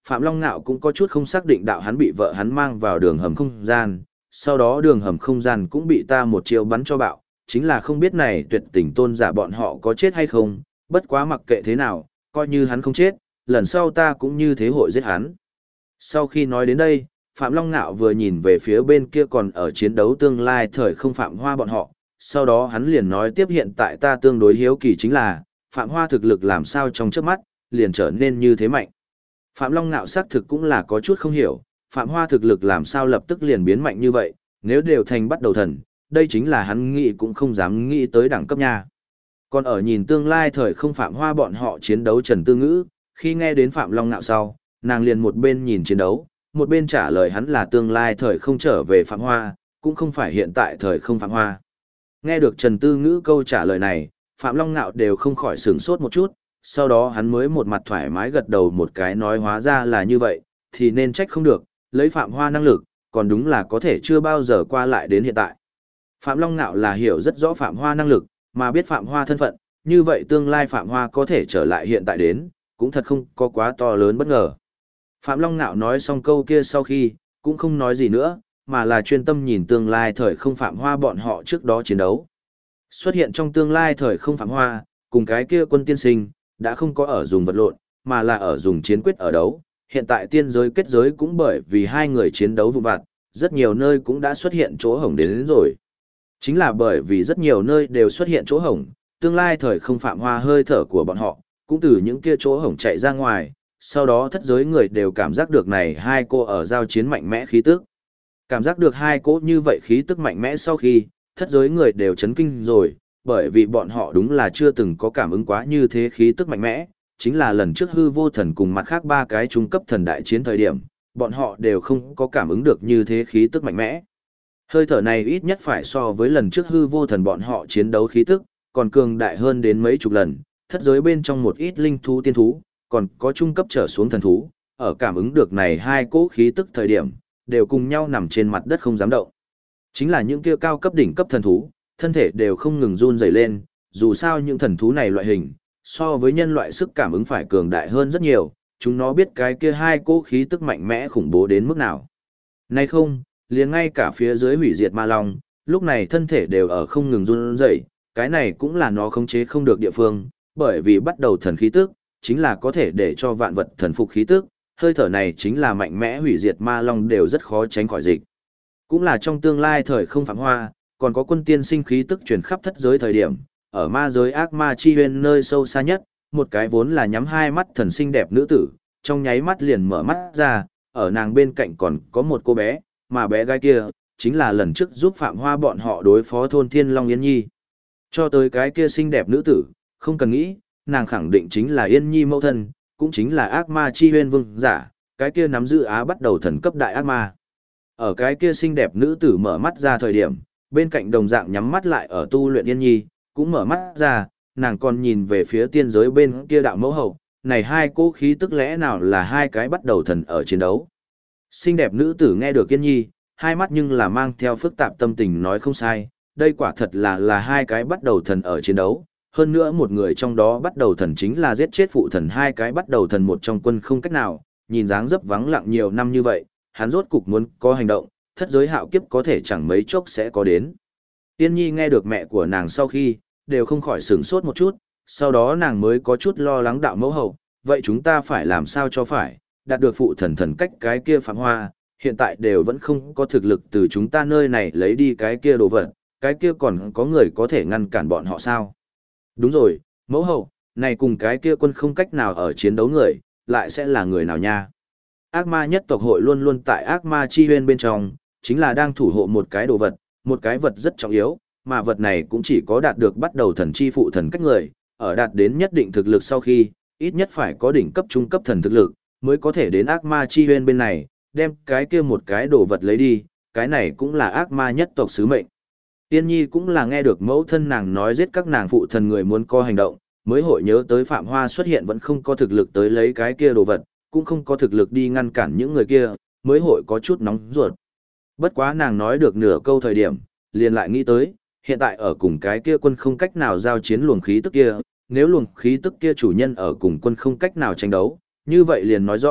Phạm Long Nạo cũng có chút không xác định đạo hắn bị vợ hắn mang vào đường hầm không gian, sau đó đường hầm không gian cũng bị ta một chiều bắn cho bạo, chính là không biết này tuyệt tình tôn giả bọn họ có chết hay không, bất quá mặc kệ thế nào, coi như hắn không chết, lần sau ta cũng như thế hội giết hắn. Sau khi nói đến đây, Phạm Long Nạo vừa nhìn về phía bên kia còn ở chiến đấu tương lai thời không Phạm Hoa bọn họ, sau đó hắn liền nói tiếp hiện tại ta tương đối hiếu kỳ chính là, Phạm Hoa thực lực làm sao trong trước mắt, liền trở nên như thế mạnh. Phạm Long Nạo xác thực cũng là có chút không hiểu, Phạm Hoa thực lực làm sao lập tức liền biến mạnh như vậy, nếu đều thành bắt đầu thần, đây chính là hắn nghĩ cũng không dám nghĩ tới đẳng cấp nha. Còn ở nhìn tương lai thời không Phạm Hoa bọn họ chiến đấu Trần Tư Ngữ, khi nghe đến Phạm Long Nạo sau, nàng liền một bên nhìn chiến đấu, một bên trả lời hắn là tương lai thời không trở về Phạm Hoa, cũng không phải hiện tại thời không Phạm Hoa. Nghe được Trần Tư Ngữ câu trả lời này, Phạm Long Nạo đều không khỏi sửng sốt một chút, sau đó hắn mới một mặt thoải mái gật đầu một cái nói hóa ra là như vậy, thì nên trách không được, lấy Phạm Hoa năng lực, còn đúng là có thể chưa bao giờ qua lại đến hiện tại. Phạm Long Nạo là hiểu rất rõ Phạm Hoa năng lực, mà biết Phạm Hoa thân phận, như vậy tương lai Phạm Hoa có thể trở lại hiện tại đến, cũng thật không có quá to lớn bất ngờ. Phạm Long Nạo nói xong câu kia sau khi, cũng không nói gì nữa, mà là chuyên tâm nhìn tương lai thời không Phạm Hoa bọn họ trước đó chiến đấu. Xuất hiện trong tương lai thời không Phạm Hoa, cùng cái kia quân tiên sinh, đã không có ở dùng vật lộn, mà là ở dùng chiến quyết ở đấu. Hiện tại tiên giới kết giới cũng bởi vì hai người chiến đấu vụ vặt, rất nhiều nơi cũng đã xuất hiện chỗ hổng đến rồi. Chính là bởi vì rất nhiều nơi đều xuất hiện chỗ hổng, tương lai thời không Phạm Hoa hơi thở của bọn họ, cũng từ những kia chỗ hổng chạy ra ngoài, sau đó thất giới người đều cảm giác được này hai cô ở giao chiến mạnh mẽ khí tức. Cảm giác được hai cô như vậy khí tức mạnh mẽ sau khi, thất giới người đều chấn kinh rồi, bởi vì bọn họ đúng là chưa từng có cảm ứng quá như thế khí tức mạnh mẽ, chính là lần trước hư vô thần cùng mặt khác ba cái trung cấp thần đại chiến thời điểm, bọn họ đều không có cảm ứng được như thế khí tức mạnh mẽ. Hơi thở này ít nhất phải so với lần trước hư vô thần bọn họ chiến đấu khí tức, còn cường đại hơn đến mấy chục lần, thất giới bên trong một ít linh thú tiên thú, còn có trung cấp trở xuống thần thú, ở cảm ứng được này hai cỗ khí tức thời điểm, đều cùng nhau nằm trên mặt đất không dám động. Chính là những kia cao cấp đỉnh cấp thần thú, thân thể đều không ngừng run rẩy lên, dù sao những thần thú này loại hình, so với nhân loại sức cảm ứng phải cường đại hơn rất nhiều, chúng nó biết cái kia hai cỗ khí tức mạnh mẽ khủng bố đến mức nào. Nay không, liền ngay cả phía dưới hủy diệt ma long, lúc này thân thể đều ở không ngừng run rẩy, cái này cũng là nó khống chế không được địa phương, bởi vì bắt đầu thần khí tức, chính là có thể để cho vạn vật thần phục khí tức, hơi thở này chính là mạnh mẽ hủy diệt ma long đều rất khó tránh khỏi dịch. Cũng là trong tương lai thời không Phạm Hoa, còn có quân tiên sinh khí tức truyền khắp thất giới thời điểm, ở ma giới ác ma chi huyên nơi sâu xa nhất, một cái vốn là nhắm hai mắt thần xinh đẹp nữ tử, trong nháy mắt liền mở mắt ra, ở nàng bên cạnh còn có một cô bé, mà bé gái kia, chính là lần trước giúp Phạm Hoa bọn họ đối phó thôn Thiên Long Yên Nhi. Cho tới cái kia xinh đẹp nữ tử, không cần nghĩ, nàng khẳng định chính là Yên Nhi mẫu thân, cũng chính là ác ma chi huyên vương giả, cái kia nắm giữ á bắt đầu thần cấp đại ác ma. Ở cái kia xinh đẹp nữ tử mở mắt ra thời điểm, bên cạnh đồng dạng nhắm mắt lại ở tu luyện Yên Nhi, cũng mở mắt ra, nàng còn nhìn về phía tiên giới bên kia đạo mẫu hậu, này hai cô khí tức lẽ nào là hai cái bắt đầu thần ở chiến đấu. Xinh đẹp nữ tử nghe được Yên Nhi, hai mắt nhưng là mang theo phức tạp tâm tình nói không sai, đây quả thật là hai cái bắt đầu thần ở chiến đấu. Hơn nữa một người trong đó bắt đầu thần chính là giết chết phụ thần hai cái bắt đầu thần một trong quân không cách nào, nhìn dáng dấp vắng lặng nhiều năm như vậy, hắn rốt cục muốn có hành động, thất giới hạo kiếp có thể chẳng mấy chốc sẽ có đến. Tiên Nhi nghe được mẹ của nàng sau khi, đều không khỏi sửng sốt một chút, sau đó nàng mới có chút lo lắng đạo mẫu hậu, vậy chúng ta phải làm sao cho phải, đạt được phụ thần thần cách cái kia Phạm Hoa, hiện tại đều vẫn không có thực lực từ chúng ta nơi này lấy đi cái kia đồ vật, cái kia còn có người có thể ngăn cản bọn họ sao? Đúng rồi, mẫu hậu, này cùng cái kia quân không cách nào ở chiến đấu người, lại sẽ là người nào nha? Ác ma nhất tộc hội luôn luôn tại ác ma chi huyên bên trong, chính là đang thủ hộ một cái đồ vật, một cái vật rất trọng yếu, mà vật này cũng chỉ có đạt được bắt đầu thần chi phụ thần cách người, ở đạt đến nhất định thực lực sau khi, ít nhất phải có đỉnh cấp trung cấp thần thực lực, mới có thể đến ác ma chi huyên bên này, đem cái kia một cái đồ vật lấy đi, cái này cũng là ác ma nhất tộc sứ mệnh. Tiên Nhi cũng là nghe được mẫu thân nàng nói giết các nàng phụ thần người muốn có hành động, mới hội nhớ tới Phạm Hoa xuất hiện vẫn không có thực lực tới lấy cái kia đồ vật, cũng không có thực lực đi ngăn cản những người kia, mới hội có chút nóng ruột. Bất quá nàng nói được nửa câu thời điểm, liền lại nghĩ tới, hiện tại ở cùng cái kia quân không cách nào giao chiến luồng khí tức kia, nếu luồng khí tức kia chủ nhân ở cùng quân không cách nào tranh đấu, như vậy liền nói rõ,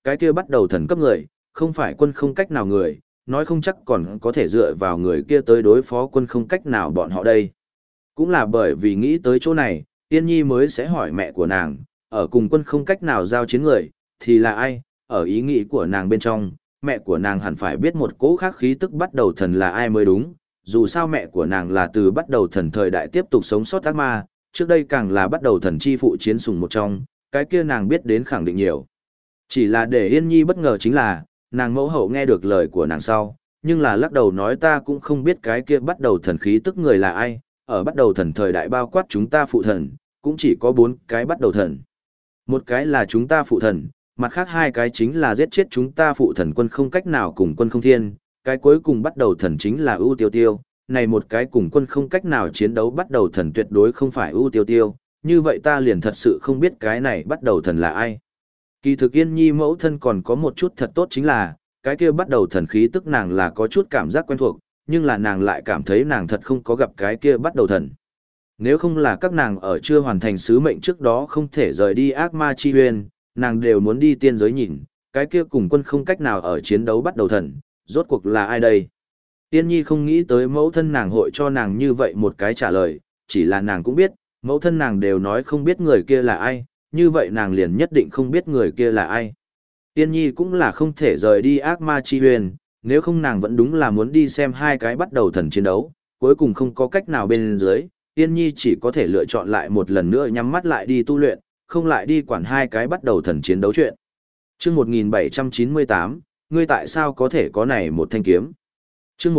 cái kia bắt đầu thần cấp người, không phải quân không cách nào người, nói không chắc còn có thể dựa vào người kia tới đối phó quân không cách nào bọn họ đây. Cũng là bởi vì nghĩ tới chỗ này, Yên Nhi mới sẽ hỏi mẹ của nàng, ở cùng quân không cách nào giao chiến người, thì là ai, ở ý nghĩ của nàng bên trong, mẹ của nàng hẳn phải biết một cỗ khác khí tức bắt đầu thần là ai mới đúng, dù sao mẹ của nàng là từ bắt đầu thần thời đại tiếp tục sống sót ác ma, trước đây càng là bắt đầu thần chi phụ chiến sùng một trong, cái kia nàng biết đến khẳng định nhiều. Chỉ là để Yên Nhi bất ngờ chính là, nàng mẫu hậu nghe được lời của nàng sau, nhưng là lắc đầu nói ta cũng không biết cái kia bắt đầu thần khí tức người là ai, ở bắt đầu thần thời đại bao quát chúng ta phụ thần, cũng chỉ có 4 cái bắt đầu thần. Một cái là chúng ta phụ thần, mặt khác 2 cái chính là giết chết chúng ta phụ thần quân không cách nào cùng quân không thiên, cái cuối cùng bắt đầu thần chính là ưu tiêu tiêu, này một cái cùng quân không cách nào chiến đấu bắt đầu thần tuyệt đối không phải ưu tiêu tiêu, như vậy ta liền thật sự không biết cái này bắt đầu thần là ai. Kỳ thực Yên Nhi mẫu thân còn có một chút thật tốt chính là, cái kia bắt đầu thần khí tức nàng là có chút cảm giác quen thuộc, nhưng là nàng lại cảm thấy nàng thật không có gặp cái kia bắt đầu thần. Nếu không là các nàng ở chưa hoàn thành sứ mệnh trước đó không thể rời đi ác ma chi huyên, nàng đều muốn đi tiên giới nhìn, cái kia cùng quân không cách nào ở chiến đấu bắt đầu thần, rốt cuộc là ai đây? Yên Nhi không nghĩ tới mẫu thân nàng hội cho nàng như vậy một cái trả lời, chỉ là nàng cũng biết, mẫu thân nàng đều nói không biết người kia là ai, như vậy nàng liền nhất định không biết người kia là ai. Yên Nhi cũng là không thể rời đi ác ma chi huyền, nếu không nàng vẫn đúng là muốn đi xem 2 cái bắt đầu thần chiến đấu, cuối cùng không có cách nào bên dưới, Yên Nhi chỉ có thể lựa chọn lại một lần nữa nhắm mắt lại đi tu luyện, không lại đi quản 2 cái bắt đầu thần chiến đấu chuyện. Chương 1798, ngươi tại sao có thể có này một thanh kiếm? Chương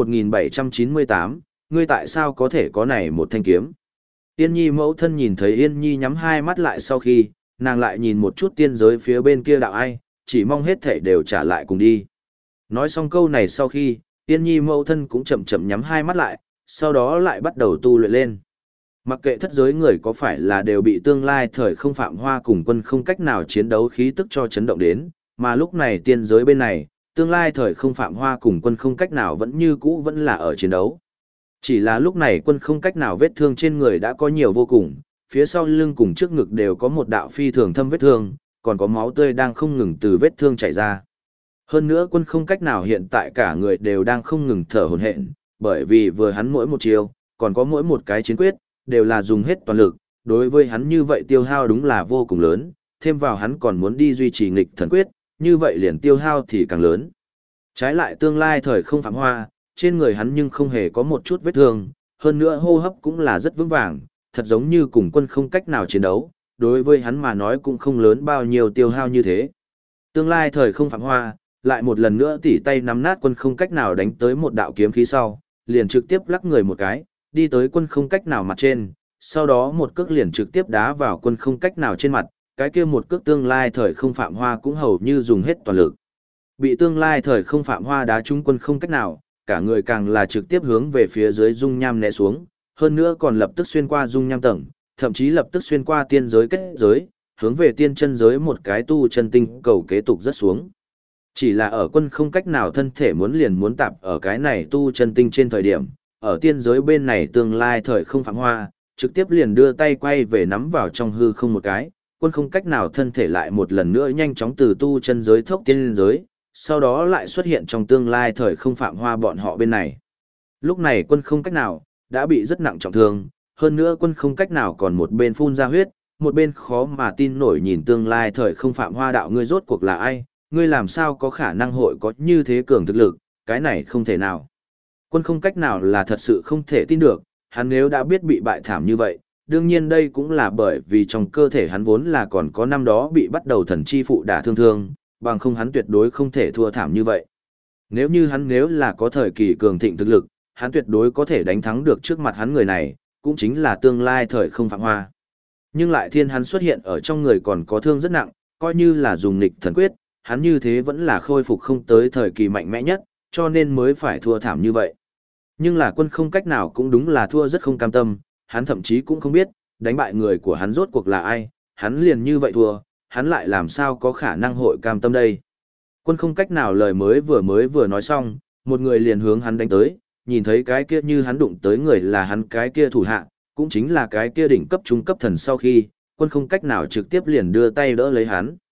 1798, ngươi tại sao có thể có này một thanh kiếm? Yên Nhi mẫu thân nhìn thấy Yên Nhi nhắm 2 mắt lại sau khi, nàng lại nhìn một chút tiên giới phía bên kia đạo ai, chỉ mong hết thể đều trả lại cùng đi. Nói xong câu này sau khi, Yên Nhi mẫu thân cũng chậm chậm nhắm 2 mắt lại, sau đó lại bắt đầu tu luyện lên. Mặc kệ thất giới người có phải là đều bị tương lai thời không phạm hoa cùng quân không cách nào chiến đấu khí tức cho chấn động đến, mà lúc này tiên giới bên này, tương lai thời không phạm hoa cùng quân không cách nào vẫn như cũ vẫn là ở chiến đấu. Chỉ là lúc này quân không cách nào vết thương trên người đã có nhiều vô cùng, phía sau lưng cùng trước ngực đều có một đạo phi thường thâm vết thương, còn có máu tươi đang không ngừng từ vết thương chảy ra. Hơn nữa quân không cách nào hiện tại cả người đều đang không ngừng thở hổn hển, bởi vì vừa hắn mỗi một chiều, còn có mỗi một cái chiến quyết, đều là dùng hết toàn lực, đối với hắn như vậy tiêu hao đúng là vô cùng lớn, thêm vào hắn còn muốn đi duy trì nghịch thần quyết, như vậy liền tiêu hao thì càng lớn. Trái lại tương lai thời không phạm hoa, trên người hắn nhưng không hề có một chút vết thương, hơn nữa hô hấp cũng là rất vững vàng, thật giống như cùng quân không cách nào chiến đấu, đối với hắn mà nói cũng không lớn bao nhiêu tiêu hao như thế. Tương lai thời không phạm hoa, lại một lần nữa tỉ tay nắm nát quân không cách nào đánh tới một đạo kiếm khí sau, liền trực tiếp lắc người một cái, đi tới quân không cách nào mặt trên, sau đó một cước liền trực tiếp đá vào quân không cách nào trên mặt, cái kia một cước tương lai thời không phạm hoa cũng hầu như dùng hết toàn lực. Bị tương lai thời không phạm hoa đá trúng quân không cách nào, cả người càng là trực tiếp hướng về phía dưới dung nham né xuống, hơn nữa còn lập tức xuyên qua dung nham tầng, thậm chí lập tức xuyên qua tiên giới kết giới, hướng về tiên chân giới một cái tu chân tinh cầu kế tục rất xuống. Chỉ là ở quân không cách nào thân thể muốn liền muốn tạp ở cái này tu chân tinh trên thời điểm, ở tiên giới bên này tương lai thời không phạm hoa, trực tiếp liền đưa tay quay về nắm vào trong hư không một cái, quân không cách nào thân thể lại một lần nữa nhanh chóng từ tu chân giới thốc tiên giới, sau đó lại xuất hiện trong tương lai thời không phạm hoa bọn họ bên này. Lúc này quân không cách nào, đã bị rất nặng trọng thương, hơn nữa quân không cách nào còn một bên phun ra huyết, một bên khó mà tin nổi nhìn tương lai thời không phạm hoa đạo ngươi rốt cuộc là ai, ngươi làm sao có khả năng hội có như thế cường thực lực, cái này không thể nào. Quân không cách nào là thật sự không thể tin được, hắn nếu đã biết bị bại thảm như vậy, đương nhiên đây cũng là bởi vì trong cơ thể hắn vốn là còn có năm đó bị bắt đầu thần chi phụ đả thương, bằng không hắn tuyệt đối không thể thua thảm như vậy. Nếu như hắn nếu là có thời kỳ cường thịnh thực lực, hắn tuyệt đối có thể đánh thắng được trước mặt hắn người này, cũng chính là tương lai thời không phạm hoa. Nhưng lại thiên hắn xuất hiện ở trong người còn có thương rất nặng, coi như là dùng nghịch thần quyết, hắn như thế vẫn là khôi phục không tới thời kỳ mạnh mẽ nhất, cho nên mới phải thua thảm như vậy. Nhưng là quân không cách nào cũng đúng là thua rất không cam tâm, hắn thậm chí cũng không biết, đánh bại người của hắn rốt cuộc là ai, hắn liền như vậy thua, hắn lại làm sao có khả năng hội cam tâm đây. Quân không cách nào lời mới vừa nói xong, một người liền hướng hắn đánh tới, nhìn thấy cái kia như hắn đụng tới người là hắn cái kia thủ hạ, cũng chính là cái kia đỉnh cấp trung cấp thần sau khi, quân không cách nào trực tiếp liền đưa tay đỡ lấy hắn.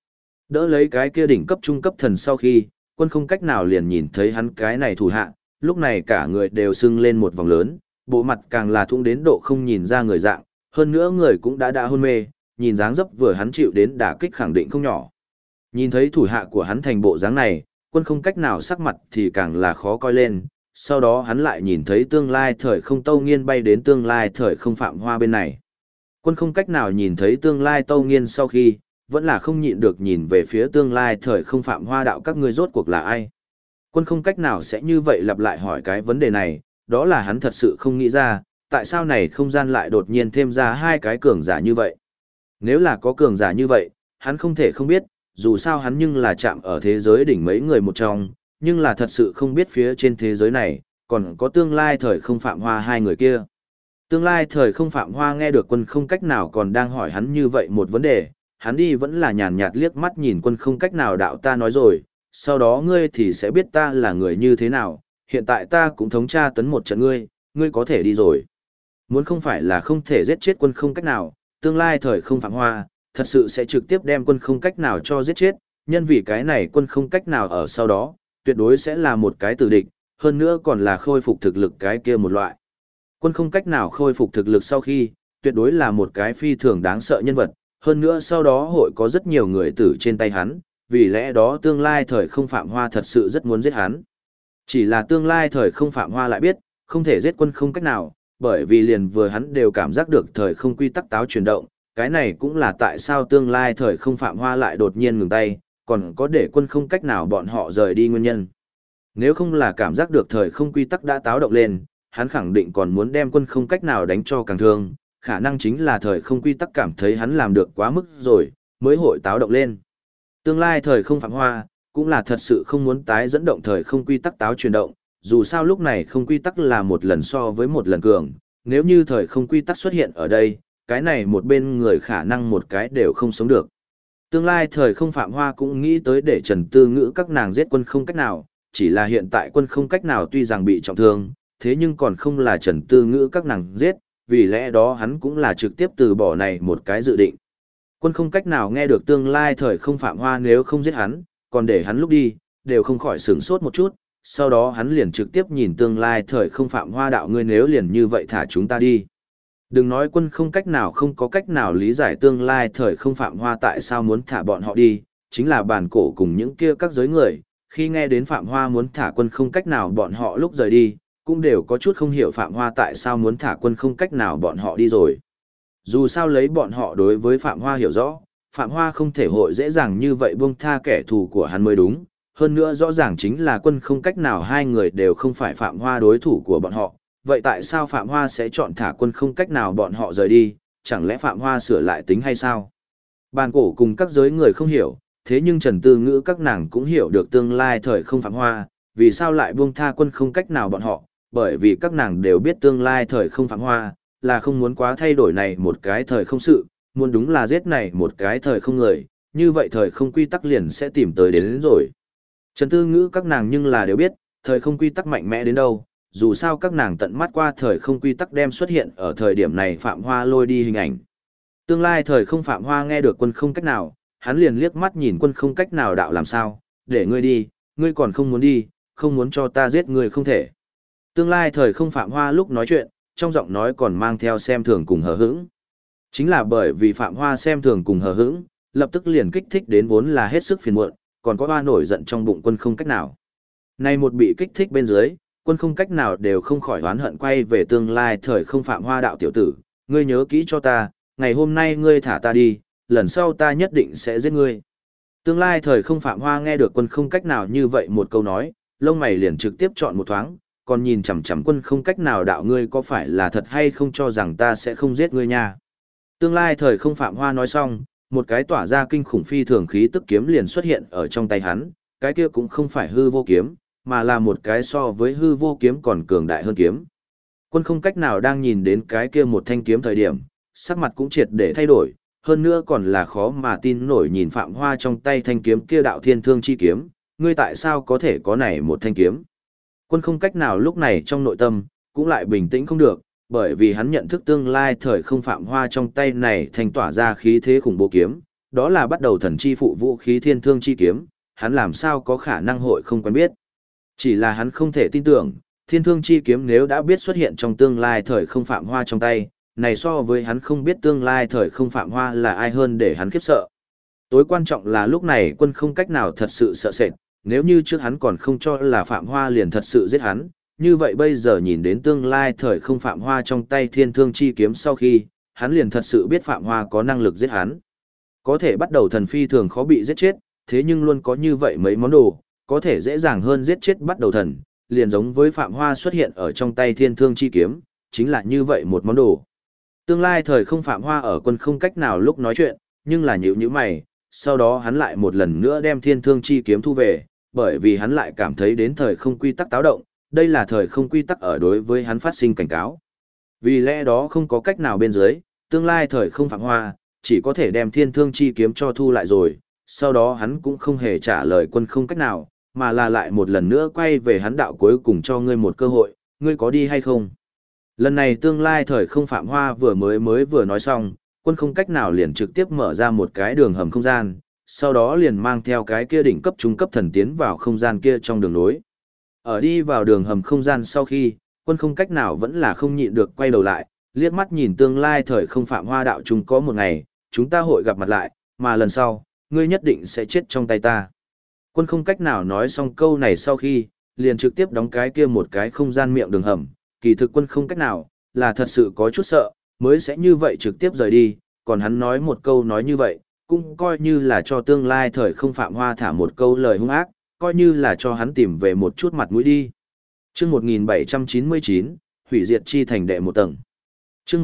Đỡ lấy cái kia đỉnh cấp trung cấp thần sau khi, quân không cách nào liền nhìn thấy hắn cái này thủ hạ, lúc này cả người đều sưng lên một vòng lớn, bộ mặt càng là thung đến độ không nhìn ra người dạng, hơn nữa người cũng đã hôn mê, nhìn dáng dấp vừa hắn chịu đến đả kích khẳng định không nhỏ. Nhìn thấy thủ hạ của hắn thành bộ dáng này, quân không cách nào sắc mặt thì càng là khó coi lên, sau đó hắn lại nhìn thấy tương lai thời không Tâu Nghiên bay đến tương lai thời không Phạm Hoa bên này. Quân không cách nào nhìn thấy tương lai Tâu Nghiên sau khi, vẫn là không nhịn được nhìn về phía tương lai thời không Phạm Hoa đạo các ngươi rốt cuộc là ai. Quân không cách nào sẽ như vậy lặp lại hỏi cái vấn đề này, đó là hắn thật sự không nghĩ ra, tại sao này không gian lại đột nhiên thêm ra hai cái cường giả như vậy. Nếu là có cường giả như vậy, hắn không thể không biết, dù sao hắn nhưng là chạm ở thế giới đỉnh mấy người một trong, nhưng là thật sự không biết phía trên thế giới này, còn có tương lai thời không Phạm Hoa hai người kia. Tương lai thời không Phạm Hoa nghe được quân không cách nào còn đang hỏi hắn như vậy một vấn đề, hắn đi vẫn là nhàn nhạt liếc mắt nhìn quân không cách nào đạo ta nói rồi, sau đó ngươi thì sẽ biết ta là người như thế nào, hiện tại ta cũng thống tra tấn một trận ngươi có thể đi rồi. Muốn không phải là không thể giết chết quân không cách nào, tương lai thời không Phạm Hoa, thật sự sẽ trực tiếp đem quân không cách nào cho giết chết, nhân vì cái này quân không cách nào ở sau đó, tuyệt đối sẽ là một cái tử địch, hơn nữa còn là khôi phục thực lực cái kia một loại. Quân không cách nào khôi phục thực lực sau khi, tuyệt đối là một cái phi thường đáng sợ nhân vật, hơn nữa sau đó hội có rất nhiều người tử trên tay hắn, vì lẽ đó tương lai thời không Phạm Hoa thật sự rất muốn giết hắn. Chỉ là tương lai thời không Phạm Hoa lại biết, không thể giết quân không cách nào, bởi vì liền vừa hắn đều cảm giác được thời không quy tắc táo chuyển động, cái này cũng là tại sao tương lai thời không Phạm Hoa lại đột nhiên ngừng tay, còn có để quân không cách nào bọn họ rời đi nguyên nhân. Nếu không là cảm giác được thời không quy tắc đã táo động lên, hắn khẳng định còn muốn đem quân không cách nào đánh cho càng thương, khả năng chính là thời không quy tắc cảm thấy hắn làm được quá mức rồi, mới hội táo động lên. Tương lai thời không Phạm Hoa, cũng là thật sự không muốn tái dẫn động thời không quy tắc táo chuyển động, dù sao lúc này không quy tắc là một lần so với một lần cường, nếu như thời không quy tắc xuất hiện ở đây, cái này một bên người khả năng một cái đều không sống được. Tương lai thời không Phạm Hoa cũng nghĩ tới để Trần Tư Ngữ các nàng giết quân không cách nào, chỉ là hiện tại quân không cách nào tuy rằng bị trọng thương, thế nhưng còn không là Trần Tư Ngữ các nàng giết, vì lẽ đó hắn cũng là trực tiếp từ bỏ này một cái dự định. Quân không cách nào nghe được tương lai thời không Phạm Hoa nếu không giết hắn, còn để hắn lúc đi, đều không khỏi sửng sốt một chút, sau đó hắn liền trực tiếp nhìn tương lai thời không Phạm Hoa đạo ngươi nếu liền như vậy thả chúng ta đi. Đừng nói quân không cách nào không có cách nào lý giải tương lai thời không Phạm Hoa tại sao muốn thả bọn họ đi, chính là bản cổ cùng những kia các giới người, khi nghe đến Phạm Hoa muốn thả quân không cách nào bọn họ lúc rời đi, cũng đều có chút không hiểu Phạm Hoa tại sao muốn thả quân không cách nào bọn họ đi rồi. Dù sao lấy bọn họ đối với Phạm Hoa hiểu rõ, Phạm Hoa không thể hội dễ dàng như vậy buông tha kẻ thù của hắn mới đúng, hơn nữa rõ ràng chính là quân không cách nào hai người đều không phải Phạm Hoa đối thủ của bọn họ, vậy tại sao Phạm Hoa sẽ chọn thả quân không cách nào bọn họ rời đi, chẳng lẽ Phạm Hoa sửa lại tính hay sao? Bàn cổ cùng các giới người không hiểu, thế nhưng Trần Tư Ngữ các nàng cũng hiểu được tương lai thời không Phạm Hoa, vì sao lại buông tha quân không cách nào bọn họ, bởi vì các nàng đều biết tương lai thời không Phạm Hoa, là không muốn quá thay đổi này một cái thời không sự, muốn đúng là giết này một cái thời không người, như vậy thời không quy tắc liền sẽ tìm tới đến rồi. Trần Tư Ngữ các nàng nhưng là đều biết, thời không quy tắc mạnh mẽ đến đâu, dù sao các nàng tận mắt qua thời không quy tắc đem xuất hiện ở thời điểm này Phạm Hoa lôi đi hình ảnh. Tương lai thời không Phạm Hoa nghe được quân không cách nào, hắn liền liếc mắt nhìn quân không cách nào đạo làm sao, để ngươi đi, ngươi còn không muốn đi, không muốn cho ta giết ngươi không thể. Tương lai thời không Phạm Hoa lúc nói chuyện, trong giọng nói còn mang theo xem thường cùng hờ hững. Chính là bởi vì Phạm Hoa xem thường cùng hờ hững, lập tức liền kích thích đến vốn là hết sức phiền muộn, còn có hoa nổi giận trong bụng quân không cách nào. Nay một bị kích thích bên dưới, quân không cách nào đều không khỏi oán hận quay về tương lai thời không Phạm Hoa đạo tiểu tử, ngươi nhớ kỹ cho ta, ngày hôm nay ngươi thả ta đi, lần sau ta nhất định sẽ giết ngươi. Tương lai thời không Phạm Hoa nghe được quân không cách nào như vậy một câu nói, lông mày liền trực tiếp chọn một thoáng, còn nhìn chằm chằm quân không cách nào đạo ngươi có phải là thật hay không cho rằng ta sẽ không giết ngươi nha. Tương lai thời không Phạm Hoa nói xong, một cái tỏa ra kinh khủng phi thường khí tức kiếm liền xuất hiện ở trong tay hắn, cái kia cũng không phải hư vô kiếm, mà là một cái so với hư vô kiếm còn cường đại hơn kiếm. Quân không cách nào đang nhìn đến cái kia một thanh kiếm thời điểm, sắc mặt cũng triệt để thay đổi, hơn nữa còn là khó mà tin nổi nhìn Phạm Hoa trong tay thanh kiếm kia đạo thiên thương chi kiếm, ngươi tại sao có thể có này một thanh kiếm. Quân không cách nào lúc này trong nội tâm, cũng lại bình tĩnh không được, bởi vì hắn nhận thức tương lai thời không Phạm Hoa trong tay này thành tỏa ra khí thế khủng bố kiếm, đó là bắt đầu thần chi phụ vũ khí thiên thương chi kiếm, hắn làm sao có khả năng hội không quen biết. Chỉ là hắn không thể tin tưởng, thiên thương chi kiếm nếu đã biết xuất hiện trong tương lai thời không Phạm Hoa trong tay, này so với hắn không biết tương lai thời không Phạm Hoa là ai hơn để hắn khiếp sợ. Tối quan trọng là lúc này quân không cách nào thật sự sợ sệt, nếu như trước hắn còn không cho là Phạm Hoa liền thật sự giết hắn, như vậy bây giờ nhìn đến tương lai thời không Phạm Hoa trong tay thiên thương chi kiếm sau khi, hắn liền thật sự biết Phạm Hoa có năng lực giết hắn. Có thể bắt đầu thần phi thường khó bị giết chết, thế nhưng luôn có như vậy mấy món đồ, có thể dễ dàng hơn giết chết bắt đầu thần, liền giống với Phạm Hoa xuất hiện ở trong tay thiên thương chi kiếm, chính là như vậy một món đồ. Tương lai thời không Phạm Hoa ở quân không cách nào lúc nói chuyện, nhưng là nhíu nhíu mày, sau đó hắn lại một lần nữa đem thiên thương chi kiếm thu về, bởi vì hắn lại cảm thấy đến thời không quy tắc táo động, đây là thời không quy tắc ở đối với hắn phát sinh cảnh cáo. Vì lẽ đó không có cách nào bên dưới, tương lai thời không Phạm Hoa, chỉ có thể đem thiên thương chi kiếm cho thu lại rồi, sau đó hắn cũng không hề trả lời quân không cách nào, mà là lại một lần nữa quay về hắn đạo cuối cùng cho ngươi một cơ hội, ngươi có đi hay không? Lần này tương lai thời không Phạm Hoa vừa nói xong, quân không cách nào liền trực tiếp mở ra một cái đường hầm không gian, sau đó liền mang theo cái kia đỉnh cấp trung cấp thần tiến vào không gian kia trong đường nối. Ở đi vào đường hầm không gian sau khi, quân không cách nào vẫn là không nhịn được quay đầu lại, liếc mắt nhìn tương lai thời không Phạm Hoa đạo chúng có một ngày, chúng ta hội gặp mặt lại, mà lần sau, ngươi nhất định sẽ chết trong tay ta. Quân không cách nào nói xong câu này sau khi, liền trực tiếp đóng cái kia một cái không gian miệng đường hầm, kỳ thực quân không cách nào, là thật sự có chút sợ, mới sẽ như vậy trực tiếp rời đi, còn hắn nói một câu nói như vậy, cũng coi như là cho tương lai thời không Phạm Hoa thả một câu lời hung ác, coi như là cho hắn tìm về một chút mặt mũi đi. Chương 1799, hủy diệt chi thành đệ một tầng. Chương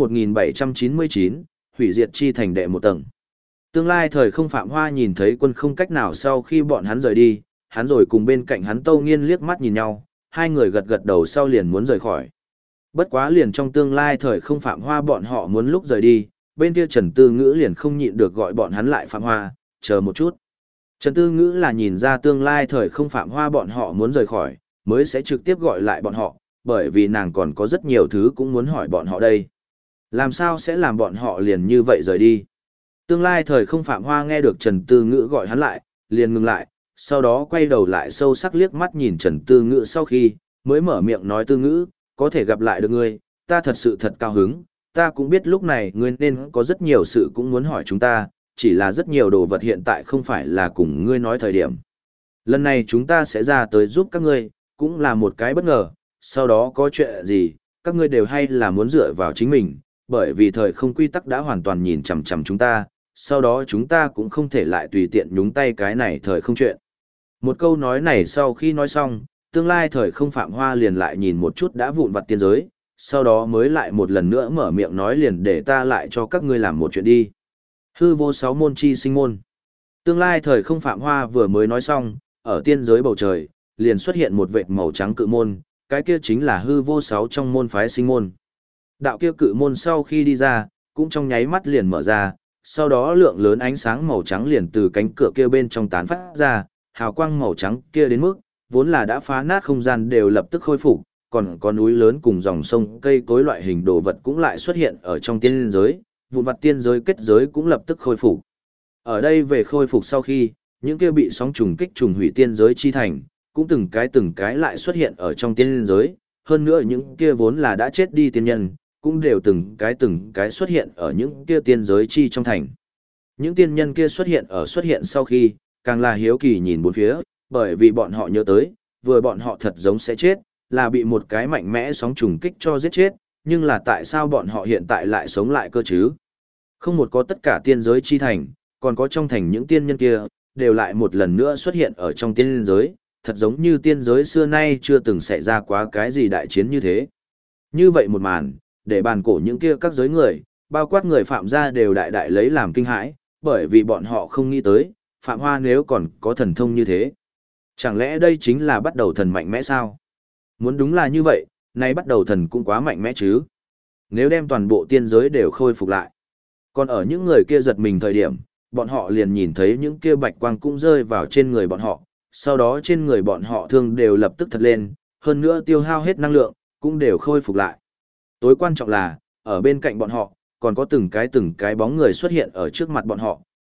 1799, hủy diệt chi thành đệ một tầng. Tương lai thời không Phạm Hoa nhìn thấy quân không cách nào sau khi bọn hắn rời đi, hắn rồi cùng bên cạnh hắn Tâu Nghiên liếc mắt nhìn nhau, hai người gật gật đầu sau liền muốn rời khỏi. Bất quá liền trong tương lai thời không Phạm Hoa bọn họ muốn lúc rời đi, bên kia Trần Tư Ngữ liền không nhịn được gọi bọn hắn lại Phạm Hoa, chờ một chút. Trần Tư Ngữ là nhìn ra tương lai thời không Phạm Hoa bọn họ muốn rời khỏi, mới sẽ trực tiếp gọi lại bọn họ, bởi vì nàng còn có rất nhiều thứ cũng muốn hỏi bọn họ đây. Làm sao sẽ làm bọn họ liền như vậy rời đi? Tương lai thời không Phạm Hoa nghe được Trần Tư Ngữ gọi hắn lại, liền ngừng lại, sau đó quay đầu lại sâu sắc liếc mắt nhìn Trần Tư Ngữ sau khi, mới mở miệng nói Tư Ngữ, có thể gặp lại được ngươi, ta thật sự thật cao hứng, ta cũng biết lúc này ngươi nên có rất nhiều sự cũng muốn hỏi chúng ta, chỉ là rất nhiều đồ vật hiện tại không phải là cùng ngươi nói thời điểm. Lần này chúng ta sẽ ra tới giúp các ngươi, cũng là một cái bất ngờ, sau đó có chuyện gì, các ngươi đều hay là muốn dựa vào chính mình, bởi vì thời không quy tắc đã hoàn toàn nhìn chằm chằm chúng ta, sau đó chúng ta cũng không thể lại tùy tiện nhúng tay cái này thời không chuyện. Một câu nói này sau khi nói xong, tương lai thời không Phạm Hoa liền lại nhìn một chút đã vụn vặt tiên giới, sau đó mới lại một lần nữa mở miệng nói liền để ta lại cho các ngươi làm một chuyện đi. Hư vô sáu môn chi sinh môn. Tương lai thời không Phạm Hoa vừa mới nói xong, ở tiên giới bầu trời, liền xuất hiện một vệt màu trắng cự môn, cái kia chính là hư vô sáu trong môn phái sinh môn. Đạo kia cự môn sau khi đi ra, cũng trong nháy mắt liền mở ra, sau đó lượng lớn ánh sáng màu trắng liền từ cánh cửa kia bên trong tán phát ra, hào quang màu trắng kia đến mức, vốn là đã phá nát không gian đều lập tức khôi phục, còn có núi lớn cùng dòng sông cây cối loại hình đồ vật cũng lại xuất hiện ở trong tiên giới, vụn vặt tiên giới kết giới cũng lập tức khôi phục. Ở đây về khôi phục sau khi, những kia bị sóng trùng kích trùng hủy tiên giới chi thành, cũng từng cái lại xuất hiện ở trong tiên giới, hơn nữa những kia vốn là đã chết đi tiên nhân, cũng đều từng cái xuất hiện ở những kia tiên giới chi trong thành. Những tiên nhân kia xuất hiện sau khi, càng là hiếu kỳ nhìn bốn phía, bởi vì bọn họ nhớ tới, vừa bọn họ thật giống sẽ chết, là bị một cái mạnh mẽ sóng trùng kích cho giết chết, nhưng là tại sao bọn họ hiện tại lại sống lại cơ chứ? Không một có tất cả tiên giới chi thành, còn có trong thành những tiên nhân kia, đều lại một lần nữa xuất hiện ở trong tiên giới, thật giống như tiên giới xưa nay chưa từng xảy ra quá cái gì đại chiến như thế. Như vậy một màn, để bàn cổ những kia các giới người, bao quát người phạm gia đều đại đại lấy làm kinh hãi, bởi vì bọn họ không nghĩ tới, Phạm Hoa nếu còn có thần thông như thế. Chẳng lẽ đây chính là bắt đầu thần mạnh mẽ sao? Muốn đúng là như vậy, nay bắt đầu thần cũng quá mạnh mẽ chứ. Nếu đem toàn bộ tiên giới đều khôi phục lại. Còn ở những người kia giật mình thời điểm, bọn họ liền nhìn thấy những kia bạch quang cũng rơi vào trên người bọn họ, sau đó trên người bọn họ thương đều lập tức thật lên, hơn nữa tiêu hao hết năng lượng, cũng đều khôi phục lại. Tối quan trọng là, ở bên cạnh bọn họ, còn có từng cái bóng người xuất hiện ở trước mặt bọn họ,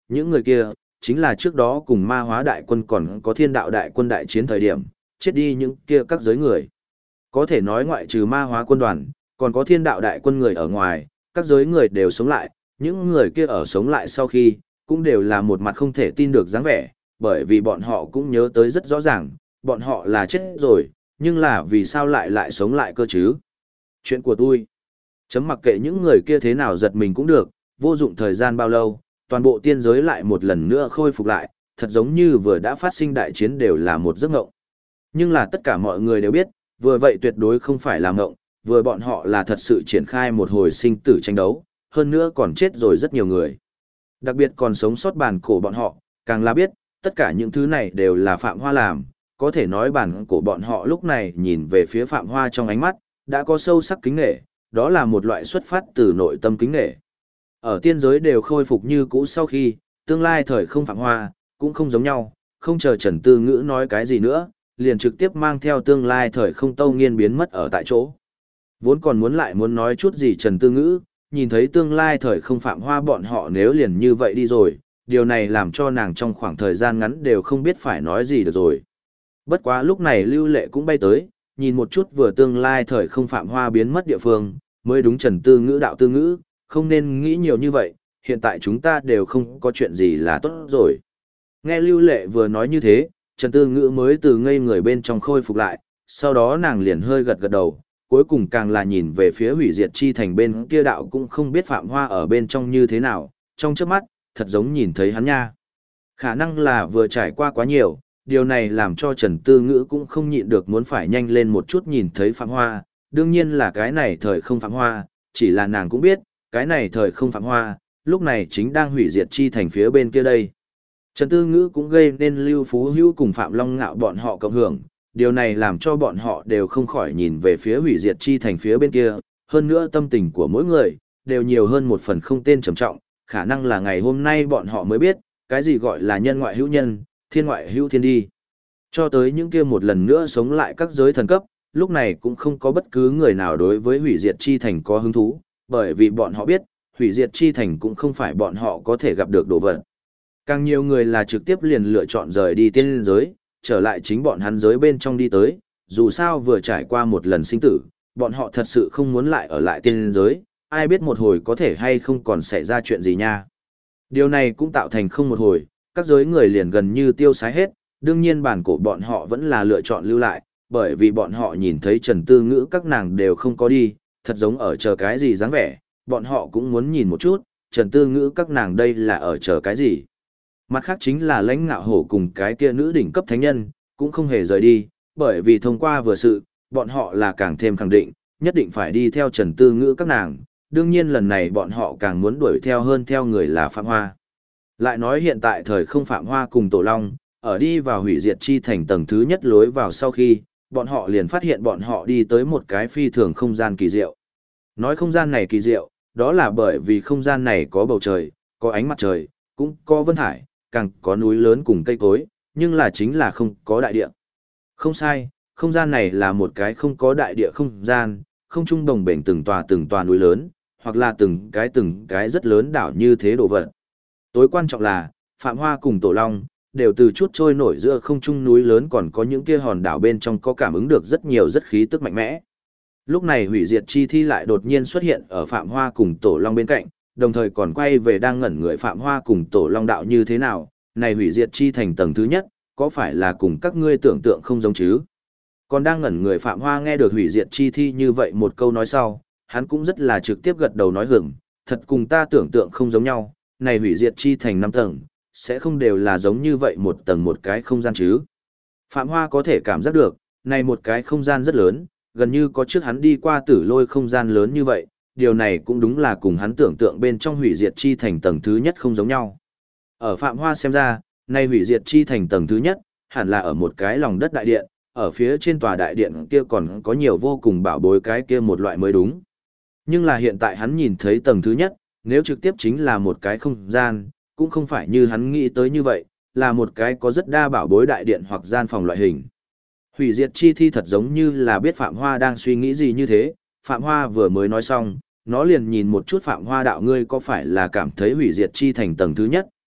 những người kia, chính là trước đó cùng ma hóa đại quân còn có thiên đạo đại quân đại chiến thời điểm, chết đi những kia các giới người. Có thể nói ngoại trừ ma hóa quân đoàn, còn có thiên đạo đại quân người ở ngoài, các giới người đều sống lại, những người kia ở sống lại sau khi, cũng đều là một mặt không thể tin được dáng vẻ, bởi vì bọn họ cũng nhớ tới rất rõ ràng, bọn họ là chết rồi, nhưng là vì sao lại sống lại cơ chứ? Chuyện của tôi. Chấm mặc kệ những người kia thế nào giật mình cũng được, vô dụng thời gian bao lâu, toàn bộ tiên giới lại một lần nữa khôi phục lại, thật giống như vừa đã phát sinh đại chiến đều là một giấc mộng. Nhưng là tất cả mọi người đều biết, vừa vậy tuyệt đối không phải là mộng, vừa bọn họ là thật sự triển khai một hồi sinh tử tranh đấu, hơn nữa còn chết rồi rất nhiều người. Đặc biệt còn sống sót bản cổ bọn họ, càng là biết, tất cả những thứ này đều là Phạm Hoa làm, có thể nói bản cổ bọn họ lúc này nhìn về phía Phạm Hoa trong ánh mắt, đã có sâu sắc kính nể, đó là một loại xuất phát từ nội tâm kính nể. Ở tiên giới đều khôi phục như cũ sau khi, tương lai thời không Phạm Hoa, cũng không giống nhau, không chờ Trần Tư Ngữ nói cái gì nữa, liền trực tiếp mang theo tương lai thời không Tâu Nghiên biến mất ở tại chỗ. Vốn còn muốn nói chút gì Trần Tư Ngữ, nhìn thấy tương lai thời không Phạm Hoa bọn họ nếu liền như vậy đi rồi, điều này làm cho nàng trong khoảng thời gian ngắn đều không biết phải nói gì được rồi. Bất quá lúc này Lưu Lệ cũng bay tới, nhìn một chút vừa tương lai thời không Phạm Hoa biến mất địa phương, mới đúng Trần Tư Ngữ đạo Tư Ngữ, không nên nghĩ nhiều như vậy, hiện tại chúng ta đều không có chuyện gì là tốt rồi. Nghe Lưu Lệ vừa nói như thế, Trần Tư Ngữ mới từ ngây người bên trong khôi phục lại, sau đó nàng liền hơi gật gật đầu, cuối cùng càng là nhìn về phía hủy diệt chi thành bên kia đạo cũng không biết Phạm Hoa ở bên trong như thế nào, trong chớp mắt, thật giống nhìn thấy hắn nha. Khả năng là vừa trải qua quá nhiều, điều này làm cho Trần Tư Ngữ cũng không nhịn được muốn phải nhanh lên một chút nhìn thấy Phạm Hoa, đương nhiên là cái này thời không Phạm Hoa, chỉ là nàng cũng biết, cái này thời không Phạm Hoa, lúc này chính đang hủy diệt chi thành phía bên kia đây. Trần Tư Ngữ cũng gây nên Lưu Phú Hữu cùng Phạm Long Ngạo bọn họ cộng hưởng, điều này làm cho bọn họ đều không khỏi nhìn về phía hủy diệt chi thành phía bên kia, hơn nữa tâm tình của mỗi người, đều nhiều hơn một phần không tên trầm trọng, khả năng là ngày hôm nay bọn họ mới biết, cái gì gọi là nhân ngoại hữu nhân, thiên ngoại hữu thiên đi. Cho tới những kia một lần nữa sống lại các giới thần cấp, lúc này cũng không có bất cứ người nào đối với hủy diệt chi thành có hứng thú, bởi vì bọn họ biết, hủy diệt chi thành cũng không phải bọn họ có thể gặp được đồ vật. Càng nhiều người là trực tiếp liền lựa chọn rời đi tiên giới, trở lại chính bọn hắn giới bên trong đi tới, dù sao vừa trải qua một lần sinh tử, bọn họ thật sự không muốn lại ở lại tiên giới, ai biết một hồi có thể hay không còn xảy ra chuyện gì nha. Điều này cũng tạo thành không một hồi, các giới người liền gần như tiêu sái hết, đương nhiên bản cổ bọn họ vẫn là lựa chọn lưu lại, bởi vì bọn họ nhìn thấy Trần Tư Ngữ các nàng đều không có đi, thật giống ở chờ cái gì dáng vẻ, bọn họ cũng muốn nhìn một chút, Trần Tư Ngữ các nàng đây là ở chờ cái gì. Mặt khác chính là Lãnh Ngạo Hổ cùng cái kia nữ đỉnh cấp thánh nhân, cũng không hề rời đi, bởi vì thông qua vừa sự, bọn họ là càng thêm khẳng định, nhất định phải đi theo Trần Tư Ngữ các nàng, đương nhiên lần này bọn họ càng muốn đuổi theo hơn theo người là Phạm Hoa. Lại nói hiện tại thời không Phạm Hoa cùng Tổ Long, ở đi vào hủy diệt chi thành tầng thứ nhất lối vào sau khi, bọn họ liền phát hiện bọn họ đi tới một cái phi thường không gian kỳ diệu. Nói không gian này kỳ diệu, đó là bởi vì không gian này có bầu trời, có ánh mặt trời, cũng có vân hải, càng có núi lớn cùng cây cối, nhưng là chính là không có đại địa. Không sai, không gian này là một cái không có đại địa không gian, không trung đồng bền từng tòa núi lớn, hoặc là từng cái rất lớn đảo như thế đồ vật. Tối quan trọng là, Phạm Hoa cùng Tổ Long, đều từ chút trôi nổi giữa không trung núi lớn còn có những kia hòn đảo bên trong có cảm ứng được rất nhiều rất khí tức mạnh mẽ. Lúc này hủy diệt chi thi lại đột nhiên xuất hiện ở Phạm Hoa cùng Tổ Long bên cạnh, đồng thời còn quay về đang ngẩn người Phạm Hoa cùng Tổ Long đạo như thế nào, này hủy diệt chi thành tầng thứ nhất, có phải là cùng các ngươi tưởng tượng không giống chứ? Còn đang ngẩn người Phạm Hoa nghe được hủy diệt chi thi như vậy một câu nói sau, hắn cũng rất là trực tiếp gật đầu nói hưởng, thật cùng ta tưởng tượng không giống nhau, này hủy diệt chi thành 5 tầng, sẽ không đều là giống như vậy một tầng một cái không gian chứ. Phạm Hoa có thể cảm giác được, này một cái không gian rất lớn, gần như có trước hắn đi qua Tử Lôi không gian lớn như vậy, điều này cũng đúng là cùng hắn tưởng tượng bên trong hủy diệt chi thành tầng thứ nhất không giống nhau. Ở Phạm Hoa xem ra, này hủy diệt chi thành tầng thứ nhất, hẳn là ở một cái lòng đất đại điện, ở phía trên tòa đại điện kia còn có nhiều vô cùng bảo bối cái kia một loại mới đúng. Nhưng là hiện tại hắn nhìn thấy tầng thứ nhất, nếu trực tiếp chính là một cái không gian, cũng không phải như hắn nghĩ tới như vậy, là một cái có rất đa bảo bối đại điện hoặc gian phòng loại hình. Hủy diệt chi thi thật giống như là biết Phạm Hoa đang suy nghĩ gì như thế, Phạm Hoa vừa mới nói xong, nó liền nhìn một chút Phạm Hoa đạo ngươi có phải là cảm thấy hủy diệt chi thành tầng thứ nhất,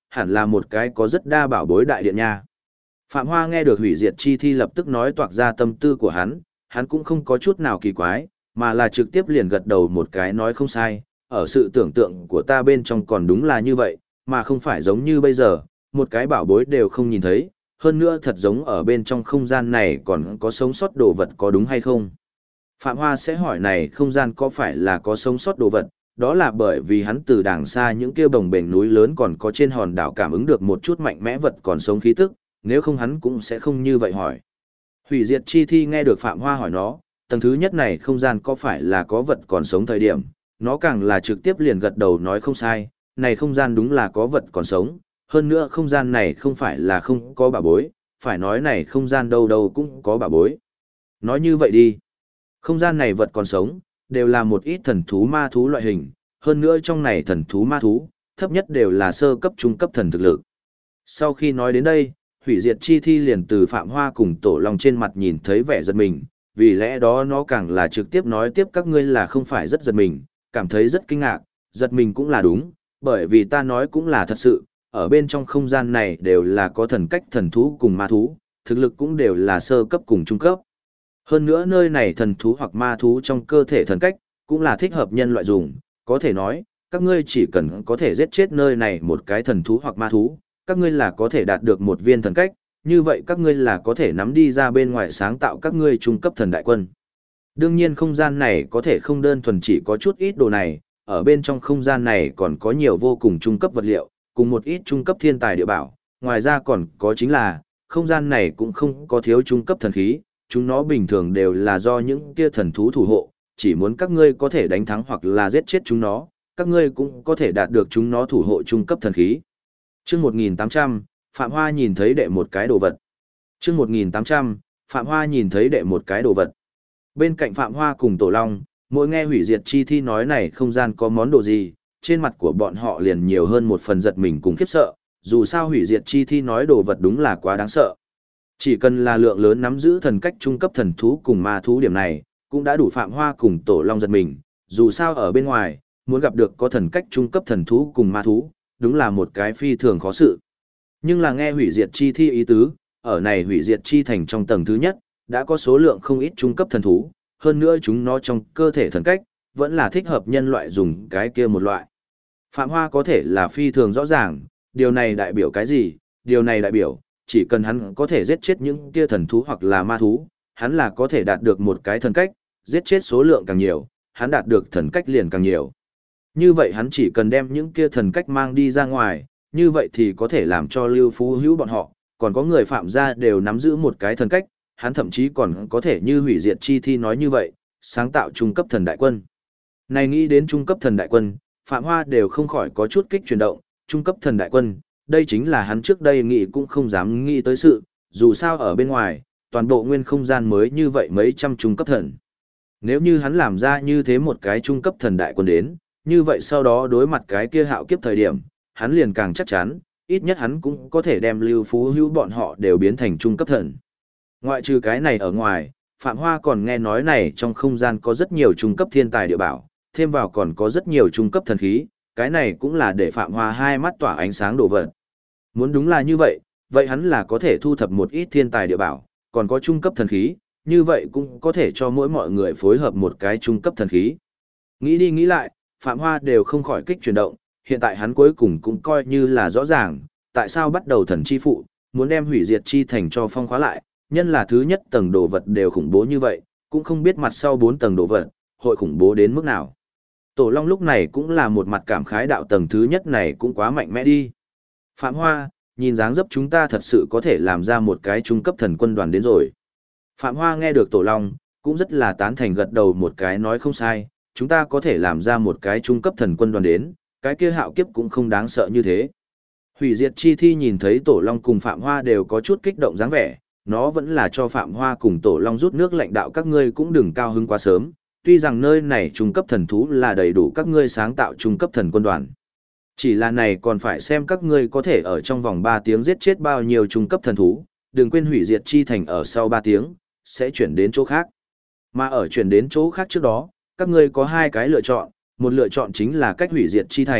hẳn là một cái có rất đa bảo bối đại điện nha. Phạm Hoa nghe được hủy diệt chi thi lập tức nói toạc ra tâm tư của hắn cũng không có chút nào kỳ quái, mà là trực tiếp liền gật đầu một cái nói không sai, ở sự tưởng tượng của ta bên trong còn đúng là như vậy, mà không phải giống như bây giờ, một cái bảo bối đều không nhìn thấy, hơn nữa thật giống ở bên trong không gian này còn có sống sót đồ vật có đúng hay không. Phạm Hoa sẽ hỏi này không gian có phải là có sống sót đồ vật, đó là bởi vì hắn từ đàng xa những kia bồng bềnh núi lớn còn có trên hòn đảo cảm ứng được một chút mạnh mẽ vật còn sống khí tức, nếu không hắn cũng sẽ không như vậy hỏi. Hủy diệt chi thi nghe được Phạm Hoa hỏi nó, tầng thứ nhất này không gian có phải là có vật còn sống thời điểm, nó càng là trực tiếp liền gật đầu nói không sai, này không gian đúng là có vật còn sống, hơn nữa không gian này không phải là không có bảo bối, phải nói này không gian đâu đâu cũng có bảo bối. Nói như vậy đi, không gian này vật còn sống, đều là một ít thần thú ma thú loại hình, hơn nữa trong này thần thú ma thú, thấp nhất đều là sơ cấp trung cấp thần thực lực. Sau khi nói đến đây, hủy diệt chi thi liền từ Phạm Hoa cùng Tổ Long trên mặt nhìn thấy vẻ giật mình, vì lẽ đó nó càng là trực tiếp nói tiếp các ngươi là không phải rất giật mình, cảm thấy rất kinh ngạc, giật mình cũng là đúng, bởi vì ta nói cũng là thật sự, ở bên trong không gian này đều là có thần cách thần thú cùng ma thú, thực lực cũng đều là sơ cấp cùng trung cấp. Hơn nữa nơi này thần thú hoặc ma thú trong cơ thể thần cách, cũng là thích hợp nhân loại dùng, có thể nói, các ngươi chỉ cần có thể giết chết nơi này một cái thần thú hoặc ma thú, các ngươi là có thể đạt được một viên thần cách, như vậy các ngươi là có thể nắm đi ra bên ngoài sáng tạo các ngươi trung cấp thần đại quân. Đương nhiên không gian này có thể không đơn thuần chỉ có chút ít đồ này, ở bên trong không gian này còn có nhiều vô cùng trung cấp vật liệu, cùng một ít trung cấp thiên tài địa bảo, ngoài ra còn có chính là, không gian này cũng không có thiếu trung cấp thần khí, chúng nó bình thường đều là do những kia thần thú thủ hộ, chỉ muốn các ngươi có thể đánh thắng hoặc là giết chết chúng nó, các ngươi cũng có thể đạt được chúng nó thủ hộ trung cấp thần khí. Chương 1800, Phạm Hoa nhìn thấy đệ một cái đồ vật. Chương 1800, Phạm Hoa nhìn thấy đệ một cái đồ vật. Bên cạnh Phạm Hoa cùng Tổ Long, mỗi nghe hủy diệt chi thi nói này không gian có món đồ gì, trên mặt của bọn họ liền nhiều hơn một phần giật mình cùng khiếp sợ, dù sao hủy diệt chi thi nói đồ vật đúng là quá đáng sợ. Chỉ cần là lượng lớn nắm giữ thần cách trung cấp thần thú cùng ma thú điểm này, cũng đã đủ Phạm Hoa cùng Tổ Long giật mình, dù sao ở bên ngoài, muốn gặp được có thần cách trung cấp thần thú cùng ma thú, đúng là một cái phi thường khó sự. Nhưng là nghe hủy diệt chi thi ý tứ, ở này hủy diệt chi thành trong tầng thứ nhất, đã có số lượng không ít trung cấp thần thú, hơn nữa chúng nó trong cơ thể thần cách, vẫn là thích hợp nhân loại dùng cái kia một loại. Phạm Hoa có thể là phi thường rõ ràng, điều này đại biểu cái gì? Điều này đại biểu, chỉ cần hắn có thể giết chết những kia thần thú hoặc là ma thú, hắn là có thể đạt được một cái thần cách, giết chết số lượng càng nhiều, hắn đạt được thần cách liền càng nhiều. Như vậy hắn chỉ cần đem những kia thần cách mang đi ra ngoài, như vậy thì có thể làm cho Lưu Phú Hữu bọn họ, còn có người phạm gia đều nắm giữ một cái thần cách, hắn thậm chí còn có thể như hủy diệt chi thi nói như vậy, sáng tạo trung cấp thần đại quân. Này nghĩ đến trung cấp thần đại quân, Phạm Hoa đều không khỏi có chút kích chuyển động, trung cấp thần đại quân, đây chính là hắn trước đây nghĩ cũng không dám nghĩ tới sự, dù sao ở bên ngoài, toàn bộ nguyên không gian mới như vậy mấy trăm trung cấp thần. Nếu như hắn làm ra như thế một cái trung cấp thần đại quân đến, như vậy sau đó đối mặt cái kia hạo kiếp thời điểm, hắn liền càng chắc chắn, ít nhất hắn cũng có thể đem Lưu Phú Hữu bọn họ đều biến thành trung cấp thần. Ngoại trừ cái này ở ngoài, Phạm Hoa còn nghe nói này trong không gian có rất nhiều trung cấp thiên tài địa bảo, thêm vào còn có rất nhiều trung cấp thần khí, cái này cũng là để Phạm Hoa hai mắt tỏa ánh sáng đồ vật. Muốn đúng là như vậy, vậy hắn là có thể thu thập một ít thiên tài địa bảo, còn có trung cấp thần khí, như vậy cũng có thể cho mỗi mọi người phối hợp một cái trung cấp thần khí. Nghĩ đi nghĩ lại, Phạm Hoa đều không khỏi kích chuyển động, hiện tại hắn cuối cùng cũng coi như là rõ ràng, tại sao bắt đầu thần chi phụ, muốn đem hủy diệt chi thành cho phong khóa lại, nhân là thứ nhất tầng đồ vật đều khủng bố như vậy, cũng không biết mặt sau 4 tầng đồ vật, hội khủng bố đến mức nào. Tổ Long lúc này cũng là một mặt cảm khái đạo tầng thứ nhất này cũng quá mạnh mẽ đi. Phạm Hoa, nhìn dáng dấp chúng ta thật sự có thể làm ra một cái trung cấp thần quân đoàn đến rồi. Phạm Hoa nghe được Tổ Long, cũng rất là tán thành gật đầu một cái nói không sai, chúng ta có thể làm ra một cái trung cấp thần quân đoàn đến, cái kia hạo kiếp cũng không đáng sợ như thế. Hủy diệt chi thi nhìn thấy Tổ Long cùng Phạm Hoa đều có chút kích động dáng vẻ, nó vẫn là cho Phạm Hoa cùng Tổ Long rút nước lãnh đạo các ngươi cũng đừng cao hứng quá sớm, tuy rằng nơi này trung cấp thần thú là đầy đủ các ngươi sáng tạo trung cấp thần quân đoàn. Chỉ là này còn phải xem các ngươi có thể ở trong vòng 3 tiếng giết chết bao nhiêu trung cấp thần thú, đừng quên hủy diệt chi thành ở sau 3 tiếng, sẽ chuyển đến chỗ khác. Mà ở chuyển đến chỗ khác trước đó, các ngươi có 2 cái lựa chọn, một lựa chọn chính là cách hủy diệt chi thành,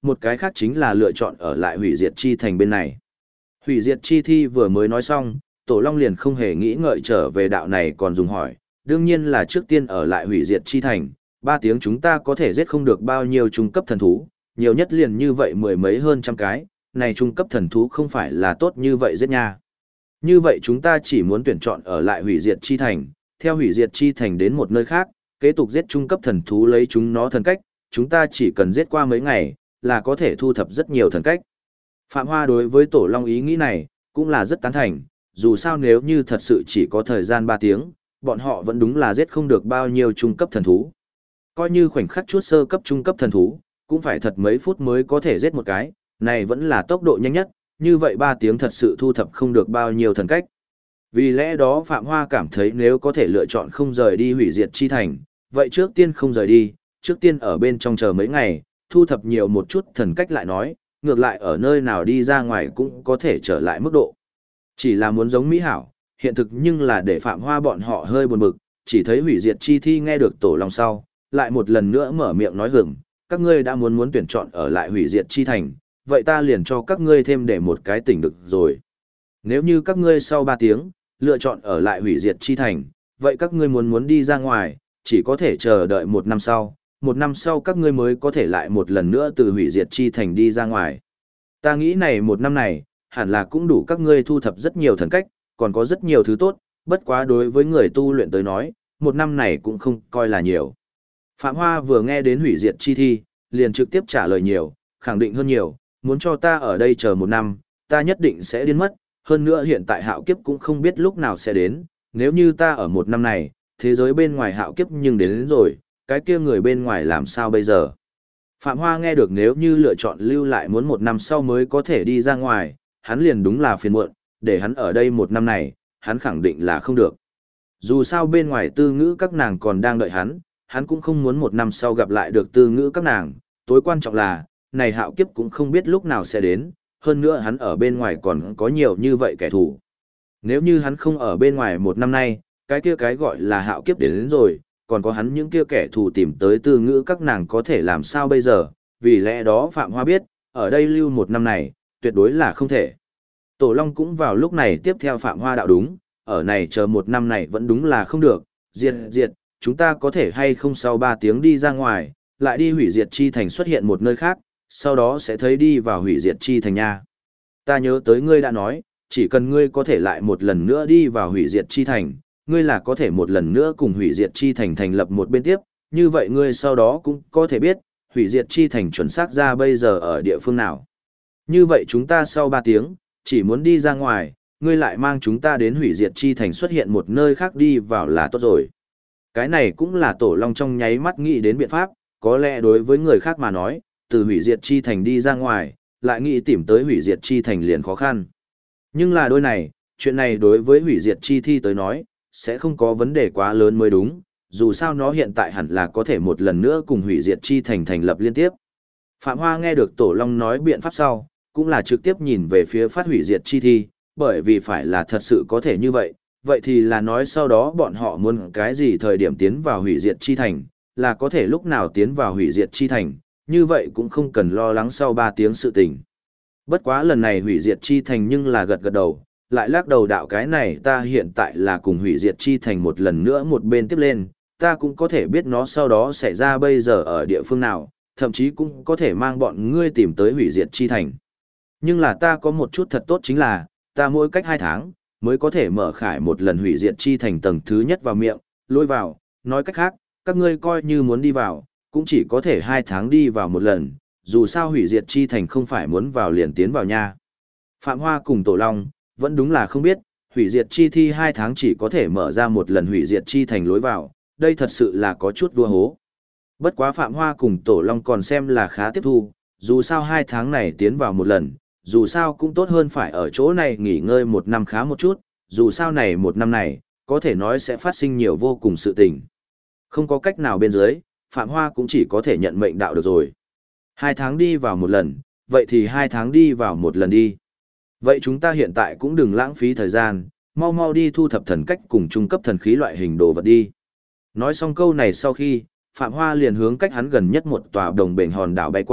một cái khác chính là lựa chọn ở lại hủy diệt chi thành bên này. Hủy diệt chi thi vừa mới nói xong, Tổ Long liền không hề nghĩ ngợi trở về đạo này còn dùng hỏi, đương nhiên là trước tiên ở lại hủy diệt chi thành, 3 tiếng chúng ta có thể giết không được bao nhiêu trung cấp thần thú, nhiều nhất liền như vậy mười mấy hơn trăm cái, này trung cấp thần thú không phải là tốt như vậy giết nha. Như vậy chúng ta chỉ muốn tuyển chọn ở lại hủy diệt chi thành, theo hủy diệt chi thành đến một nơi khác, kế tục giết trung cấp thần thú lấy chúng nó thần cách, chúng ta chỉ cần giết qua mấy ngày, là có thể thu thập rất nhiều thần cách. Phạm Hoa đối với Tổ Long ý nghĩ này, cũng là rất tán thành, dù sao nếu như thật sự chỉ có thời gian 3 tiếng, bọn họ vẫn đúng là giết không được bao nhiêu trung cấp thần thú. Coi như khoảnh khắc chút sơ cấp trung cấp thần thú, cũng phải thật mấy phút mới có thể giết một cái, này vẫn là tốc độ nhanh nhất, như vậy 3 tiếng thật sự thu thập không được bao nhiêu thần cách. Vì lẽ đó Phạm Hoa cảm thấy nếu có thể lựa chọn không rời đi hủy diệt chi thành, vậy trước tiên không rời đi, trước tiên ở bên trong chờ mấy ngày, thu thập nhiều một chút thần cách lại nói, ngược lại ở nơi nào đi ra ngoài cũng có thể trở lại mức độ. Chỉ là muốn giống mỹ hảo, hiện thực nhưng là để Phạm Hoa bọn họ hơi buồn bực, chỉ thấy hủy diệt chi thi nghe được Tổ Long sau, lại một lần nữa mở miệng nói hửng, các ngươi đã muốn tuyển chọn ở lại hủy diệt chi thành, vậy ta liền cho các ngươi thêm để một cái tỉnh được rồi. Nếu như các ngươi sau 3 tiếng, lựa chọn ở lại hủy diệt chi thành, vậy các ngươi muốn đi ra ngoài, chỉ có thể chờ đợi 1 năm sau, 1 năm sau các ngươi mới có thể lại một lần nữa từ hủy diệt chi thành đi ra ngoài. Ta nghĩ này 1 năm này, hẳn là cũng đủ các ngươi thu thập rất nhiều thần cách, còn có rất nhiều thứ tốt, bất quá đối với người tu luyện tới nói, 1 năm này cũng không coi là nhiều. Phạm Hoa vừa nghe đến hủy diệt chi thi, liền trực tiếp trả lời nhiều, khẳng định hơn nhiều, muốn cho ta ở đây chờ 1 năm, ta nhất định sẽ điên mất, hơn nữa hiện tại hạo kiếp cũng không biết lúc nào sẽ đến, nếu như ta ở 1 năm này, thế giới bên ngoài hạo kiếp nhưng đến rồi, cái kia người bên ngoài làm sao bây giờ? Phạm Hoa nghe được nếu như lựa chọn lưu lại muốn 1 năm sau mới có thể đi ra ngoài, hắn liền đúng là phiền muộn, để hắn ở đây 1 năm này, hắn khẳng định là không được. Dù sao bên ngoài tư ngữ các nàng còn đang đợi hắn cũng không muốn 1 năm sau gặp lại được tư ngữ các nàng, tối quan trọng là, này hạo kiếp cũng không biết lúc nào sẽ đến, hơn nữa hắn ở bên ngoài còn có nhiều như vậy kẻ thù. Nếu như hắn không ở bên ngoài 1 năm nay, cái kia cái gọi là hạo kiếp đến rồi, còn có hắn những kia kẻ thù tìm tới tư ngữ các nàng có thể làm sao bây giờ, vì lẽ đó Phạm Hoa biết, ở đây lưu 1 năm này, tuyệt đối là không thể. Tổ Long cũng vào lúc này tiếp theo Phạm Hoa đạo đúng, ở này chờ 1 năm này vẫn đúng là không được, diệt, chúng ta có thể hay không sau 3 tiếng đi ra ngoài, lại đi hủy diệt chi thành xuất hiện một nơi khác, sau đó sẽ thấy đi vào hủy diệt chi thành nha. Ta nhớ tới ngươi đã nói, chỉ cần ngươi có thể lại một lần nữa đi vào hủy diệt chi thành, ngươi là có thể một lần nữa cùng hủy diệt chi thành thành lập một bên tiếp, như vậy ngươi sau đó cũng có thể biết, hủy diệt chi thành chuẩn xác ra bây giờ ở địa phương nào. Như vậy chúng ta sau 3 tiếng, chỉ muốn đi ra ngoài, ngươi lại mang chúng ta đến hủy diệt chi thành xuất hiện một nơi khác đi vào là tốt rồi. Cái này cũng là Tổ Long trong nháy mắt nghĩ đến biện pháp, có lẽ đối với người khác mà nói, từ hủy diệt chi thành đi ra ngoài, lại nghĩ tìm tới hủy diệt chi thành liền khó khăn. Nhưng là đôi này, chuyện này đối với hủy diệt chi thi tới nói, sẽ không có vấn đề quá lớn mới đúng, dù sao nó hiện tại hẳn là có thể một lần nữa cùng hủy diệt chi thành thành lập liên tiếp. Phạm Hoa nghe được Tổ Long nói biện pháp sau, cũng là trực tiếp nhìn về phía phát hủy diệt chi thi, bởi vì phải là thật sự có thể như vậy, vậy thì là nói sau đó bọn họ muốn cái gì thời điểm tiến vào hủy diệt chi thành, là có thể lúc nào tiến vào hủy diệt chi thành, như vậy cũng không cần lo lắng sau 3 tiếng sự tình. Bất quá lần này hủy diệt chi thành nhưng là gật gật đầu, lại lắc đầu đạo cái này ta hiện tại là cùng hủy diệt chi thành một lần nữa một bên tiếp lên, ta cũng có thể biết nó sau đó xảy ra bây giờ ở địa phương nào, thậm chí cũng có thể mang bọn ngươi tìm tới hủy diệt chi thành. Nhưng là ta có một chút thật tốt chính là, ta mỗi cách 2 tháng, mới có thể mở khải một lần hủy diệt chi thành tầng thứ nhất vào miệng, lôi vào, nói cách khác, các ngươi coi như muốn đi vào, cũng chỉ có thể 2 tháng đi vào một lần, dù sao hủy diệt chi thành không phải muốn vào liền tiến vào nha. Phạm Hoa cùng Tổ Long, vẫn đúng là không biết, hủy diệt chi thi 2 tháng chỉ có thể mở ra một lần hủy diệt chi thành lối vào, đây thật sự là có chút vua hố. Bất quá Phạm Hoa cùng Tổ Long còn xem là khá tiếp thu, dù sao 2 tháng này tiến vào một lần, dù sao cũng tốt hơn phải ở chỗ này nghỉ ngơi 1 năm khá một chút, dù sao này 1 năm này, có thể nói sẽ phát sinh nhiều vô cùng sự tình. Không có cách nào bên dưới, Phạm Hoa cũng chỉ có thể nhận mệnh đạo được rồi. 2 tháng đi vào một lần, vậy thì 2 tháng đi vào một lần đi. Vậy chúng ta hiện tại cũng đừng lãng phí thời gian, mau mau đi thu thập thần cách cùng trung cấp thần khí loại hình đồ vật đi. Nói xong câu này sau khi, Phạm Hoa liền hướng cách hắn gần nhất một tòa đồng bền hòn đảo bay qua,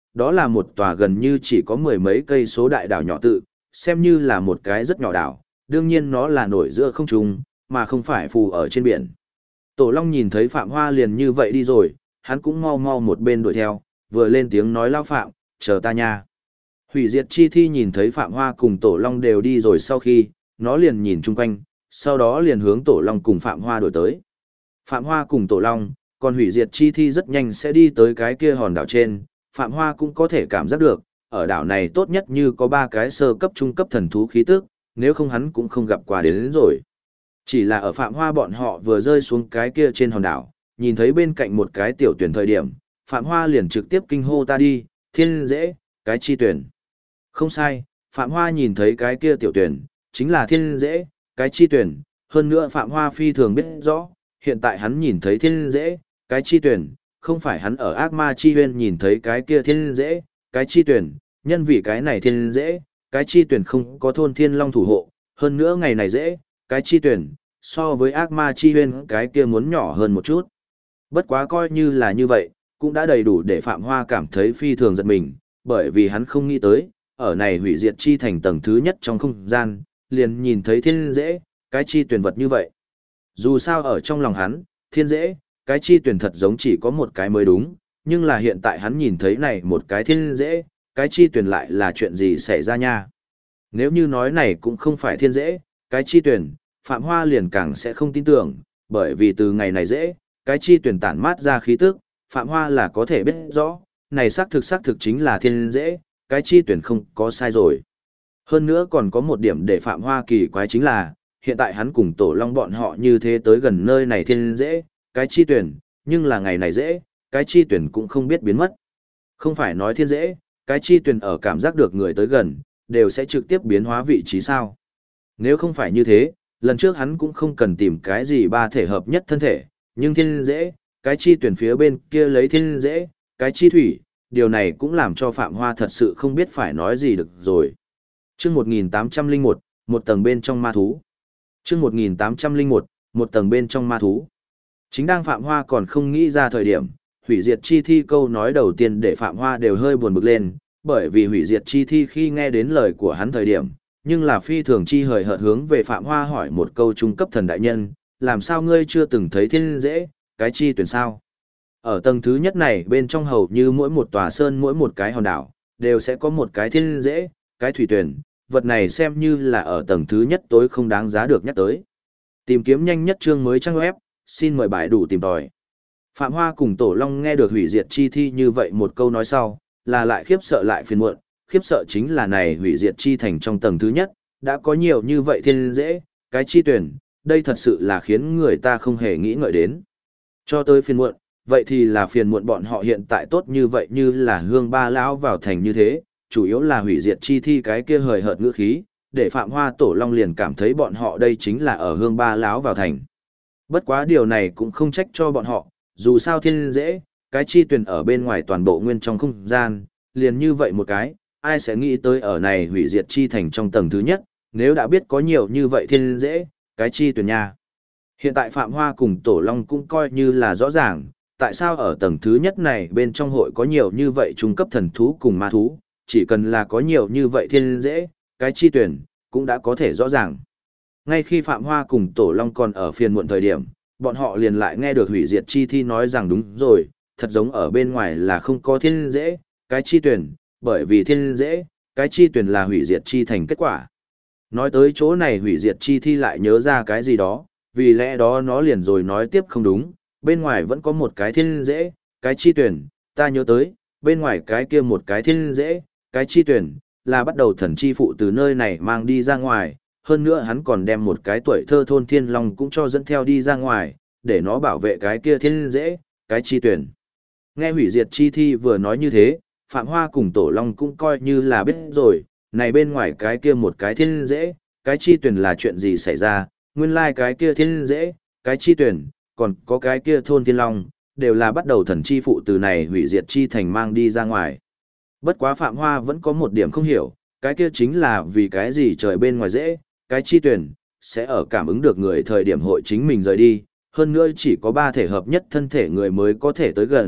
đó là một tòa gần như chỉ có mười mấy cây số đại đảo nhỏ tự, xem như là một cái rất nhỏ đảo, đương nhiên nó là nổi giữa không trung, mà không phải phù ở trên biển. Tổ Long nhìn thấy Phạm Hoa liền như vậy đi rồi, hắn cũng mau mau một bên đuổi theo, vừa lên tiếng nói lao Phạm, chờ ta nha. Hủy diệt chi thi nhìn thấy Phạm Hoa cùng Tổ Long đều đi rồi sau khi, nó liền nhìn chung quanh, sau đó liền hướng Tổ Long cùng Phạm Hoa đuổi tới. Phạm Hoa cùng Tổ Long, còn hủy diệt chi thi rất nhanh sẽ đi tới cái kia hòn đảo trên, Phạm Hoa cũng có thể cảm giác được, ở đảo này tốt nhất như có 3 cái sơ cấp trung cấp thần thú khí tức, nếu không hắn cũng không gặp qua đến rồi. Chỉ là ở Phạm Hoa bọn họ vừa rơi xuống cái kia trên hòn đảo, nhìn thấy bên cạnh một cái tiểu tuyển thời điểm, Phạm Hoa liền trực tiếp kinh hô ta đi, thiên dễ, cái chi tuyển. Không sai, Phạm Hoa nhìn thấy cái kia tiểu tuyển, chính là thiên dễ, cái chi tuyển, hơn nữa Phạm Hoa phi thường biết rõ, hiện tại hắn nhìn thấy thiên dễ, cái chi tuyển, không phải hắn ở ác ma chi huyên nhìn thấy cái kia thiên dễ, cái chi tuyển, nhân vì cái này thiên dễ, cái chi tuyển không có thôn thiên long thủ hộ, hơn nữa ngày này dễ, cái chi tuyển, so với ác ma chi huyên cái kia muốn nhỏ hơn một chút. Bất quá coi như là như vậy, cũng đã đầy đủ để Phạm Hoa cảm thấy phi thường giật mình, bởi vì hắn không nghĩ tới, ở này hủy diệt chi thành tầng thứ nhất trong không gian, liền nhìn thấy thiên dễ, cái chi tuyển vật như vậy. Dù sao ở trong lòng hắn, thiên dễ, cái chi tuyển thật giống chỉ có một cái mới đúng, nhưng là hiện tại hắn nhìn thấy này một cái thiên dễ, cái chi tuyển lại là chuyện gì xảy ra nha. Nếu như nói này cũng không phải thiên dễ, cái chi tuyển, Phạm Hoa liền càng sẽ không tin tưởng, bởi vì từ ngày này dễ, cái chi tuyển tản mát ra khí tức, Phạm Hoa là có thể biết rõ, này xác thực chính là thiên dễ, cái chi tuyển không có sai rồi. Hơn nữa còn có một điểm để Phạm Hoa kỳ quái chính là, hiện tại hắn cùng Tổ Long bọn họ như thế tới gần nơi này thiên dễ, cái chi tuyển, nhưng là ngày này dễ, cái chi tuyển cũng không biết biến mất. Không phải nói thiên dễ, cái chi tuyển ở cảm giác được người tới gần, đều sẽ trực tiếp biến hóa vị trí sao. Nếu không phải như thế, lần trước hắn cũng không cần tìm cái gì ba thể hợp nhất thân thể, nhưng thiên dễ, cái chi tuyển phía bên kia lấy thiên dễ, cái chi thủy, điều này cũng làm cho Phạm Hoa thật sự không biết phải nói gì được rồi. Chương 1801, một tầng bên trong ma thú. Chương 1801, một tầng bên trong ma thú. Chính đang Phạm Hoa còn không nghĩ ra thời điểm, hủy diệt chi thi câu nói đầu tiên để Phạm Hoa đều hơi buồn bực lên, bởi vì hủy diệt chi thi khi nghe đến lời của hắn thời điểm, nhưng là phi thường chi hời hợt hướng về Phạm Hoa hỏi một câu trung cấp thần đại nhân, làm sao ngươi chưa từng thấy thiên dễ, cái chi tuyển sao? Ở tầng thứ nhất này bên trong hầu như mỗi một tòa sơn mỗi một cái hòn đảo, đều sẽ có một cái thiên dễ, cái thủy tuyển, vật này xem như là ở tầng thứ nhất tối không đáng giá được nhắc tới. Tìm kiếm nhanh nhất chương mới trang web, xin mời bài đủ tìm tòi. Phạm Hoa cùng Tổ Long nghe được hủy diệt chi thi như vậy một câu nói sau, là lại khiếp sợ lại phiền muộn, khiếp sợ chính là này hủy diệt chi thành trong tầng thứ nhất, đã có nhiều như vậy thiên dễ, cái chi tuyển, đây thật sự là khiến người ta không hề nghĩ ngợi đến. Cho tới phiền muộn, vậy thì là phiền muộn bọn họ hiện tại tốt như vậy như là hương ba lão vào thành như thế, chủ yếu là hủy diệt chi thi cái kia hời hợt ngữ khí, để Phạm Hoa Tổ Long liền cảm thấy bọn họ đây chính là ở hương ba lão vào thành. Bất quá điều này cũng không trách cho bọn họ, dù sao thiên dễ, cái chi tuyển ở bên ngoài toàn bộ nguyên trong không gian, liền như vậy một cái, ai sẽ nghĩ tới ở này hủy diệt chi thành trong tầng thứ nhất, nếu đã biết có nhiều như vậy thiên dễ, cái chi tuyển nha. Hiện tại Phạm Hoa cùng Tổ Long cũng coi như là rõ ràng, tại sao ở tầng thứ nhất này bên trong hội có nhiều như vậy trung cấp thần thú cùng ma thú, chỉ cần là có nhiều như vậy thiên dễ, cái chi tuyển, cũng đã có thể rõ ràng. Ngay khi Phạm Hoa cùng Tổ Long còn ở phiền muộn thời điểm, bọn họ liền lại nghe được hủy diệt chi thi nói rằng đúng rồi, thật giống ở bên ngoài là không có thiên dễ, cái chi tuyển, bởi vì thiên dễ, cái chi tuyển là hủy diệt chi thành kết quả. Nói tới chỗ này hủy diệt chi thi lại nhớ ra cái gì đó, vì lẽ đó nó liền rồi nói tiếp không đúng, bên ngoài vẫn có một cái thiên dễ, cái chi tuyển, ta nhớ tới, bên ngoài cái kia một cái thiên dễ, cái chi tuyển, là bắt đầu thần chi phụ từ nơi này mang đi ra ngoài, hơn nữa hắn còn đem một cái tuổi thơ thôn thiên long cũng cho dẫn theo đi ra ngoài, để nó bảo vệ cái kia thiên dễ, cái chi tuyển. Nghe hủy diệt chi thi vừa nói như thế, Phạm Hoa cùng Tổ Long cũng coi như là biết rồi, này bên ngoài cái kia một cái thiên dễ, cái chi tuyển là chuyện gì xảy ra, nguyên lai cái kia thiên dễ, cái chi tuyển, còn có cái kia thôn thiên long, đều là bắt đầu thần chi phụ từ này hủy diệt chi thành mang đi ra ngoài. Bất quá Phạm Hoa vẫn có một điểm không hiểu, cái kia chính là vì cái gì trời bên ngoài dễ, cái chi tuyển, sẽ ở cảm ứng được người thời điểm hội chính mình rời đi, hơn nữa chỉ có 3 thể hợp nhất thân thể người mới có thể tới gần,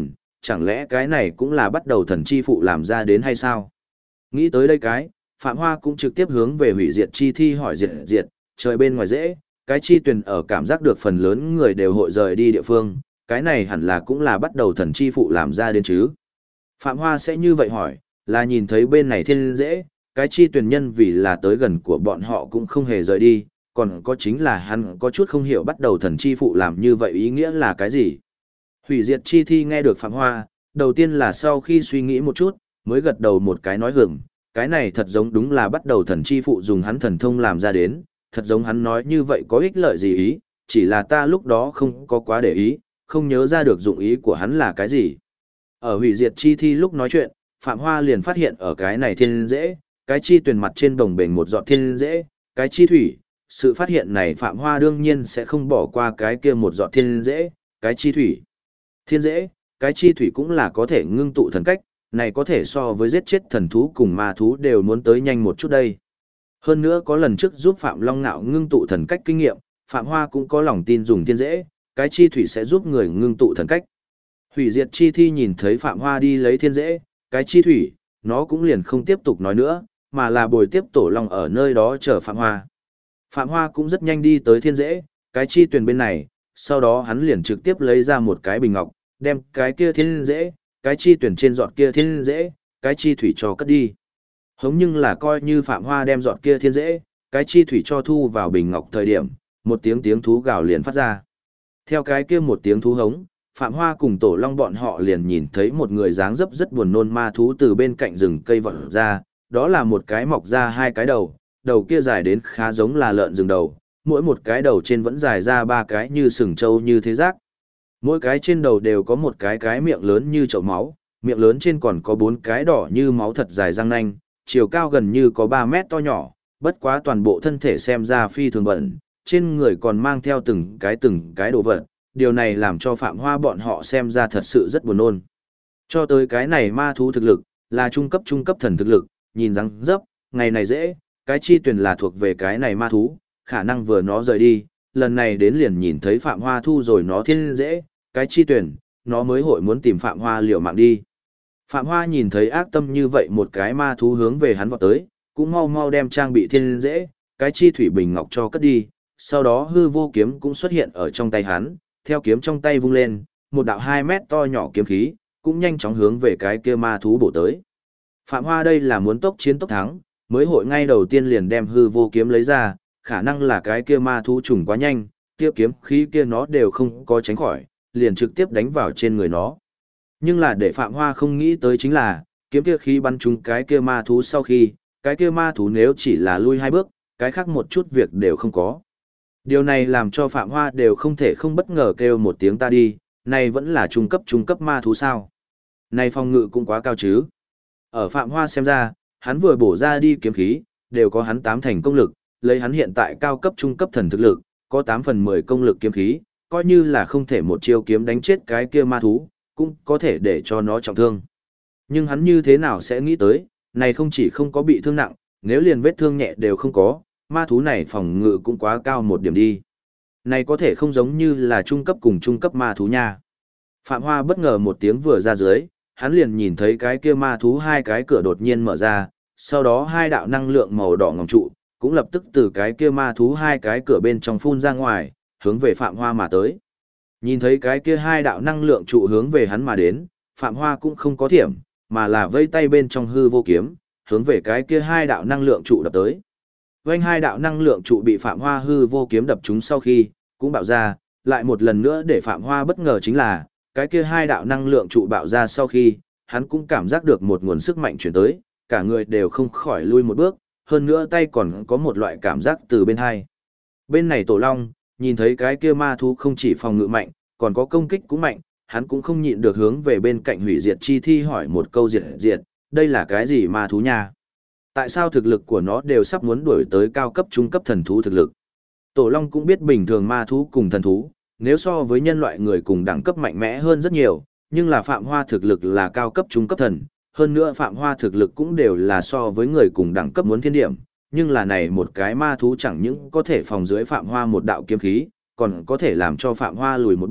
chẳng lẽ cái này cũng là bắt đầu thần chi phụ làm ra đến hay sao? Nghĩ tới đây Phạm Hoa cũng trực tiếp hướng về hủy diệt chi thi hỏi diệt, trời bên ngoài dễ, cái chi tuyển ở cảm giác được phần lớn người đều hội rời đi địa phương, cái này hẳn là cũng là bắt đầu thần chi phụ làm ra đến chứ. Phạm Hoa sẽ như vậy hỏi, là nhìn thấy bên này thiên dễ, cái chi tuyển nhân vì là tới gần của bọn họ cũng không hề rời đi, còn có chính là hắn có chút không hiểu bắt đầu thần chi phụ làm như vậy ý nghĩa là cái gì. Hủy diệt chi thi nghe được Phạm Hoa, đầu tiên là sau khi suy nghĩ một chút, mới gật đầu một cái nói hưởng, cái này thật giống đúng là bắt đầu thần chi phụ dùng hắn thần thông làm ra đến, thật giống hắn nói như vậy có ích lợi gì ý, chỉ là ta lúc đó không có quá để ý, không nhớ ra được dụng ý của hắn là cái gì. Ở hủy diệt chi thi lúc nói chuyện, Phạm Hoa liền phát hiện ở cái này thiên dễ, cái chi tuyển mặt trên đồng bền một giọt thiên dễ, cái chi thủy, sự phát hiện này Phạm Hoa đương nhiên sẽ không bỏ qua cái kia một giọt thiên dễ, cái chi thủy. Thiên dễ, cái chi thủy cũng là có thể ngưng tụ thần cách, này có thể so với giết chết thần thú cùng ma thú đều muốn tới nhanh một chút đây. Hơn nữa có lần trước giúp Phạm Long Nạo ngưng tụ thần cách kinh nghiệm, Phạm Hoa cũng có lòng tin dùng thiên dễ, cái chi thủy sẽ giúp người ngưng tụ thần cách. Hủy diệt chi thi nhìn thấy Phạm Hoa đi lấy thiên dễ, cái chi thủy, nó cũng liền không tiếp tục nói nữa, mà là bồi tiếp Tổ Long ở nơi đó chờ Phạm Hoa. Phạm Hoa cũng rất nhanh đi tới thiên dễ, cái chi tuyền bên này, sau đó hắn liền trực tiếp lấy ra một cái bình ngọc, đem cái kia thiên dễ, cái chi tuyển trên giọt kia thiên dễ, cái chi thủy cho cất đi. Hống nhưng là coi như Phạm Hoa đem giọt kia thiên dễ, cái chi thủy cho thu vào bình ngọc thời điểm, một tiếng thú gào liền phát ra. Theo cái kia một tiếng thú hống, Phạm Hoa cùng Tổ Long bọn họ liền nhìn thấy một người dáng dấp rất buồn nôn ma thú từ bên cạnh rừng cây vọt ra, đó là một cái mọc ra hai cái đầu, đầu kia dài đến khá giống là lợn rừng đầu, mỗi một cái đầu trên vẫn dài ra ba cái như sừng trâu như thế giác. Mỗi cái trên đầu đều có một cái miệng lớn như chậu máu, miệng lớn trên còn có bốn cái đỏ như máu thật dài răng nanh, chiều cao gần như có 3 mét to nhỏ, bất quá toàn bộ thân thể xem ra phi thường bẩn, trên người còn mang theo từng cái đồ vật, điều này làm cho Phạm Hoa bọn họ xem ra thật sự rất buồn nôn. Cho tới cái này ma thú thực lực, là trung cấp thần thực lực, nhìn răng dấp, ngày này dễ, cái chi tuyển là thuộc về cái này ma thú, khả năng vừa nó rời đi, lần này đến liền nhìn thấy Phạm Hoa thu rồi nó thiên dễ, cái chi tuyển, nó mới hội muốn tìm Phạm Hoa liều mạng đi. Phạm Hoa nhìn thấy ác tâm như vậy một cái ma thú hướng về hắn vọt tới, cũng mau mau đem trang bị thiên dễ, cái chi thủy bình ngọc cho cất đi, sau đó hư vô kiếm cũng xuất hiện ở trong tay hắn, theo kiếm trong tay vung lên, một đạo 2 mét to nhỏ kiếm khí, cũng nhanh chóng hướng về cái kia ma thú bổ tới. Phạm Hoa đây là muốn tốc chiến tốc thắng, mới hội ngay đầu tiên liền đem hư vô kiếm lấy ra, khả năng là cái kia ma thú trùng quá nhanh, kia kiếm khí kia nó đều không có tránh khỏi, liền trực tiếp đánh vào trên người nó. Nhưng là để Phạm Hoa không nghĩ tới chính là, kiếm kia khí bắn trúng cái kia ma thú sau khi, cái kia ma thú nếu chỉ là lui 2 bước, cái khác một chút việc đều không có. Điều này làm cho Phạm Hoa đều không thể không bất ngờ kêu một tiếng ta đi, này vẫn là trung cấp ma thú sao. Này phòng ngự cũng quá cao chứ. Ở Phạm Hoa xem ra, hắn vừa bổ ra đi kiếm khí, đều có hắn 8 thành công lực, lấy hắn hiện tại cao cấp trung cấp thần thực lực, có 8 phần 10 công lực kiếm khí, coi như là không thể một chiêu kiếm đánh chết cái kia ma thú, cũng có thể để cho nó trọng thương. Nhưng hắn như thế nào sẽ nghĩ tới, này không chỉ không có bị thương nặng, nếu liền vết thương nhẹ đều không có, ma thú này phòng ngự cũng quá cao một điểm đi. Này có thể không giống như là trung cấp cùng trung cấp ma thú nha. Phạm Hoa bất ngờ một tiếng vừa ra dưới, hắn liền nhìn thấy cái kia ma thú hai cái cửa đột nhiên mở ra, sau đó hai đạo năng lượng màu đỏ ngòm trụ, cũng lập tức từ cái kia ma thú hai cái cửa bên trong phun ra ngoài, hướng về Phạm Hoa mà tới. Nhìn thấy cái kia hai đạo năng lượng trụ hướng về hắn mà đến, Phạm Hoa cũng không có thiểm, mà là vây tay bên trong hư vô kiếm, hướng về cái kia hai đạo năng lượng trụ đập tới. Vành hai đạo năng lượng trụ bị Phạm Hoa hư vô kiếm đập trúng sau khi, cũng bạo ra, lại một lần nữa để Phạm Hoa bất ngờ chính là, cái kia hai đạo năng lượng trụ bạo ra sau khi, hắn cũng cảm giác được một nguồn sức mạnh chuyển tới, cả người đều không khỏi lui một bước, hơn nữa tay còn có một loại cảm giác từ bên hai. Bên này Tổ Long, nhìn thấy cái kia ma thú không chỉ phòng ngự mạnh, còn có công kích cũng mạnh, hắn cũng không nhịn được hướng về bên cạnh hủy diệt chi thi hỏi một câu diệt, đây là cái gì ma thú nha? Tại sao thực lực của nó đều sắp muốn đuổi tới cao cấp trung cấp thần thú thực lực? Tổ Long cũng biết bình thường ma thú cùng thần thú, nếu so với nhân loại người cùng đẳng cấp mạnh mẽ hơn rất nhiều, nhưng là Phạm Hoa thực lực là cao cấp trung cấp thần, hơn nữa Phạm Hoa thực lực cũng đều là so với người cùng đẳng cấp muốn thiên điểm, nhưng là này một cái ma thú chẳng những có thể phòng dưới Phạm Hoa một đạo kiếm khí, còn có thể làm cho Phạm Hoa lùi một bước,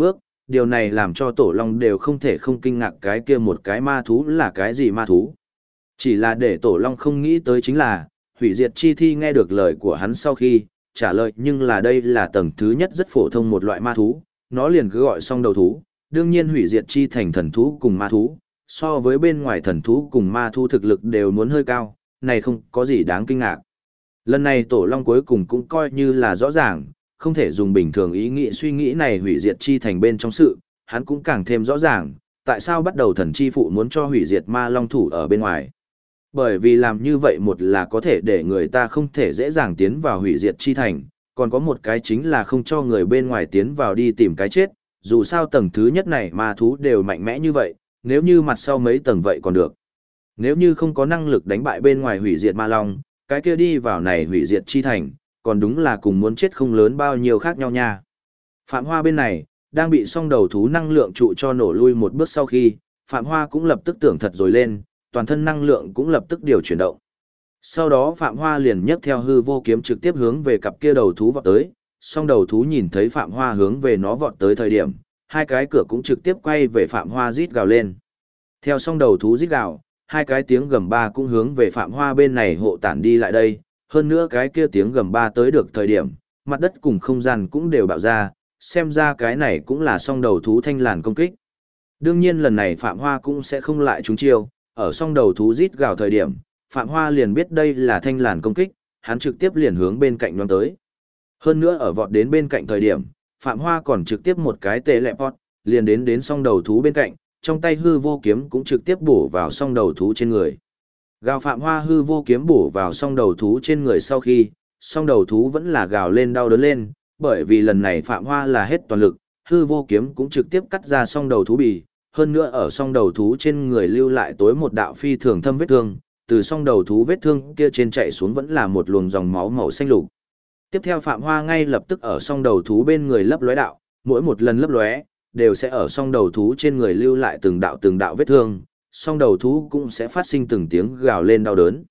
điều này làm cho Tổ Long đều không thể không kinh ngạc cái kia một cái ma thú là cái gì ma thú. Chỉ là để Tổ Long không nghĩ tới chính là, hủy diệt chi thi nghe được lời của hắn sau khi, trả lời nhưng là đây là tầng thứ nhất rất phổ thông một loại ma thú, nó liền cứ gọi song đầu thú, đương nhiên hủy diệt chi thành thần thú cùng ma thú, so với bên ngoài thần thú cùng ma thú thực lực đều muốn hơi cao, này không có gì đáng kinh ngạc. Lần này Tổ Long cuối cùng cũng coi như là rõ ràng, không thể dùng bình thường ý nghĩ suy nghĩ này hủy diệt chi thành bên trong sự, hắn cũng càng thêm rõ ràng, tại sao bắt đầu thần chi phụ muốn cho hủy diệt ma long thủ ở bên ngoài. Bởi vì làm như vậy một là có thể để người ta không thể dễ dàng tiến vào hủy diệt chi thành, còn có một cái chính là không cho người bên ngoài tiến vào đi tìm cái chết, dù sao tầng thứ nhất này ma thú đều mạnh mẽ như vậy, nếu như mặt sau mấy tầng vậy còn được. Nếu như không có năng lực đánh bại bên ngoài hủy diệt ma long, cái kia đi vào này hủy diệt chi thành, còn đúng là cùng muốn chết không lớn bao nhiêu khác nhau nha. Phạm Hoa bên này, đang bị song đầu thú năng lượng trụ cho nổ lui một bước sau khi, Phạm Hoa cũng lập tức tưởng thật rồi lên, toàn thân năng lượng cũng lập tức điều chuyển động. Sau đó Phạm Hoa liền nhấc theo hư vô kiếm trực tiếp hướng về cặp kia đầu thú vọt tới, song đầu thú nhìn thấy Phạm Hoa hướng về nó vọt tới thời điểm, hai cái cửa cũng trực tiếp quay về Phạm Hoa rít gào lên. Theo song đầu thú rít gào, hai cái tiếng gầm ba cũng hướng về Phạm Hoa bên này hộ tản đi lại đây, hơn nữa cái kia tiếng gầm ba tới được thời điểm, mặt đất cùng không gian cũng đều bạo ra, xem ra cái này cũng là song đầu thú thanh làn công kích. Đương nhiên lần này Phạm Hoa cũng sẽ không lại trúng chiêu, ở song đầu thú rít gào thời điểm, Phạm Hoa liền biết đây là thanh làn công kích, hắn trực tiếp liền hướng bên cạnh đoán tới. Hơn nữa ở vọt đến bên cạnh thời điểm, Phạm Hoa còn trực tiếp một cái tê lẹ pot, liền đến song đầu thú bên cạnh, trong tay hư vô kiếm cũng trực tiếp bổ vào song đầu thú trên người. Gào Phạm Hoa hư vô kiếm bổ vào song đầu thú trên người sau khi, song đầu thú vẫn là gào lên đau đớn lên, bởi vì lần này Phạm Hoa là hết toàn lực, hư vô kiếm cũng trực tiếp cắt ra song đầu thú bì, hơn nữa ở song đầu thú trên người lưu lại tối một đạo phi thường thâm vết thương, từ song đầu thú vết thương kia trên chạy xuống vẫn là một luồng dòng máu màu xanh lục. Tiếp theo Phạm Hoa ngay lập tức ở song đầu thú bên người lấp lóe đạo, mỗi một lần lấp lóe đều sẽ ở song đầu thú trên người lưu lại từng đạo vết thương, song đầu thú cũng sẽ phát sinh từng tiếng gào lên đau đớn.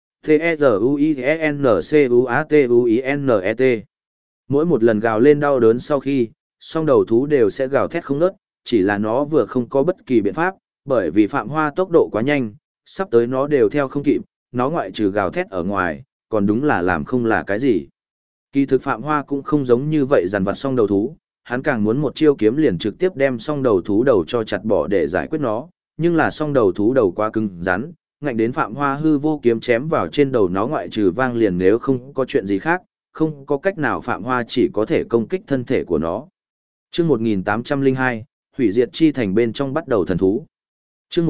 T-E-Z-U-I-N-C-U-A-T-U-I-N-E-T. Mỗi một lần gào lên đau đớn sau khi, song đầu thú đều sẽ gào thét không ngớt, chỉ là nó vừa không có bất kỳ biện pháp, bởi vì Phạm Hoa tốc độ quá nhanh, sắp tới nó đều theo không kịp, nó ngoại trừ gào thét ở ngoài, còn đúng là làm không là cái gì. Kỳ thực Phạm Hoa cũng không giống như vậy dằn vặt song đầu thú, hắn càng muốn một chiêu kiếm liền trực tiếp đem song đầu thú đầu cho chặt bỏ để giải quyết nó, nhưng là song đầu thú đầu quá cứng rắn, ngạnh đến Phạm Hoa hư vô kiếm chém vào trên đầu nó ngoại trừ vang liền nếu không có chuyện gì khác, không có cách nào Phạm Hoa chỉ có thể công kích thân thể của nó. Chương 1802, hủy diệt chi thành bên trong bắt đầu thần thú. Chương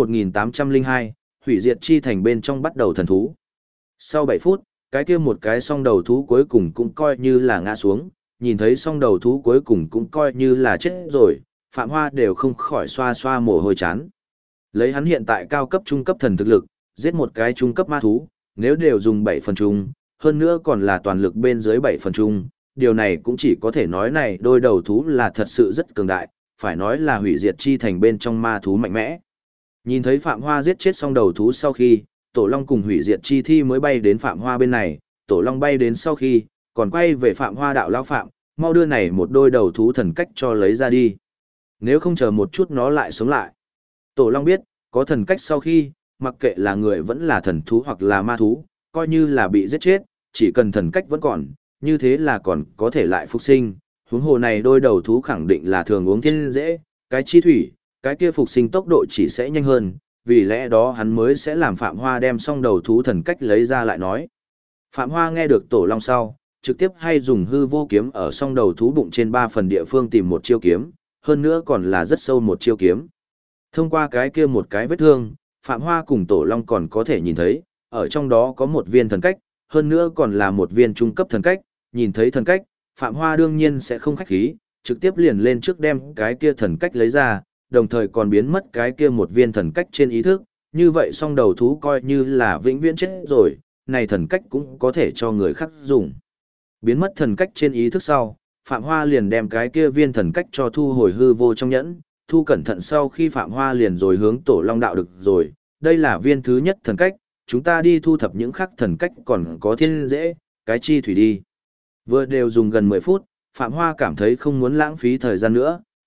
1802, hủy diệt chi thành bên trong bắt đầu thần thú. Sau 7 phút, cái kia một cái song đầu thú cuối cùng cũng coi như là ngã xuống, nhìn thấy song đầu thú cuối cùng cũng coi như là chết rồi, Phạm Hoa đều không khỏi xoa xoa mồ hôi chán. Lấy hắn hiện tại cao cấp trung cấp thần thực lực, giết một cái trung cấp ma thú, nếu đều dùng 7 phần trung, hơn nữa còn là toàn lực bên dưới 7 phần trung, điều này cũng chỉ có thể nói này đôi đầu thú là thật sự rất cường đại, phải nói là hủy diệt chi thành bên trong ma thú mạnh mẽ. Nhìn thấy Phạm Hoa giết chết song đầu thú sau khi, Tổ Long cùng hủy diệt chi thi mới bay đến Phạm Hoa bên này, Tổ Long bay đến sau khi, còn quay về Phạm Hoa đạo lão Phạm, mau đưa này một đôi đầu thú thần cách cho lấy ra đi. Nếu không chờ một chút nó lại sống lại. Tổ Long biết, có thần cách sau khi, mặc kệ là người vẫn là thần thú hoặc là ma thú, coi như là bị giết chết, chỉ cần thần cách vẫn còn, như thế là còn có thể lại phục sinh. Huống hồ này đôi đầu thú khẳng định là thường uống thiên dễ, cái chi thủy, cái kia phục sinh tốc độ chỉ sẽ nhanh hơn, vì lẽ đó hắn mới sẽ làm Phạm Hoa đem xong đầu thú thần cách lấy ra lại nói. Phạm Hoa nghe được Tổ Long sau, trực tiếp hay dùng hư vô kiếm ở song đầu thú bụng trên 3 phần địa phương tìm một chiêu kiếm, hơn nữa còn là rất sâu một chiêu kiếm. Thông qua cái kia một cái vết thương, Phạm Hoa cùng Tổ Long còn có thể nhìn thấy, ở trong đó có một viên thần cách, hơn nữa còn là một viên trung cấp thần cách, nhìn thấy thần cách, Phạm Hoa đương nhiên sẽ không khách khí, trực tiếp liền lên trước đem cái kia thần cách lấy ra, đồng thời còn biến mất cái kia một viên thần cách trên ý thức, như vậy song đầu thú coi như là vĩnh viễn chết rồi, này thần cách cũng có thể cho người khác dùng. Biến mất thần cách trên ý thức sau, Phạm Hoa liền đem cái kia viên thần cách cho thu hồi hư vô trong nhẫn, thu cẩn thận sau khi Phạm Hoa liền rồi hướng Tổ Long đạo được rồi, đây là viên thứ nhất thần cách, chúng ta đi thu thập những khác thần cách còn có thiên dễ, cái chi thủy đi. Vừa đều dùng gần 10 phút, Phạm Hoa cảm thấy không muốn lãng phí thời gian nữa,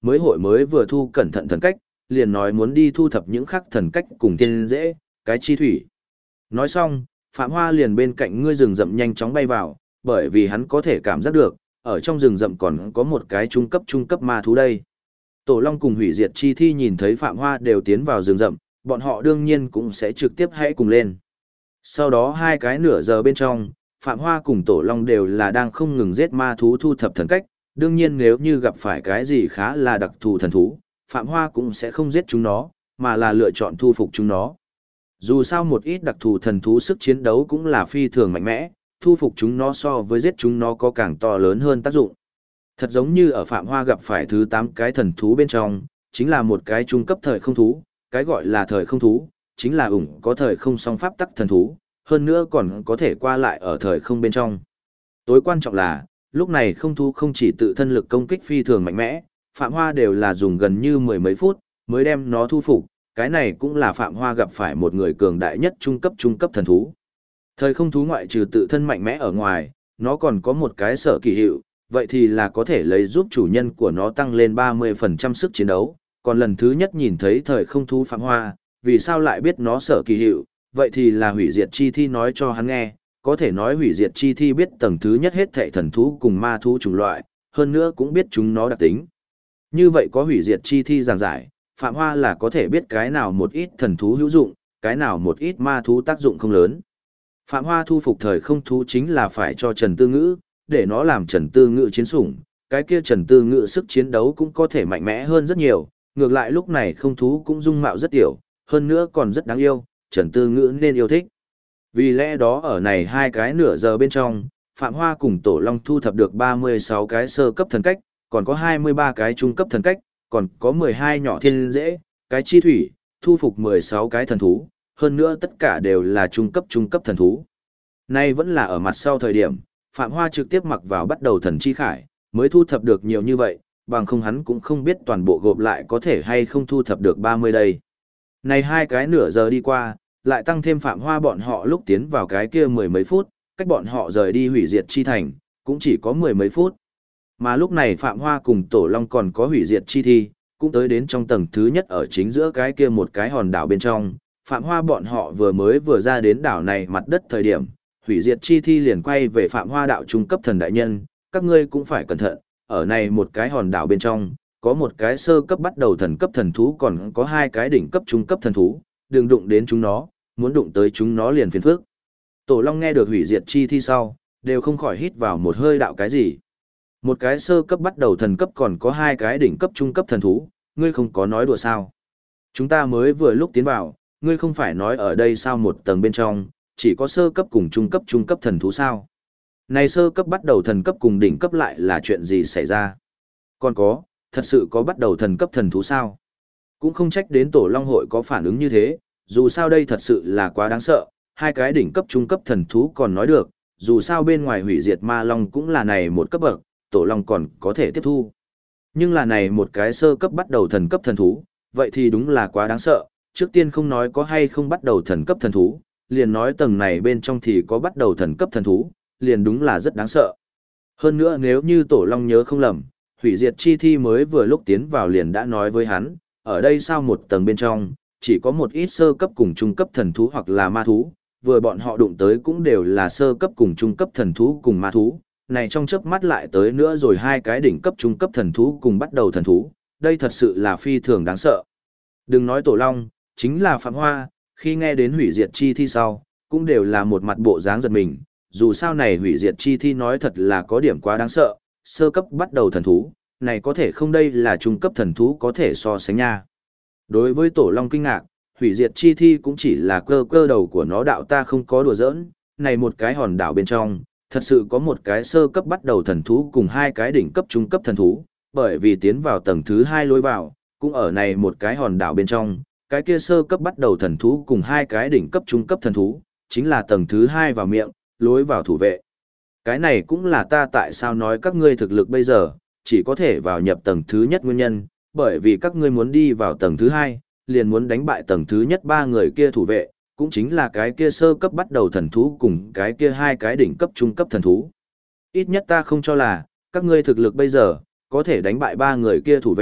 mới hội mới vừa thu cẩn thận thần cách, liền nói muốn đi thu thập những khắc thần cách cùng tiên dễ, cái chi thủy. Nói xong, Phạm Hoa liền bên cạnh ngươi rừng rậm nhanh chóng bay vào, bởi vì hắn có thể cảm giác được, ở trong rừng rậm còn có một cái trung cấp ma thú đây. Tổ Long cùng Hủy Diệt Chi Thi nhìn thấy Phạm Hoa đều tiến vào rừng rậm, bọn họ đương nhiên cũng sẽ trực tiếp hãy cùng lên. Sau đó 2 cái nửa giờ bên trong, Phạm Hoa cùng Tổ Long đều là đang không ngừng giết ma thú thu thập thần cách, đương nhiên nếu như gặp phải cái gì khá là đặc thù thần thú, Phạm Hoa cũng sẽ không giết chúng nó, mà là lựa chọn thu phục chúng nó. Dù sao một ít đặc thù thần thú sức chiến đấu cũng là phi thường mạnh mẽ, thu phục chúng nó so với giết chúng nó có càng to lớn hơn tác dụng. Thật giống như ở Phạm Hoa gặp phải thứ 8 cái thần thú bên trong, chính là một cái trung cấp thời không thú, cái gọi là thời không thú, chính là có thời không song pháp tắc thần thú, hơn nữa còn có thể qua lại ở thời không bên trong. Tối quan trọng là, lúc này không thú không chỉ tự thân lực công kích phi thường mạnh mẽ, Phạm Hoa đều là dùng gần như 10 mấy phút, mới đem nó thu phục, cái này cũng là Phạm Hoa gặp phải một người cường đại nhất trung cấp thần thú. Thời không thú ngoại trừ tự thân mạnh mẽ ở ngoài, nó còn có một cái sở kỳ hiệu, vậy thì là có thể lấy giúp chủ nhân của nó tăng lên 30% sức chiến đấu, còn lần thứ nhất nhìn thấy thời không thú Phạm Hoa, vì sao lại biết nó sở kỳ hiệu, vậy thì là Hủy Diệt Chi Thi nói cho hắn nghe, có thể nói Hủy Diệt Chi Thi biết tầng thứ nhất hết thảy thần thú cùng ma thú chủng loại, hơn nữa cũng biết chúng nó đặc tính. Như vậy có Hủy Diệt Chi Thi giảng giải, Phạm Hoa là có thể biết cái nào một ít thần thú hữu dụng, cái nào một ít ma thú tác dụng không lớn. Phạm Hoa thu phục thời không thú chính là phải cho Trần Tư Ngữ, để nó làm Trần Tư Ngữ chiến sủng, cái kia Trần Tư Ngữ sức chiến đấu cũng có thể mạnh mẽ hơn rất nhiều, ngược lại lúc này không thú cũng dung mạo rất tiểu, hơn nữa còn rất đáng yêu, Trần Tư Ngữ nên yêu thích. Vì lẽ đó ở này 2 cái nửa giờ bên trong, Phạm Hoa cùng Tổ Long thu thập được 36 cái sơ cấp thần cách, còn có 23 cái trung cấp thần cách, còn có 12 nhỏ thiên dễ, cái chi thủy, thu phục 16 cái thần thú, hơn nữa tất cả đều là trung cấp thần thú. Nay vẫn là ở mặt sau thời điểm, Phạm Hoa trực tiếp mặc vào bắt đầu thần chi khải, mới thu thập được nhiều như vậy, bằng không hắn cũng không biết toàn bộ gộp lại có thể hay không thu thập được 30 đây. Này 2 cái nửa giờ đi qua, lại tăng thêm Phạm Hoa bọn họ lúc tiến vào cái kia 10 mấy phút, cách bọn họ rời đi Hủy Diệt Chi Thành, cũng chỉ có 10 mấy phút. Mà lúc này Phạm Hoa cùng Tổ Long còn có Hủy Diệt Chi Thi, cũng tới đến trong tầng thứ nhất ở chính giữa cái kia một cái hòn đảo bên trong. Phạm Hoa bọn họ vừa ra đến đảo này mặt đất thời điểm, Hủy Diệt Chi Thi liền quay về Phạm Hoa đạo trung cấp thần đại nhân, các ngươi cũng phải cẩn thận, ở này một cái hòn đảo bên trong, có một cái sơ cấp bắt đầu thần cấp thần thú còn có 2 cái đỉnh cấp trung cấp thần thú, đừng đụng đến chúng nó, muốn đụng tới chúng nó liền phiền phức. Tổ Long nghe được Hủy Diệt Chi Thi sau, đều không khỏi hít vào một hơi đạo cái gì. Một cái sơ cấp bắt đầu thần cấp còn có 2 cái đỉnh cấp trung cấp thần thú, ngươi không có nói đùa sao. Chúng ta mới vừa lúc tiến vào, ngươi không phải nói ở đây sao một tầng bên trong, chỉ có sơ cấp cùng trung cấp thần thú sao. Này sơ cấp bắt đầu thần cấp cùng đỉnh cấp lại là chuyện gì xảy ra? Còn có, thật sự có bắt đầu thần cấp thần thú sao? Cũng không trách đến Tổ Long hội có phản ứng như thế, dù sao đây thật sự là quá đáng sợ, 2 cái đỉnh cấp trung cấp thần thú còn nói được, dù sao bên ngoài Hủy Diệt Ma Long cũng là này một cấp bậc, Tổ Long còn có thể tiếp thu. Nhưng là này một cái sơ cấp bắt đầu thần cấp thần thú, vậy thì đúng là quá đáng sợ, trước tiên không nói có hay không bắt đầu thần cấp thần thú, liền nói tầng này bên trong thì có bắt đầu thần cấp thần thú, liền đúng là rất đáng sợ. Hơn nữa nếu như Tổ Long nhớ không lầm, Hủy Diệt Chi Thi mới vừa lúc tiến vào liền đã nói với hắn, ở đây sao một tầng bên trong, chỉ có một ít sơ cấp cùng trung cấp thần thú hoặc là ma thú, vừa bọn họ đụng tới cũng đều là sơ cấp cùng trung cấp thần thú cùng ma thú, này trong chớp mắt lại tới nữa rồi 2 cái đỉnh cấp trung cấp thần thú cùng bắt đầu thần thú, đây thật sự là phi thường đáng sợ. Đừng nói Tổ Long, chính là Phạm Hoa, khi nghe đến Hủy Diệt Chi Thi sau, cũng đều là một mặt bộ dáng giật mình, dù sao này Hủy Diệt Chi Thi nói thật là có điểm quá đáng sợ, sơ cấp bắt đầu thần thú, này có thể không đây là trung cấp thần thú có thể so sánh nha. Đối với Tổ Long kinh ngạc, Hủy Diệt Chi Thi cũng chỉ là cơ đầu của nó đạo ta không có đùa giỡn, này một cái hòn đảo bên trong, thật sự có một cái sơ cấp bắt đầu thần thú cùng 2 cái đỉnh cấp trung cấp thần thú, bởi vì tiến vào tầng thứ 2 lối vào, cũng ở này một cái hòn đảo bên trong, cái kia sơ cấp bắt đầu thần thú cùng 2 cái đỉnh cấp trung cấp thần thú, chính là tầng thứ 2 vào miệng, lối vào thủ vệ. Cái này cũng là ta tại sao nói các ngươi thực lực bây giờ, chỉ có thể vào nhập tầng thứ nhất nguyên nhân, bởi vì các ngươi muốn đi vào tầng thứ 2, liền muốn đánh bại tầng thứ nhất 3 người kia thủ vệ, cũng chính là cái kia sơ cấp bắt đầu thần thú cùng cái kia 2 cái đỉnh cấp trung cấp thần thú. Ít nhất ta không cho là, các ngươi thực lực bây giờ, có thể đánh bại 3 người kia thủ vệ,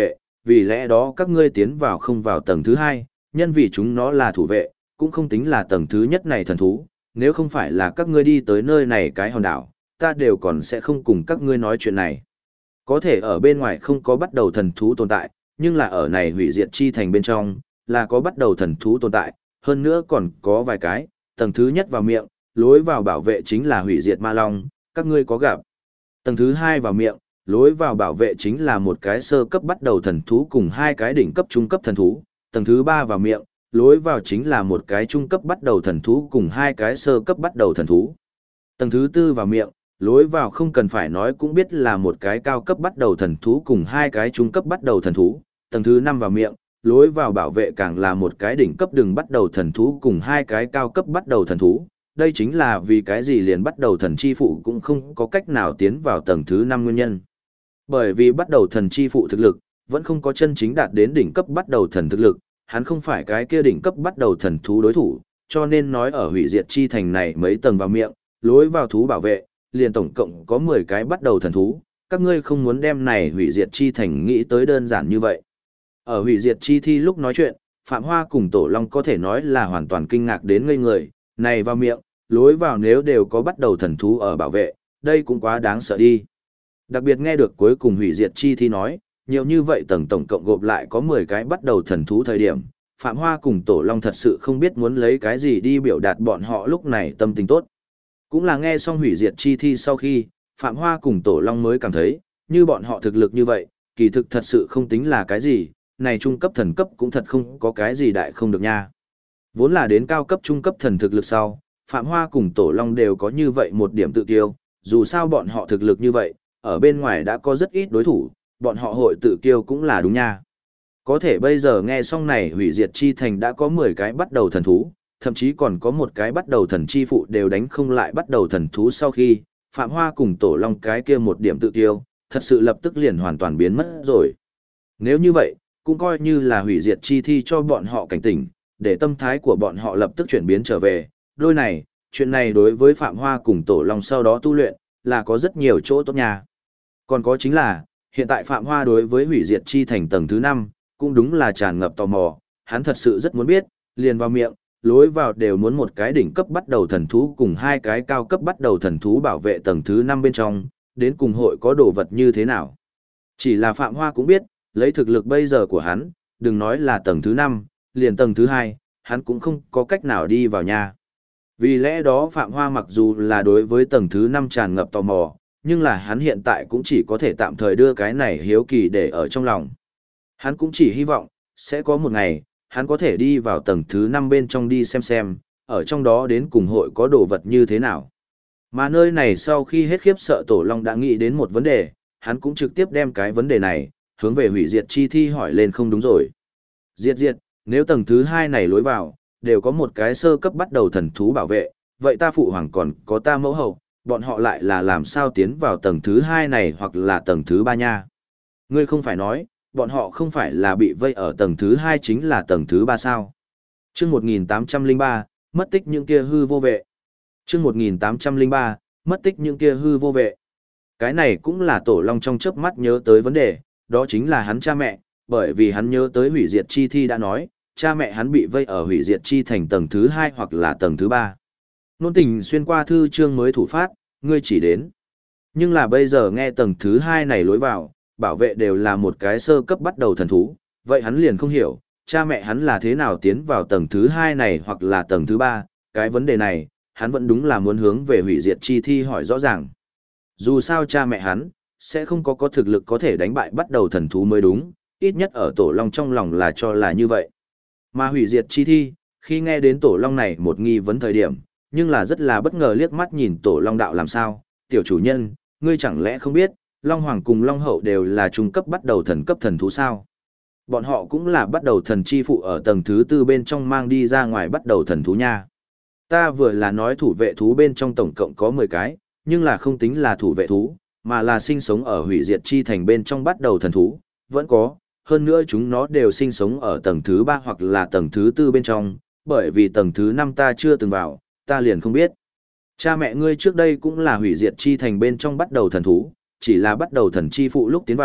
vì lẽ đó các ngươi tiến vào không vào tầng thứ hai, nhân vì chúng nó là thủ vệ, cũng không tính là tầng thứ nhất này thần thú, nếu không phải là các ngươi đi tới nơi này cái hòn đảo, ta đều còn sẽ không cùng các ngươi nói chuyện này. Có thể ở bên ngoài không có bắt đầu thần thú tồn tại, nhưng là ở này hủy diệt chi thành bên trong, là có bắt đầu thần thú tồn tại, hơn nữa còn có vài cái, tầng thứ nhất vào miệng, lối vào bảo vệ chính là hủy diệt ma long, các ngươi có gặp. Tầng thứ hai vào miệng, lối vào bảo vệ chính là một cái sơ cấp bắt đầu thần thú cùng hai cái đỉnh cấp trung cấp thần thú, tầng thứ ba vào miệng, lối vào chính là một cái trung cấp bắt đầu thần thú cùng hai cái sơ cấp bắt đầu thần thú. Tầng thứ tư vào miệng, lối vào không cần phải nói cũng biết là một cái cao cấp bắt đầu thần thú cùng hai cái trung cấp bắt đầu thần thú. Tầng thứ năm vào miệng, lối vào bảo vệ càng là một cái đỉnh cấp đừng bắt đầu thần thú cùng hai cái cao cấp bắt đầu thần thú. Đây chính là vì cái gì liền bắt đầu thần chi phụ cũng không có cách nào tiến vào tầng thứ năm nguyên nhân. Bởi vì bắt đầu thần chi phụ thực lực, vẫn không có chân chính đạt đến đỉnh cấp bắt đầu thần thực lực, hắn không phải cái kia đỉnh cấp bắt đầu thần thú đối thủ, cho nên nói ở hủy diệt chi thành này mấy tầng vào miệng, lối vào thú bảo vệ, liền tổng cộng có 10 cái bắt đầu thần thú, các ngươi không muốn đem này hủy diệt chi thành nghĩ tới đơn giản như vậy. Ở hủy diệt chi thi lúc nói chuyện, Phạm Hoa cùng Tổ Long có thể nói là hoàn toàn kinh ngạc đến ngây người, này vào miệng, lối vào nếu đều có bắt đầu thần thú ở bảo vệ, đây cũng quá đáng sợ đi. Đặc biệt nghe được cuối cùng hủy diệt chi thi nói, nhiều như vậy tầng tổng cộng gộp lại có 10 cái bắt đầu thần thú thời điểm, Phạm Hoa cùng Tổ Long thật sự không biết muốn lấy cái gì đi biểu đạt bọn họ lúc này tâm tình tốt. Cũng là nghe xong hủy diệt chi thi sau khi, Phạm Hoa cùng Tổ Long mới cảm thấy, như bọn họ thực lực như vậy, kỳ thực thật sự không tính là cái gì, này trung cấp thần cấp cũng thật không có cái gì đại không được nha. Vốn là đến cao cấp trung cấp thần thực lực sau, Phạm Hoa cùng Tổ Long đều có như vậy một điểm tự kiêu, dù sao bọn họ thực lực như vậy, ở bên ngoài đã có rất ít đối thủ, bọn họ hội tự kiêu cũng là đúng nha. Có thể bây giờ nghe xong này hủy diệt chi thành đã có 10 cái bắt đầu thần thú, thậm chí còn có một cái bắt đầu thần chi phụ đều đánh không lại bắt đầu thần thú sau khi, Phạm Hoa cùng Tổ Long cái kia một điểm tự kiêu, thật sự lập tức liền hoàn toàn biến mất rồi. Nếu như vậy, cũng coi như là hủy diệt chi thi cho bọn họ cảnh tỉnh, để tâm thái của bọn họ lập tức chuyển biến trở về. Đôi này, chuyện này đối với Phạm Hoa cùng Tổ Long sau đó tu luyện, là có rất nhiều chỗ tốt nha. Còn có chính là, hiện tại Phạm Hoa đối với hủy diệt chi thành tầng thứ 5, cũng đúng là tràn ngập tò mò, hắn thật sự rất muốn biết, liền vào miệng, lối vào đều muốn một cái đỉnh cấp bắt đầu thần thú cùng hai cái cao cấp bắt đầu thần thú bảo vệ tầng thứ 5 bên trong, đến cùng hội có đồ vật như thế nào. Chỉ là Phạm Hoa cũng biết, lấy thực lực bây giờ của hắn, đừng nói là tầng thứ 5, liền tầng thứ 2, hắn cũng không có cách nào đi vào nhà. Vì lẽ đó Phạm Hoa mặc dù là đối với tầng thứ 5 tràn ngập tò mò, nhưng là hắn hiện tại cũng chỉ có thể tạm thời đưa cái này hiếu kỳ để ở trong lòng. Hắn cũng chỉ hy vọng, sẽ có một ngày, hắn có thể đi vào tầng thứ 5 bên trong đi xem, ở trong đó đến cùng hội có đồ vật như thế nào. Mà nơi này sau khi hết khiếp sợ Tổ Long đã nghĩ đến một vấn đề, hắn cũng trực tiếp đem cái vấn đề này, hướng về hủy diệt chi thi hỏi lên không đúng rồi. Diệt, nếu tầng thứ 2 này lối vào, đều có một cái sơ cấp bắt đầu thần thú bảo vệ, vậy ta phụ hoàng còn có ta mẫu hậu, bọn họ lại là làm sao tiến vào tầng thứ 2 này hoặc là tầng thứ 3 nha. Ngươi không phải nói, bọn họ không phải là bị vây ở tầng thứ 2 chính là tầng thứ 3 sao. Chương 1803, mất tích những kia hư vô vệ. Chương 1803, mất tích những kia hư vô vệ. Cái này cũng là Tổ Long trong chớp mắt nhớ tới vấn đề, đó chính là hắn cha mẹ, bởi vì hắn nhớ tới hủy diệt chi thi đã nói, cha mẹ hắn bị vây ở hủy diệt chi thành tầng thứ 2 hoặc là tầng thứ 3. Nôn tình xuyên qua thư chương mới thủ phát, ngươi chỉ đến. Nhưng là bây giờ nghe tầng thứ 2 này lối vào, bảo vệ đều là một cái sơ cấp bắt đầu thần thú, vậy hắn liền không hiểu, cha mẹ hắn là thế nào tiến vào tầng thứ 2 này hoặc là tầng thứ 3, cái vấn đề này, hắn vẫn đúng là muốn hướng về hủy diệt chi thi hỏi rõ ràng. Dù sao cha mẹ hắn, sẽ không có thực lực có thể đánh bại bắt đầu thần thú mới đúng, ít nhất ở Tổ Long trong lòng là cho là như vậy. Mà hủy diệt chi thi, khi nghe đến Tổ Long này một nghi vấn thời điểm, nhưng là rất là bất ngờ liếc mắt nhìn Tổ Long đạo làm sao, tiểu chủ nhân, ngươi chẳng lẽ không biết, Long Hoàng cùng Long Hậu đều là trung cấp bắt đầu thần cấp thần thú sao? Bọn họ cũng là bắt đầu thần chi phụ ở tầng thứ 4 bên trong mang đi ra ngoài bắt đầu thần thú nha. Ta vừa là nói thủ vệ thú bên trong tổng cộng có 10 cái, nhưng là không tính là thủ vệ thú, mà là sinh sống ở hủy diệt chi thành bên trong bắt đầu thần thú, vẫn có, hơn nữa chúng nó đều sinh sống ở tầng thứ 3 hoặc là tầng thứ 4 bên trong, bởi vì tầng thứ 5 ta chưa từng vào, ta liền không biết. Cha mẹ ngươi trước đây cũng là hủy diệt chi thành bên trong bắt đầu thần thú, chỉ là bắt đầu thần chi phụ lúc tiến vào,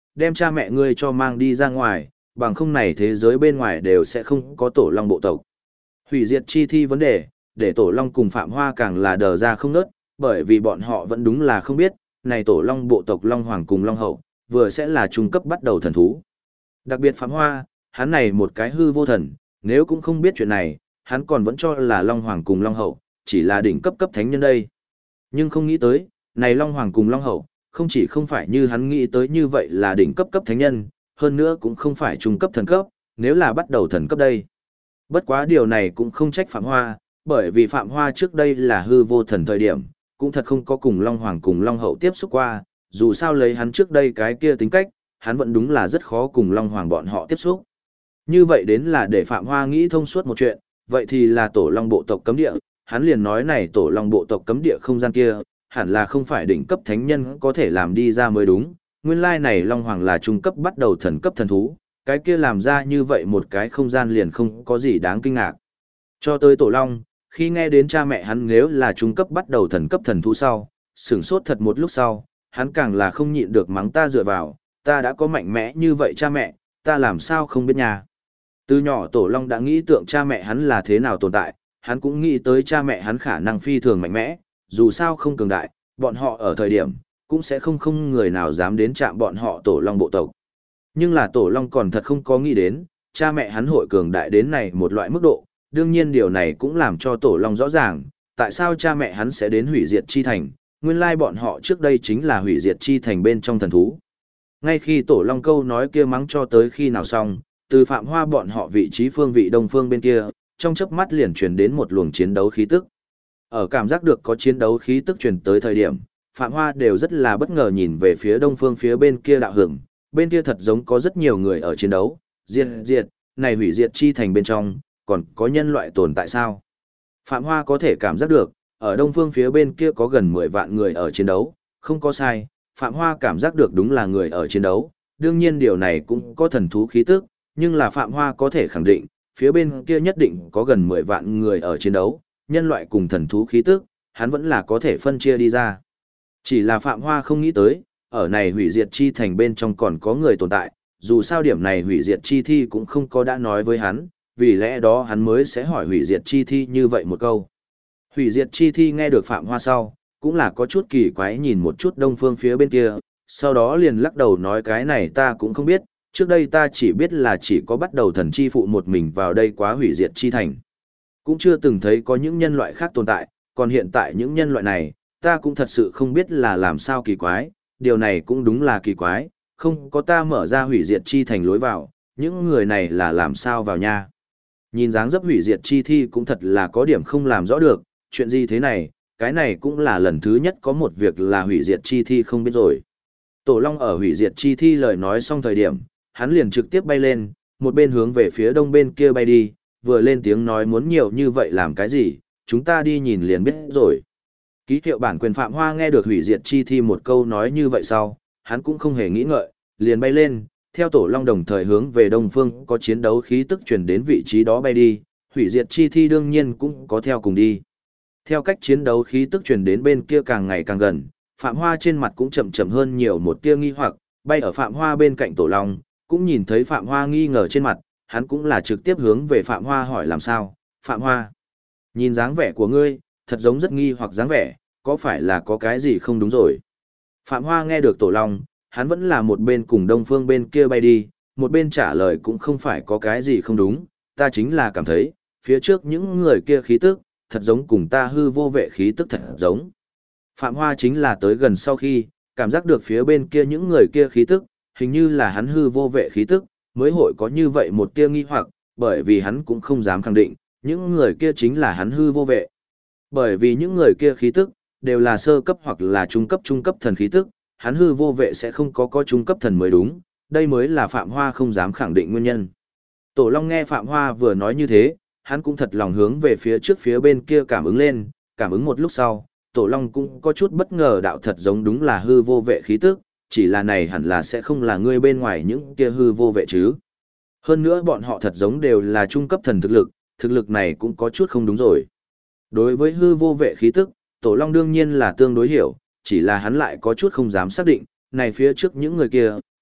đem cha mẹ ngươi cho mang đi ra ngoài, bằng không này thế giới bên ngoài đều sẽ không có tổ long bộ tộc. Hủy diệt chi thi vấn đề, để tổ long cùng Phạm Hoa càng là đờ ra không nớt, bởi vì bọn họ vẫn đúng là không biết, này tổ long bộ tộc Long Hoàng cùng Long Hậu, vừa sẽ là trung cấp bắt đầu thần thú. Đặc biệt Phạm Hoa, hắn này một cái hư vô thần, nếu cũng không biết chuyện này, hắn còn vẫn cho là Long Hoàng cùng Long Hậu, chỉ là đỉnh cấp cấp thánh nhân đây. Nhưng không nghĩ tới, này Long Hoàng cùng Long Hậu, không chỉ không phải như hắn nghĩ tới như vậy là đỉnh cấp cấp thánh nhân, hơn nữa cũng không phải trung cấp thần cấp, nếu là bắt đầu thần cấp đây. Bất quá điều này cũng không trách Phạm Hoa, bởi vì Phạm Hoa trước đây là hư vô thần thời điểm, cũng thật không có cùng Long Hoàng cùng Long Hậu tiếp xúc qua, dù sao lấy hắn trước đây cái kia tính cách, hắn vẫn đúng là rất khó cùng Long Hoàng bọn họ tiếp xúc. Như vậy đến là để Phạm Hoa nghĩ thông suốt một chuyện, vậy thì là tổ long bộ tộc cấm địa, hắn liền nói này tổ long bộ tộc cấm địa không gian kia, hẳn là không phải đỉnh cấp thánh nhân có thể làm đi ra mới đúng, nguyên lai này Long Hoàng là trung cấp bắt đầu thần cấp thần thú, cái kia làm ra như vậy một cái không gian liền không có gì đáng kinh ngạc. Cho tới tổ long, khi nghe đến cha mẹ hắn nếu là trung cấp bắt đầu thần cấp thần thú sau, sửng sốt thật một lúc sau, hắn càng là không nhịn được mắng ta dựa vào, ta đã có mạnh mẽ như vậy cha mẹ, ta làm sao không biết nhà. Từ nhỏ tổ long đã nghĩ tượng cha mẹ hắn là thế nào tồn tại, hắn cũng nghĩ tới cha mẹ hắn khả năng phi thường mạnh mẽ, dù sao không cường đại, bọn họ ở thời điểm, cũng sẽ không người nào dám đến chạm bọn họ tổ long bộ tộc. Nhưng là tổ long còn thật không có nghĩ đến, cha mẹ hắn hội cường đại đến này một loại mức độ, đương nhiên điều này cũng làm cho tổ long rõ ràng, tại sao cha mẹ hắn sẽ đến hủy diệt chi thành, nguyên lai bọn họ trước đây chính là hủy diệt chi thành bên trong thần thú. Ngay khi tổ long câu nói kia mắng cho tới khi nào xong, từ Phạm Hoa bọn họ vị trí phương vị đông phương bên kia, trong chớp mắt liền truyền đến một luồng chiến đấu khí tức. Ở cảm giác được có chiến đấu khí tức truyền tới thời điểm, Phạm Hoa đều rất là bất ngờ nhìn về phía đông phương phía bên kia đạo hưởng, bên kia thật giống có rất nhiều người ở chiến đấu, diệt, này hủy diệt chi thành bên trong, còn có nhân loại tồn tại sao? Phạm Hoa có thể cảm giác được, ở đông phương phía bên kia có gần 10 vạn người ở chiến đấu, không có sai, Phạm Hoa cảm giác được đúng là người ở chiến đấu, đương nhiên điều này cũng có thần thú khí tức, nhưng là Phạm Hoa có thể khẳng định, phía bên kia nhất định có gần 10 vạn người ở chiến đấu, nhân loại cùng thần thú khí tức, hắn vẫn là có thể phân chia đi ra. Chỉ là Phạm Hoa không nghĩ tới, ở này hủy diệt chi thành bên trong còn có người tồn tại, dù sao điểm này hủy diệt chi thi cũng không có đã nói với hắn, vì lẽ đó hắn mới sẽ hỏi hủy diệt chi thi như vậy một câu. Hủy diệt chi thi nghe được Phạm Hoa sau, cũng là có chút kỳ quái nhìn một chút đông phương phía bên kia, sau đó liền lắc đầu nói cái này ta cũng không biết, trước đây ta chỉ biết là chỉ có bắt đầu thần chi phụ một mình vào đây quá hủy diệt chi thành. Cũng chưa từng thấy có những nhân loại khác tồn tại, còn hiện tại những nhân loại này, ta cũng thật sự không biết là làm sao kỳ quái, điều này cũng đúng là kỳ quái, không có ta mở ra hủy diệt chi thành lối vào, những người này là làm sao vào nha. Nhìn dáng dấp hủy diệt chi thi cũng thật là có điểm không làm rõ được, chuyện gì thế này, cái này cũng là lần thứ nhất có một việc là hủy diệt chi thi không biết rồi. Tổ Long ở hủy diệt chi thi lời nói xong thời điểm, hắn liền trực tiếp bay lên, một bên hướng về phía đông bên kia bay đi, vừa lên tiếng nói muốn nhiều như vậy làm cái gì, chúng ta đi nhìn liền biết rồi. Ký hiệu bản quyền Phạm Hoa nghe được hủy diệt chi thi một câu nói như vậy sau, hắn cũng không hề nghĩ ngợi, liền bay lên, theo Tổ Long đồng thời hướng về đông phương có chiến đấu khí tức truyền đến vị trí đó bay đi, hủy diệt chi thi đương nhiên cũng có theo cùng đi. Theo cách chiến đấu khí tức truyền đến bên kia càng ngày càng gần, Phạm Hoa trên mặt cũng chậm chậm hơn nhiều một tia nghi hoặc, bay ở Phạm Hoa bên cạnh Tổ Long, cũng nhìn thấy Phạm Hoa nghi ngờ trên mặt, hắn cũng là trực tiếp hướng về Phạm Hoa hỏi làm sao, Phạm Hoa, nhìn dáng vẻ của ngươi, thật giống rất nghi hoặc dáng vẻ, có phải là có cái gì không đúng rồi. Phạm Hoa nghe được Tổ Long, hắn vẫn là một bên cùng đông phương bên kia bay đi, một bên trả lời cũng không phải có cái gì không đúng, ta chính là cảm thấy, phía trước những người kia khí tức, thật giống cùng ta hư vô vệ khí tức thật giống. Phạm Hoa chính là tới gần sau khi, cảm giác được phía bên kia những người kia khí tức, hình như là hắn hư vô vệ khí tức, mới hội có như vậy một tia nghi hoặc, bởi vì hắn cũng không dám khẳng định, những người kia chính là hắn hư vô vệ. Bởi vì những người kia khí tức, đều là sơ cấp hoặc là trung cấp thần khí tức, hắn hư vô vệ sẽ không có trung cấp thần mới đúng, đây mới là Phạm Hoa không dám khẳng định nguyên nhân. Tổ Long nghe Phạm Hoa vừa nói như thế, hắn cũng thật lòng hướng về phía trước phía bên kia cảm ứng lên, cảm ứng một lúc sau, Tổ Long cũng có chút bất ngờ đạo thật giống đúng là hư vô vệ khí tức, chỉ là này hẳn là sẽ không là ngươi bên ngoài những kia hư vô vệ chứ. Hơn nữa bọn họ thật giống đều là trung cấp thần thực lực này cũng có chút không đúng rồi. Đối với hư vô vệ khí tức, Tổ Long đương nhiên là tương đối hiểu, chỉ là hắn lại có chút không dám xác định, này phía trước những người kia,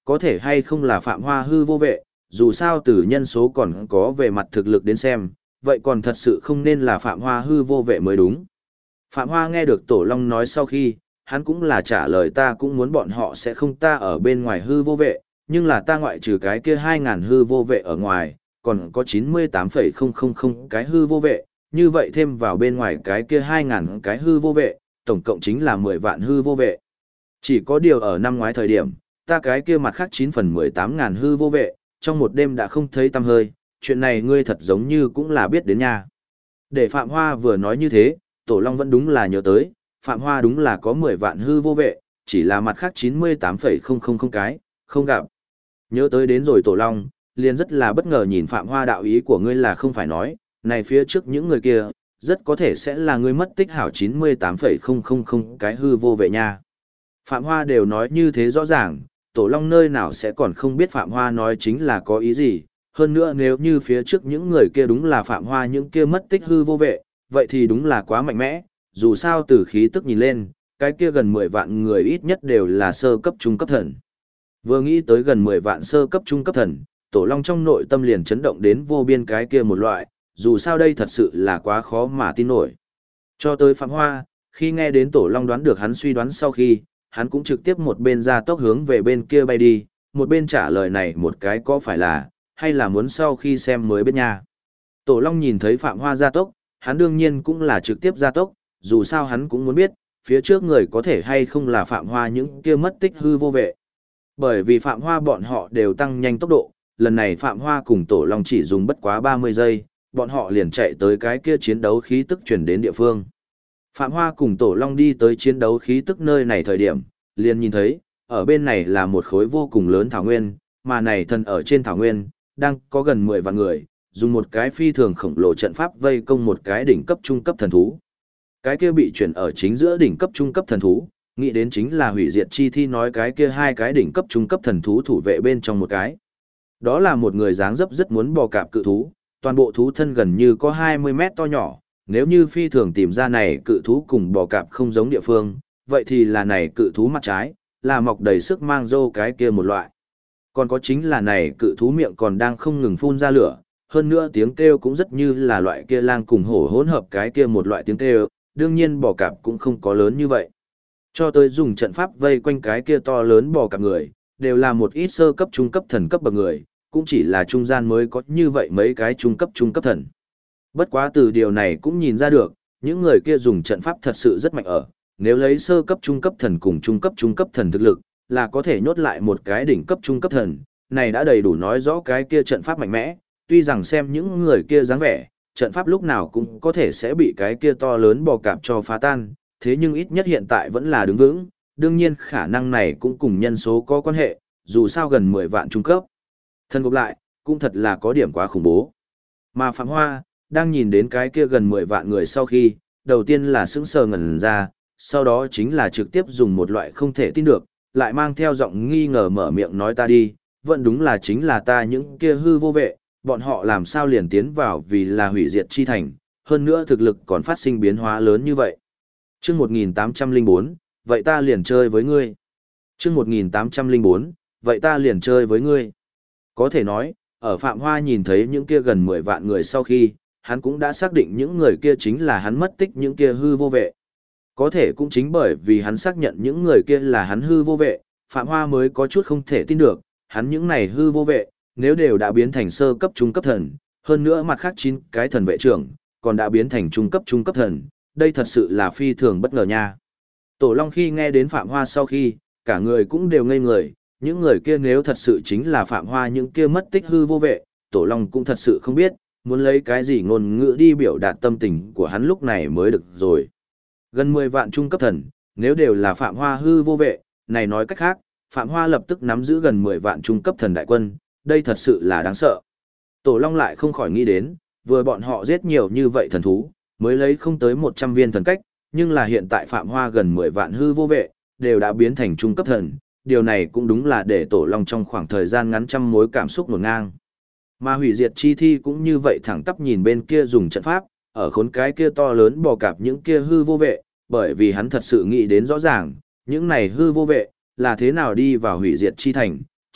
có thể hay không là Phạm Hoa hư vô vệ, dù sao từ nhân số còn có về mặt thực lực đến xem, vậy còn thật sự không nên là Phạm Hoa hư vô vệ mới đúng. Phạm Hoa nghe được Tổ Long nói sau khi, hắn cũng là trả lời ta cũng muốn bọn họ sẽ không ta ở bên ngoài hư vô vệ, nhưng là ta ngoại trừ cái kia 2.000 hư vô vệ ở ngoài, còn có 98,000 cái hư vô vệ, như vậy thêm vào bên ngoài cái kia 2.000 cái hư vô vệ, tổng cộng chính là 10 vạn hư vô vệ. Chỉ có điều ở năm ngoái thời điểm, ta cái kia mặt khác 9 phần 18.000 hư vô vệ, trong một đêm đã không thấy tăm hơi, chuyện này ngươi thật giống như cũng là biết đến nha. Để Phạm Hoa vừa nói như thế, Tổ Long vẫn đúng là nhớ tới, Phạm Hoa đúng là có 10 vạn hư vô vệ, chỉ là mặt khác 98,000 cái, không gặp. Nhớ tới đến rồi Tổ Long, liền rất là bất ngờ nhìn Phạm Hoa đạo ý của ngươi là không phải nói, này phía trước những người kia, rất có thể sẽ là ngươi mất tích hảo 98,000 cái hư vô vệ nha. Phạm Hoa đều nói như thế rõ ràng, Tổ Long nơi nào sẽ còn không biết Phạm Hoa nói chính là có ý gì, hơn nữa nếu như phía trước những người kia đúng là Phạm Hoa những kia mất tích hư vô vệ, vậy thì đúng là quá mạnh mẽ, dù sao từ khí tức nhìn lên, cái kia gần 10 vạn người ít nhất đều là sơ cấp trung cấp thần. Vừa nghĩ tới gần 10 vạn sơ cấp trung cấp thần, Tổ Long trong nội tâm liền chấn động đến vô biên cái kia một loại, dù sao đây thật sự là quá khó mà tin nổi. Cho tới Phạm Hoa, khi nghe đến Tổ Long đoán được hắn suy đoán sau khi, hắn cũng trực tiếp một bên ra tốc hướng về bên kia bay đi, một bên trả lời này một cái có phải là, hay là muốn sau khi xem mới biết nha. Tổ Long nhìn thấy Phạm Hoa ra tốc, hắn đương nhiên cũng là trực tiếp ra tốc, dù sao hắn cũng muốn biết, phía trước người có thể hay không là Phạm Hoa những kia mất tích hư vô vệ. Bởi vì Phạm Hoa bọn họ đều tăng nhanh tốc độ, lần này Phạm Hoa cùng Tổ Long chỉ dùng bất quá 30 giây, bọn họ liền chạy tới cái kia chiến đấu khí tức chuyển đến địa phương. Phạm Hoa cùng Tổ Long đi tới chiến đấu khí tức nơi này thời điểm, liền nhìn thấy, ở bên này là một khối vô cùng lớn thảo nguyên, mà này thần ở trên thảo nguyên, đang có gần 10 vạn người, dùng một cái phi thường khổng lồ trận pháp vây công một cái đỉnh cấp trung cấp thần thú. Cái kia bị chuyển ở chính giữa đỉnh cấp trung cấp thần thú, nghĩ đến chính là hủy diệt chi thi nói cái kia hai cái đỉnh cấp trung cấp thần thú thủ vệ bên trong một cái. Đó là một người dáng dấp rất muốn bò cạp cự thú, toàn bộ thú thân gần như có 20 mét to nhỏ, nếu như phi thường tìm ra này cự thú cùng bò cạp không giống địa phương, vậy thì là này cự thú mặt trái, là mọc đầy sức mang râu cái kia một loại. Còn có chính là này cự thú miệng còn đang không ngừng phun ra lửa, hơn nữa tiếng kêu cũng rất như là loại kia lang cùng hổ hỗn hợp cái kia một loại tiếng kêu, đương nhiên bò cạp cũng không có lớn như vậy. Cho tới dùng trận pháp vây quanh cái kia to lớn bò cạp người, đều là một ít sơ cấp trung cấp thần cấp bậc người, cũng chỉ là trung gian mới có như vậy mấy cái trung cấp thần. Bất quá từ điều này cũng nhìn ra được, những người kia dùng trận pháp thật sự rất mạnh ở, nếu lấy sơ cấp trung cấp thần cùng trung cấp thần thực lực, là có thể nhốt lại một cái đỉnh cấp trung cấp thần, này đã đầy đủ nói rõ cái kia trận pháp mạnh mẽ, tuy rằng xem những người kia dáng vẻ, trận pháp lúc nào cũng có thể sẽ bị cái kia to lớn bò cạp cho phá tan, thế nhưng ít nhất hiện tại vẫn là đứng vững, đương nhiên khả năng này cũng cùng nhân số có quan hệ, dù sao gần 10 vạn trung cấp. Thân gộp lại, cũng thật là có điểm quá khủng bố. Mà Phạm Hoa, đang nhìn đến cái kia gần 10 vạn người sau khi, đầu tiên là sững sờ ngẩn ra, sau đó chính là trực tiếp dùng một loại không thể tin được, lại mang theo giọng nghi ngờ mở miệng nói ta đi, vẫn đúng là chính là ta những kia hư vô vệ, bọn họ làm sao liền tiến vào vì là hủy diệt chi thành, hơn nữa thực lực còn phát sinh biến hóa lớn như vậy. Chương 1804, vậy ta liền chơi với ngươi. Chương 1804, vậy ta liền chơi với ngươi. Có thể nói, ở Phạm Hoa nhìn thấy những kia gần 10 vạn người sau khi, hắn cũng đã xác định những người kia chính là hắn mất tích những kia hư vô vệ. Có thể cũng chính bởi vì hắn xác nhận những người kia là hắn hư vô vệ, Phạm Hoa mới có chút không thể tin được, hắn những này hư vô vệ, nếu đều đã biến thành sơ cấp trung cấp thần, hơn nữa mặt khác 9 cái thần vệ trưởng, còn đã biến thành trung cấp thần, đây thật sự là phi thường bất ngờ nha. Tổ Long khi nghe đến Phạm Hoa sau khi, cả người cũng đều ngây người, những người kia nếu thật sự chính là Phạm Hoa những kia mất tích hư vô vệ, Tổ Long cũng thật sự không biết, muốn lấy cái gì ngôn ngữ đi biểu đạt tâm tình của hắn lúc này mới được rồi. Gần 10 vạn trung cấp thần, nếu đều là Phạm Hoa hư vô vệ, này nói cách khác, Phạm Hoa lập tức nắm giữ gần 10 vạn trung cấp thần đại quân, đây thật sự là đáng sợ. Tổ Long lại không khỏi nghĩ đến, vừa bọn họ giết nhiều như vậy thần thú, mới lấy không tới 100 viên thần cách, nhưng là hiện tại Phạm Hoa gần 10 vạn hư vô vệ, đều đã biến thành trung cấp thần, điều này cũng đúng là để Tổ Long trong khoảng thời gian ngắn trăm mối cảm xúc ngổn ngang. Mà hủy diệt chi thi cũng như vậy thẳng tắp nhìn bên kia dùng trận pháp, ở khốn cái kia to lớn bò cạp những kia hư vô vệ, bởi vì hắn thật sự nghĩ đến rõ ràng, những này hư vô vệ, là thế nào đi vào hủy diệt chi thành,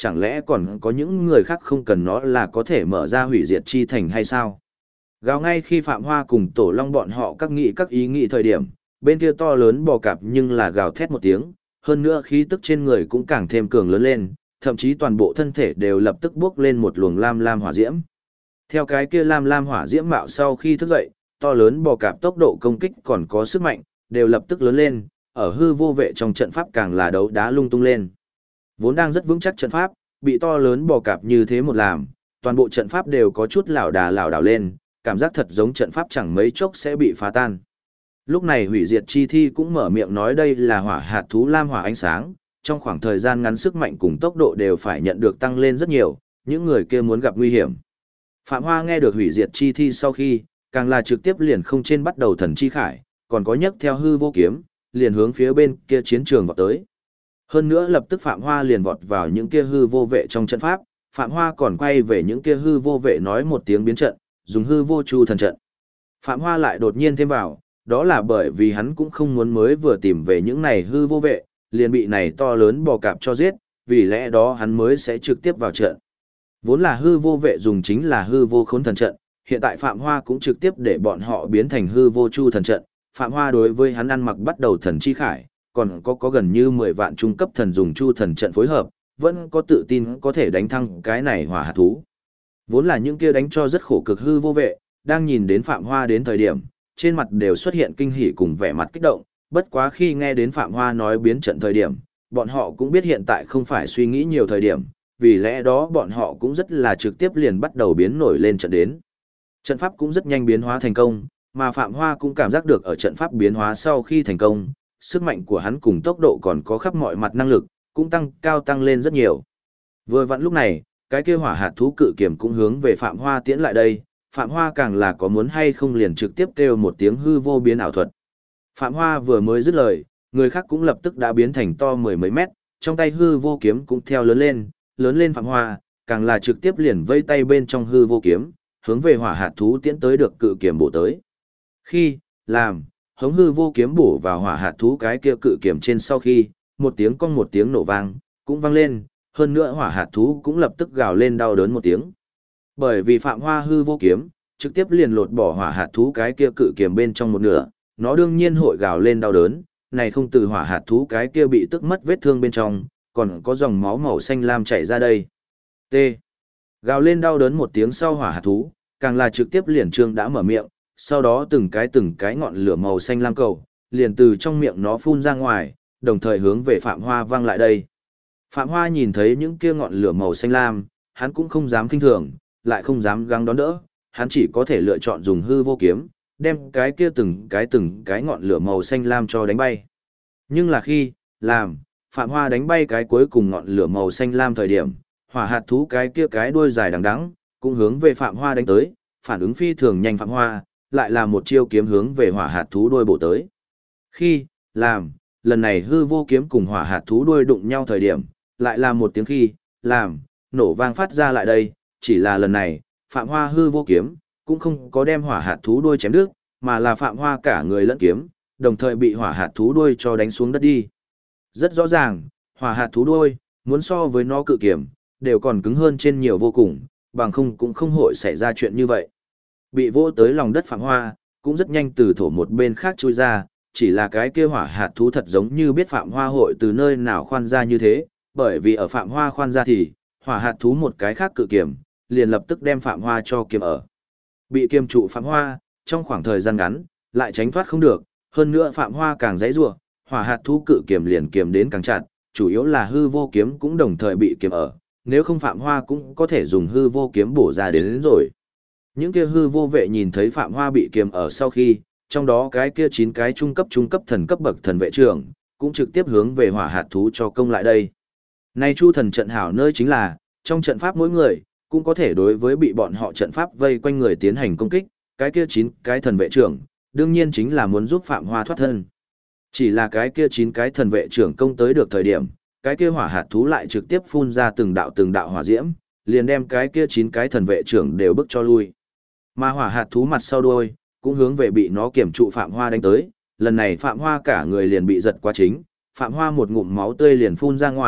chẳng lẽ còn có những người khác không cần nó là có thể mở ra hủy diệt chi thành hay sao? Gào ngay khi Phạm Hoa cùng Tổ Long bọn họ các ý nghĩ thời điểm, bên kia to lớn bò cạp nhưng là gào thét một tiếng, hơn nữa khí tức trên người cũng càng thêm cường lớn lên, thậm chí toàn bộ thân thể đều lập tức bốc lên một luồng lam lam hỏa diễm. Theo cái kia lam lam hỏa diễm mạo sau khi thức dậy, to lớn bò cạp tốc độ công kích còn có sức mạnh, đều lập tức lớn lên, ở hư vô vệ trong trận pháp càng là đấu đá lung tung lên. Vốn đang rất vững chắc trận pháp, bị to lớn bò cạp như thế một làm, toàn bộ trận pháp đều có chút lảo đảo lên, cảm giác thật giống trận pháp chẳng mấy chốc sẽ bị phá tan. Lúc này hủy diệt chi thi cũng mở miệng nói đây là hỏa hạt thú lam hỏa ánh sáng, trong khoảng thời gian ngắn sức mạnh cùng tốc độ đều phải nhận được tăng lên rất nhiều, những người kia muốn gặp nguy hiểm. Phạm Hoa nghe được hủy diệt chi thi sau khi, càng là trực tiếp liền không trên bắt đầu thần chi khải, còn có nhấc theo hư vô kiếm, liền hướng phía bên kia chiến trường vọt tới. Hơn nữa lập tức Phạm Hoa liền vọt vào những kia hư vô vệ trong trận pháp, Phạm Hoa còn quay về những kia hư vô vệ nói một tiếng biến trận, dùng hư vô chu thần trận. Phạm Hoa lại đột nhiên thêm vào, đó là bởi vì hắn cũng không muốn mới vừa tìm về những này hư vô vệ, liền bị này to lớn bò cạp cho giết, vì lẽ đó hắn mới sẽ trực tiếp vào trận. Vốn là hư vô vệ dùng chính là hư vô khốn thần trận, hiện tại Phạm Hoa cũng trực tiếp để bọn họ biến thành hư vô chu thần trận. Phạm Hoa đối với hắn ăn mặc bắt đầu thần chi khải, còn có gần như 10 vạn trung cấp thần dùng chu thần trận phối hợp, vẫn có tự tin có thể đánh thăng cái này hỏa hạt thú. Vốn là những kia đánh cho rất khổ cực hư vô vệ, đang nhìn đến Phạm Hoa đến thời điểm, trên mặt đều xuất hiện kinh hỉ cùng vẻ mặt kích động, bất quá khi nghe đến Phạm Hoa nói biến trận thời điểm, bọn họ cũng biết hiện tại không phải suy nghĩ nhiều thời điểm, vì lẽ đó bọn họ cũng rất là trực tiếp liền bắt đầu biến nổi lên trận đến. Trận pháp cũng rất nhanh biến hóa thành công, mà Phạm Hoa cũng cảm giác được ở trận pháp biến hóa sau khi thành công, sức mạnh của hắn cùng tốc độ còn có khắp mọi mặt năng lực, cũng tăng lên rất nhiều. Vừa vặn lúc này, cái kia hỏa hạt thú cự kiểm cũng hướng về Phạm Hoa tiễn lại đây, Phạm Hoa càng là có muốn hay không liền trực tiếp kêu một tiếng hư vô biến ảo thuật. Phạm Hoa vừa mới dứt lời, người khác cũng lập tức đã biến thành to mười mấy mét, trong tay hư vô kiếm cũng theo lớn lên Phạm Hoa, càng là trực tiếp liền vây tay bên trong hư vô kiếm, hướng về hỏa hạt thú tiễn tới được cự kiểm bổ tới. Khi, làm, hống hư vô kiếm bổ vào hỏa hạt thú cái kia cự kiểm trên sau khi, một tiếng nổ vang, cũng vang lên, hơn nữa hỏa hạt thú cũng lập tức gào lên đau đớn một tiếng. Bởi vì Phạm Hoa hư vô kiếm, trực tiếp liền lột bỏ hỏa hạt thú cái kia cự kiểm bên trong một nửa, nó đương nhiên hội gào lên đau đớn, này không từ hỏa hạt thú cái kia bị tức mất vết thương bên trong, còn có dòng máu màu xanh lam chảy ra đây. T. Gào lên đau đớn một tiếng sau hỏa hạt thú, càng là trực tiếp liền trương đã mở miệng, sau đó từng cái ngọn lửa màu xanh lam cầu, liền từ trong miệng nó phun ra ngoài, đồng thời hướng về Phạm Hoa văng lại đây. Phạm Hoa nhìn thấy những kia ngọn lửa màu xanh lam, hắn cũng không dám kinh thường, lại không dám gắng đón đỡ, hắn chỉ có thể lựa chọn dùng hư vô kiếm, đem cái kia từng cái ngọn lửa màu xanh lam cho đánh bay. Nhưng là khi, làm, Phạm Hoa đánh bay cái cuối cùng ngọn lửa màu xanh lam thời điểm, hỏa hạt thú cái kia cái đuôi dài đằng đẵng, cũng hướng về Phạm Hoa đánh tới, phản ứng phi thường nhanh Phạm Hoa, lại là một chiêu kiếm hướng về hỏa hạt thú đuôi bổ tới. Khi, làm, lần này hư vô kiếm cùng hỏa hạt thú đuôi đụng nhau thời điểm, lại là một tiếng khi, làm, nổ vang phát ra lại đây, chỉ là lần này, Phạm Hoa hư vô kiếm, cũng không có đem hỏa hạt thú đuôi chém đứt, mà là Phạm Hoa cả người lẫn kiếm, đồng thời bị hỏa hạt thú đuôi cho đánh xuống đất đi. Rất rõ ràng, hỏa hạt thú đuôi, muốn so với nó cự kiểm, đều còn cứng hơn trên nhiều vô cùng, bằng không cũng không hội xảy ra chuyện như vậy. Bị vỗ tới lòng đất Phạm Hoa, cũng rất nhanh từ thổ một bên khác chui ra, chỉ là cái kia hỏa hạt thú thật giống như biết Phạm Hoa hội từ nơi nào khoan ra như thế, bởi vì ở Phạm Hoa khoan ra thì, hỏa hạt thú một cái khác cự kiểm, liền lập tức đem Phạm Hoa cho kiềm ở. Bị kiềm trụ Phạm Hoa, trong khoảng thời gian ngắn, lại tránh thoát không được, hơn nữa Phạm Hoa càng giãy giụa, hỏa hạt thú cự kiềm liền kiềm đến càng chặt, chủ yếu là hư vô kiếm cũng đồng thời bị kiềm ở, nếu không Phạm Hoa cũng có thể dùng hư vô kiếm bổ ra đến rồi. Những kia hư vô vệ nhìn thấy Phạm Hoa bị kiềm ở sau khi, trong đó cái kia 9 cái trung cấp thần cấp bậc thần vệ trưởng, cũng trực tiếp hướng về hỏa hạt thú cho công lại đây. Nay Chu thần trận hảo nơi chính là, trong trận pháp mỗi người, cũng có thể đối với bị bọn họ trận pháp vây quanh người tiến hành công kích, cái kia 9 cái thần vệ trưởng, đương nhiên chính là muốn giúp Phạm Hoa thoát thân. Chỉ là cái kia 9 cái thần vệ trưởng công tới được thời điểm, cái kia hỏa hạt thú lại trực tiếp phun ra từng đạo hỏa diễm, liền đem cái kia 9 cái thần vệ trưởng đều bức cho lui. Mà hỏa hạt thú mặt sau đuôi, cũng hướng về bị nó kiểm trụ Phạm Hoa đánh tới, lần này Phạm Hoa cả người liền bị giật quá chính, Phạm Hoa một ngụm máu tươi liền phun ra ngoài,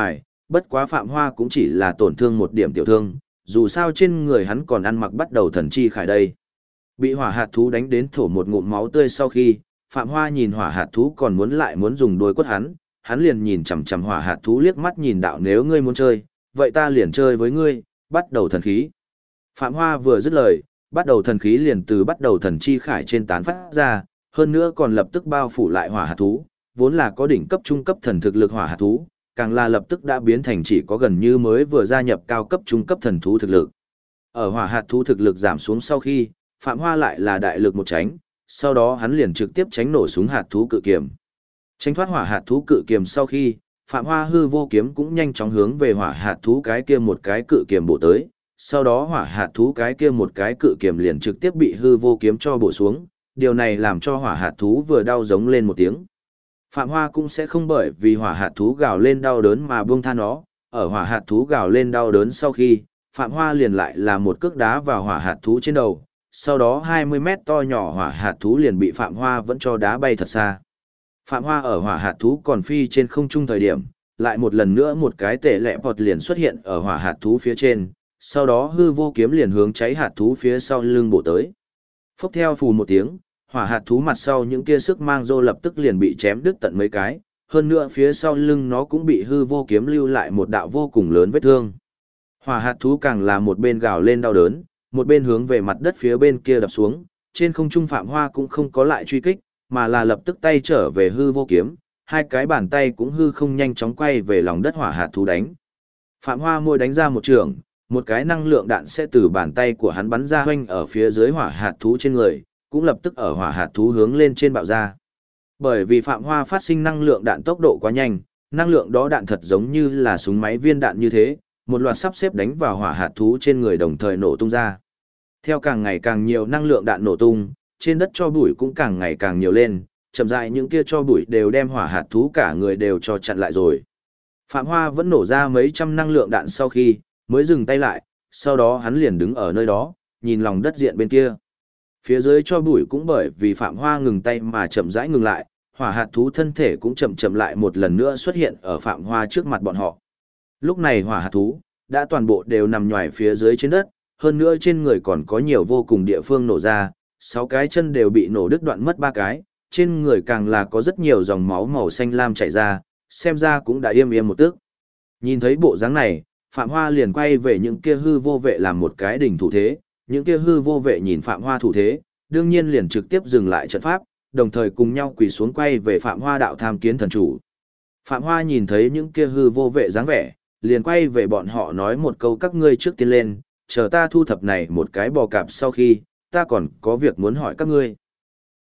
bất quá Phạm Hoa cũng chỉ là tổn thương một điểm tiểu thương, dù sao trên người hắn còn ăn mặc bắt đầu thần chi khải đây. Bị hỏa hạt thú đánh đến thổ một ngụm máu tươi sau khi, Phạm Hoa nhìn hỏa hạt thú còn muốn dùng đuôi quất hắn liền nhìn chằm chằm hỏa hạt thú liếc mắt nhìn đạo nếu ngươi muốn chơi, vậy ta liền chơi với ngươi, bắt đầu thần khí. Phạm Hoa vừa dứt lời, bắt đầu thần khí liền từ bắt đầu thần chi khải trên tán phát ra, hơn nữa còn lập tức bao phủ lại hỏa hạt thú, vốn là có đỉnh cấp trung cấp thần thực lực hỏa hạt thú, càng là lập tức đã biến thành chỉ có gần như mới vừa gia nhập cao cấp trung cấp thần thú thực lực. Ở hỏa hạt thú thực lực giảm xuống sau khi, Phạm Hoa lại là đại lực một tránh, sau đó hắn liền trực tiếp tránh nổ súng hạt thú cự kiềm. Tránh thoát hỏa hạt thú cự kiềm sau khi, Phạm Hoa hư vô kiếm cũng nhanh chóng hướng về hỏa hạt thú cái kia một cái cự kiềm bổ tới, sau đó hỏa hạt thú cái kia một cái cự kiềm liền trực tiếp bị hư vô kiếm cho bổ xuống, điều này làm cho hỏa hạt thú vừa đau giống lên một tiếng. Phạm Hoa cũng sẽ không bởi vì hỏa hạt thú gào lên đau đớn mà buông tha nó, ở hỏa hạt thú gào lên đau đớn sau khi, Phạm Hoa liền lại là một cước đá vào hỏa hạt thú trên đầu, sau đó 20 mét to nhỏ hỏa hạt thú liền bị Phạm Hoa vẫn cho đá bay thật xa. Phạm Hoa ở hỏa hạt thú còn phi trên không trung thời điểm, lại một lần nữa một cái tệ lẹ bọt liền xuất hiện ở hỏa hạt thú phía trên, sau đó hư vô kiếm liền hướng cháy hạt thú phía sau lưng bổ tới. Phốc theo phù một tiếng, hỏa hạt thú mặt sau những kia sức mang rô lập tức liền bị chém đứt tận mấy cái, hơn nữa phía sau lưng nó cũng bị hư vô kiếm lưu lại một đạo vô cùng lớn vết thương. Hỏa hạt thú càng là một bên gào lên đau đớn, một bên hướng về mặt đất phía bên kia đập xuống, trên không trung Phạm Hoa cũng không có lại truy kích, mà là lập tức tay trở về hư vô kiếm, hai cái bàn tay cũng hư không nhanh chóng quay về lòng đất hỏa hạt thú đánh. Phạm Hoa môi đánh ra một trường, một cái năng lượng đạn sẽ từ bàn tay của hắn bắn ra hoanh ở phía dưới hỏa hạt thú trên người, cũng lập tức ở hỏa hạt thú hướng lên trên bạo ra. Bởi vì Phạm Hoa phát sinh năng lượng đạn tốc độ quá nhanh, năng lượng đó đạn thật giống như là súng máy viên đạn như thế, một loạt sắp xếp đánh vào hỏa hạt thú trên người đồng thời nổ tung ra. Theo càng ngày càng nhiều năng lượng đạn nổ tung, trên đất cho bụi cũng càng ngày càng nhiều lên, chậm rãi những kia cho bụi đều đem hỏa hạt thú cả người đều cho chặn lại rồi. Phạm Hoa vẫn nổ ra mấy trăm năng lượng đạn sau khi, mới dừng tay lại, sau đó hắn liền đứng ở nơi đó, nhìn lòng đất diện bên kia. Phía dưới cho bụi cũng bởi vì Phạm Hoa ngừng tay mà chậm rãi ngừng lại, hỏa hạt thú thân thể cũng chậm chậm lại một lần nữa xuất hiện ở Phạm Hoa trước mặt bọn họ. Lúc này hỏa hạt thú đã toàn bộ đều nằm nhòi phía dưới trên đất, hơn nữa trên người còn có nhiều vô cùng địa phương nổ ra, 6 cái chân đều bị nổ đứt đoạn mất 3 cái, trên người càng là có rất nhiều dòng máu màu xanh lam chảy ra, xem ra cũng đã im một tức. Nhìn thấy bộ dáng này, Phạm Hoa liền quay về những kia hư vô vệ làm một cái đỉnh thủ thế, những kia hư vô vệ nhìn Phạm Hoa thủ thế, đương nhiên liền trực tiếp dừng lại trận pháp, đồng thời cùng nhau quỳ xuống quay về Phạm Hoa đạo tham kiến thần chủ. Phạm Hoa nhìn thấy những kia hư vô vệ dáng vẻ, liền quay về bọn họ nói một câu các ngươi trước tiên lên, chờ ta thu thập này một cái bò cạp sau khi, ta còn có việc muốn hỏi các ngươi.